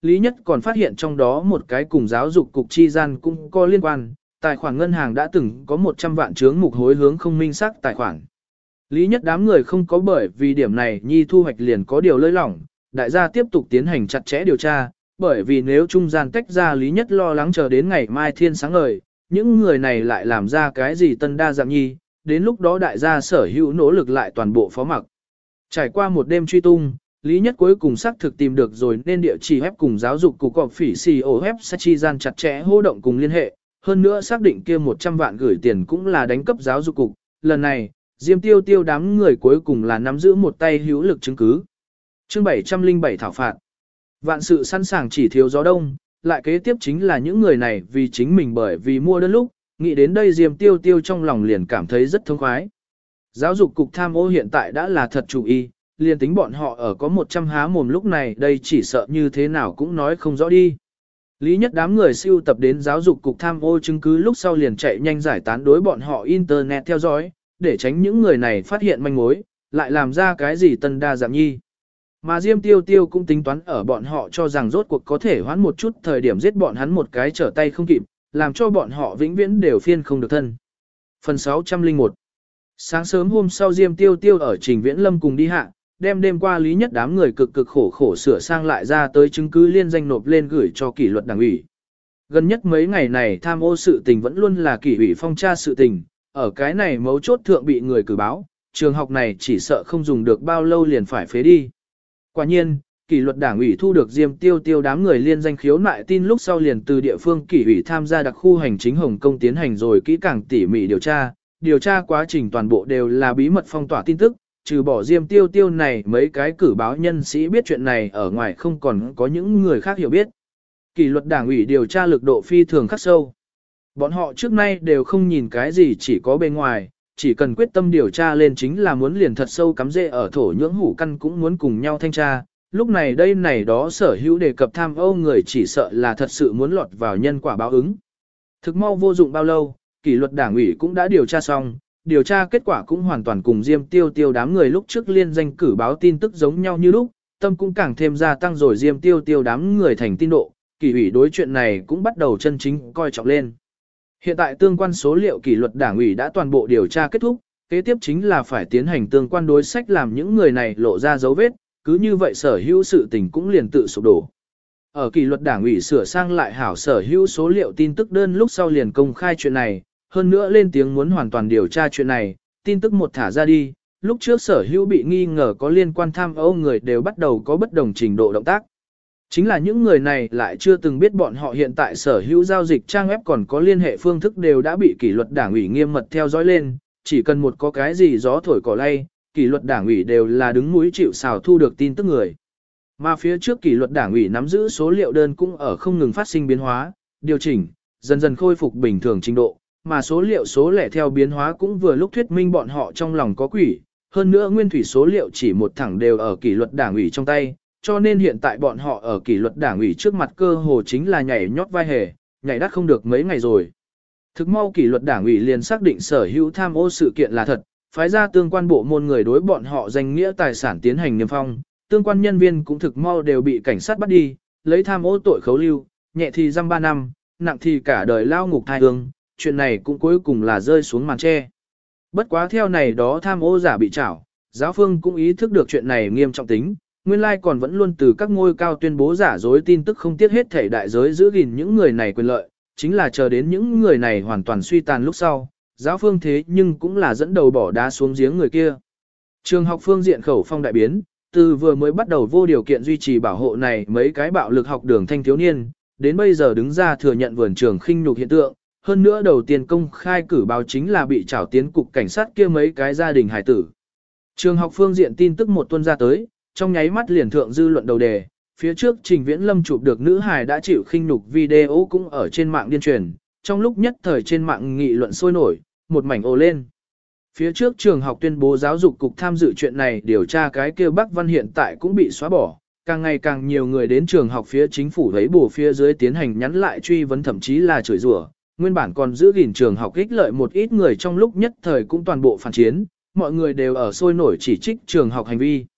Lý Nhất còn phát hiện trong đó một cái cùng giáo dục cục chi gian cũng có liên quan, tài khoản ngân hàng đã từng có 100 vạn chướng mục hối hướng không minh xác tài khoản. Lý Nhất đám người không có bởi vì điểm này nhi thu hoạch liền có điều lơi lỏng, đại gia tiếp tục tiến hành chặt chẽ điều tra, bởi vì nếu trung gian tách ra Lý Nhất lo lắng chờ đến ngày mai thiên sáng ngời, những người này lại làm ra cái gì tân đa dạng nhi, đến lúc đó đại gia sở hữu nỗ lực lại toàn bộ phó mặc. Trải qua một đêm truy tung, Lý Nhất cuối cùng xác thực tìm được rồi nên địa chỉ web cùng giáo dục cục cọp phỉ CEO web sẽ chi gian chặt chẽ hô động cùng liên hệ, hơn nữa xác định kia 100 vạn gửi tiền cũng là đánh cấp giáo dục cục, lần này, Diêm Tiêu Tiêu đám người cuối cùng là nắm giữ một tay hữu lực chứng cứ. Chương 707 thảo phạt. Vạn sự sẵn sàng chỉ thiếu gió đông, lại kế tiếp chính là những người này vì chính mình bởi vì mua đơn lúc, nghĩ đến đây Diêm Tiêu Tiêu trong lòng liền cảm thấy rất thông khoái. Giáo dục cục tham ô hiện tại đã là thật chủ y, liền tính bọn họ ở có 100 há mồm lúc này đây chỉ sợ như thế nào cũng nói không rõ đi. Lý Nhất đám người siêu tập đến giáo dục cục tham ô chứng cứ lúc sau liền chạy nhanh giải tán đối bọn họ internet theo dõi, để tránh những người này phát hiện manh mối, lại làm ra cái gì tân đa dạng nhi. Mà Diêm Tiêu Tiêu cũng tính toán ở bọn họ cho rằng rốt cuộc có thể hoãn một chút thời điểm giết bọn hắn một cái trở tay không kịp, làm cho bọn họ vĩnh viễn đều phiên không được thân. Phần 601. Sáng sớm hôm sau Diêm Tiêu Tiêu ở Trình Viễn Lâm cùng đi hạ, đem đêm qua Lý Nhất đám người cực khổ sửa sang lại ra tới chứng cứ liên danh nộp lên gửi cho kỷ luật đảng ủy. Gần nhất mấy ngày này tham ô sự tình vẫn luôn là kỷ ủy phong tra sự tình, ở cái này mấu chốt thượng bị người cử báo, trường học này chỉ sợ không dùng được bao lâu liền phải phế đi. Quả nhiên, kỷ luật đảng ủy thu được Diêm Tiêu Tiêu đám người liên danh khiếu nại tin lúc sau liền từ địa phương kỷ ủy tham gia đặc khu hành chính Hồng Kông tiến hành rồi kỹ càng tỉ mỉ điều tra quá trình toàn bộ đều là bí mật phong tỏa tin tức, trừ bỏ Diêm Tiêu Tiêu này mấy cái cử báo nhân sĩ biết chuyện này ở ngoài không còn có những người khác hiểu biết. Kỷ luật đảng ủy điều tra lực độ phi thường khắc sâu. Bọn họ trước nay đều không nhìn cái gì chỉ có bên ngoài, chỉ cần quyết tâm điều tra lên chính là muốn liền thật sâu cắm rễ ở thổ nhưỡng hủ căn cũng muốn cùng nhau thanh tra. Lúc này đây này đó sở hữu đề cập tham ô người chỉ sợ là thật sự muốn lọt vào nhân quả báo ứng. Thực mau vô dụng bao lâu, kỷ luật đảng ủy cũng đã điều tra xong, điều tra kết quả cũng hoàn toàn cùng Diêm Tiêu Tiêu đám người lúc trước liên danh cử báo tin tức giống nhau như lúc, tâm cũng càng thêm gia tăng rồi Diêm Tiêu Tiêu đám người thành tin độ, kỷ ủy đối chuyện này cũng bắt đầu chân chính coi trọng lên. Hiện tại tương quan số liệu kỷ luật đảng ủy đã toàn bộ điều tra kết thúc, kế tiếp chính là phải tiến hành tương quan đối sách làm những người này lộ ra dấu vết, cứ như vậy sở hữu sự tình cũng liền tự sụp đổ. Ở kỷ luật đảng ủy sửa sang lại hảo sở hữu số liệu tin tức đơn lúc sau liền công khai chuyện này, hơn nữa lên tiếng muốn hoàn toàn điều tra chuyện này, tin tức một thả ra đi, lúc trước sở hữu bị nghi ngờ có liên quan tham ô người đều bắt đầu có bất đồng trình độ động tác. Chính là những người này lại chưa từng biết bọn họ hiện tại sở hữu giao dịch trang web còn có liên hệ phương thức đều đã bị kỷ luật đảng ủy nghiêm mật theo dõi lên, chỉ cần một có cái gì gió thổi cỏ lay, kỷ luật đảng ủy đều là đứng mũi chịu sào thu được tin tức người. Mà phía trước kỷ luật đảng ủy nắm giữ số liệu đơn cũng ở không ngừng phát sinh biến hóa, điều chỉnh, dần dần khôi phục bình thường trình độ, mà số liệu số lẻ theo biến hóa cũng vừa lúc thuyết minh bọn họ trong lòng có quỷ, hơn nữa nguyên thủy số liệu chỉ một thẳng đều ở kỷ luật đảng ủy trong tay, cho nên hiện tại bọn họ ở kỷ luật đảng ủy trước mặt cơ hồ chính là nhảy nhót vai hề, nhảy đắt không được mấy ngày rồi. Thực mau kỷ luật đảng ủy liền xác định sở hữu tham ô sự kiện là thật, phái ra tương quan bộ môn người đối bọn họ danh nghĩa tài sản tiến hành niêm phong, tương quan nhân viên cũng thực mau đều bị cảnh sát bắt đi, lấy tham ô tội khấu lưu, nhẹ thì giam 3 năm, nặng thì cả đời lao ngục thai hương, chuyện này cũng cuối cùng là rơi xuống màn tre. Bất quá theo này đó tham ô giả bị trảo, giáo phương cũng ý thức được chuyện này nghiêm trọng tính, nguyên lai còn vẫn luôn từ các ngôi cao tuyên bố giả dối tin tức không tiếc hết thể đại giới giữ gìn những người này quyền lợi, chính là chờ đến những người này hoàn toàn suy tàn lúc sau, giáo phương thế nhưng cũng là dẫn đầu bỏ đá xuống giếng người kia. Trường học phương diện khẩu phong đại biến, từ vừa mới bắt đầu vô điều kiện duy trì bảo hộ này mấy cái bạo lực học đường thanh thiếu niên, đến bây giờ đứng ra thừa nhận vườn trường khinh nhục hiện tượng, hơn nữa đầu tiên công khai cử báo chính là bị trảo tiến cục cảnh sát kia mấy cái gia đình hài tử. Trường học phương diện tin tức một tuần ra tới, trong nháy mắt liền thượng dư luận đầu đề, phía trước Trình Viễn Lâm chụp được nữ hài đã chịu khinh nhục video cũng ở trên mạng điên truyền, trong lúc nhất thời trên mạng nghị luận sôi nổi, một mảnh ồ lên. Phía trước trường học tuyên bố giáo dục cục tham dự chuyện này điều tra cái kia Bắc Văn hiện tại cũng bị xóa bỏ, càng ngày càng nhiều người đến trường học phía chính phủ thấy bổ phía dưới tiến hành nhắn lại truy vấn thậm chí là chửi rủa. Nguyên bản còn giữ gìn trường học ích lợi một ít người trong lúc nhất thời cũng toàn bộ phản chiến, mọi người đều ở sôi nổi chỉ trích trường học hành vi.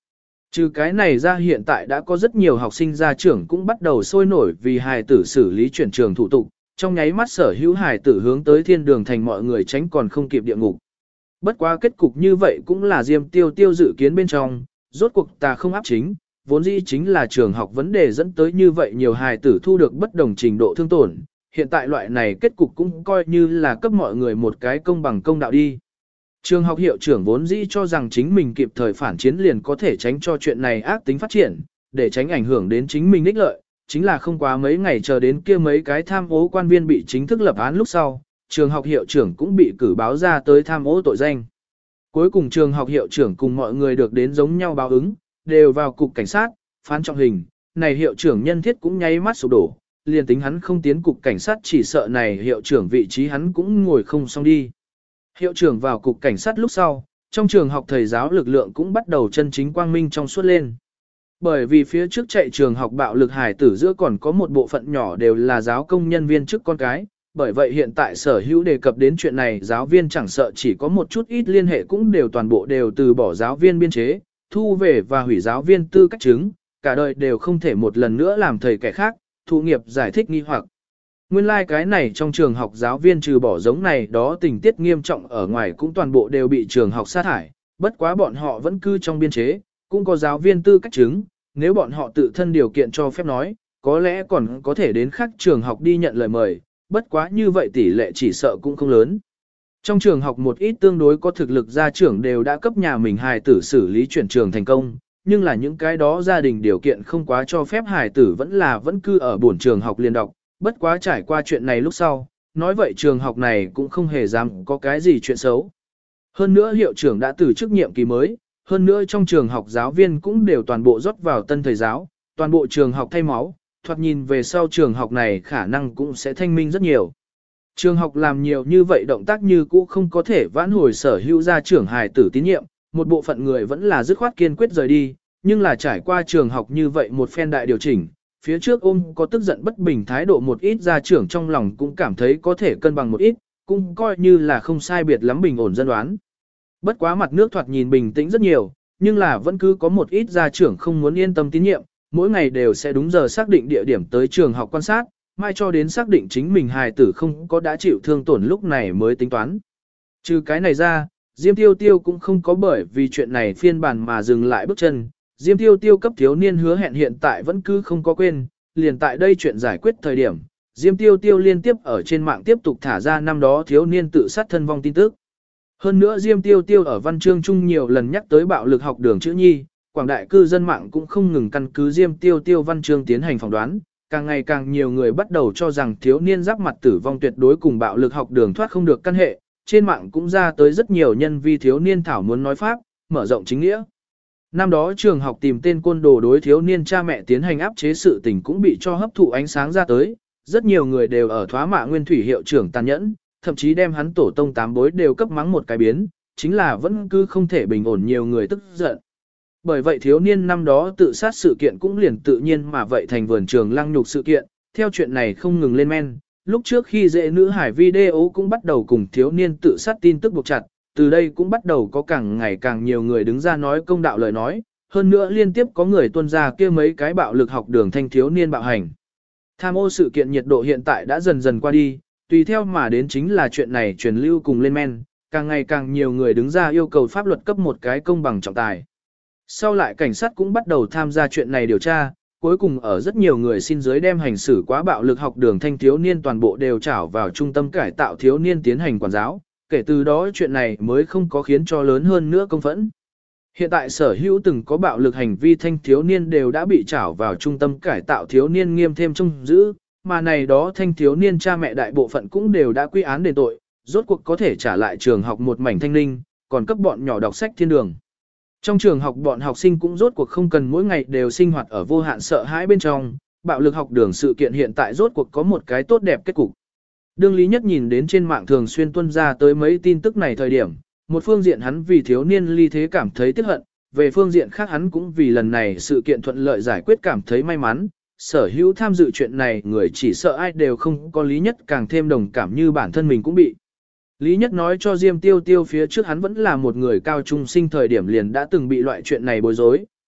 Trừ cái này ra hiện tại đã có rất nhiều học sinh gia trưởng cũng bắt đầu sôi nổi vì hài tử xử lý chuyển trường thủ tục, trong nháy mắt sở hữu hài tử hướng tới thiên đường thành mọi người tránh còn không kịp địa ngục. Bất quá kết cục như vậy cũng là Diêm Tiêu Tiêu dự kiến bên trong, rốt cuộc ta không áp chính, vốn dĩ chính là trường học vấn đề dẫn tới như vậy nhiều hài tử thu được bất đồng trình độ thương tổn, hiện tại loại này kết cục cũng coi như là cấp mọi người một cái công bằng công đạo đi. Trường học hiệu trưởng vốn dĩ cho rằng chính mình kịp thời phản chiến liền có thể tránh cho chuyện này ác tính phát triển, để tránh ảnh hưởng đến chính mình ích lợi, chính là không quá mấy ngày chờ đến kia mấy cái tham ô quan viên bị chính thức lập án lúc sau, trường học hiệu trưởng cũng bị cử báo ra tới tham ô tội danh. Cuối cùng trường học hiệu trưởng cùng mọi người được đến giống nhau báo ứng, đều vào cục cảnh sát, phán trọng hình, này hiệu trưởng nhân thiết cũng nháy mắt sụp đổ, liền tính hắn không tiến cục cảnh sát chỉ sợ này hiệu trưởng vị trí hắn cũng ngồi không xong đi. Hiệu trưởng vào cục cảnh sát lúc sau, trong trường học thầy giáo lực lượng cũng bắt đầu chân chính quang minh trong suốt lên. Bởi vì phía trước chạy trường học bạo lực hài tử giữa còn có một bộ phận nhỏ đều là giáo công nhân viên chức con cái, bởi vậy hiện tại sở hữu đề cập đến chuyện này giáo viên chẳng sợ chỉ có một chút ít liên hệ cũng đều toàn bộ đều từ bỏ giáo viên biên chế, thu về và hủy giáo viên tư cách chứng, cả đời đều không thể một lần nữa làm thầy kẻ khác, thụ nghiệp giải thích nghi hoặc. Nguyên lai cái này trong trường học giáo viên trừ bỏ giống này đó tình tiết nghiêm trọng ở ngoài cũng toàn bộ đều bị trường học sa thải, bất quá bọn họ vẫn cư trong biên chế, cũng có giáo viên tư cách chứng, nếu bọn họ tự thân điều kiện cho phép nói, có lẽ còn có thể đến khác trường học đi nhận lời mời, bất quá như vậy tỷ lệ chỉ sợ cũng không lớn. Trong trường học một ít tương đối có thực lực gia trưởng đều đã cấp nhà mình hài tử xử lý chuyển trường thành công, nhưng là những cái đó gia đình điều kiện không quá cho phép hài tử vẫn cư ở buồn trường học liên đọc, bất quá trải qua chuyện này lúc sau, nói vậy trường học này cũng không hề dám có cái gì chuyện xấu. Hơn nữa hiệu trưởng đã từ chức nhiệm kỳ mới, hơn nữa trong trường học giáo viên cũng đều toàn bộ rót vào tân thầy giáo, toàn bộ trường học thay máu, thoạt nhìn về sau trường học này khả năng cũng sẽ thanh minh rất nhiều. Trường học làm nhiều như vậy động tác như cũ không có thể vãn hồi sở hữu gia trưởng hài tử tín nhiệm, một bộ phận người vẫn là dứt khoát kiên quyết rời đi, nhưng là trải qua trường học như vậy một phen đại điều chỉnh, phía trước có tức giận bất bình thái độ một ít gia trưởng trong lòng cũng cảm thấy có thể cân bằng một ít, cũng coi như là không sai biệt lắm bình ổn dân đoán. Bất quá mặt nước thoạt nhìn bình tĩnh rất nhiều, nhưng là vẫn cứ có một ít gia trưởng không muốn yên tâm tín nhiệm, mỗi ngày đều sẽ đúng giờ xác định địa điểm tới trường học quan sát, mai cho đến xác định chính mình hài tử không có đã chịu thương tổn lúc này mới tính toán. Trừ cái này ra, Diêm Tiêu Tiêu cũng không có bởi vì chuyện này phiên bản mà dừng lại bước chân. Diêm Tiêu Tiêu cấp thiếu niên hứa hẹn hiện tại vẫn cứ không có quên, liền tại đây chuyện giải quyết thời điểm, Diêm Tiêu Tiêu liên tiếp ở trên mạng tiếp tục thả ra năm đó thiếu niên tự sát thân vong tin tức. Hơn nữa Diêm Tiêu Tiêu ở văn chương chung nhiều lần nhắc tới bạo lực học đường chữ nhi, quảng đại cư dân mạng cũng không ngừng căn cứ Diêm Tiêu Tiêu văn chương tiến hành phỏng đoán, càng ngày càng nhiều người bắt đầu cho rằng thiếu niên giáp mặt tử vong tuyệt đối cùng bạo lực học đường thoát không được căn hệ, trên mạng cũng ra tới rất nhiều nhân vi thiếu niên thảo muốn nói pháp, mở rộng chính nghĩa. Năm đó trường học tìm tên côn đồ đối thiếu niên cha mẹ tiến hành áp chế sự tình cũng bị cho hấp thụ ánh sáng ra tới, rất nhiều người đều ở thoá mạ nguyên thủy hiệu trưởng tàn nhẫn, thậm chí đem hắn tổ tông tám bối đều cấp mắng một cái biến, chính là vẫn cứ không thể bình ổn nhiều người tức giận. Bởi vậy thiếu niên năm đó tự sát sự kiện cũng liền tự nhiên mà vậy thành vườn trường lăng nhục sự kiện, theo chuyện này không ngừng lên men, lúc trước khi dễ nữ hải video cũng bắt đầu cùng thiếu niên tự sát tin tức buộc chặt, từ đây cũng bắt đầu có càng ngày càng nhiều người đứng ra nói công đạo lời nói, hơn nữa liên tiếp có người tuân ra kia mấy cái bạo lực học đường thanh thiếu niên bạo hành. Tham ô sự kiện nhiệt độ hiện tại đã dần dần qua đi, tùy theo mà đến chính là chuyện này truyền lưu cùng lên men, càng ngày càng nhiều người đứng ra yêu cầu pháp luật cấp một cái công bằng trọng tài. Sau lại cảnh sát cũng bắt đầu tham gia chuyện này điều tra, cuối cùng ở rất nhiều người xin dưới đem hành xử quá bạo lực học đường thanh thiếu niên toàn bộ đều trảo vào trung tâm cải tạo thiếu niên tiến hành quản giáo, kể từ đó chuyện này mới không có khiến cho lớn hơn nữa công phẫn. Hiện tại sở hữu từng có bạo lực hành vi thanh thiếu niên đều đã bị trảo vào trung tâm cải tạo thiếu niên nghiêm thêm trông giữ, mà này đó thanh thiếu niên cha mẹ đại bộ phận cũng đều đã quy án đền tội, rốt cuộc có thể trả lại trường học một mảnh thanh linh, còn cấp bọn nhỏ đọc sách thiên đường. Trong trường học bọn học sinh cũng rốt cuộc không cần mỗi ngày đều sinh hoạt ở vô hạn sợ hãi bên trong, bạo lực học đường sự kiện hiện tại rốt cuộc có một cái tốt đẹp kết cục. Đương Lý Nhất nhìn đến trên mạng thường xuyên tuân ra tới mấy tin tức này thời điểm, một phương diện hắn vì thiếu niên ly thế cảm thấy tiếc hận, về phương diện khác hắn cũng vì lần này sự kiện thuận lợi giải quyết cảm thấy may mắn, sở hữu tham dự chuyện này người chỉ sợ ai đều không có Lý Nhất càng thêm đồng cảm như bản thân mình cũng bị. Lý Nhất nói cho Diêm Tiêu Tiêu phía trước hắn vẫn là một người cao trung sinh thời điểm liền đã từng bị loại chuyện này bối rối,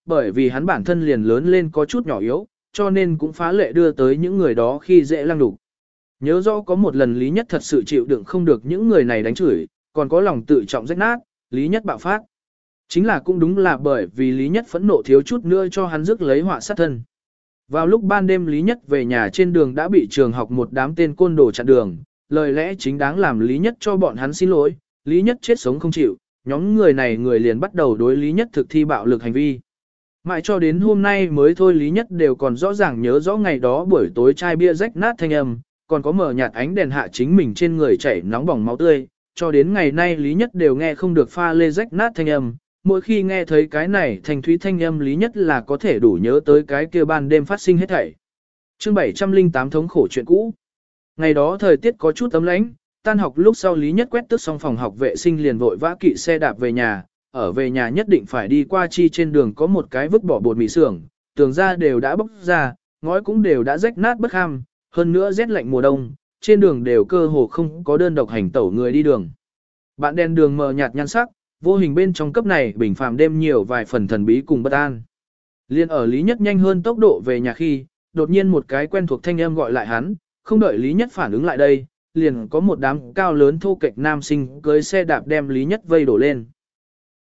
bởi vì hắn bản thân liền lớn lên có chút nhỏ yếu, cho nên cũng phá lệ đưa tới những người đó khi dễ lăng đục. Nhớ rõ có một lần Lý Nhất thật sự chịu đựng không được những người này đánh chửi, còn có lòng tự trọng rách nát, Lý Nhất bạo phát. Chính là cũng đúng là bởi vì Lý Nhất phẫn nộ thiếu chút nữa cho hắn rước lấy họa sát thân. Vào lúc ban đêm Lý Nhất về nhà trên đường đã bị trường học một đám tên côn đồ chặn đường, lời lẽ chính đáng làm Lý Nhất cho bọn hắn xin lỗi, Lý Nhất chết sống không chịu, nhóm người này người liền bắt đầu đối Lý Nhất thực thi bạo lực hành vi. Mãi cho đến hôm nay mới thôi Lý Nhất đều còn rõ ràng nhớ rõ ngày đó buổi tối chai bia rách nát thanh âm, còn có mở nhạt ánh đèn hạ chính mình trên người chảy nóng bỏng máu tươi, cho đến ngày nay Lý Nhất đều nghe không được pha lê rách nát thanh âm, mỗi khi nghe thấy cái này thành thúy thanh âm Lý Nhất là có thể đủ nhớ tới cái kia ban đêm phát sinh hết thảy. Chương 708 thống khổ chuyện cũ. Ngày đó thời tiết có chút ấm lãnh, tan học lúc sau Lý Nhất quét tước xong phòng học vệ sinh liền vội vã kỵ xe đạp về nhà, ở về nhà nhất định phải đi qua chi trên đường có một cái vứt bỏ bột mì xưởng, tường ra đều đã bốc ra, ngói cũng đều đã rách nát bất ham, hơn nữa rét lạnh mùa đông, trên đường đều cơ hồ không có đơn độc hành tẩu người đi đường. Bạn đèn đường mờ nhạt nhan sắc, vô hình bên trong cấp này bình phàm đêm nhiều vài phần thần bí cùng bất an. Liên ở Lý Nhất nhanh hơn tốc độ về nhà khi, đột nhiên một cái quen thuộc thanh âm gọi lại hắn, không đợi Lý Nhất phản ứng lại đây, liền có một đám cao lớn thô kệch nam sinh cưới xe đạp đem Lý Nhất vây đổ lên.